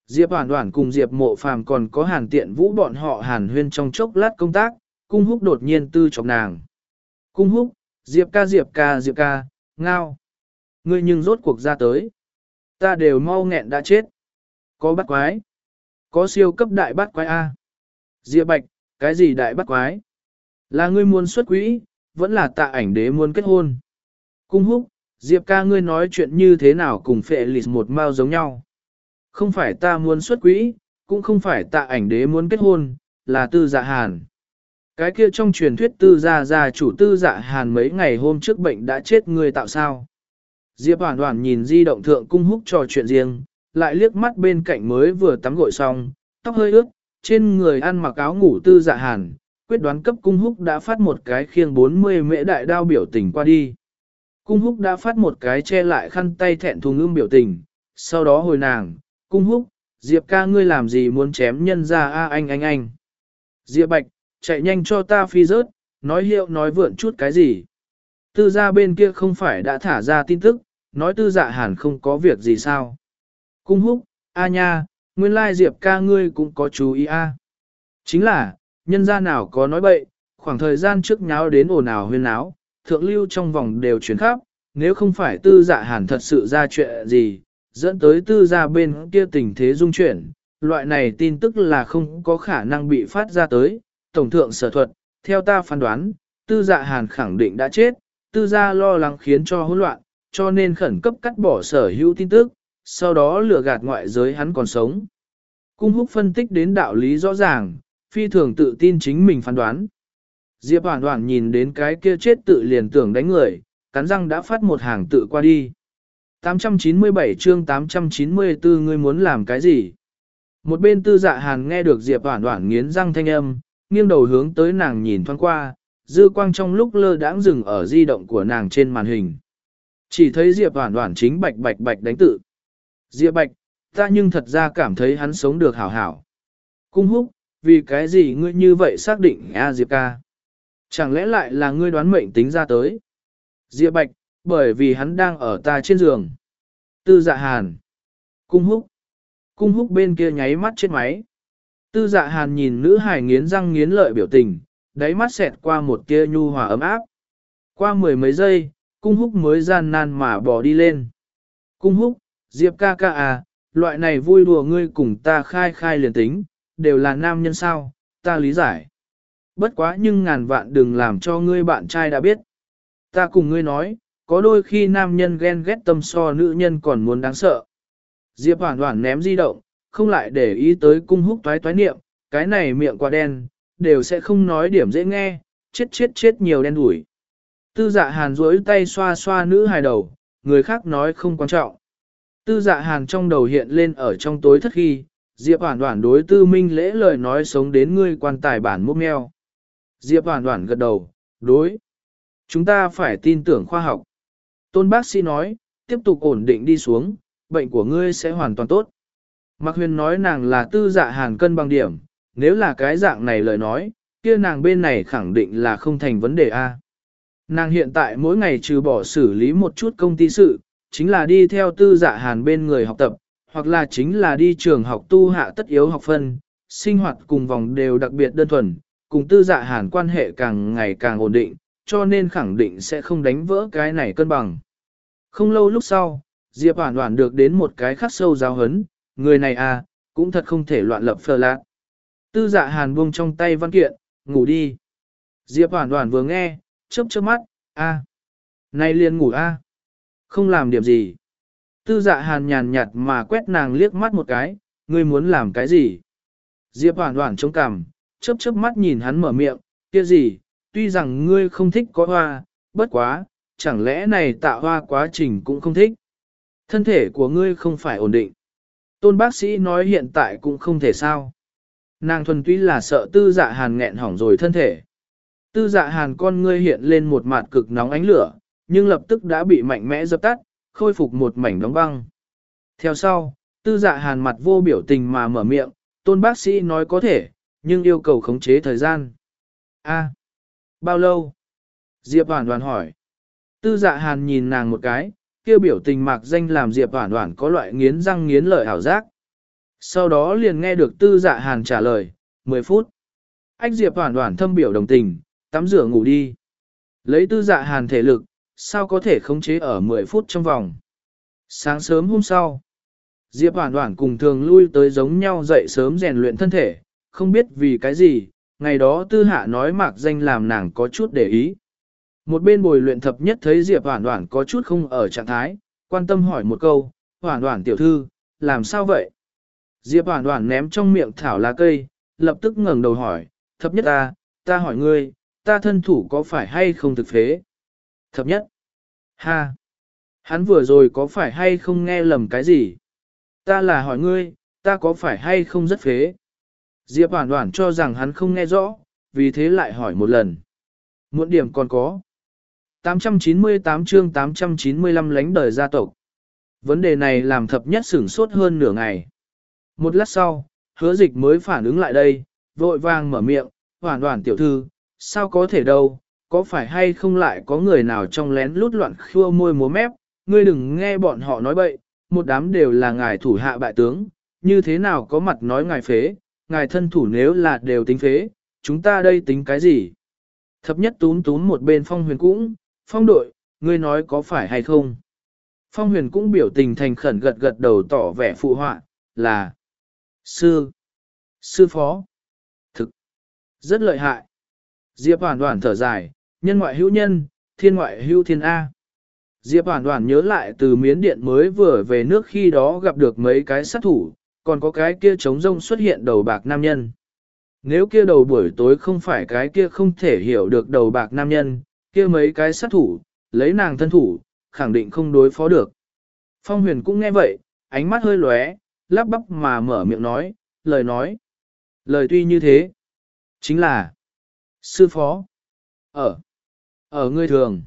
Diệp Hoản Hoản cùng Diệp Mộ Phàm còn có Hàn Tiện Vũ bọn họ hàn huyên trong chốc lát công tác, Cung Húc đột nhiên tư chọc nàng. Cung Húc, Diệp ca Diệp ca Diệp ca, ngao. Ngươi nhưng rốt cuộc ra tới. Ta đều mau nghẹn đã chết. Có bắt quái. Có siêu cấp đại bắt quái A. Diệp Bạch, cái gì đại bắt quái? Là ngươi muốn xuất quỹ, vẫn là Tạ Ảnh Đế muốn kết hôn. Cung Húc, Diệp ca ngươi nói chuyện như thế nào cùng phệ lịt một mao giống nhau. Không phải ta muốn xuất quỹ, cũng không phải Tạ Ảnh Đế muốn kết hôn, là Tư Dạ Hàn. Cái kia trong truyền thuyết Tư Gia gia chủ Tư Dạ Hàn mấy ngày hôm trước bệnh đã chết, người tạo sao? Diệp Hoản Hoản nhìn di động thượng Cung Húc trò chuyện riêng, lại liếc mắt bên cạnh mới vừa tắm gội xong, tóc hơi ướt, trên người ăn mặc áo ngủ Tư Dạ Hàn, quyết đoán cấp Cung Húc đã phát một cái khiêng bốn mươi mễ đại đao biểu tình qua đi. Cung Húc đã phát một cái che lại khăn tay thẹn thùng ưm biểu tình, sau đó hồi nàng, Cung Húc, Diệp ca ngươi làm gì muốn chém nhân ra a anh anh anh. Diệp Bạch, chạy nhanh cho ta phi rớt, nói hiệu nói vượn chút cái gì. Tư gia bên kia không phải đã thả ra tin tức, nói Tư Dạ Hàn không có việc gì sao. Cung Húc, a nha, nguyên lai Diệp ca ngươi cũng có chú ý a. Chính là, nhân gia nào có nói bậy, khoảng thời gian trước nháo đến ồn ào huyên náo, thượng lưu trong vòng đều chuyển khắp, nếu không phải Tư Dạ Hàn thật sự ra chuyện gì, dẫn tới Tư gia bên kia tình thế dung chuyển, loại này tin tức là không có khả năng bị phát ra tới. Tổng thượng sở thuật, theo ta phán đoán, Tư Dạ Hàn khẳng định đã chết, Tư gia lo lắng khiến cho hỗn loạn, cho nên khẩn cấp cắt bỏ sở hữu tin tức, sau đó lừa gạt ngoại giới hắn còn sống. Cung Húc phân tích đến đạo lý rõ ràng, phi thường tự tin chính mình phán đoán. Diệp Hoản Hoản nhìn đến cái kia chết tự liền tưởng đánh người, cắn răng đã phát một hàng tự qua đi. tám trăm chín mươi bảy chương tám trăm chín mươi tư ngươi muốn làm cái gì? Một bên Tư Dạ Hàn nghe được Diệp Hoản Hoản nghiến răng thanh âm, nghiêng đầu hướng tới nàng nhìn thoáng qua, dư quang trong lúc lơ đãng dừng ở di động của nàng trên màn hình. Chỉ thấy Diệp Hoản Hoản chính bạch bạch bạch đánh tự. Diệp Bạch, ta nhưng thật ra cảm thấy hắn sống được hảo hảo. Cung Húc, vì cái gì ngươi như vậy xác định a Diệp ca? Chẳng lẽ lại là ngươi đoán mệnh tính ra tới? Diệp Bạch, bởi vì hắn đang ở ta trên giường. Tư Dạ Hàn. Cung Húc. Cung Húc bên kia nháy mắt chết máy. Tư Dạ Hàn nhìn nữ hài nghiến răng nghiến lợi biểu tình, đáy mắt xẹt qua một tia nhu hòa ấm áp. Qua mười mấy giây, Cung Húc mới gian nan mà bỏ đi lên. Cung Húc, Diệp ca ca à, loại này vui đùa ngươi cùng ta khai khai liền tính, đều là nam nhân sao, ta lý giải. Bất quá nhưng ngàn vạn đừng làm cho ngươi bạn trai đã biết. Ta cùng ngươi nói, có đôi khi nam nhân ghen ghét tâm so nữ nhân còn muốn đáng sợ. Diệp Hoản Hoản ném di động, không lại để ý tới Cung Húc toái toái niệm, cái này miệng quá đen, đều sẽ không nói điểm dễ nghe, chết chết chết nhiều đen đủi. Tư Dạ Hàn duỗi tay xoa xoa nữ hài đầu, người khác nói không quan trọng. Tư Dạ Hàn trong đầu hiện lên ở trong tối thất khi, Diệp Hoản Hoản đối Tư Minh Lễ lời nói sống đến ngươi quan tài bản mốc meo. Diệp Hoản Hoản gật đầu, đối. Chúng ta phải tin tưởng khoa học. Tôn bác sĩ nói, tiếp tục ổn định đi xuống, bệnh của ngươi sẽ hoàn toàn tốt. Mạc Huyền nói nàng là Tư Dạ Hàn cân bằng điểm, nếu là cái dạng này lời nói, kia nàng bên này khẳng định là không thành vấn đề a. Nàng hiện tại mỗi ngày trừ bỏ xử lý một chút công ty sự, chính là đi theo Tư Dạ Hàn bên người học tập, hoặc là chính là đi trường học tu hạ tất yếu học phân, sinh hoạt cùng vòng đều đặc biệt đơn thuần, cùng Tư Dạ Hàn quan hệ càng ngày càng ổn định, cho nên khẳng định sẽ không đánh vỡ cái này cân bằng. Không lâu lúc sau, Diệp Hoản Hoản được đến một cái khắc sâu giáo hấn, người này à, cũng thật không thể loạn lập phờ lạc. Tư Dạ Hàn buông trong tay văn kiện, ngủ đi. Diệp Hoản Hoản vừa nghe, chớp chớp mắt, a, à. Này liền ngủ a, à. Không làm điểm gì. Tư Dạ Hàn nhàn nhạt mà quét nàng liếc mắt một cái, ngươi muốn làm cái gì? Diệp Hoản Hoản chống cằm, chớp chớp mắt nhìn hắn mở miệng, kia gì, tuy rằng ngươi không thích có hoa, bất quá, chẳng lẽ này tạo hoa quá trình cũng không thích. Thân thể của ngươi không phải ổn định. Tôn bác sĩ nói hiện tại cũng không thể sao. Nàng thuần túy là sợ Tư Dạ Hàn nghẹn hỏng rồi thân thể. Tư Dạ Hàn con ngươi hiện lên một mặt cực nóng ánh lửa, nhưng lập tức đã bị mạnh mẽ dập tắt, khôi phục một mảnh đóng băng. Theo sau, Tư Dạ Hàn mặt vô biểu tình mà mở miệng, tôn bác sĩ nói có thể, nhưng yêu cầu khống chế thời gian. A, bao lâu? Diệp Hoản Hoản hỏi. Tư Dạ Hàn nhìn nàng một cái, kêu biểu tình mạc danh làm Diệp Hoản Hoản có loại nghiến răng nghiến lợi ảo giác. Sau đó liền nghe được tư dạ hàn trả lời, mười phút. Ách Diệp Hoản Hoản thâm biểu đồng tình, tắm rửa ngủ đi. Lấy tư dạ hàn thể lực, sao có thể khống chế ở mười phút trong vòng. Sáng sớm hôm sau, Diệp Hoản Hoản cùng thường lui tới giống nhau dậy sớm rèn luyện thân thể, không biết vì cái gì, ngày đó tư hạ nói mạc danh làm nàng có chút để ý. Một bên bồi luyện thập nhất thấy Diệp Hoản Hoản có chút không ở trạng thái, quan tâm hỏi một câu, Hoản Hoản tiểu thư, làm sao vậy? Diệp Hoản Hoản ném trong miệng thảo lá cây, lập tức ngẩng đầu hỏi, thập nhất ta, ta hỏi ngươi, ta thân thủ có phải hay không thực phế? Thập nhất, ha, hắn vừa rồi có phải hay không nghe lầm cái gì? Ta là hỏi ngươi, ta có phải hay không rất phế? Diệp Hoản Hoản cho rằng hắn không nghe rõ, vì thế lại hỏi một lần. Muộn điểm còn có. tám trăm chín mươi tám chương tám trăm chín mươi lăm lánh đời gia tộc. Vấn đề này làm thập nhất sửng sốt hơn nửa ngày. Một lát sau, hứa dịch mới phản ứng lại đây, vội vàng mở miệng, Hoản Hoản tiểu thư, sao có thể đâu, có phải hay không lại có người nào trong lén lút loạn khua môi múa mép, ngươi đừng nghe bọn họ nói bậy, một đám đều là ngài thủ hạ bại tướng, như thế nào có mặt nói ngài phế, ngài thân thủ nếu là đều tính phế, chúng ta đây tính cái gì? Thập nhất túm túm một bên Phong Huyền cũng, Phong đội, ngươi nói có phải hay không? Phong Huyền cũng biểu tình thành khẩn gật gật đầu tỏ vẻ phụ họa, là sư, sư phó, thực, rất lợi hại. Diệp Hoản Hoản thở dài, nhân ngoại hữu nhân, thiên ngoại hữu thiên A. Diệp Hoản Hoản nhớ lại từ miến điện mới vừa về nước khi đó gặp được mấy cái sát thủ, còn có cái kia trống rông xuất hiện đầu bạc nam nhân. Nếu kia đầu buổi tối không phải cái kia không thể hiểu được đầu bạc nam nhân, kia mấy cái sát thủ, lấy nàng thân thủ, khẳng định không đối phó được. Phong Huyền cũng nghe vậy, ánh mắt hơi lóe, lắp bắp mà mở miệng nói, lời nói. Lời tuy như thế, chính là sư phó, ở, ở ngươi thường,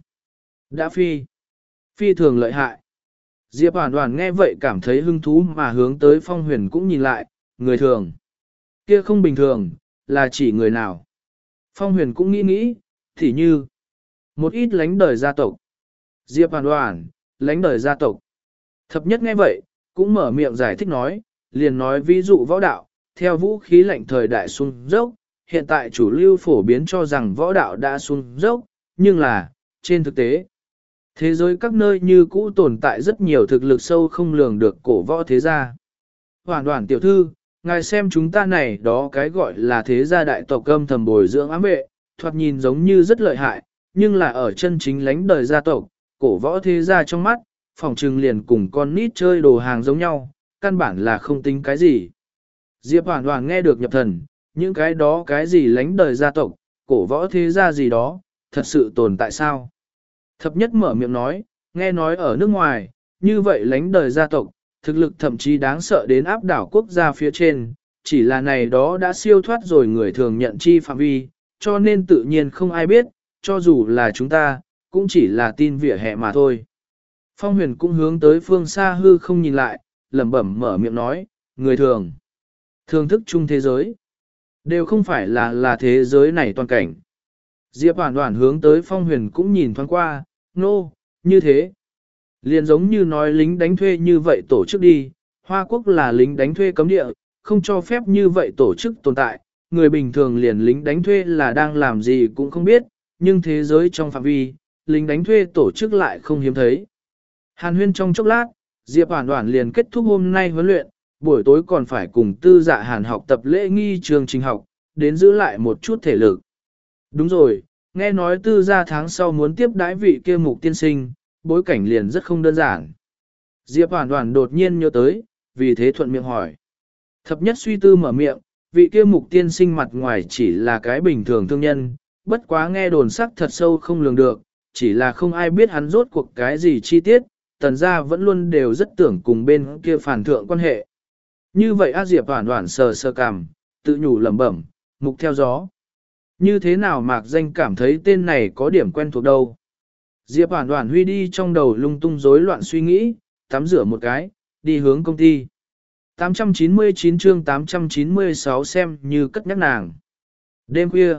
đã phi, phi thường lợi hại. Diệp Hoản Hoản nghe vậy cảm thấy hứng thú mà hướng tới Phong Huyền cũng nhìn lại, người thường, kia không bình thường, là chỉ người nào. Phong Huyền cũng nghĩ nghĩ, thì như, một ít lánh đời gia tộc. Diệp Hoản Hoản, lánh đời gia tộc. Thập nhất nghe vậy, cũng mở miệng giải thích nói, liền nói ví dụ võ đạo, theo vũ khí lạnh thời đại xuống dốc, hiện tại chủ lưu phổ biến cho rằng võ đạo đã xuống dốc, nhưng là, trên thực tế, thế giới các nơi như cũ tồn tại rất nhiều thực lực sâu không lường được cổ võ thế gia. Hoản Hoản tiểu thư, ngài xem chúng ta này đó cái gọi là thế gia đại tộc âm thầm bồi dưỡng ám vệ, thoạt nhìn giống như rất lợi hại, nhưng là ở chân chính lánh đời gia tộc, cổ võ thế gia trong mắt, phòng trừng liền cùng con nít chơi đồ hàng giống nhau, căn bản là không tính cái gì. Diệp Hoản Hoản nghe được nhập thần, những cái đó cái gì lánh đời gia tộc, cổ võ thế gia gì đó, thật sự tồn tại sao? Thập nhất mở miệng nói, nghe nói ở nước ngoài, như vậy lánh đời gia tộc, thực lực thậm chí đáng sợ đến áp đảo quốc gia phía trên, chỉ là này đó đã siêu thoát rồi người thường nhận chi phạm vi, cho nên tự nhiên không ai biết, cho dù là chúng ta, cũng chỉ là tin vỉa hè mà thôi. Phong Huyền cũng hướng tới phương xa hư không nhìn lại, lẩm bẩm mở miệng nói, người thường, thường thức chung thế giới, đều không phải là là thế giới này toàn cảnh. Diệp Hoản Hoản hướng tới Phong Huyền cũng nhìn thoáng qua, nô, no, như thế. Liền giống như nói lính đánh thuê như vậy tổ chức đi, Hoa Quốc là lính đánh thuê cấm địa, không cho phép như vậy tổ chức tồn tại, người bình thường liền lính đánh thuê là đang làm gì cũng không biết, nhưng thế giới trong phạm vi, lính đánh thuê tổ chức lại không hiếm thấy. Hàn huyên trong chốc lát, Diệp Hoản Hoản liền kết thúc hôm nay huấn luyện, buổi tối còn phải cùng tư dạ Hàn học tập lễ nghi trường trình học, đến giữ lại một chút thể lực. Đúng rồi, nghe nói tư gia tháng sau muốn tiếp đãi vị kia Mục tiên sinh, bối cảnh liền rất không đơn giản. Diệp Hoản Hoản đột nhiên nhớ tới, vì thế thuận miệng hỏi. Thập nhất suy tư mở miệng, vị kia Mục tiên sinh mặt ngoài chỉ là cái bình thường thương nhân, bất quá nghe đồn sắc thật sâu không lường được, chỉ là không ai biết hắn rốt cuộc cái gì chi tiết, tần gia vẫn luôn đều rất tưởng cùng bên kia phản thượng quan hệ. Như vậy A Diệp Hoản Hoản sờ sờ cằm, tự nhủ lẩm bẩm, Mục theo gió. Như thế nào Mạc Danh cảm thấy tên này có điểm quen thuộc đâu. Diệp Hoản Hoản huy đi trong đầu lung tung rối loạn suy nghĩ, tắm rửa một cái, đi hướng công ty. tám trăm chín mươi chín chương tám trăm chín mươi sáu xem như cất nhắc nàng. Đêm khuya,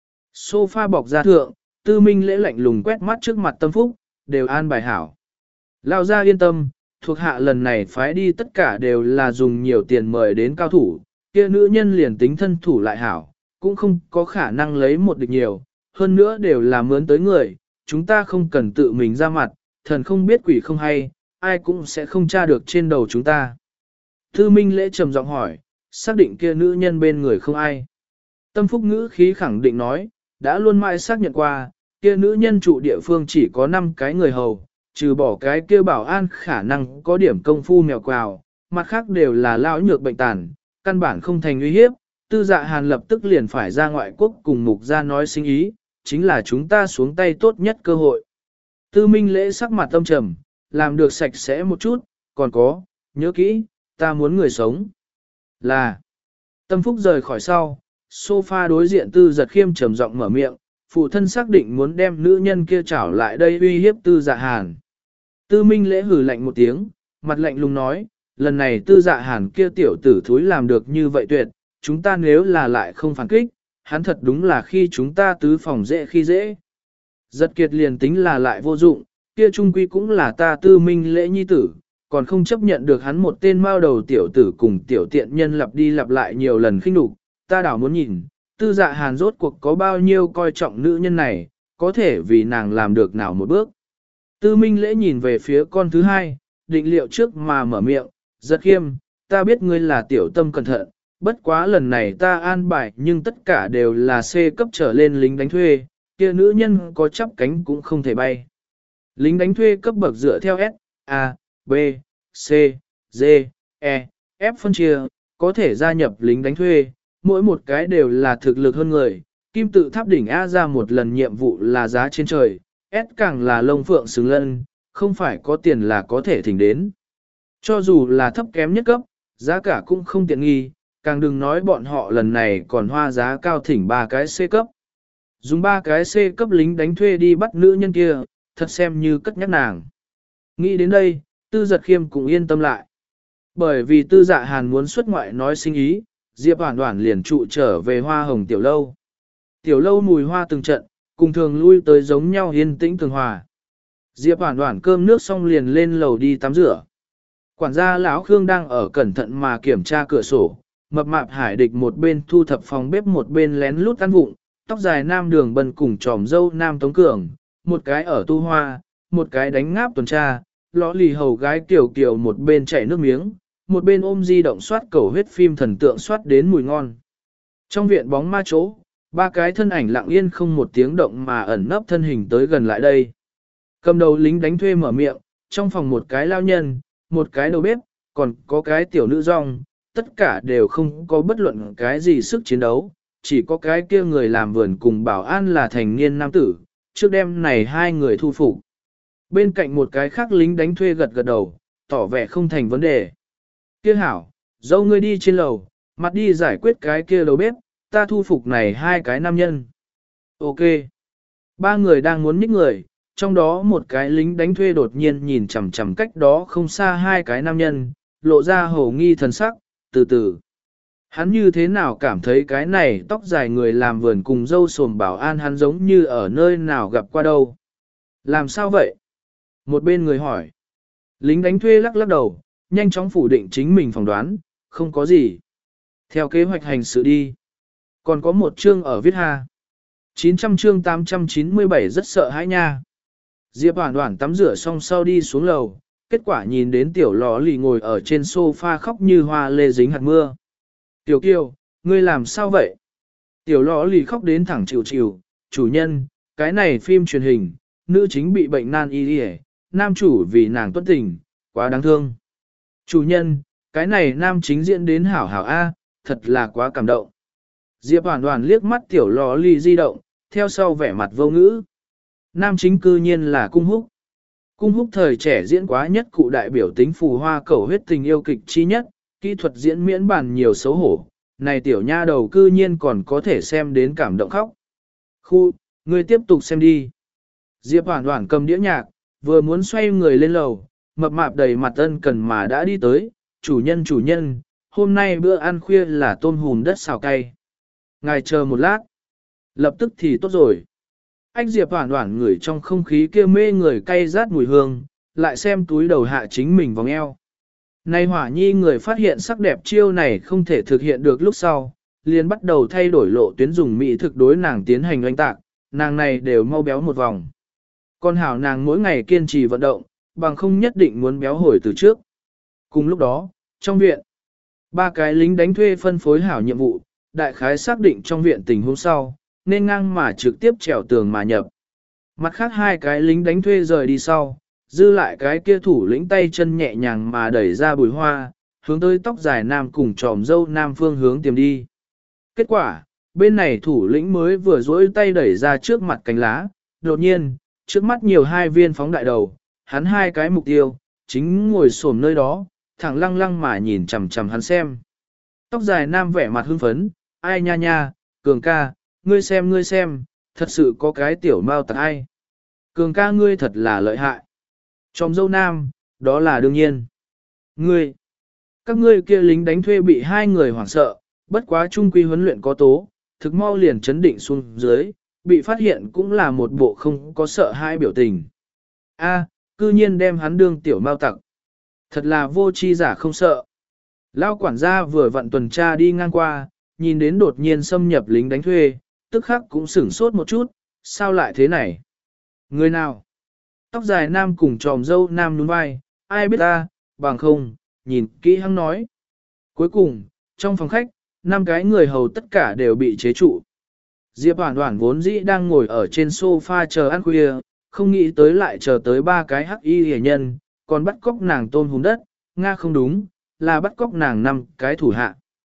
sofa bọc ra thượng, Tư Minh lễ lạnh lùng quét mắt trước mặt Tâm Phúc, đều an bài hảo. Lao ra yên tâm, thuộc hạ lần này phái đi tất cả đều là dùng nhiều tiền mời đến cao thủ, kia nữ nhân liền tính thân thủ lại hảo, cũng không có khả năng lấy một địch nhiều, hơn nữa đều là mướn tới người, chúng ta không cần tự mình ra mặt, thần không biết quỷ không hay, ai cũng sẽ không tra được trên đầu chúng ta. Tư Minh Lễ trầm giọng hỏi, xác định kia nữ nhân bên người không ai. Tâm Phúc ngữ khí khẳng định nói, đã luôn mãi xác nhận qua, kia nữ nhân trụ địa phương chỉ có năm cái người hầu, trừ bỏ cái kia bảo an khả năng có điểm công phu mèo quào, mặt khác đều là lão nhược bệnh tàn, căn bản không thành uy hiếp. Tư Dạ Hàn lập tức liền phải ra ngoại quốc cùng mục gia nói sinh ý, chính là chúng ta xuống tay tốt nhất cơ hội. Tư Minh Lễ sắc mặt tâm trầm, làm được sạch sẽ một chút, còn có, nhớ kỹ, ta muốn người sống. Là, Tâm Phúc rời khỏi sau, sofa đối diện Tư Giật Khiêm trầm giọng mở miệng, phụ thân xác định muốn đem nữ nhân kia trảo lại đây uy hiếp Tư Dạ Hàn. Tư Minh Lễ hử lạnh một tiếng, mặt lạnh lùng nói, lần này Tư Dạ Hàn kia tiểu tử thúi làm được như vậy tuyệt, chúng ta nếu là lại không phản kích, hắn thật đúng là khi chúng ta tứ phòng dễ khi dễ. Giật Kiệt liền tính là lại vô dụng, kia trung quy cũng là ta Tư Minh Lễ nhi tử, còn không chấp nhận được hắn một tên mao đầu tiểu tử cùng tiểu tiện nhân lặp đi lặp lại nhiều lần khinh nhục, ta đảo muốn nhìn, Tư Dạ Hàn rốt cuộc có bao nhiêu coi trọng nữ nhân này, có thể vì nàng làm được nào một bước. Tư Minh Lễ nhìn về phía con thứ hai, định liệu trước mà mở miệng, Giật Khiêm, ta biết ngươi là tiểu tâm cẩn thận, bất quá lần này ta an bài nhưng tất cả đều là C cấp trở lên lính đánh thuê, kia nữ nhân có chắp cánh cũng không thể bay. Lính đánh thuê cấp bậc dựa theo S, A, B, C, D, E, F phân chia, có thể gia nhập lính đánh thuê, mỗi một cái đều là thực lực hơn người, kim tự tháp đỉnh A ra một lần nhiệm vụ là giá trên trời, S càng là lông phượng xứng lân, không phải có tiền là có thể thỉnh đến. Cho dù là thấp kém nhất cấp, giá cả cũng không tiện nghi, càng đừng nói bọn họ lần này còn hoa giá cao thỉnh ba cái C cấp. Dùng ba cái C cấp lính đánh thuê đi bắt nữ nhân kia, thật xem như cất nhắc nàng. Nghĩ đến đây, Tư Giật Khiêm cũng yên tâm lại. Bởi vì Tư Dạ Hàn muốn xuất ngoại nói sinh ý, Diệp Hoản Hoản liền trụ trở về Hoa Hồng Tiểu Lâu. Tiểu Lâu mùi hoa từng trận, cùng thường lui tới giống nhau yên tĩnh tường hòa. Diệp Hoản Hoản cơm nước xong liền lên lầu đi tắm rửa. Quản gia lão Khương đang ở cẩn thận mà kiểm tra cửa sổ, mập mạp Hải Địch một bên thu thập phòng bếp một bên lén lút ăn vụng, tóc dài nam Đường Bân cùng tròm dâu nam Tống Cường, một cái ở tu hoa, một cái đánh ngáp tuần tra, lõ lì hầu gái kiểu kiểu một bên chảy nước miếng, một bên ôm di động soát cầu huyết phim thần tượng soát đến mùi ngon. Trong viện bóng ma chỗ, ba cái thân ảnh lặng yên không một tiếng động mà ẩn nấp thân hình tới gần lại đây. Cầm đầu lính đánh thuê mở miệng, trong phòng một cái lao nhân, một cái đầu bếp, còn có cái tiểu nữ rong, tất cả đều không có bất luận cái gì sức chiến đấu, chỉ có cái kia người làm vườn cùng bảo an là thành niên nam tử, trước đêm này hai người thu phục. Bên cạnh một cái khác lính đánh thuê gật gật đầu, tỏ vẻ không thành vấn đề. Kia hảo, dâu ngươi đi trên lầu, mặt đi giải quyết cái kia đầu bếp, ta thu phục này hai cái nam nhân. Ok. Ba người đang muốn nhích người, trong đó một cái lính đánh thuê đột nhiên nhìn chằm chằm cách đó không xa hai cái nam nhân, lộ ra hổ nghi thần sắc, từ từ. Hắn như thế nào cảm thấy cái này tóc dài người làm vườn cùng dâu sồm bảo an hắn giống như ở nơi nào gặp qua đâu. Làm sao vậy? Một bên người hỏi. Lính đánh thuê lắc lắc đầu, nhanh chóng phủ định chính mình phỏng đoán, không có gì. Theo kế hoạch hành sự đi. Còn có một chương ở viết ha. chín trăm chương tám trăm chín mươi bảy rất sợ hãi nha. Diệp Hoản Hoản tắm rửa xong sau đi xuống lầu, kết quả nhìn đến tiểu lò lì ngồi ở trên sofa khóc như hoa lê dính hạt mưa. Tiểu Kiều, ngươi làm sao vậy? Tiểu lò lì khóc đến thẳng chịu chịu, chủ nhân, cái này phim truyền hình, nữ chính bị bệnh nan y đi, nam chủ vì nàng tuất tình, quá đáng thương. Chủ nhân, cái này nam chính diễn đến hảo hảo A, thật là quá cảm động. Diệp Hoản Hoản liếc mắt tiểu lò lì di động, theo sau vẻ mặt vô ngữ. Nam chính cư nhiên là Cung Húc. Cung Húc thời trẻ diễn quá nhất cụ đại biểu tính phù hoa cầu huyết tình yêu kịch chi nhất, kỹ thuật diễn miễn bàn nhiều xấu hổ. Này tiểu nha đầu cư nhiên còn có thể xem đến cảm động khóc. Khu, ngươi tiếp tục xem đi. Diệp Hoản Hoản cầm đĩa nhạc, vừa muốn xoay người lên lầu, mập mạp đầy mặt ân cần mà đã đi tới. Chủ nhân chủ nhân, hôm nay bữa ăn khuya là tôm hùm đất xào cay. Ngài chờ một lát. Lập tức thì tốt rồi. Anh Diệp Hoản Hoản ngửi trong không khí kia mê người cay rát mùi hương, lại xem túi đầu hạ chính mình vòng eo. Nay hỏa nhi người phát hiện sắc đẹp chiêu này không thể thực hiện được lúc sau, liền bắt đầu thay đổi lộ tuyến dùng mỹ thực đối nàng tiến hành oanh tạc, nàng này đều mau béo một vòng. Con hảo nàng mỗi ngày kiên trì vận động, bằng không nhất định muốn béo hồi từ trước. Cùng lúc đó, trong viện, ba cái lính đánh thuê phân phối hảo nhiệm vụ, đại khái xác định trong viện tình huống sau, nên ngang mà trực tiếp trèo tường mà nhập. Mặt khác hai cái lính đánh thuê rời đi sau, dư lại cái kia thủ lĩnh tay chân nhẹ nhàng mà đẩy ra bùi hoa, hướng tới tóc dài nam cùng tròm dâu nam phương hướng tìm đi. Kết quả, bên này thủ lĩnh mới vừa duỗi tay đẩy ra trước mặt cánh lá, đột nhiên, trước mắt nhiều hai viên phóng đại đầu, hắn hai cái mục tiêu, chính ngồi xổm nơi đó, thẳng lăng lăng mà nhìn chằm chằm hắn xem. Tóc dài nam vẻ mặt hưng phấn, ai nha nha, Cường ca, ngươi xem ngươi xem, thật sự có cái tiểu mao tặc ai. Cường ca ngươi thật là lợi hại. Tròm dâu nam, đó là đương nhiên. Ngươi, các ngươi kia lính đánh thuê bị hai người hoảng sợ, bất quá trung quy huấn luyện có tố, thực mau liền chấn định xuống dưới, bị phát hiện cũng là một bộ không có sợ hai biểu tình. A, cư nhiên đem hắn đương tiểu mao tặc. Thật là vô chi giả không sợ. Lao quản gia vừa vặn tuần tra đi ngang qua, nhìn đến đột nhiên xâm nhập lính đánh thuê, tức khắc cũng sửng sốt một chút, sao lại thế này? Người nào? Tóc dài nam cùng tròm dâu nam nhún vai, ai biết ta, bằng không, nhìn kỹ hắn nói. Cuối cùng, trong phòng khách, năm cái người hầu tất cả đều bị chế trụ. Diệp Hoản Hoản vốn dĩ đang ngồi ở trên sofa chờ ăn khuya, không nghĩ tới lại chờ tới ba cái hắc y hề nhân, còn bắt cóc nàng tôn hùng đất, Nga không đúng, là bắt cóc nàng năm cái thủ hạ.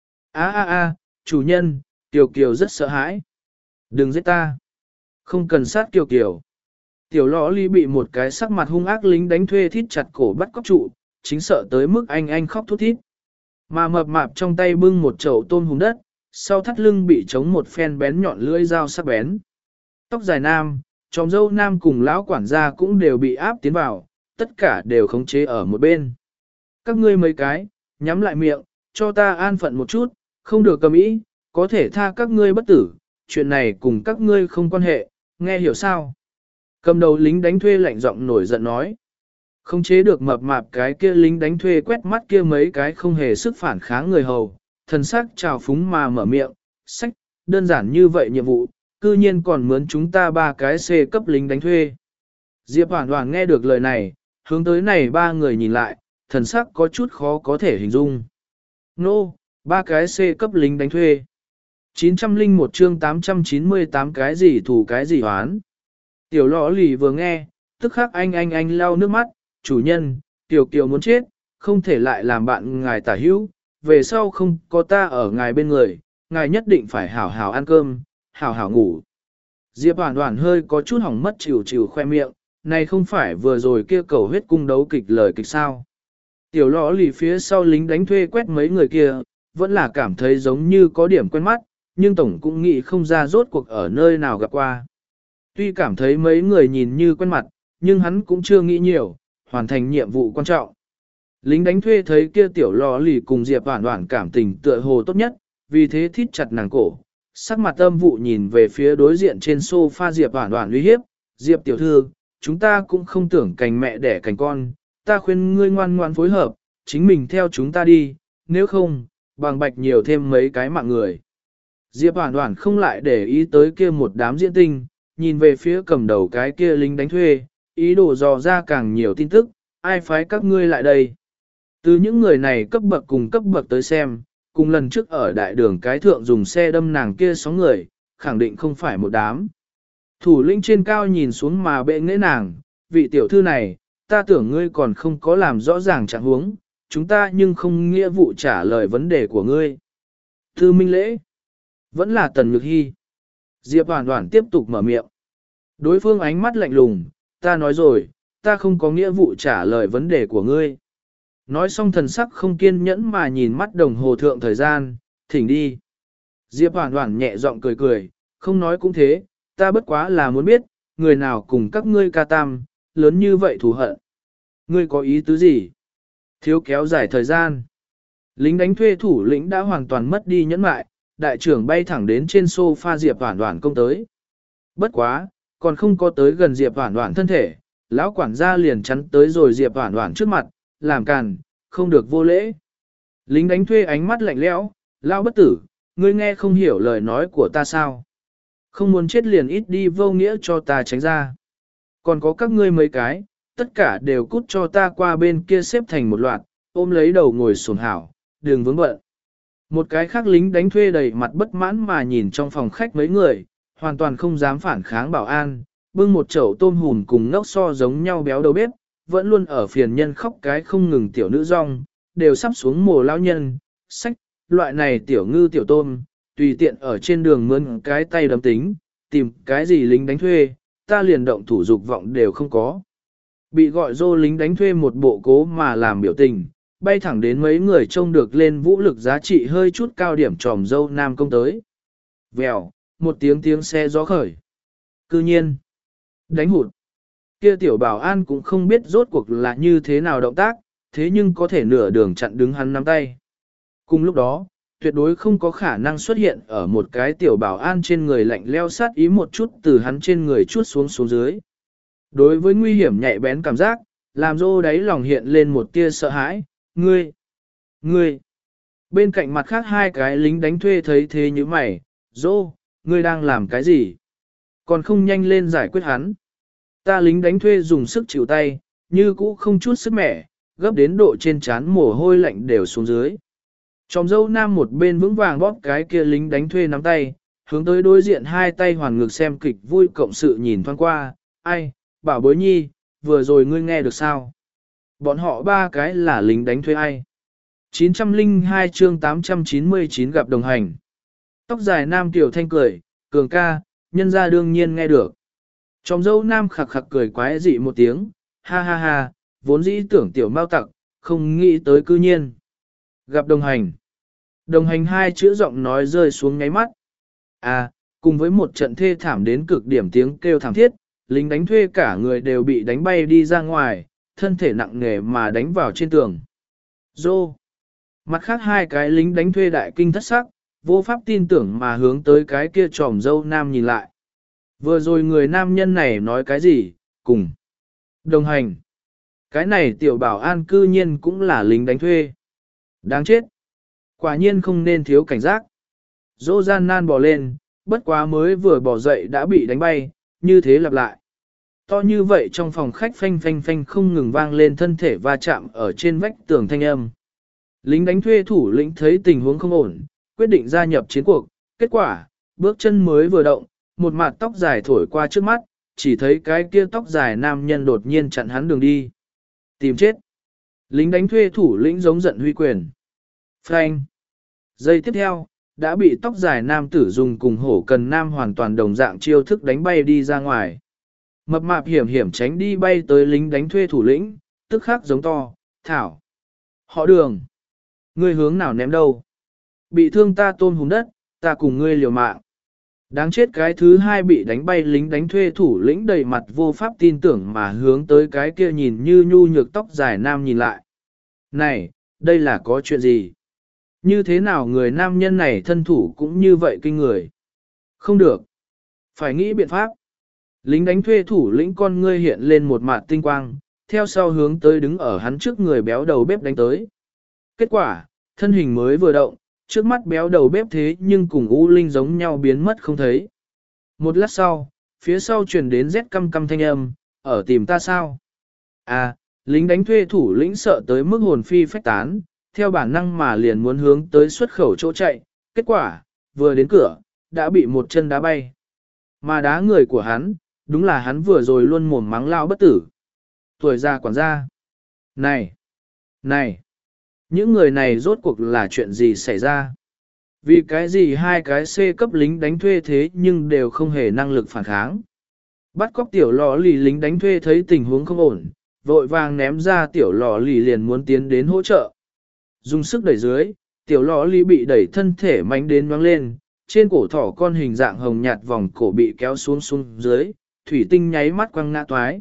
A a a, chủ nhân, Kiều Kiều rất sợ hãi. Đừng giết ta. Không cần sát Kiều Kiều. Tiểu lõ ly bị một cái sắc mặt hung ác lính đánh thuê thít chặt cổ bắt cóc trụ, chính sợ tới mức anh anh khóc thút thít. Mà mập mạp trong tay bưng một chậu tôm hùm đất, sau thắt lưng bị chống một phen bén nhọn lưỡi dao sắc bén. Tóc dài nam, tròm dâu nam cùng lão quản gia cũng đều bị áp tiến vào, tất cả đều khống chế ở một bên. Các ngươi mấy cái, nhắm lại miệng, cho ta an phận một chút, không được cầm ý, có thể tha các ngươi bất tử, chuyện này cùng các ngươi không quan hệ, nghe hiểu sao? Cầm đầu lính đánh thuê lạnh giọng nổi giận nói. Không chế được mập mạp cái kia lính đánh thuê quét mắt kia mấy cái không hề sức phản kháng người hầu, thần sắc trào phúng mà mở miệng, sách, đơn giản như vậy nhiệm vụ, cư nhiên còn mướn chúng ta ba cái C cấp lính đánh thuê. Diệp Hoản Hoản nghe được lời này, hướng tới này ba người nhìn lại, thần sắc có chút khó có thể hình dung. Nô, no, ba cái C cấp lính đánh thuê. chín trăm lẻ một chương tám trăm chín mươi tám cái gì thủ cái gì hoán. Tiểu lõ lì vừa nghe, tức khắc anh anh anh lau nước mắt, chủ nhân, tiểu kiều muốn chết, không thể lại làm bạn ngài tả hữu, về sau không có ta ở ngài bên người, ngài nhất định phải hảo hảo ăn cơm, hảo hảo ngủ. Diệp Hoản Hoản hơi có chút hỏng mất chịu chịu khoe miệng, này không phải vừa rồi kia cầu huyết cung đấu kịch lời kịch sao. Tiểu lõ lì phía sau lính đánh thuê quét mấy người kia, vẫn là cảm thấy giống như có điểm quen mắt, nhưng tổng cũng nghĩ không ra rốt cuộc ở nơi nào gặp qua. Tuy cảm thấy mấy người nhìn như quen mặt, nhưng hắn cũng chưa nghĩ nhiều, hoàn thành nhiệm vụ quan trọng. Lính đánh thuê thấy kia tiểu lò lì cùng Diệp Hoản Hoản cảm tình tựa hồ tốt nhất, vì thế thít chặt nàng cổ, sắc mặt âm vụ nhìn về phía đối diện trên sofa Diệp Hoản Hoản uy hiếp, Diệp tiểu thư, chúng ta cũng không tưởng cành mẹ đẻ cành con, ta khuyên ngươi ngoan ngoan phối hợp, chính mình theo chúng ta đi, nếu không, bằng bạch nhiều thêm mấy cái mạng người. Diệp Hoản Hoản không lại để ý tới kia một đám diễn tinh, nhìn về phía cầm đầu cái kia lính đánh thuê, ý đồ dò ra càng nhiều tin tức, ai phái các ngươi lại đây. Từ những người này cấp bậc cùng cấp bậc tới xem, cùng lần trước ở đại đường cái thượng dùng xe đâm nàng kia sáu người, khẳng định không phải một đám. Thủ lĩnh trên cao nhìn xuống mà bệ nghễ nàng, vị tiểu thư này, ta tưởng ngươi còn không có làm rõ ràng trạng huống, chúng ta nhưng không nghĩa vụ trả lời vấn đề của ngươi. Thư minh lễ, vẫn là Tần Nhược Hy. Diệp Hoản Hoản tiếp tục mở miệng. Đối phương ánh mắt lạnh lùng, ta nói rồi, ta không có nghĩa vụ trả lời vấn đề của ngươi. Nói xong thần sắc không kiên nhẫn mà nhìn mắt đồng hồ thượng thời gian, thỉnh đi. Diệp Hoản Hoản nhẹ giọng cười cười, không nói cũng thế, ta bất quá là muốn biết, người nào cùng các ngươi ca tam, lớn như vậy thù hận. Ngươi có ý tứ gì? Thiếu kéo dài thời gian. Lính đánh thuê thủ lĩnh đã hoàn toàn mất đi nhẫn mại, đại trưởng bay thẳng đến trên sofa Diệp Hoản Hoản công tới. Bất quá, còn không có tới gần Diệp Hoản Hoản thân thể, lão quản gia liền chắn tới rồi Diệp Hoản Hoản trước mặt, làm càn, không được vô lễ. Lính đánh thuê ánh mắt lạnh lẽo, lão bất tử, ngươi nghe không hiểu lời nói của ta sao? Không muốn chết liền ít đi vô nghĩa cho ta tránh ra. Còn có các ngươi mấy cái, tất cả đều cút cho ta qua bên kia xếp thành một loạt, ôm lấy đầu ngồi xổm hảo, đừng vướng bận. Một cái khác lính đánh thuê đầy mặt bất mãn mà nhìn trong phòng khách mấy người, hoàn toàn không dám phản kháng bảo an, bưng một chậu tôm hùm cùng ngốc so giống nhau béo đầu bếp, vẫn luôn ở phiền nhân khóc cái không ngừng tiểu nữ rong, đều sắp xuống mồ lão nhân, sách, loại này tiểu ngư tiểu tôm, tùy tiện ở trên đường mướn cái tay đấm tính, tìm cái gì lính đánh thuê, ta liền động thủ dục vọng đều không có. Bị gọi dô lính đánh thuê một bộ cố mà làm biểu tình, bay thẳng đến mấy người trông được lên vũ lực giá trị hơi chút cao điểm tròm dâu nam công tới. Vèo, một tiếng tiếng xe gió khởi. Cư nhiên, đánh hụt. Kia tiểu bảo an cũng không biết rốt cuộc là như thế nào động tác, thế nhưng có thể nửa đường chặn đứng hắn nắm tay. Cùng lúc đó, tuyệt đối không có khả năng xuất hiện ở một cái tiểu bảo an trên người lạnh leo sát ý một chút từ hắn trên người chuốt xuống xuống dưới. Đối với nguy hiểm nhạy bén cảm giác, làm Dô đáy lòng hiện lên một tia sợ hãi, ngươi, ngươi. Bên cạnh mặt khác hai cái lính đánh thuê thấy thế như mày, Dô, ngươi đang làm cái gì? Còn không nhanh lên giải quyết hắn. Ta lính đánh thuê dùng sức chịu tay, như cũ không chút sức mẻ, gấp đến độ trên trán mồ hôi lạnh đều xuống dưới. Trong dâu nam một bên vững vàng bóp cái kia lính đánh thuê nắm tay, hướng tới đối diện hai tay hoàn ngực xem kịch vui cộng sự nhìn thoáng qua, ai, bảo bối nhi, vừa rồi ngươi nghe được sao? Bọn họ ba cái là lính đánh thuê ai? chín trăm lẻ hai chương tám trăm chín mươi chín gặp đồng hành. Tóc dài nam tiểu thanh cười, cường ca, nhân ra đương nhiên nghe được. Trong dâu nam khặc khặc cười quái dị một tiếng, ha ha ha, vốn dĩ tưởng tiểu mau tặc, không nghĩ tới cư nhiên. Gặp đồng hành. Đồng hành hai chữ giọng nói rơi xuống nháy mắt. À, cùng với một trận thê thảm đến cực điểm tiếng kêu thảm thiết, lính đánh thuê cả người đều bị đánh bay đi ra ngoài, thân thể nặng nề mà đánh vào trên tường. Dô. Mặt khác hai cái lính đánh thuê đại kinh thất sắc, vô pháp tin tưởng mà hướng tới cái kia tròm dâu nam nhìn lại. Vừa rồi người nam nhân này nói cái gì, cùng. Đồng hành. Cái này tiểu bảo an cư nhiên cũng là lính đánh thuê. Đáng chết. Quả nhiên không nên thiếu cảnh giác. Dô gian nan bò lên, bất quá mới vừa bò dậy đã bị đánh bay, như thế lặp lại. To như vậy trong phòng khách phanh phanh phanh không ngừng vang lên thân thể va chạm ở trên vách tường thanh âm. Lính đánh thuê thủ lĩnh thấy tình huống không ổn, quyết định gia nhập chiến cuộc. Kết quả, bước chân mới vừa động, một mặt tóc dài thổi qua trước mắt, chỉ thấy cái kia tóc dài nam nhân đột nhiên chặn hắn đường đi. Tìm chết. Lính đánh thuê thủ lĩnh giống giận huy quyền. Phanh. Giây tiếp theo, đã bị tóc dài nam tử dùng cùng hổ cần nam hoàn toàn đồng dạng chiêu thức đánh bay đi ra ngoài. Mập mạp hiểm hiểm tránh đi bay tới lính đánh thuê thủ lĩnh, tức khắc giống to, thảo. Họ đường. Ngươi hướng nào ném đâu? Bị thương ta tôm hùm đất, ta cùng ngươi liều mạng. Đáng chết cái thứ hai bị đánh bay lính đánh thuê thủ lĩnh đầy mặt vô pháp tin tưởng mà hướng tới cái kia nhìn như nhu nhược tóc dài nam nhìn lại. Này, đây là có chuyện gì? Như thế nào người nam nhân này thân thủ cũng như vậy kinh người? Không được. Phải nghĩ biện pháp. Lính đánh thuê thủ lĩnh con ngươi hiện lên một mặt tinh quang, theo sau hướng tới đứng ở hắn trước người béo đầu bếp đánh tới. Kết quả, thân hình mới vừa động, trước mắt béo đầu bếp thế nhưng cùng U Linh giống nhau biến mất không thấy. Một lát sau, phía sau truyền đến rét căm căm thanh âm, ở tìm ta sao? À, lính đánh thuê thủ lĩnh sợ tới mức hồn phi phách tán, theo bản năng mà liền muốn hướng tới xuất khẩu chỗ chạy, kết quả, vừa đến cửa, đã bị một chân đá bay. Mà đá người của hắn, đúng là hắn vừa rồi luôn mồm mắng lao bất tử. Tuổi già quản gia. Này! Này! Những người này rốt cuộc là chuyện gì xảy ra? Vì cái gì hai cái C cấp lính đánh thuê thế nhưng đều không hề năng lực phản kháng? Bắt cóc tiểu lò lì lính đánh thuê thấy tình huống không ổn, vội vàng ném ra tiểu lò lì liền muốn tiến đến hỗ trợ. Dùng sức đẩy dưới, tiểu lò lì bị đẩy thân thể mạnh đến nhoáng lên, trên cổ thỏ con hình dạng hồng nhạt vòng cổ bị kéo xuống xuống dưới, thủy tinh nháy mắt quăng ngã toái.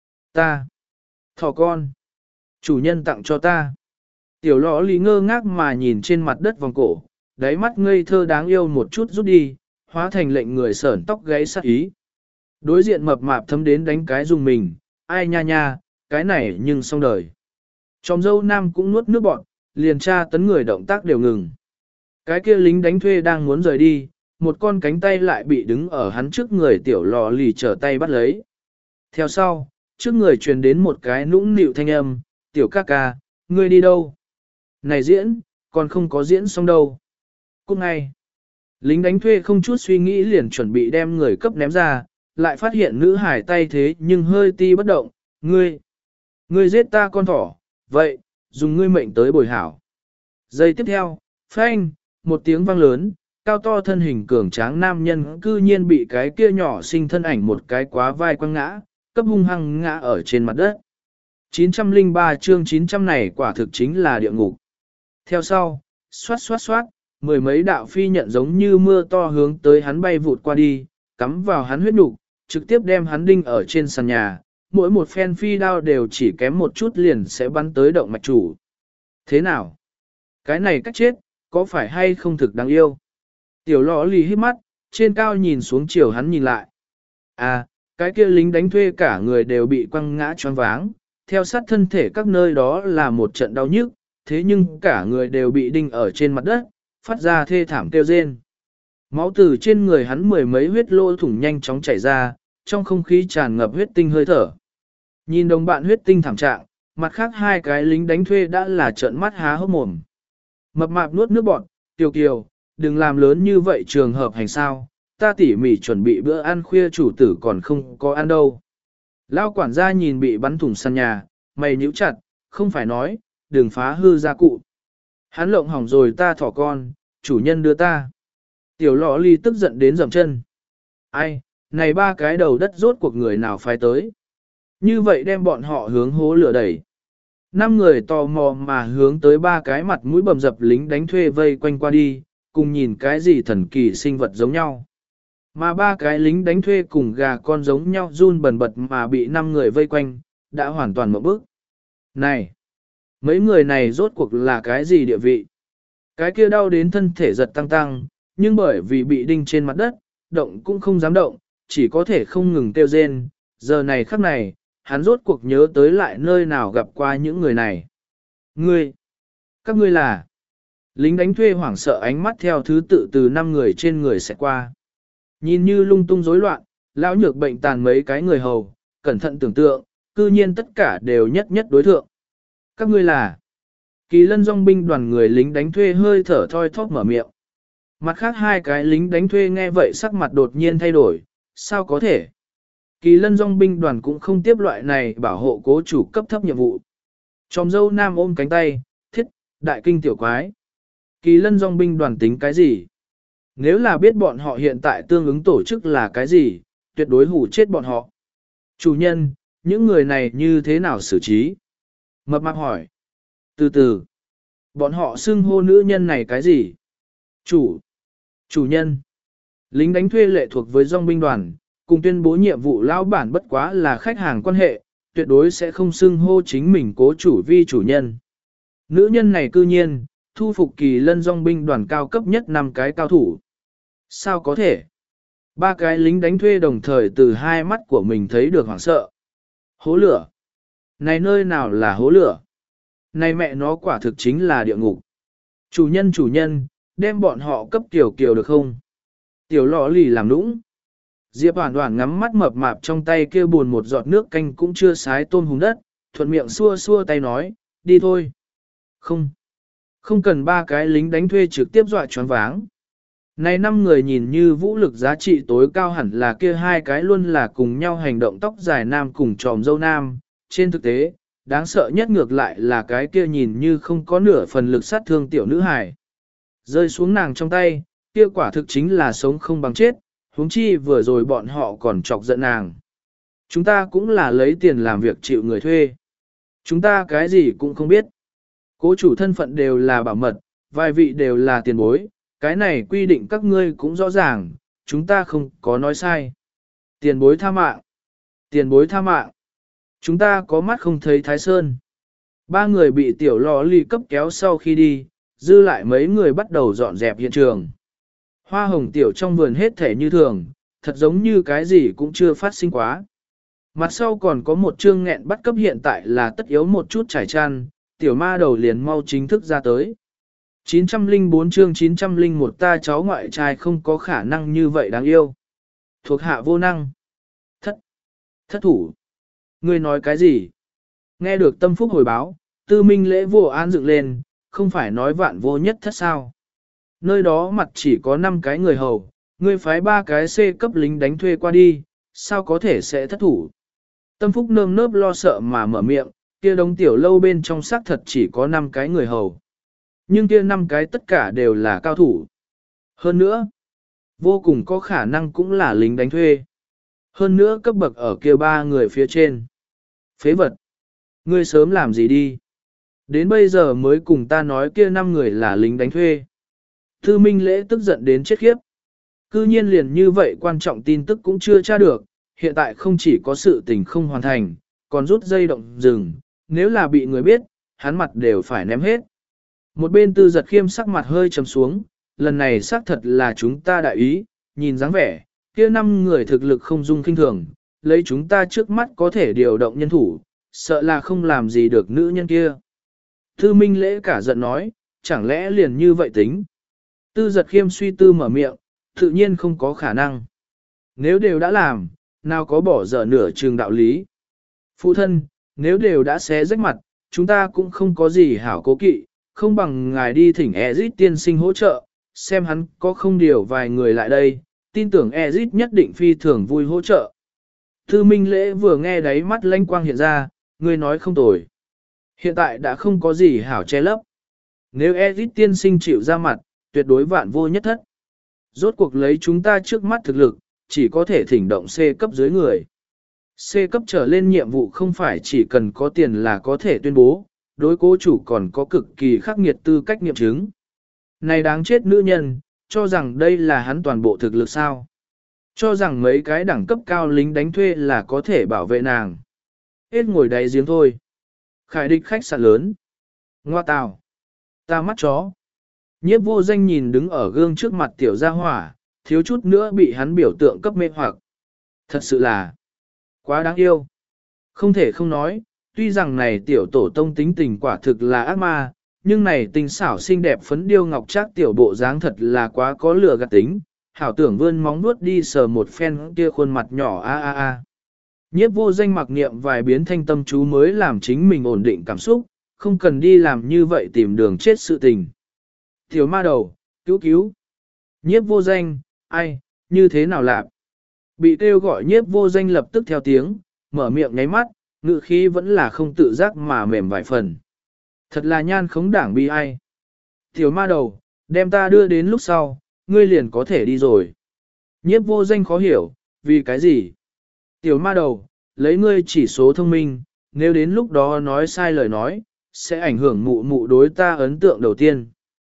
Ta! Thỏ con! Chủ nhân tặng cho ta! Tiểu lò lì ngơ ngác mà nhìn trên mặt đất vòng cổ, đáy mắt ngây thơ đáng yêu một chút rút đi, hóa thành lệnh người sởn tóc gáy sát ý. Đối diện mập mạp thấm đến đánh cái dùng mình, ai nha nha, cái này nhưng xong đời. Tròm dâu nam cũng nuốt nước bọt, liền tra tấn người động tác đều ngừng. Cái kia lính đánh thuê đang muốn rời đi, một con cánh tay lại bị đứng ở hắn trước người tiểu lò lì trở tay bắt lấy. Theo sau, trước người truyền đến một cái nũng nịu thanh âm, tiểu ca ca, ngươi đi đâu? Này diễn, còn không có diễn xong đâu. Cút ngay. Lính đánh thuê không chút suy nghĩ liền chuẩn bị đem người cấp ném ra, lại phát hiện nữ hải tay thế nhưng hơi ti bất động, ngươi, ngươi giết ta con thỏ, vậy, dùng ngươi mệnh tới bồi hảo. Giây tiếp theo, phanh, một tiếng vang lớn, cao to thân hình cường tráng nam nhân cư nhiên bị cái kia nhỏ sinh thân ảnh một cái quá vai quăng ngã, cấp hung hăng ngã ở trên mặt đất. chín trăm lẻ ba chương chín trăm này quả thực chính là địa ngục. Theo sau, xoát xoát xoát, mười mấy đạo phi nhận giống như mưa to hướng tới hắn bay vụt qua đi, cắm vào hắn huyết nục, trực tiếp đem hắn đinh ở trên sàn nhà, mỗi một phen phi đao đều chỉ kém một chút liền sẽ bắn tới động mạch chủ. Thế nào? Cái này cách chết, có phải hay không thực đáng yêu? Tiểu lọ lì hít mắt, trên cao nhìn xuống chiều hắn nhìn lại. À, cái kia lính đánh thuê cả người đều bị quăng ngã choáng váng, theo sát thân thể các nơi đó là một trận đau nhức, thế nhưng cả người đều bị đinh ở trên mặt đất, phát ra thê thảm kêu rên. Máu từ trên người hắn mười mấy huyết lỗ thủng nhanh chóng chảy ra, trong không khí tràn ngập huyết tinh hơi thở. Nhìn đồng bạn huyết tinh thảm trạng, mặt khác hai cái lính đánh thuê đã là trợn mắt há hốc mồm. Mập mạp nuốt nước bọt, Kiều Kiều, đừng làm lớn như vậy trường hợp hành sao, ta tỉ mỉ chuẩn bị bữa ăn khuya chủ tử còn không có ăn đâu. Lao quản gia nhìn bị bắn thủng sàn nhà, mày nhíu chặt, không phải nói, đừng phá hư gia cụ. Hắn lộng hỏng rồi ta thỏ con, chủ nhân đưa ta. Tiểu lọ ly tức giận đến dậm chân. Ai, này ba cái đầu đất rốt cuộc người nào phái tới. Như vậy đem bọn họ hướng hố lửa đẩy. Năm người tò mò mà hướng tới ba cái mặt mũi bầm dập lính đánh thuê vây quanh qua đi, cùng nhìn cái gì thần kỳ sinh vật giống nhau. Mà ba cái lính đánh thuê cùng gà con giống nhau run bần bật mà bị năm người vây quanh, đã hoàn toàn một bước. Này! Mấy người này rốt cuộc là cái gì địa vị? Cái kia đau đến thân thể giật tăng tăng, nhưng bởi vì bị đinh trên mặt đất, động cũng không dám động, chỉ có thể không ngừng kêu rên. Giờ này khắc này, hắn rốt cuộc nhớ tới lại nơi nào gặp qua những người này. Ngươi! Các ngươi là... Lính đánh thuê hoảng sợ ánh mắt theo thứ tự từ năm người trên người sẽ qua. Nhìn như lung tung rối loạn, lão nhược bệnh tàn mấy cái người hầu, cẩn thận tưởng tượng, cư nhiên tất cả đều nhất nhất đối thượng. Các ngươi là... Kỳ lân dòng binh đoàn người lính đánh thuê hơi thở thoi thóp mở miệng. Mặt khác hai cái lính đánh thuê nghe vậy sắc mặt đột nhiên thay đổi, sao có thể? Kỳ lân dòng binh đoàn cũng không tiếp loại này bảo hộ cố chủ cấp thấp nhiệm vụ. Tròm dâu nam ôm cánh tay, thiết, đại kinh tiểu quái. Kỳ lân dòng binh đoàn tính cái gì? Nếu là biết bọn họ hiện tại tương ứng tổ chức là cái gì, tuyệt đối hủ chết bọn họ. Chủ nhân, những người này như thế nào xử trí? Mập mạp hỏi. Từ từ, bọn họ xưng hô nữ nhân này cái gì? Chủ, chủ nhân. Lính đánh thuê lệ thuộc với dòng binh đoàn, cùng tuyên bố nhiệm vụ lão bản bất quá là khách hàng quan hệ, tuyệt đối sẽ không xưng hô chính mình cố chủ vi chủ nhân. Nữ nhân này cư nhiên, thu phục kỳ lân dòng binh đoàn cao cấp nhất năm cái cao thủ. Sao có thể? Ba cái lính đánh thuê đồng thời từ hai mắt của mình thấy được hoảng sợ. Hố lửa. Này nơi nào là hố lửa? Này mẹ nó quả thực chính là địa ngục. Chủ nhân chủ nhân, đem bọn họ cấp tiểu kiều được không? Tiểu lọ lì làm nũng. Diệp Hoàn Hoàn ngắm mắt mập mạp trong tay kia buồn một giọt nước canh cũng chưa sái tôm hùng đất, thuận miệng xua xua tay nói, đi thôi. Không. Không cần ba cái lính đánh thuê trực tiếp dọa choáng váng. Này năm người nhìn như vũ lực giá trị tối cao hẳn là kia hai cái luôn là cùng nhau hành động tóc dài nam cùng tròm dâu nam. Trên thực tế, đáng sợ nhất ngược lại là cái kia nhìn như không có nửa phần lực sát thương tiểu nữ hài. Rơi xuống nàng trong tay, kia quả thực chính là sống không bằng chết, huống chi vừa rồi bọn họ còn chọc giận nàng. Chúng ta cũng là lấy tiền làm việc chịu người thuê. Chúng ta cái gì cũng không biết. Cố chủ thân phận đều là bảo mật, vài vị đều là tiền bối, cái này quy định các ngươi cũng rõ ràng, chúng ta không có nói sai. Tiền bối tha mạng. Tiền bối tha mạng. Chúng ta có mắt không thấy Thái Sơn. Ba người bị tiểu lò ly cấp kéo sau khi đi, dư lại mấy người bắt đầu dọn dẹp hiện trường. Hoa hồng tiểu trong vườn hết thể như thường, thật giống như cái gì cũng chưa phát sinh quá. Mặt sau còn có một chương nghẹn bắt cấp hiện tại là tất yếu một chút trải chăn, tiểu ma đầu liền mau chính thức ra tới. chín trăm lẻ bốn chương chín trăm lẻ một ta cháu ngoại trai không có khả năng như vậy đáng yêu. Thuộc hạ vô năng. Thất. Thất thủ. Ngươi nói cái gì? Nghe được tâm phúc hồi báo, tư minh lễ vô an dựng lên, không phải nói vạn vô nhất thất sao. Nơi đó mặt chỉ có năm cái người hầu, ngươi phái ba cái C cấp lính đánh thuê qua đi, sao có thể sẽ thất thủ. Tâm phúc nơm nớp lo sợ mà mở miệng, kia đống tiểu lâu bên trong xác thật chỉ có năm cái người hầu. Nhưng kia năm cái tất cả đều là cao thủ. Hơn nữa, vô cùng có khả năng cũng là lính đánh thuê. Hơn nữa cấp bậc ở kia ba người phía trên. Phế vật. Ngươi sớm làm gì đi? Đến bây giờ mới cùng ta nói kia năm người là lính đánh thuê. Tư Minh Lễ tức giận đến chết khiếp. Cư nhiên liền như vậy quan trọng tin tức cũng chưa tra được, hiện tại không chỉ có sự tình không hoàn thành, còn rút dây động rừng, nếu là bị người biết, hắn mặt đều phải ném hết. Một bên Tư Giật Khiêm sắc mặt hơi trầm xuống, lần này xác thật là chúng ta đại ý, nhìn dáng vẻ, kia năm người thực lực không dung kinh thường, lấy chúng ta trước mắt có thể điều động nhân thủ, sợ là không làm gì được nữ nhân kia. Tư Minh Lễ cả giận nói, chẳng lẽ liền như vậy tính? Tư Giật Khiêm suy tư mở miệng, tự nhiên không có khả năng. Nếu đều đã làm, nào có bỏ dở nửa trường đạo lý. Phụ thân, nếu đều đã xé rách mặt, chúng ta cũng không có gì hảo cố kỵ, không bằng ngài đi thỉnh Ezit tiên sinh hỗ trợ, xem hắn có không điều vài người lại đây, tin tưởng Ezit nhất định phi thường vui hỗ trợ. Thư Minh Lễ vừa nghe đáy mắt lanh quang hiện ra, người nói không tồi. Hiện tại đã không có gì hảo che lấp. Nếu Ezit tiên sinh chịu ra mặt, tuyệt đối vạn vô nhất thất. Rốt cuộc lấy chúng ta trước mắt thực lực, chỉ có thể thỉnh động C cấp dưới người. C cấp trở lên nhiệm vụ không phải chỉ cần có tiền là có thể tuyên bố, đối cố chủ còn có cực kỳ khắc nghiệt tư cách nghiệm chứng. Này đáng chết nữ nhân, cho rằng đây là hắn toàn bộ thực lực sao. Cho rằng mấy cái đẳng cấp cao lính đánh thuê là có thể bảo vệ nàng. Hết ngồi đáy giếng thôi. Khải địch khách sạn lớn. Ngoa tào. Ta mắt chó. Nhiếp vô danh nhìn đứng ở gương trước mặt tiểu gia hỏa, thiếu chút nữa bị hắn biểu tượng cấp mê hoặc. Thật sự là quá đáng yêu. Không thể không nói, tuy rằng này tiểu tổ tông tính tình quả thực là ác ma, nhưng này tình xảo xinh đẹp phấn điêu ngọc trác tiểu bộ dáng thật là quá có lửa gạt tính, hảo tưởng vươn móng nuốt đi sờ một phen kia khuôn mặt nhỏ a a a. Nhiếp vô danh mặc niệm vài biến thanh tâm chú mới làm chính mình ổn định cảm xúc, không cần đi làm như vậy tìm đường chết sự tình. Tiểu ma đầu, cứu cứu. Nhiếp vô danh, ai, như thế nào lạp? Bị kêu gọi nhiếp vô danh lập tức theo tiếng, mở miệng nháy mắt, ngự khí vẫn là không tự giác mà mềm vài phần. Thật là nhan khống đảng bi ai. Tiểu ma đầu, đem ta đưa đến lúc sau, ngươi liền có thể đi rồi. Nhiếp vô danh khó hiểu, vì cái gì? Tiểu ma đầu, lấy ngươi chỉ số thông minh, nếu đến lúc đó nói sai lời nói, sẽ ảnh hưởng mụ mụ đối ta ấn tượng đầu tiên.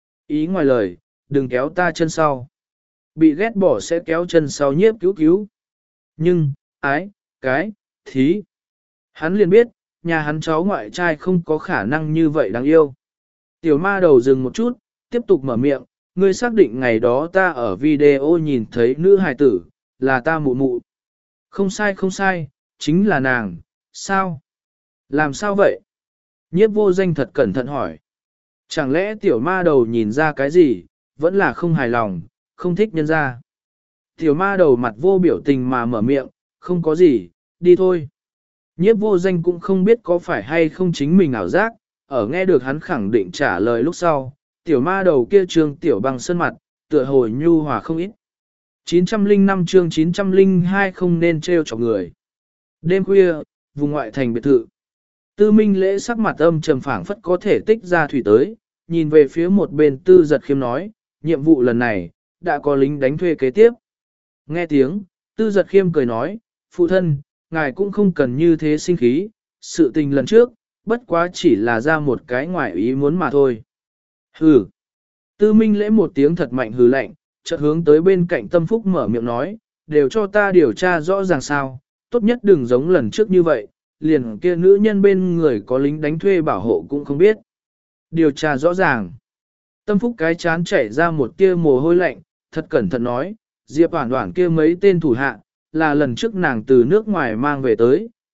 Ý ngoài lời, đừng kéo ta chân sau. Bị ghét bỏ sẽ kéo chân sau nhiếp cứu cứu. Nhưng, ái, cái, thí. Hắn liền biết, nhà hắn cháu ngoại trai không có khả năng như vậy đáng yêu. Tiểu ma đầu dừng một chút, tiếp tục mở miệng, ngươi xác định ngày đó ta ở video nhìn thấy nữ hài tử, là ta mụ mụ. Không sai không sai, chính là nàng, sao? Làm sao vậy? Nhiếp vô danh thật cẩn thận hỏi. Chẳng lẽ tiểu ma đầu nhìn ra cái gì, vẫn là không hài lòng, không thích nhân ra. Tiểu ma đầu mặt vô biểu tình mà mở miệng, không có gì, đi thôi. Nhiếp vô danh cũng không biết có phải hay không chính mình ảo giác, ở nghe được hắn khẳng định trả lời lúc sau, tiểu ma đầu kia trương tiểu bằng sân mặt, tựa hồi nhu hòa không ít. chín trăm lẻ năm chương chín trăm lẻ hai không nên trêu chọc người. Đêm khuya, vùng ngoại thành biệt thự. Tư Minh Lễ sắc mặt âm trầm phảng phất có thể tích ra thủy tới, nhìn về phía một bên Tư Giật Khiêm nói, nhiệm vụ lần này, đã có lính đánh thuê kế tiếp. Nghe tiếng, Tư Giật Khiêm cười nói, phụ thân, ngài cũng không cần như thế sinh khí, sự tình lần trước, bất quá chỉ là ra một cái ngoại ý muốn mà thôi. Hừ. Tư Minh Lễ một tiếng thật mạnh hừ lạnh, chợt hướng tới bên cạnh Tâm Phúc mở miệng nói, đều cho ta điều tra rõ ràng sao, tốt nhất đừng giống lần trước như vậy, liền kia nữ nhân bên người có lính đánh thuê bảo hộ cũng không biết. Điều tra rõ ràng. Tâm Phúc cái chán chảy ra một tia mồ hôi lạnh, thật cẩn thận nói, Diệp Hoản Hoản kia mấy tên thủ hạ, là lần trước nàng từ nước ngoài mang về tới,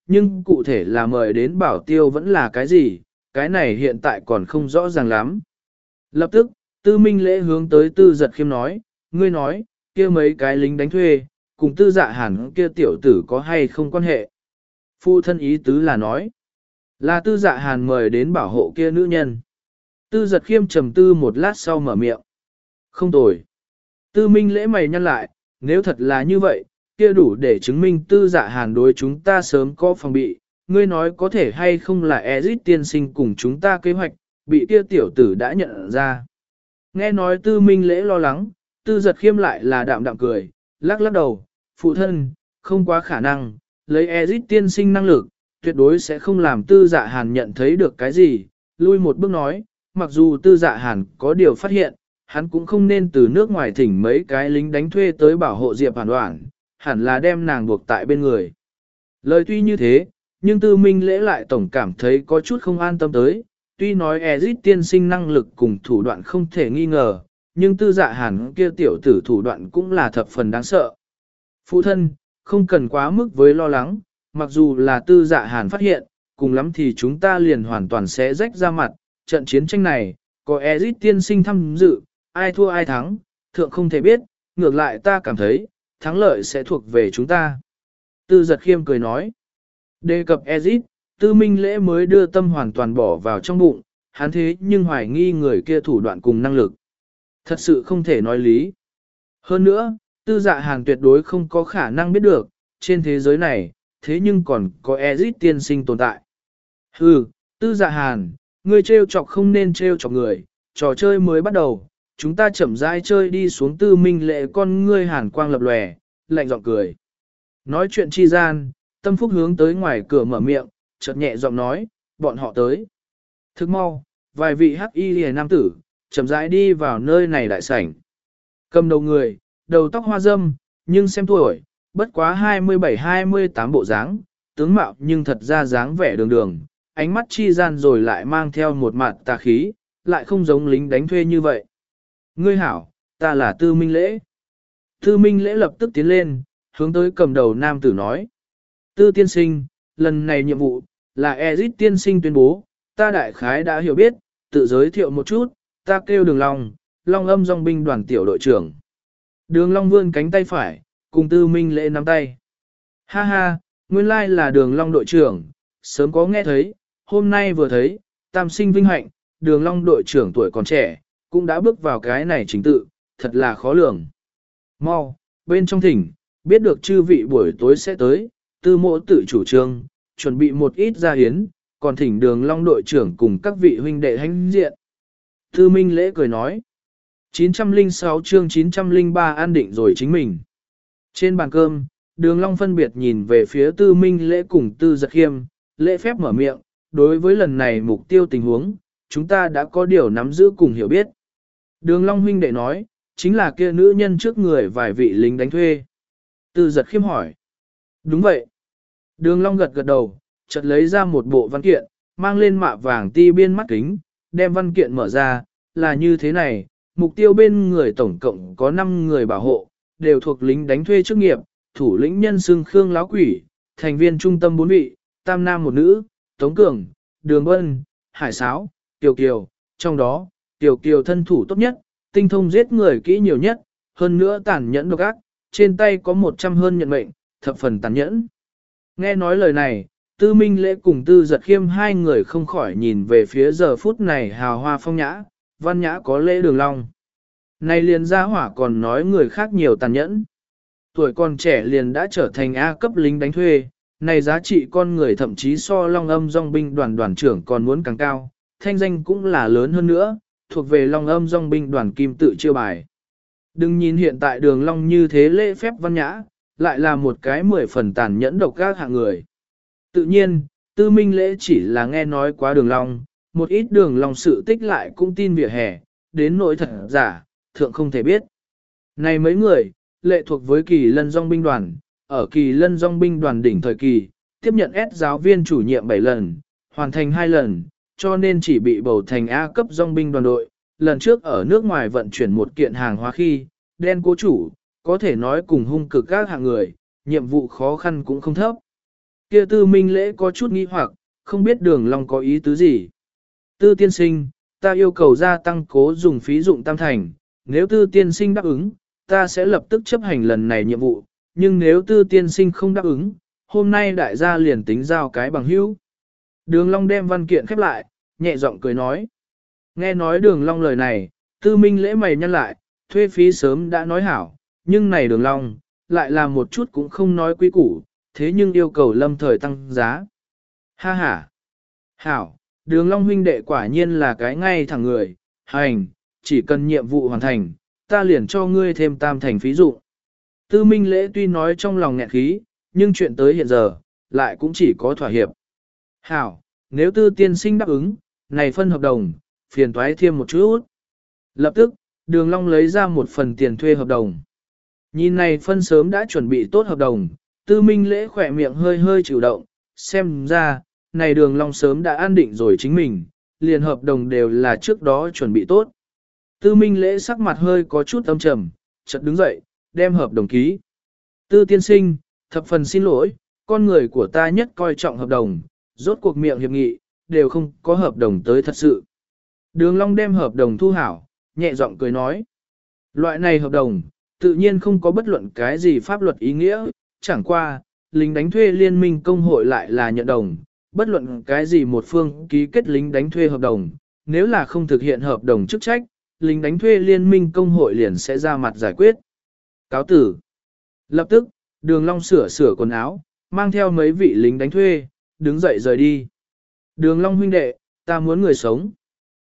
nhưng cụ thể là mời đến bảo tiêu vẫn là cái gì, cái này hiện tại còn không rõ ràng lắm. Lập tức, Tư Minh Lễ hướng tới Tư Giật Khiêm nói, ngươi nói, kia mấy cái lính đánh thuê, cùng Tư Dạ Hàn kia tiểu tử có hay không quan hệ. Phu thân ý tứ là nói, là Tư Dạ Hàn mời đến bảo hộ kia nữ nhân. Tư Giật Khiêm trầm tư một lát sau mở miệng. Không tồi. Tư Minh Lễ mày nhăn lại, nếu thật là như vậy, kia đủ để chứng minh Tư Dạ Hàn đối chúng ta sớm có phòng bị. Ngươi nói có thể hay không là Ezit tiên sinh cùng chúng ta kế hoạch, bị kia tiểu tử đã nhận ra. Nghe nói Tư Minh Lễ lo lắng, Tư Giật Khiêm lại là đạm đạm cười, lắc lắc đầu, phụ thân, không quá khả năng, lấy Ezit tiên sinh năng lực, tuyệt đối sẽ không làm Tư Dạ Hàn nhận thấy được cái gì, lui một bước nói, mặc dù Tư Dạ Hàn có điều phát hiện, hắn cũng không nên từ nước ngoài thỉnh mấy cái lính đánh thuê tới bảo hộ Diệp Hàn Đoản, hẳn là đem nàng buộc tại bên người. Lời tuy như thế, nhưng Tư Minh Lễ lại tổng cảm thấy có chút không an tâm tới, tuy nói Ezit tiên sinh năng lực cùng thủ đoạn không thể nghi ngờ, nhưng Tư Dạ Hàn kia tiểu tử thủ đoạn cũng là thập phần đáng sợ. Phụ thân, không cần quá mức với lo lắng, mặc dù là Tư Dạ Hàn phát hiện, cùng lắm thì chúng ta liền hoàn toàn sẽ rách ra mặt, trận chiến tranh này, có Ezit tiên sinh tham dự, ai thua ai thắng, thượng không thể biết, ngược lại ta cảm thấy, thắng lợi sẽ thuộc về chúng ta. Tư Giật Khiêm cười nói, đề cập Ezit, Tư Minh Lễ mới đưa tâm hoàn toàn bỏ vào trong bụng, hắn thế nhưng hoài nghi người kia thủ đoạn cùng năng lực. Thật sự không thể nói lý. Hơn nữa, Tư Dạ Hàn tuyệt đối không có khả năng biết được, trên thế giới này, thế nhưng còn có Ezit tiên sinh tồn tại. Hừ, Tư Dạ Hàn, ngươi trêu chọc không nên trêu chọc người, trò chơi mới bắt đầu, chúng ta chậm rãi chơi đi xuống. Tư Minh Lễ con ngươi hàn quang lập lòe, lạnh giọng cười. Nói chuyện chi gian, Tâm Phúc hướng tới ngoài cửa mở miệng, chợt nhẹ giọng nói, bọn họ tới. Thức mau, vài vị hắc y liễu nam tử, chậm rãi đi vào nơi này đại sảnh. Cầm đầu người, đầu tóc hoa râm, nhưng xem tuổi, bất quá hai mươi bảy hai mươi tám bộ dáng, tướng mạo nhưng thật ra dáng vẻ đường đường, ánh mắt chi gian rồi lại mang theo một mặt tà khí, lại không giống lính đánh thuê như vậy. Ngươi hảo, ta là Tư Minh Lễ. Tư Minh Lễ lập tức tiến lên, hướng tới cầm đầu nam tử nói. Tư tiên sinh, lần này nhiệm vụ, là Ezit tiên sinh tuyên bố, ta đại khái đã hiểu biết, tự giới thiệu một chút, ta kêu Đường Long, Long Âm Dòng binh đoàn tiểu đội trưởng. Đường Long vươn cánh tay phải, cùng Tư Minh Lễ nắm tay. Ha ha, nguyên lai là Đường Long đội trưởng, sớm có nghe thấy, hôm nay vừa thấy, tam sinh vinh hạnh, Đường Long đội trưởng tuổi còn trẻ, cũng đã bước vào cái này chính tự, thật là khó lường. Mau, bên trong thỉnh, biết được chư vị buổi tối sẽ tới, Tư mộ tự chủ trương, chuẩn bị một ít gia hiến, còn thỉnh Đường Long đội trưởng cùng các vị huynh đệ hãnh diện. Tư Minh Lễ cười nói, chín trăm lẻ sáu chương chín trăm lẻ ba an định rồi chính mình. Trên bàn cơm, Đường Long phân biệt nhìn về phía Tư Minh Lễ cùng Tư Giật Khiêm, lễ phép mở miệng, đối với lần này mục tiêu tình huống, chúng ta đã có điều nắm giữ cùng hiểu biết. Đường Long huynh đệ nói, chính là kia nữ nhân trước người vài vị lính đánh thuê. Tư Giật Khiêm hỏi. Đúng vậy. Đường Long gật gật đầu, chợt lấy ra một bộ văn kiện, mang lên mạ vàng ti biên mắt kính, đem văn kiện mở ra, là như thế này, mục tiêu bên người tổng cộng có năm người bảo hộ, đều thuộc lính đánh thuê chức nghiệp, thủ lĩnh nhân xưng Khương Láo Quỷ, thành viên trung tâm bốn vị, tam nam một nữ, Tống Cường, Đường Bân, Hải Sáo, Kiều Kiều, trong đó, Kiều Kiều thân thủ tốt nhất, tinh thông giết người kỹ nhiều nhất, hơn nữa tàn nhẫn độc ác, trên tay có một trăm hơn nhận mệnh, thập phần tàn nhẫn. Nghe nói lời này, Tư Minh Lễ cùng Tư Giật Khiêm hai người không khỏi nhìn về phía giờ phút này hào hoa phong nhã, văn nhã có lễ Đường Long. Này liền ra hỏa còn nói người khác nhiều tàn nhẫn. Tuổi còn trẻ liền đã trở thành A cấp lính đánh thuê, này giá trị con người thậm chí so Long Âm Dòng binh đoàn đoàn trưởng còn muốn càng cao, thanh danh cũng là lớn hơn nữa, thuộc về Long Âm Dòng binh đoàn kim tự chiêu bài. Đừng nhìn hiện tại Đường Long như thế lễ phép văn nhã, lại là một cái mười phần tàn nhẫn độc ác hạng người. Tự nhiên, Tư Minh Lễ chỉ là nghe nói quá Đường Long, một ít Đường Long sự tích lại cũng tin vỉa hè, đến nỗi thật giả, thượng không thể biết. Này mấy người, lệ thuộc với Kỳ Lân Dòng binh đoàn, ở Kỳ Lân Dòng binh đoàn đỉnh thời kỳ, tiếp nhận S giáo viên chủ nhiệm bảy lần, hoàn thành hai lần, cho nên chỉ bị bầu thành A cấp dòng binh đoàn đội. Lần trước ở nước ngoài vận chuyển một kiện hàng hóa khi, đen cố chủ, có thể nói cùng hung cực các hạng người, nhiệm vụ khó khăn cũng không thấp. Kia Tư Minh Lễ có chút nghi hoặc, không biết Đường Long có ý tứ gì. Tư tiên sinh, ta yêu cầu gia tăng cố dùng phí dụng tam thành, nếu Tư tiên sinh đáp ứng, ta sẽ lập tức chấp hành lần này nhiệm vụ, nhưng nếu Tư tiên sinh không đáp ứng, hôm nay đại gia liền tính giao cái bằng hữu. Đường Long đem văn kiện khép lại, nhẹ giọng cười nói. Nghe nói Đường Long lời này, Tư Minh Lễ mày nhăn lại, thuê phí sớm đã nói hảo, nhưng này Đường Long, lại là một chút cũng không nói quý củ, thế nhưng yêu cầu lâm thời tăng giá. Ha ha! Hảo, Đường Long huynh đệ quả nhiên là cái ngay thẳng người, hành, chỉ cần nhiệm vụ hoàn thành, ta liền cho ngươi thêm tam thành phí dụ. Tư Minh Lễ tuy nói trong lòng nghẹn khí, nhưng chuyện tới hiện giờ, lại cũng chỉ có thỏa hiệp. Hảo, nếu Tư tiên sinh đáp ứng, này phân hợp đồng, phiền toái thêm một chút. Lập tức, Đường Long lấy ra một phần tiền thuê hợp đồng. Nhìn này phân sớm đã chuẩn bị tốt hợp đồng, Tư Minh Lễ khỏe miệng hơi hơi chịu động, xem ra, này Đường Long sớm đã an định rồi chính mình, liền hợp đồng đều là trước đó chuẩn bị tốt. Tư Minh Lễ sắc mặt hơi có chút âm trầm, chợt đứng dậy, đem hợp đồng ký. Tư tiên sinh, thập phần xin lỗi, con người của ta nhất coi trọng hợp đồng, rốt cuộc miệng hiệp nghị, đều không có hợp đồng tới thật sự. Đường Long đem hợp đồng thu hảo, nhẹ giọng cười nói. Loại này hợp đồng, tự nhiên không có bất luận cái gì pháp luật ý nghĩa, chẳng qua, lính đánh thuê liên minh công hội lại là nhận đồng, bất luận cái gì một phương ký kết lính đánh thuê hợp đồng, nếu là không thực hiện hợp đồng chức trách, lính đánh thuê liên minh công hội liền sẽ ra mặt giải quyết. Cáo tử. Lập tức, Đường Long sửa sửa quần áo, mang theo mấy vị lính đánh thuê, đứng dậy rời đi. Đường Long huynh đệ, ta muốn người sống.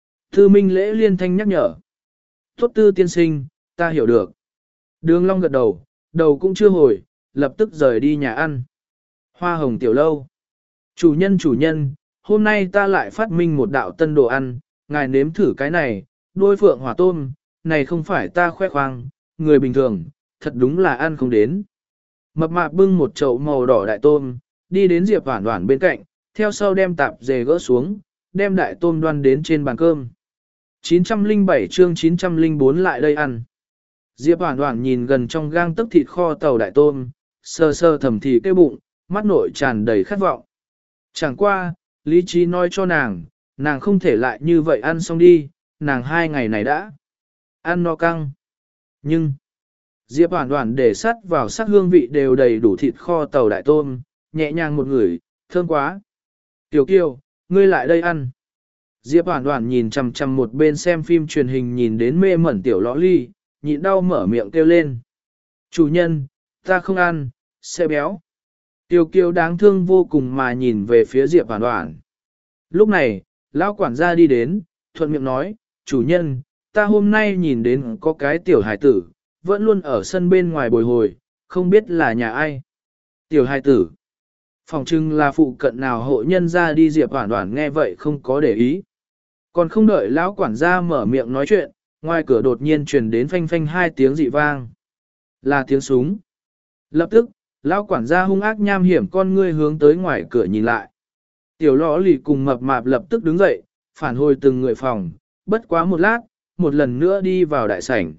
Tư Minh Lễ liên thanh nhắc nhở. Tốt Tư tiên sinh, ta hiểu được. Đường Long gật đầu, đầu cũng chưa hồi, lập tức rời đi nhà ăn. Hoa Hồng tiểu lâu. Chủ nhân chủ nhân, hôm nay ta lại phát minh một đạo tân đồ ăn, ngài nếm thử cái này, đuôi phượng hỏa tôm, này không phải ta khoe khoang, người bình thường, thật đúng là ăn không đến. Mập mạp bưng một chậu màu đỏ đại tôm, đi đến Diệp Hoản Hoản bên cạnh, theo sau đem tạp dề gỡ xuống, đem đại tôm đoan đến trên bàn cơm. chín trăm lẻ bảy chương chín trăm lẻ bốn lại đây ăn. Diệp Hoản Hoản nhìn gần trong gang tấc thịt kho tàu đại tôm, sơ sơ thầm thì cái bụng, mắt nội tràn đầy khát vọng. Chẳng qua, lý trí nói cho nàng, nàng không thể lại như vậy ăn xong đi, nàng hai ngày này đã ăn no căng. Nhưng, Diệp Hoản Hoản để sắt vào sắc hương vị đều đầy đủ thịt kho tàu đại tôm, nhẹ nhàng một ngửi, thơm quá. Tiểu Kiều, ngươi lại đây ăn. Diệp Hoản Hoản nhìn chằm chằm một bên xem phim truyền hình nhìn đến mê mẩn tiểu lõ ly, nhịn đau mở miệng kêu lên. Chủ nhân, ta không ăn, sẽ béo. Tiểu Kiều đáng thương vô cùng mà nhìn về phía Diệp Hoản Hoản. Lúc này, lão quản gia đi đến, thuận miệng nói, chủ nhân, ta hôm nay nhìn đến có cái tiểu hài tử, vẫn luôn ở sân bên ngoài bồi hồi, không biết là nhà ai. Tiểu hài tử. Phòng trưng là phụ cận nào hộ nhân ra đi. Diệp Hoản Hoản nghe vậy không có để ý. Còn không đợi lão quản gia mở miệng nói chuyện, ngoài cửa đột nhiên truyền đến phanh phanh hai tiếng dị vang. Là tiếng súng. Lập tức, lão quản gia hung ác nham hiểm con ngươi hướng tới ngoài cửa nhìn lại. Tiểu lõ lì cùng mập mạp lập tức đứng dậy, phản hồi từng người phòng, bất quá một lát, một lần nữa đi vào đại sảnh.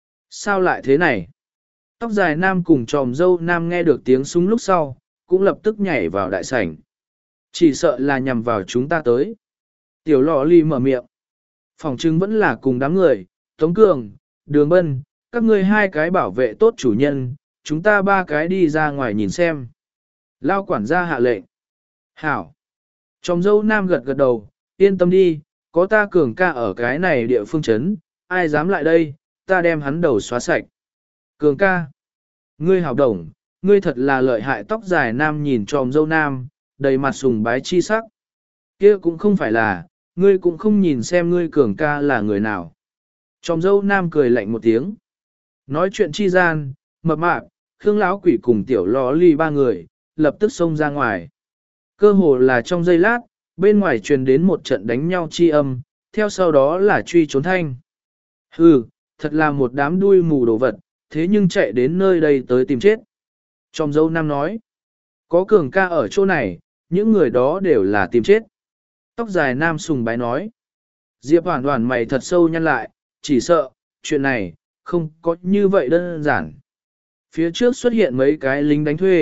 Sao lại thế này? Tóc dài nam cùng tròm dâu nam nghe được tiếng súng lúc sau, cũng lập tức nhảy vào đại sảnh. Chỉ sợ là nhằm vào chúng ta tới. Tiểu lọ ly mở miệng. Phòng trưng vẫn là cùng đám người, Tống Cường, Đường Bân, các ngươi hai cái bảo vệ tốt chủ nhân, chúng ta ba cái đi ra ngoài nhìn xem. Lao quản gia hạ lệnh. Hảo. Tròm dâu nam gật gật đầu, yên tâm đi, có ta Cường ca ở cái này địa phương chấn, ai dám lại đây, ta đem hắn đầu xóa sạch. Cường ca. Ngươi hảo đồng, ngươi thật là lợi hại. Tóc dài nam nhìn tròm dâu nam, đầy mặt sùng bái chi sắc. Kia cũng không phải là, ngươi cũng không nhìn xem ngươi Cường ca là người nào. Tròm dâu nam cười lạnh một tiếng. Nói chuyện chi gian, mập mạp, Khương lão quỷ cùng tiểu lò ly ba người, lập tức xông ra ngoài. Cơ hồ là trong giây lát, bên ngoài truyền đến một trận đánh nhau chi âm, theo sau đó là truy trốn thanh. Hừ, thật là một đám đuôi mù đồ vật, thế nhưng chạy đến nơi đây tới tìm chết. Tròm dâu nam nói, có Cường ca ở chỗ này, những người đó đều là tìm chết. Tóc dài nam sùng bái nói, Diệp Hoản Hoản mày thật sâu nhăn lại, chỉ sợ, chuyện này, không có như vậy đơn giản. Phía trước xuất hiện mấy cái lính đánh thuê,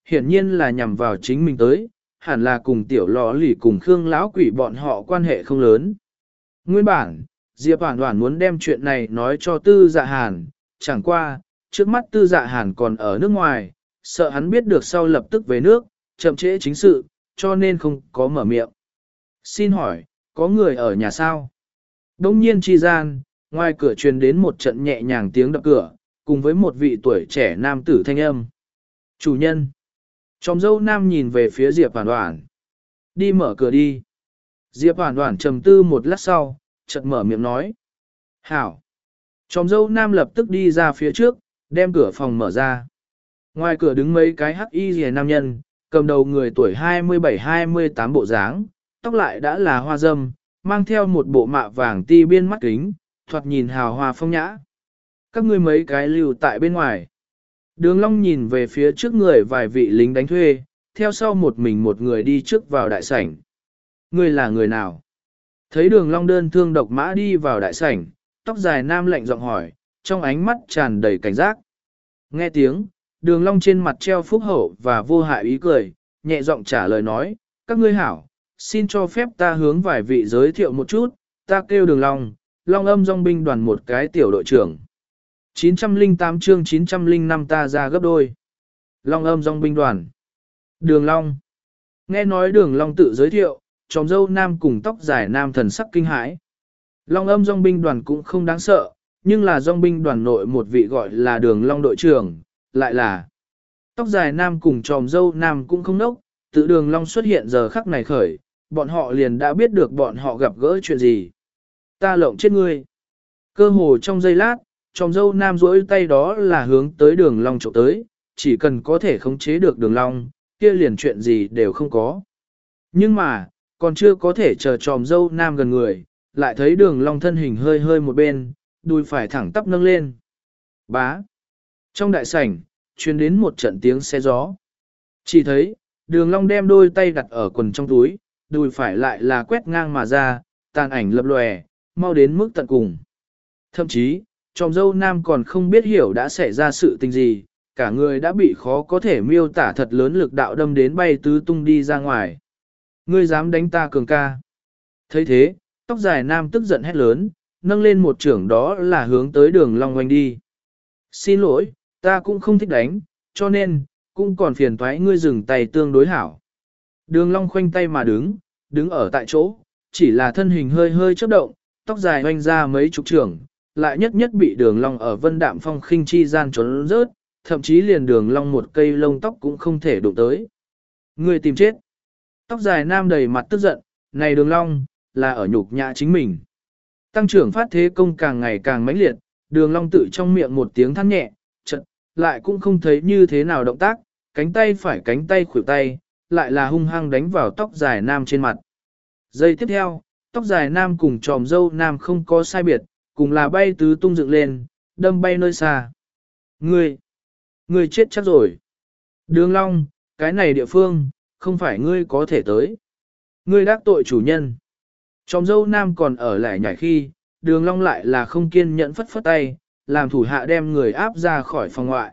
hiển nhiên là nhằm vào chính mình tới, hẳn là cùng tiểu lò lì cùng Khương lão quỷ bọn họ quan hệ không lớn. Nguyên bản, Diệp Hoản Hoản muốn đem chuyện này nói cho Tư Dạ Hàn, chẳng qua, trước mắt Tư Dạ Hàn còn ở nước ngoài, sợ hắn biết được sau lập tức về nước, chậm trễ chính sự, cho nên không có mở miệng. Xin hỏi, có người ở nhà sao? Đông nhiên chi gian, ngoài cửa truyền đến một trận nhẹ nhàng tiếng đập cửa, cùng với một vị tuổi trẻ nam tử thanh âm. Chủ nhân. Chòm dâu nam nhìn về phía Diệp Hoản Hoản. Đi mở cửa đi. Diệp Hoản Hoản trầm tư một lát sau, chợt mở miệng nói. Hảo. Chòm dâu nam lập tức đi ra phía trước, đem cửa phòng mở ra. Ngoài cửa đứng mấy cái hắc y rìa nam nhân, cầm đầu người tuổi hai mươi bảy hai mươi tám bộ dáng, tóc lại đã là hoa râm, mang theo một bộ mạ vàng ti biên mắt kính, thoạt nhìn hào hoa phong nhã. Các ngươi mấy cái lưu tại bên ngoài. Đường Long nhìn về phía trước người vài vị lính đánh thuê, theo sau một mình một người đi trước vào đại sảnh. Ngươi là người nào? Thấy đường Long đơn thương độc mã đi vào đại sảnh, tóc dài nam lạnh giọng hỏi, trong ánh mắt tràn đầy cảnh giác. Nghe tiếng, đường Long trên mặt treo phúc hậu và vô hại ý cười, nhẹ giọng trả lời nói, các ngươi hảo, xin cho phép ta hướng vài vị giới thiệu một chút, ta kêu đường Long, Long âm dòng binh đoàn một cái tiểu đội trưởng. chín trăm lẻ tám chương chín trăm lẻ năm ta ra gấp đôi. Long âm dòng binh đoàn. Đường Long. Nghe nói đường Long tự giới thiệu, tròm dâu nam cùng tóc dài nam thần sắc kinh hãi. Long âm dòng binh đoàn cũng không đáng sợ, nhưng là dòng binh đoàn nội một vị gọi là đường Long đội trưởng, lại là tóc dài nam cùng tròm dâu nam cũng không nốc, tự đường Long xuất hiện giờ khắc này khởi, bọn họ liền đã biết được bọn họ gặp gỡ chuyện gì. Ta lộng chết ngươi. Cơ hồ trong giây lát, tròm dâu nam duỗi tay đó là hướng tới đường Long trộm tới, chỉ cần có thể khống chế được đường Long, kia liền chuyện gì đều không có. Nhưng mà, còn chưa có thể chờ tròm dâu nam gần người, lại thấy đường Long thân hình hơi hơi một bên, đùi phải thẳng tắp nâng lên. Bá. Trong đại sảnh, truyền đến một trận tiếng xe gió. Chỉ thấy, đường Long đem đôi tay đặt ở quần trong túi, đùi phải lại là quét ngang mà ra, tàn ảnh lập lòe, mau đến mức tận cùng. Thậm chí, tròm dâu nam còn không biết hiểu đã xảy ra sự tình gì, cả người đã bị khó có thể miêu tả thật lớn lực đạo đâm đến bay tứ tung đi ra ngoài. Ngươi dám đánh ta cường ca. Thấy thế, tóc dài nam tức giận hét lớn, nâng lên một trưởng đó là hướng tới đường Long oanh đi. Xin lỗi, ta cũng không thích đánh, cho nên, cũng còn phiền toái ngươi dừng tay tương đối hảo. Đường Long khoanh tay mà đứng, đứng ở tại chỗ, chỉ là thân hình hơi hơi chớp động, tóc dài oanh ra mấy chục trưởng, lại nhất nhất bị đường Long ở vân đạm phong khinh chi gian trốn rớt, thậm chí liền đường Long một cây lông tóc cũng không thể đụng tới. Ngươi tìm chết. Tóc dài nam đầy mặt tức giận, này đường Long, là ở nhục nhã chính mình. Tăng trưởng phát thế công càng ngày càng mãnh liệt, đường Long tự trong miệng một tiếng than nhẹ, chợt lại cũng không thấy như thế nào động tác, cánh tay phải cánh tay khuỷu tay, lại là hung hăng đánh vào tóc dài nam trên mặt. Giây tiếp theo, tóc dài nam cùng tròm dâu nam không có sai biệt, cùng là bay tứ tung dựng lên, đâm bay nơi xa. Ngươi, ngươi chết chắc rồi. Đường Long, cái này địa phương, không phải ngươi có thể tới. Ngươi đắc tội chủ nhân. Tròm dâu nam còn ở lại nhảy khi, đường Long lại là không kiên nhẫn phất phất tay, làm thủ hạ đem người áp ra khỏi phòng ngoại.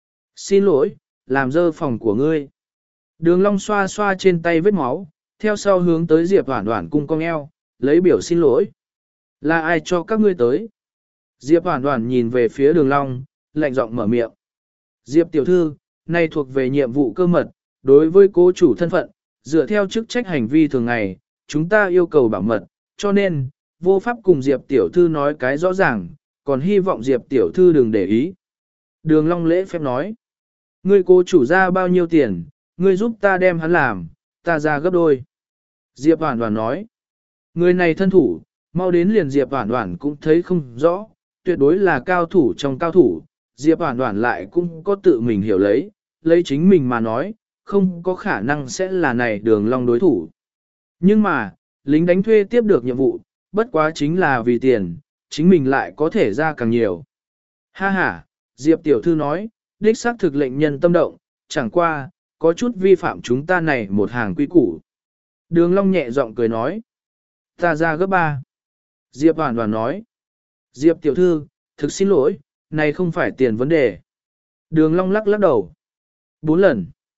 Xin lỗi, làm dơ phòng của ngươi. Đường Long xoa xoa trên tay vết máu, theo sau hướng tới Diệp Hoản Hoản cung cong eo, lấy biểu xin lỗi. Là ai cho các ngươi tới? Diệp Hoản Hoản nhìn về phía đường Long, lạnh giọng mở miệng. Diệp tiểu thư, này thuộc về nhiệm vụ cơ mật, đối với cố chủ thân phận, dựa theo chức trách hành vi thường ngày, chúng ta yêu cầu bảo mật, cho nên, vô pháp cùng Diệp tiểu thư nói cái rõ ràng, còn hy vọng Diệp tiểu thư đừng để ý. Đường Long lễ phép nói. Ngươi cố chủ ra bao nhiêu tiền, ngươi giúp ta đem hắn làm, ta ra gấp đôi. Diệp Hoản Hoản nói. Người này thân thủ, mau đến liền Diệp Hoản Hoản cũng thấy không rõ, tuyệt đối là cao thủ trong cao thủ, Diệp Hoản Hoản lại cũng có tự mình hiểu lấy, lấy chính mình mà nói, không có khả năng sẽ là này đường Long đối thủ. Nhưng mà, lính đánh thuê tiếp được nhiệm vụ, bất quá chính là vì tiền, chính mình lại có thể ra càng nhiều. Ha ha, Diệp tiểu thư nói, đích xác thực lệnh nhân tâm động, chẳng qua, có chút vi phạm chúng ta này một hàng quy củ. Đường Long nhẹ giọng cười nói, ta ra gấp ba. Diệp Hoản Hoản nói, Diệp tiểu thư, thực xin lỗi, này không phải tiền vấn đề. Đường Long lắc lắc đầu. Bốn lần.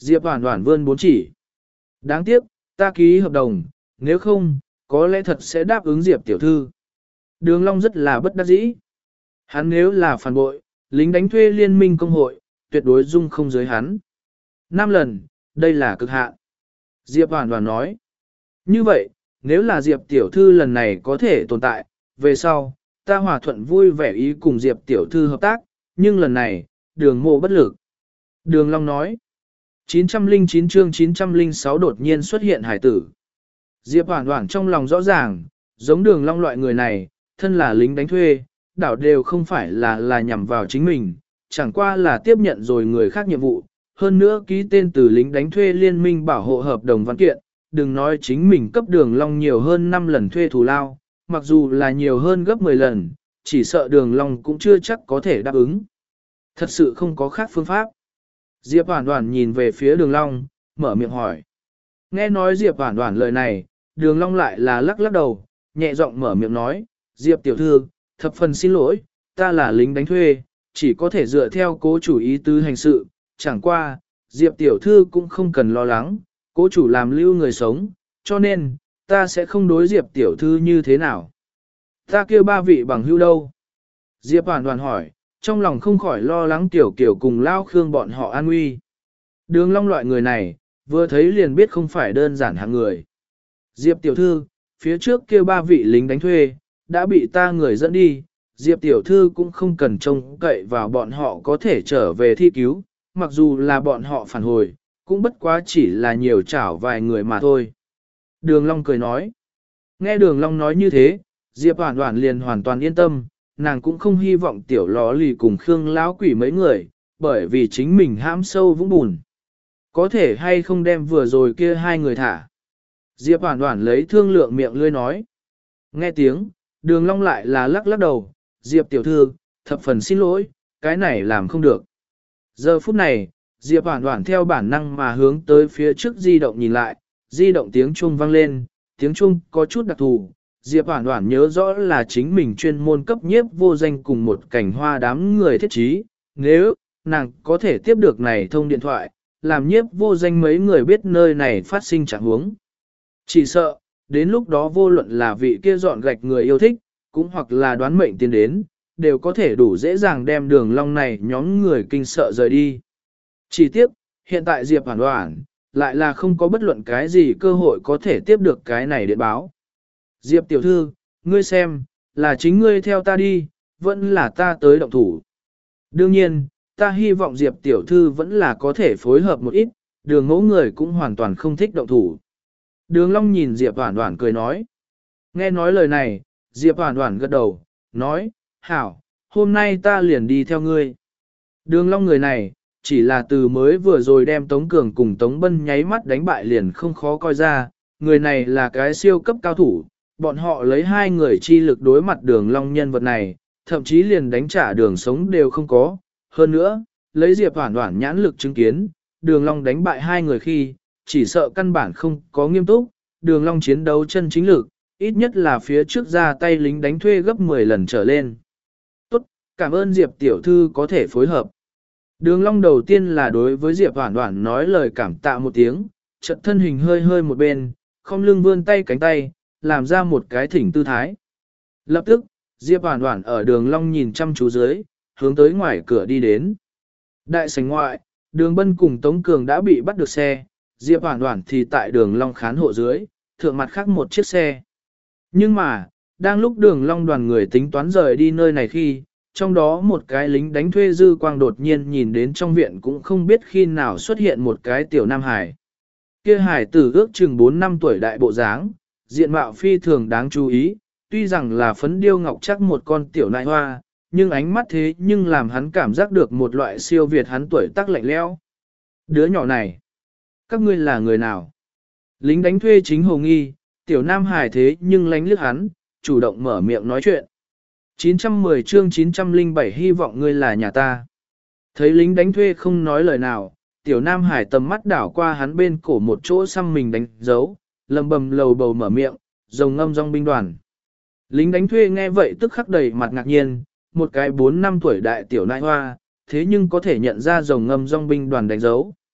Diệp Hoản Hoản vươn bốn chỉ. Đáng tiếc, ta ký hợp đồng, nếu không, có lẽ thật sẽ đáp ứng Diệp tiểu thư. Đường Long rất là bất đắc dĩ. Hắn nếu là phản bội, lính đánh thuê liên minh công hội, tuyệt đối dung không giới hắn. Năm lần, đây là cực hạn. Diệp Hoản Hoản nói. Như vậy, nếu là Diệp tiểu thư lần này có thể tồn tại, về sau, ta hòa thuận vui vẻ ý cùng Diệp tiểu thư hợp tác, nhưng lần này, đường mộ bất lực. Đường Long nói. chín trăm lẻ chín chương chín trăm lẻ sáu đột nhiên xuất hiện hải tử. Diệp Hoản Hoản trong lòng rõ ràng, giống đường Long loại người này, thân là lính đánh thuê, đảo đều không phải là là nhằm vào chính mình, chẳng qua là tiếp nhận rồi người khác nhiệm vụ, hơn nữa ký tên từ lính đánh thuê liên minh bảo hộ hợp đồng văn kiện, đừng nói chính mình cấp đường Long nhiều hơn năm lần thuê thù lao, mặc dù là nhiều hơn gấp mười lần, chỉ sợ đường Long cũng chưa chắc có thể đáp ứng. Thật sự không có khác phương pháp. Diệp Hoản Hoản nhìn về phía đường Long, mở miệng hỏi. Nghe nói Diệp Hoản Hoản lời này, đường Long lại là lắc lắc đầu, nhẹ giọng mở miệng nói, Diệp tiểu thư, thập phần xin lỗi, ta là lính đánh thuê, chỉ có thể dựa theo cố chủ ý tứ hành sự, chẳng qua, Diệp tiểu thư cũng không cần lo lắng, cố chủ làm lưu người sống, cho nên, ta sẽ không đối Diệp tiểu thư như thế nào. Ta kêu ba vị bằng hữu đâu? Diệp Hoản Hoản hỏi, trong lòng không khỏi lo lắng tiểu kiểu cùng lao khương bọn họ an nguy. Đường Long loại người này, vừa thấy liền biết không phải đơn giản hạng người. Diệp tiểu thư, phía trước kia ba vị lính đánh thuê, đã bị ta người dẫn đi, Diệp tiểu thư cũng không cần trông cậy vào bọn họ có thể trở về thi cứu, mặc dù là bọn họ phản hồi, cũng bất quá chỉ là nhiều chảo vài người mà thôi. Đường Long cười nói. Nghe Đường Long nói như thế, Diệp Hoản Hoản liền hoàn toàn yên tâm, nàng cũng không hy vọng tiểu ló lì cùng Khương lão quỷ mấy người, bởi vì chính mình hãm sâu vũng bùn. Có thể hay không đem vừa rồi kia hai người thả. Diệp Hoản Hoản lấy thương lượng miệng lươi nói. Nghe tiếng, Đường Long lại là lắc lắc đầu, Diệp tiểu thư, thập phần xin lỗi, cái này làm không được. Giờ phút này, Diệp Hoản Hoản theo bản năng mà hướng tới phía trước di động nhìn lại, di động tiếng chuông vang lên, tiếng chuông có chút đặc thù. Diệp Hoản Hoản nhớ rõ là chính mình chuyên môn cấp nhiếp vô danh cùng một cảnh hoa đám người thiết trí, nếu nàng có thể tiếp được này thông điện thoại, làm nhiếp vô danh mấy người biết nơi này phát sinh trạng huống. Chỉ sợ, đến lúc đó vô luận là vị kia dọn gạch người yêu thích, cũng hoặc là đoán mệnh tiến đến, đều có thể đủ dễ dàng đem Đường Long này nhóm người kinh sợ rời đi. Chỉ tiếc, hiện tại Diệp Hoản Hoản, lại là không có bất luận cái gì cơ hội có thể tiếp được cái này điện báo. Diệp tiểu thư, ngươi xem, là chính ngươi theo ta đi, vẫn là ta tới động thủ. Đương nhiên, ta hy vọng Diệp tiểu thư vẫn là có thể phối hợp một ít, đường mẫu người cũng hoàn toàn không thích động thủ. Đường Long nhìn Diệp Hoản Hoản cười nói. Nghe nói lời này, Diệp Hoản Hoản gật đầu, nói, hảo, hôm nay ta liền đi theo ngươi. Đường Long người này, chỉ là từ mới vừa rồi đem Tống Cường cùng Tống Bân nháy mắt đánh bại liền không khó coi ra, người này là cái siêu cấp cao thủ, bọn họ lấy hai người chi lực đối mặt Đường Long nhân vật này, thậm chí liền đánh trả đường sống đều không có. Hơn nữa, lấy Diệp Hoản Hoản nhãn lực chứng kiến, Đường Long đánh bại hai người khi, chỉ sợ căn bản không có nghiêm túc, Đường Long chiến đấu chân chính lực, ít nhất là phía trước ra tay lính đánh thuê gấp mười lần trở lên. Tốt, cảm ơn Diệp tiểu thư có thể phối hợp. Đường Long đầu tiên là đối với Diệp Hoản Hoản nói lời cảm tạ một tiếng, chợt thân hình hơi hơi một bên, không lưng vươn tay cánh tay, làm ra một cái thỉnh tư thái. Lập tức, Diệp Hoản Hoản ở Đường Long nhìn chăm chú dưới, hướng tới ngoài cửa đi đến. Đại sảnh ngoại, Đường Bân cùng Tống Cường đã bị bắt được xe, Diệp Hoản Hoản thì tại Đường Long khán hộ dưới, thượng mặt khác một chiếc xe. Nhưng mà, đang lúc Đường Long đoàn người tính toán rời đi nơi này khi, trong đó một cái lính đánh thuê dư quang đột nhiên nhìn đến trong viện cũng không biết khi nào xuất hiện một cái tiểu nam hải. Kia hải tử ước chừng bốn năm tuổi đại bộ dáng, diện mạo phi thường đáng chú ý, tuy rằng là phấn điêu ngọc chắc một con tiểu nại hoa, nhưng ánh mắt thế nhưng làm hắn cảm giác được một loại siêu việt hắn tuổi tác lạnh lẽo. Đứa nhỏ này, các ngươi là người nào? Lính đánh thuê chính hồ nghi, tiểu nam hải thế nhưng lánh lướt hắn, chủ động mở miệng nói chuyện. chín trăm mười chương chín trăm lẻ bảy hy vọng ngươi là nhà ta. Thấy lính đánh thuê không nói lời nào, tiểu nam hải tầm mắt đảo qua hắn bên cổ một chỗ xăm mình đánh dấu, lầm bầm lầu bầu mở miệng, rồng ngâm rong binh đoàn. Lính đánh thuê nghe vậy tức khắc đầy mặt ngạc nhiên, một cái bốn năm tuổi đại tiểu nại hoa, thế nhưng có thể nhận ra rồng ngâm rong binh đoàn đánh dấu.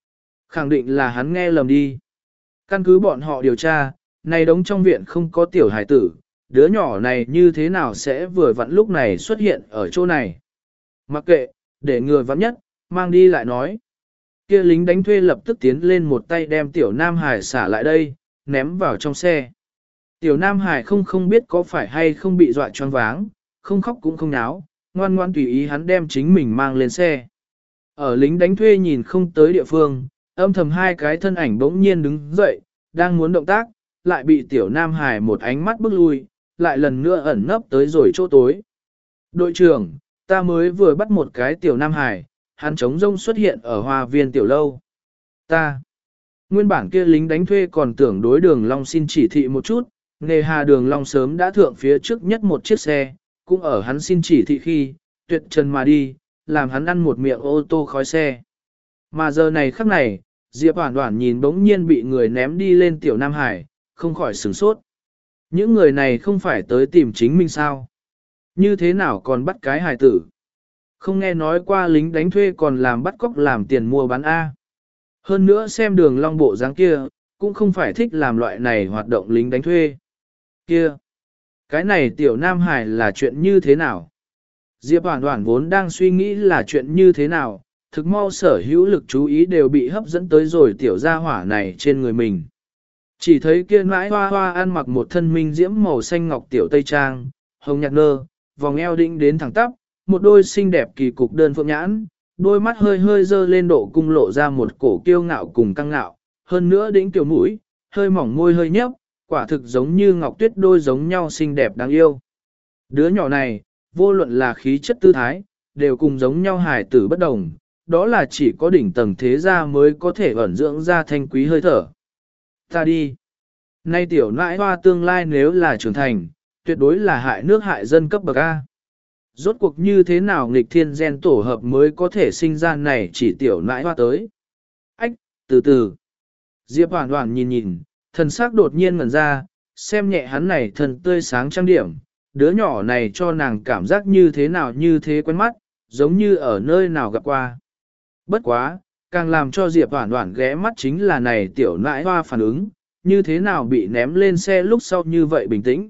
Khẳng định là hắn nghe lầm đi. Căn cứ bọn họ điều tra, này đống trong viện không có tiểu hải tử, đứa nhỏ này như thế nào sẽ vừa vặn lúc này xuất hiện ở chỗ này. Mặc kệ, để người vắng nhất, mang đi lại nói. Kia lính đánh thuê lập tức tiến lên một tay đem tiểu Nam Hải xả lại đây, ném vào trong xe. Tiểu Nam Hải không không biết có phải hay không bị dọa choáng váng, không khóc cũng không náo, ngoan ngoan tùy ý hắn đem chính mình mang lên xe. Ở lính đánh thuê nhìn không tới địa phương, âm thầm hai cái thân ảnh bỗng nhiên đứng dậy, đang muốn động tác, lại bị tiểu Nam Hải một ánh mắt bước lui, lại lần nữa ẩn nấp tới rồi chỗ tối. Đội trưởng, ta mới vừa bắt một cái tiểu Nam Hải, hắn trống rông xuất hiện ở hoa viên tiểu lâu. Ta, nguyên bản kia lính đánh thuê còn tưởng đối đường Long xin chỉ thị một chút, nghề hà đường Long sớm đã thượng phía trước nhất một chiếc xe, cũng ở hắn xin chỉ thị khi, tuyệt trần mà đi, làm hắn ăn một miệng ô tô khói xe. Mà giờ này khắc này, Diệp Hoản Hoản nhìn bỗng nhiên bị người ném đi lên tiểu Nam Hải, không khỏi sửng sốt. Những người này không phải tới tìm chính mình sao? Như thế nào còn bắt cái hài tử? Không nghe nói qua lính đánh thuê còn làm bắt cóc làm tiền mua bán A. Hơn nữa xem đường Long bộ dáng kia, cũng không phải thích làm loại này hoạt động lính đánh thuê. Kia! Cái này tiểu Nam Hải là chuyện như thế nào? Diệp Hoản Hoản vốn đang suy nghĩ là chuyện như thế nào, thực mau sở hữu lực chú ý đều bị hấp dẫn tới rồi tiểu gia hỏa này trên người mình. Chỉ thấy kia mãi hoa hoa ăn mặc một thân minh diễm màu xanh ngọc tiểu tây trang, hồng nhạt nơ, vòng eo định đến thẳng tắp, một đôi xinh đẹp kỳ cục đơn phượng nhãn, đôi mắt hơi hơi dơ lên độ cung lộ ra một cổ kiêu ngạo cùng căng ngạo, hơn nữa đỉnh tiểu mũi, hơi mỏng môi hơi nhấp, quả thực giống như ngọc tuyết đôi giống nhau xinh đẹp đáng yêu. Đứa nhỏ này, vô luận là khí chất tư thái, đều cùng giống nhau hài tử bất đồng, đó là chỉ có đỉnh tầng thế gia mới có thể ẩn dưỡng ra thanh quý hơi thở. Ta đi. Nay tiểu nãi hoa tương lai nếu là trưởng thành, tuyệt đối là hại nước hại dân cấp bậc A. Rốt cuộc như thế nào nghịch thiên gen tổ hợp mới có thể sinh ra này chỉ tiểu nãi hoa tới. Ách, từ từ. Diệp Hoản Hoản nhìn nhìn, thần sắc đột nhiên ngẩn ra, xem nhẹ hắn này thần tươi sáng trang điểm, đứa nhỏ này cho nàng cảm giác như thế nào như thế quen mắt, giống như ở nơi nào gặp qua. Bất quá, càng làm cho Diệp Hoản Hoản ghé mắt chính là này tiểu nãi hoa phản ứng, như thế nào bị ném lên xe lúc sau như vậy bình tĩnh.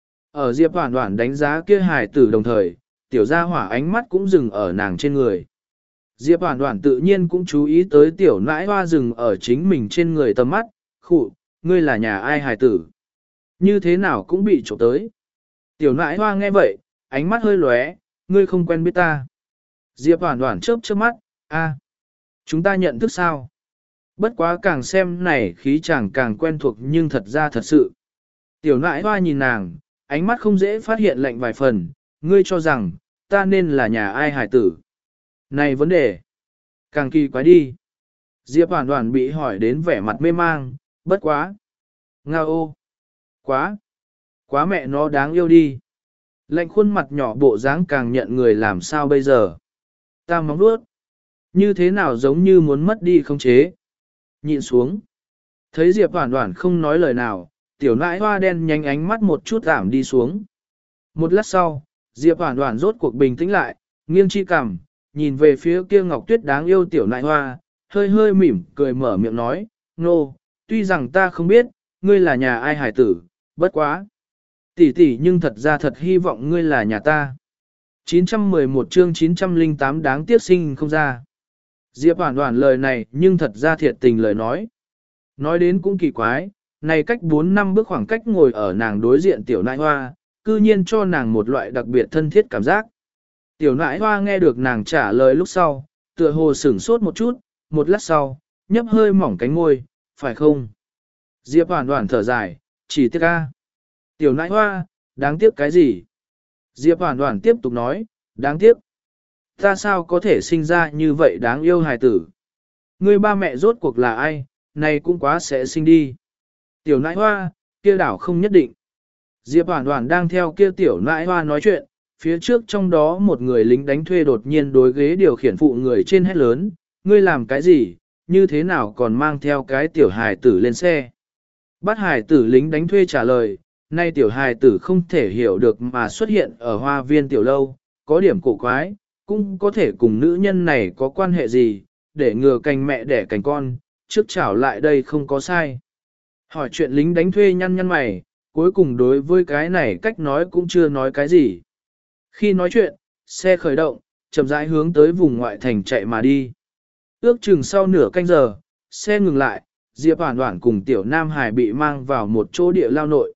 Ở Diệp Hoản Hoản đánh giá kia hài tử đồng thời, tiểu gia hỏa ánh mắt cũng dừng ở nàng trên người. Diệp Hoản Hoản tự nhiên cũng chú ý tới tiểu nãi hoa dừng ở chính mình trên người tầm mắt, khụ, ngươi là nhà ai hài tử? Như thế nào cũng bị trộm tới. Tiểu nãi hoa nghe vậy, ánh mắt hơi lóe, ngươi không quen biết ta. Diệp Hoản Hoản chớp chớp mắt, a, chúng ta nhận thức sao? Bất quá càng xem này khí chàng càng quen thuộc nhưng thật ra thật sự. Tiểu nãi hoa nhìn nàng, ánh mắt không dễ phát hiện lạnh vài phần, ngươi cho rằng, ta nên là nhà ai hài tử. Này vấn đề, càng kỳ quái đi. Diệp Hoản Hoản bị hỏi đến vẻ mặt mê mang, bất quá. Nga ô, quá, quá mẹ nó đáng yêu đi. Lạnh khuôn mặt nhỏ bộ dáng càng nhận người làm sao bây giờ. Ta móng nuốt, như thế nào giống như muốn mất đi không chế. Nhịn xuống. Thấy Diệp Hoản Hoản không nói lời nào, tiểu nãi hoa đen nhanh ánh mắt một chút giảm đi xuống. Một lát sau, Diệp Hoản Hoản rốt cuộc bình tĩnh lại, nghiêng chi cằm, nhìn về phía kia ngọc tuyết đáng yêu tiểu nãi hoa, hơi hơi mỉm cười mở miệng nói, nô, no, tuy rằng ta không biết, ngươi là nhà ai hải tử, bất quá. Tỷ tỷ nhưng thật ra thật hy vọng ngươi là nhà ta. chín trăm mười một chương chín trăm lẻ tám đáng tiếc sinh không ra. Diệp Hoản Hoản lời này nhưng thật ra thiệt tình lời nói. Nói đến cũng kỳ quái, này cách bốn năm bước khoảng cách ngồi ở nàng đối diện tiểu nãi hoa, cư nhiên cho nàng một loại đặc biệt thân thiết cảm giác. Tiểu nãi hoa nghe được nàng trả lời lúc sau, tựa hồ sửng sốt một chút, một lát sau, nhấp hơi mỏng cánh môi, phải không? Diệp Hoản Hoản thở dài, chỉ tiếc a. Tiểu nãi hoa, đáng tiếc cái gì? Diệp Hoản Hoản tiếp tục nói, đáng tiếc. Ta sao có thể sinh ra như vậy đáng yêu hài tử? Ngươi ba mẹ rốt cuộc là ai, này cũng quá sẽ sinh đi. Tiểu nãi hoa, kia đảo không nhất định. Diệp Hoản Hoản đang theo kia tiểu nãi hoa nói chuyện, phía trước trong đó một người lính đánh thuê đột nhiên đối ghế điều khiển phụ người trên hét lớn, ngươi làm cái gì, như thế nào còn mang theo cái tiểu hài tử lên xe. Bắt hài tử lính đánh thuê trả lời, nay tiểu hài tử không thể hiểu được mà xuất hiện ở hoa viên tiểu lâu, có điểm cổ quái, cũng có thể cùng nữ nhân này có quan hệ gì, để ngừa cành mẹ đẻ cành con, trước chảo lại đây không có sai. Hỏi chuyện lính đánh thuê nhăn nhăn mày, cuối cùng đối với cái này cách nói cũng chưa nói cái gì. Khi nói chuyện, xe khởi động, chậm rãi hướng tới vùng ngoại thành chạy mà đi. Ước chừng sau nửa canh giờ, xe ngừng lại, Diệp Hoản Hoản cùng Tiểu Nam Hải bị mang vào một chỗ địa lao nội.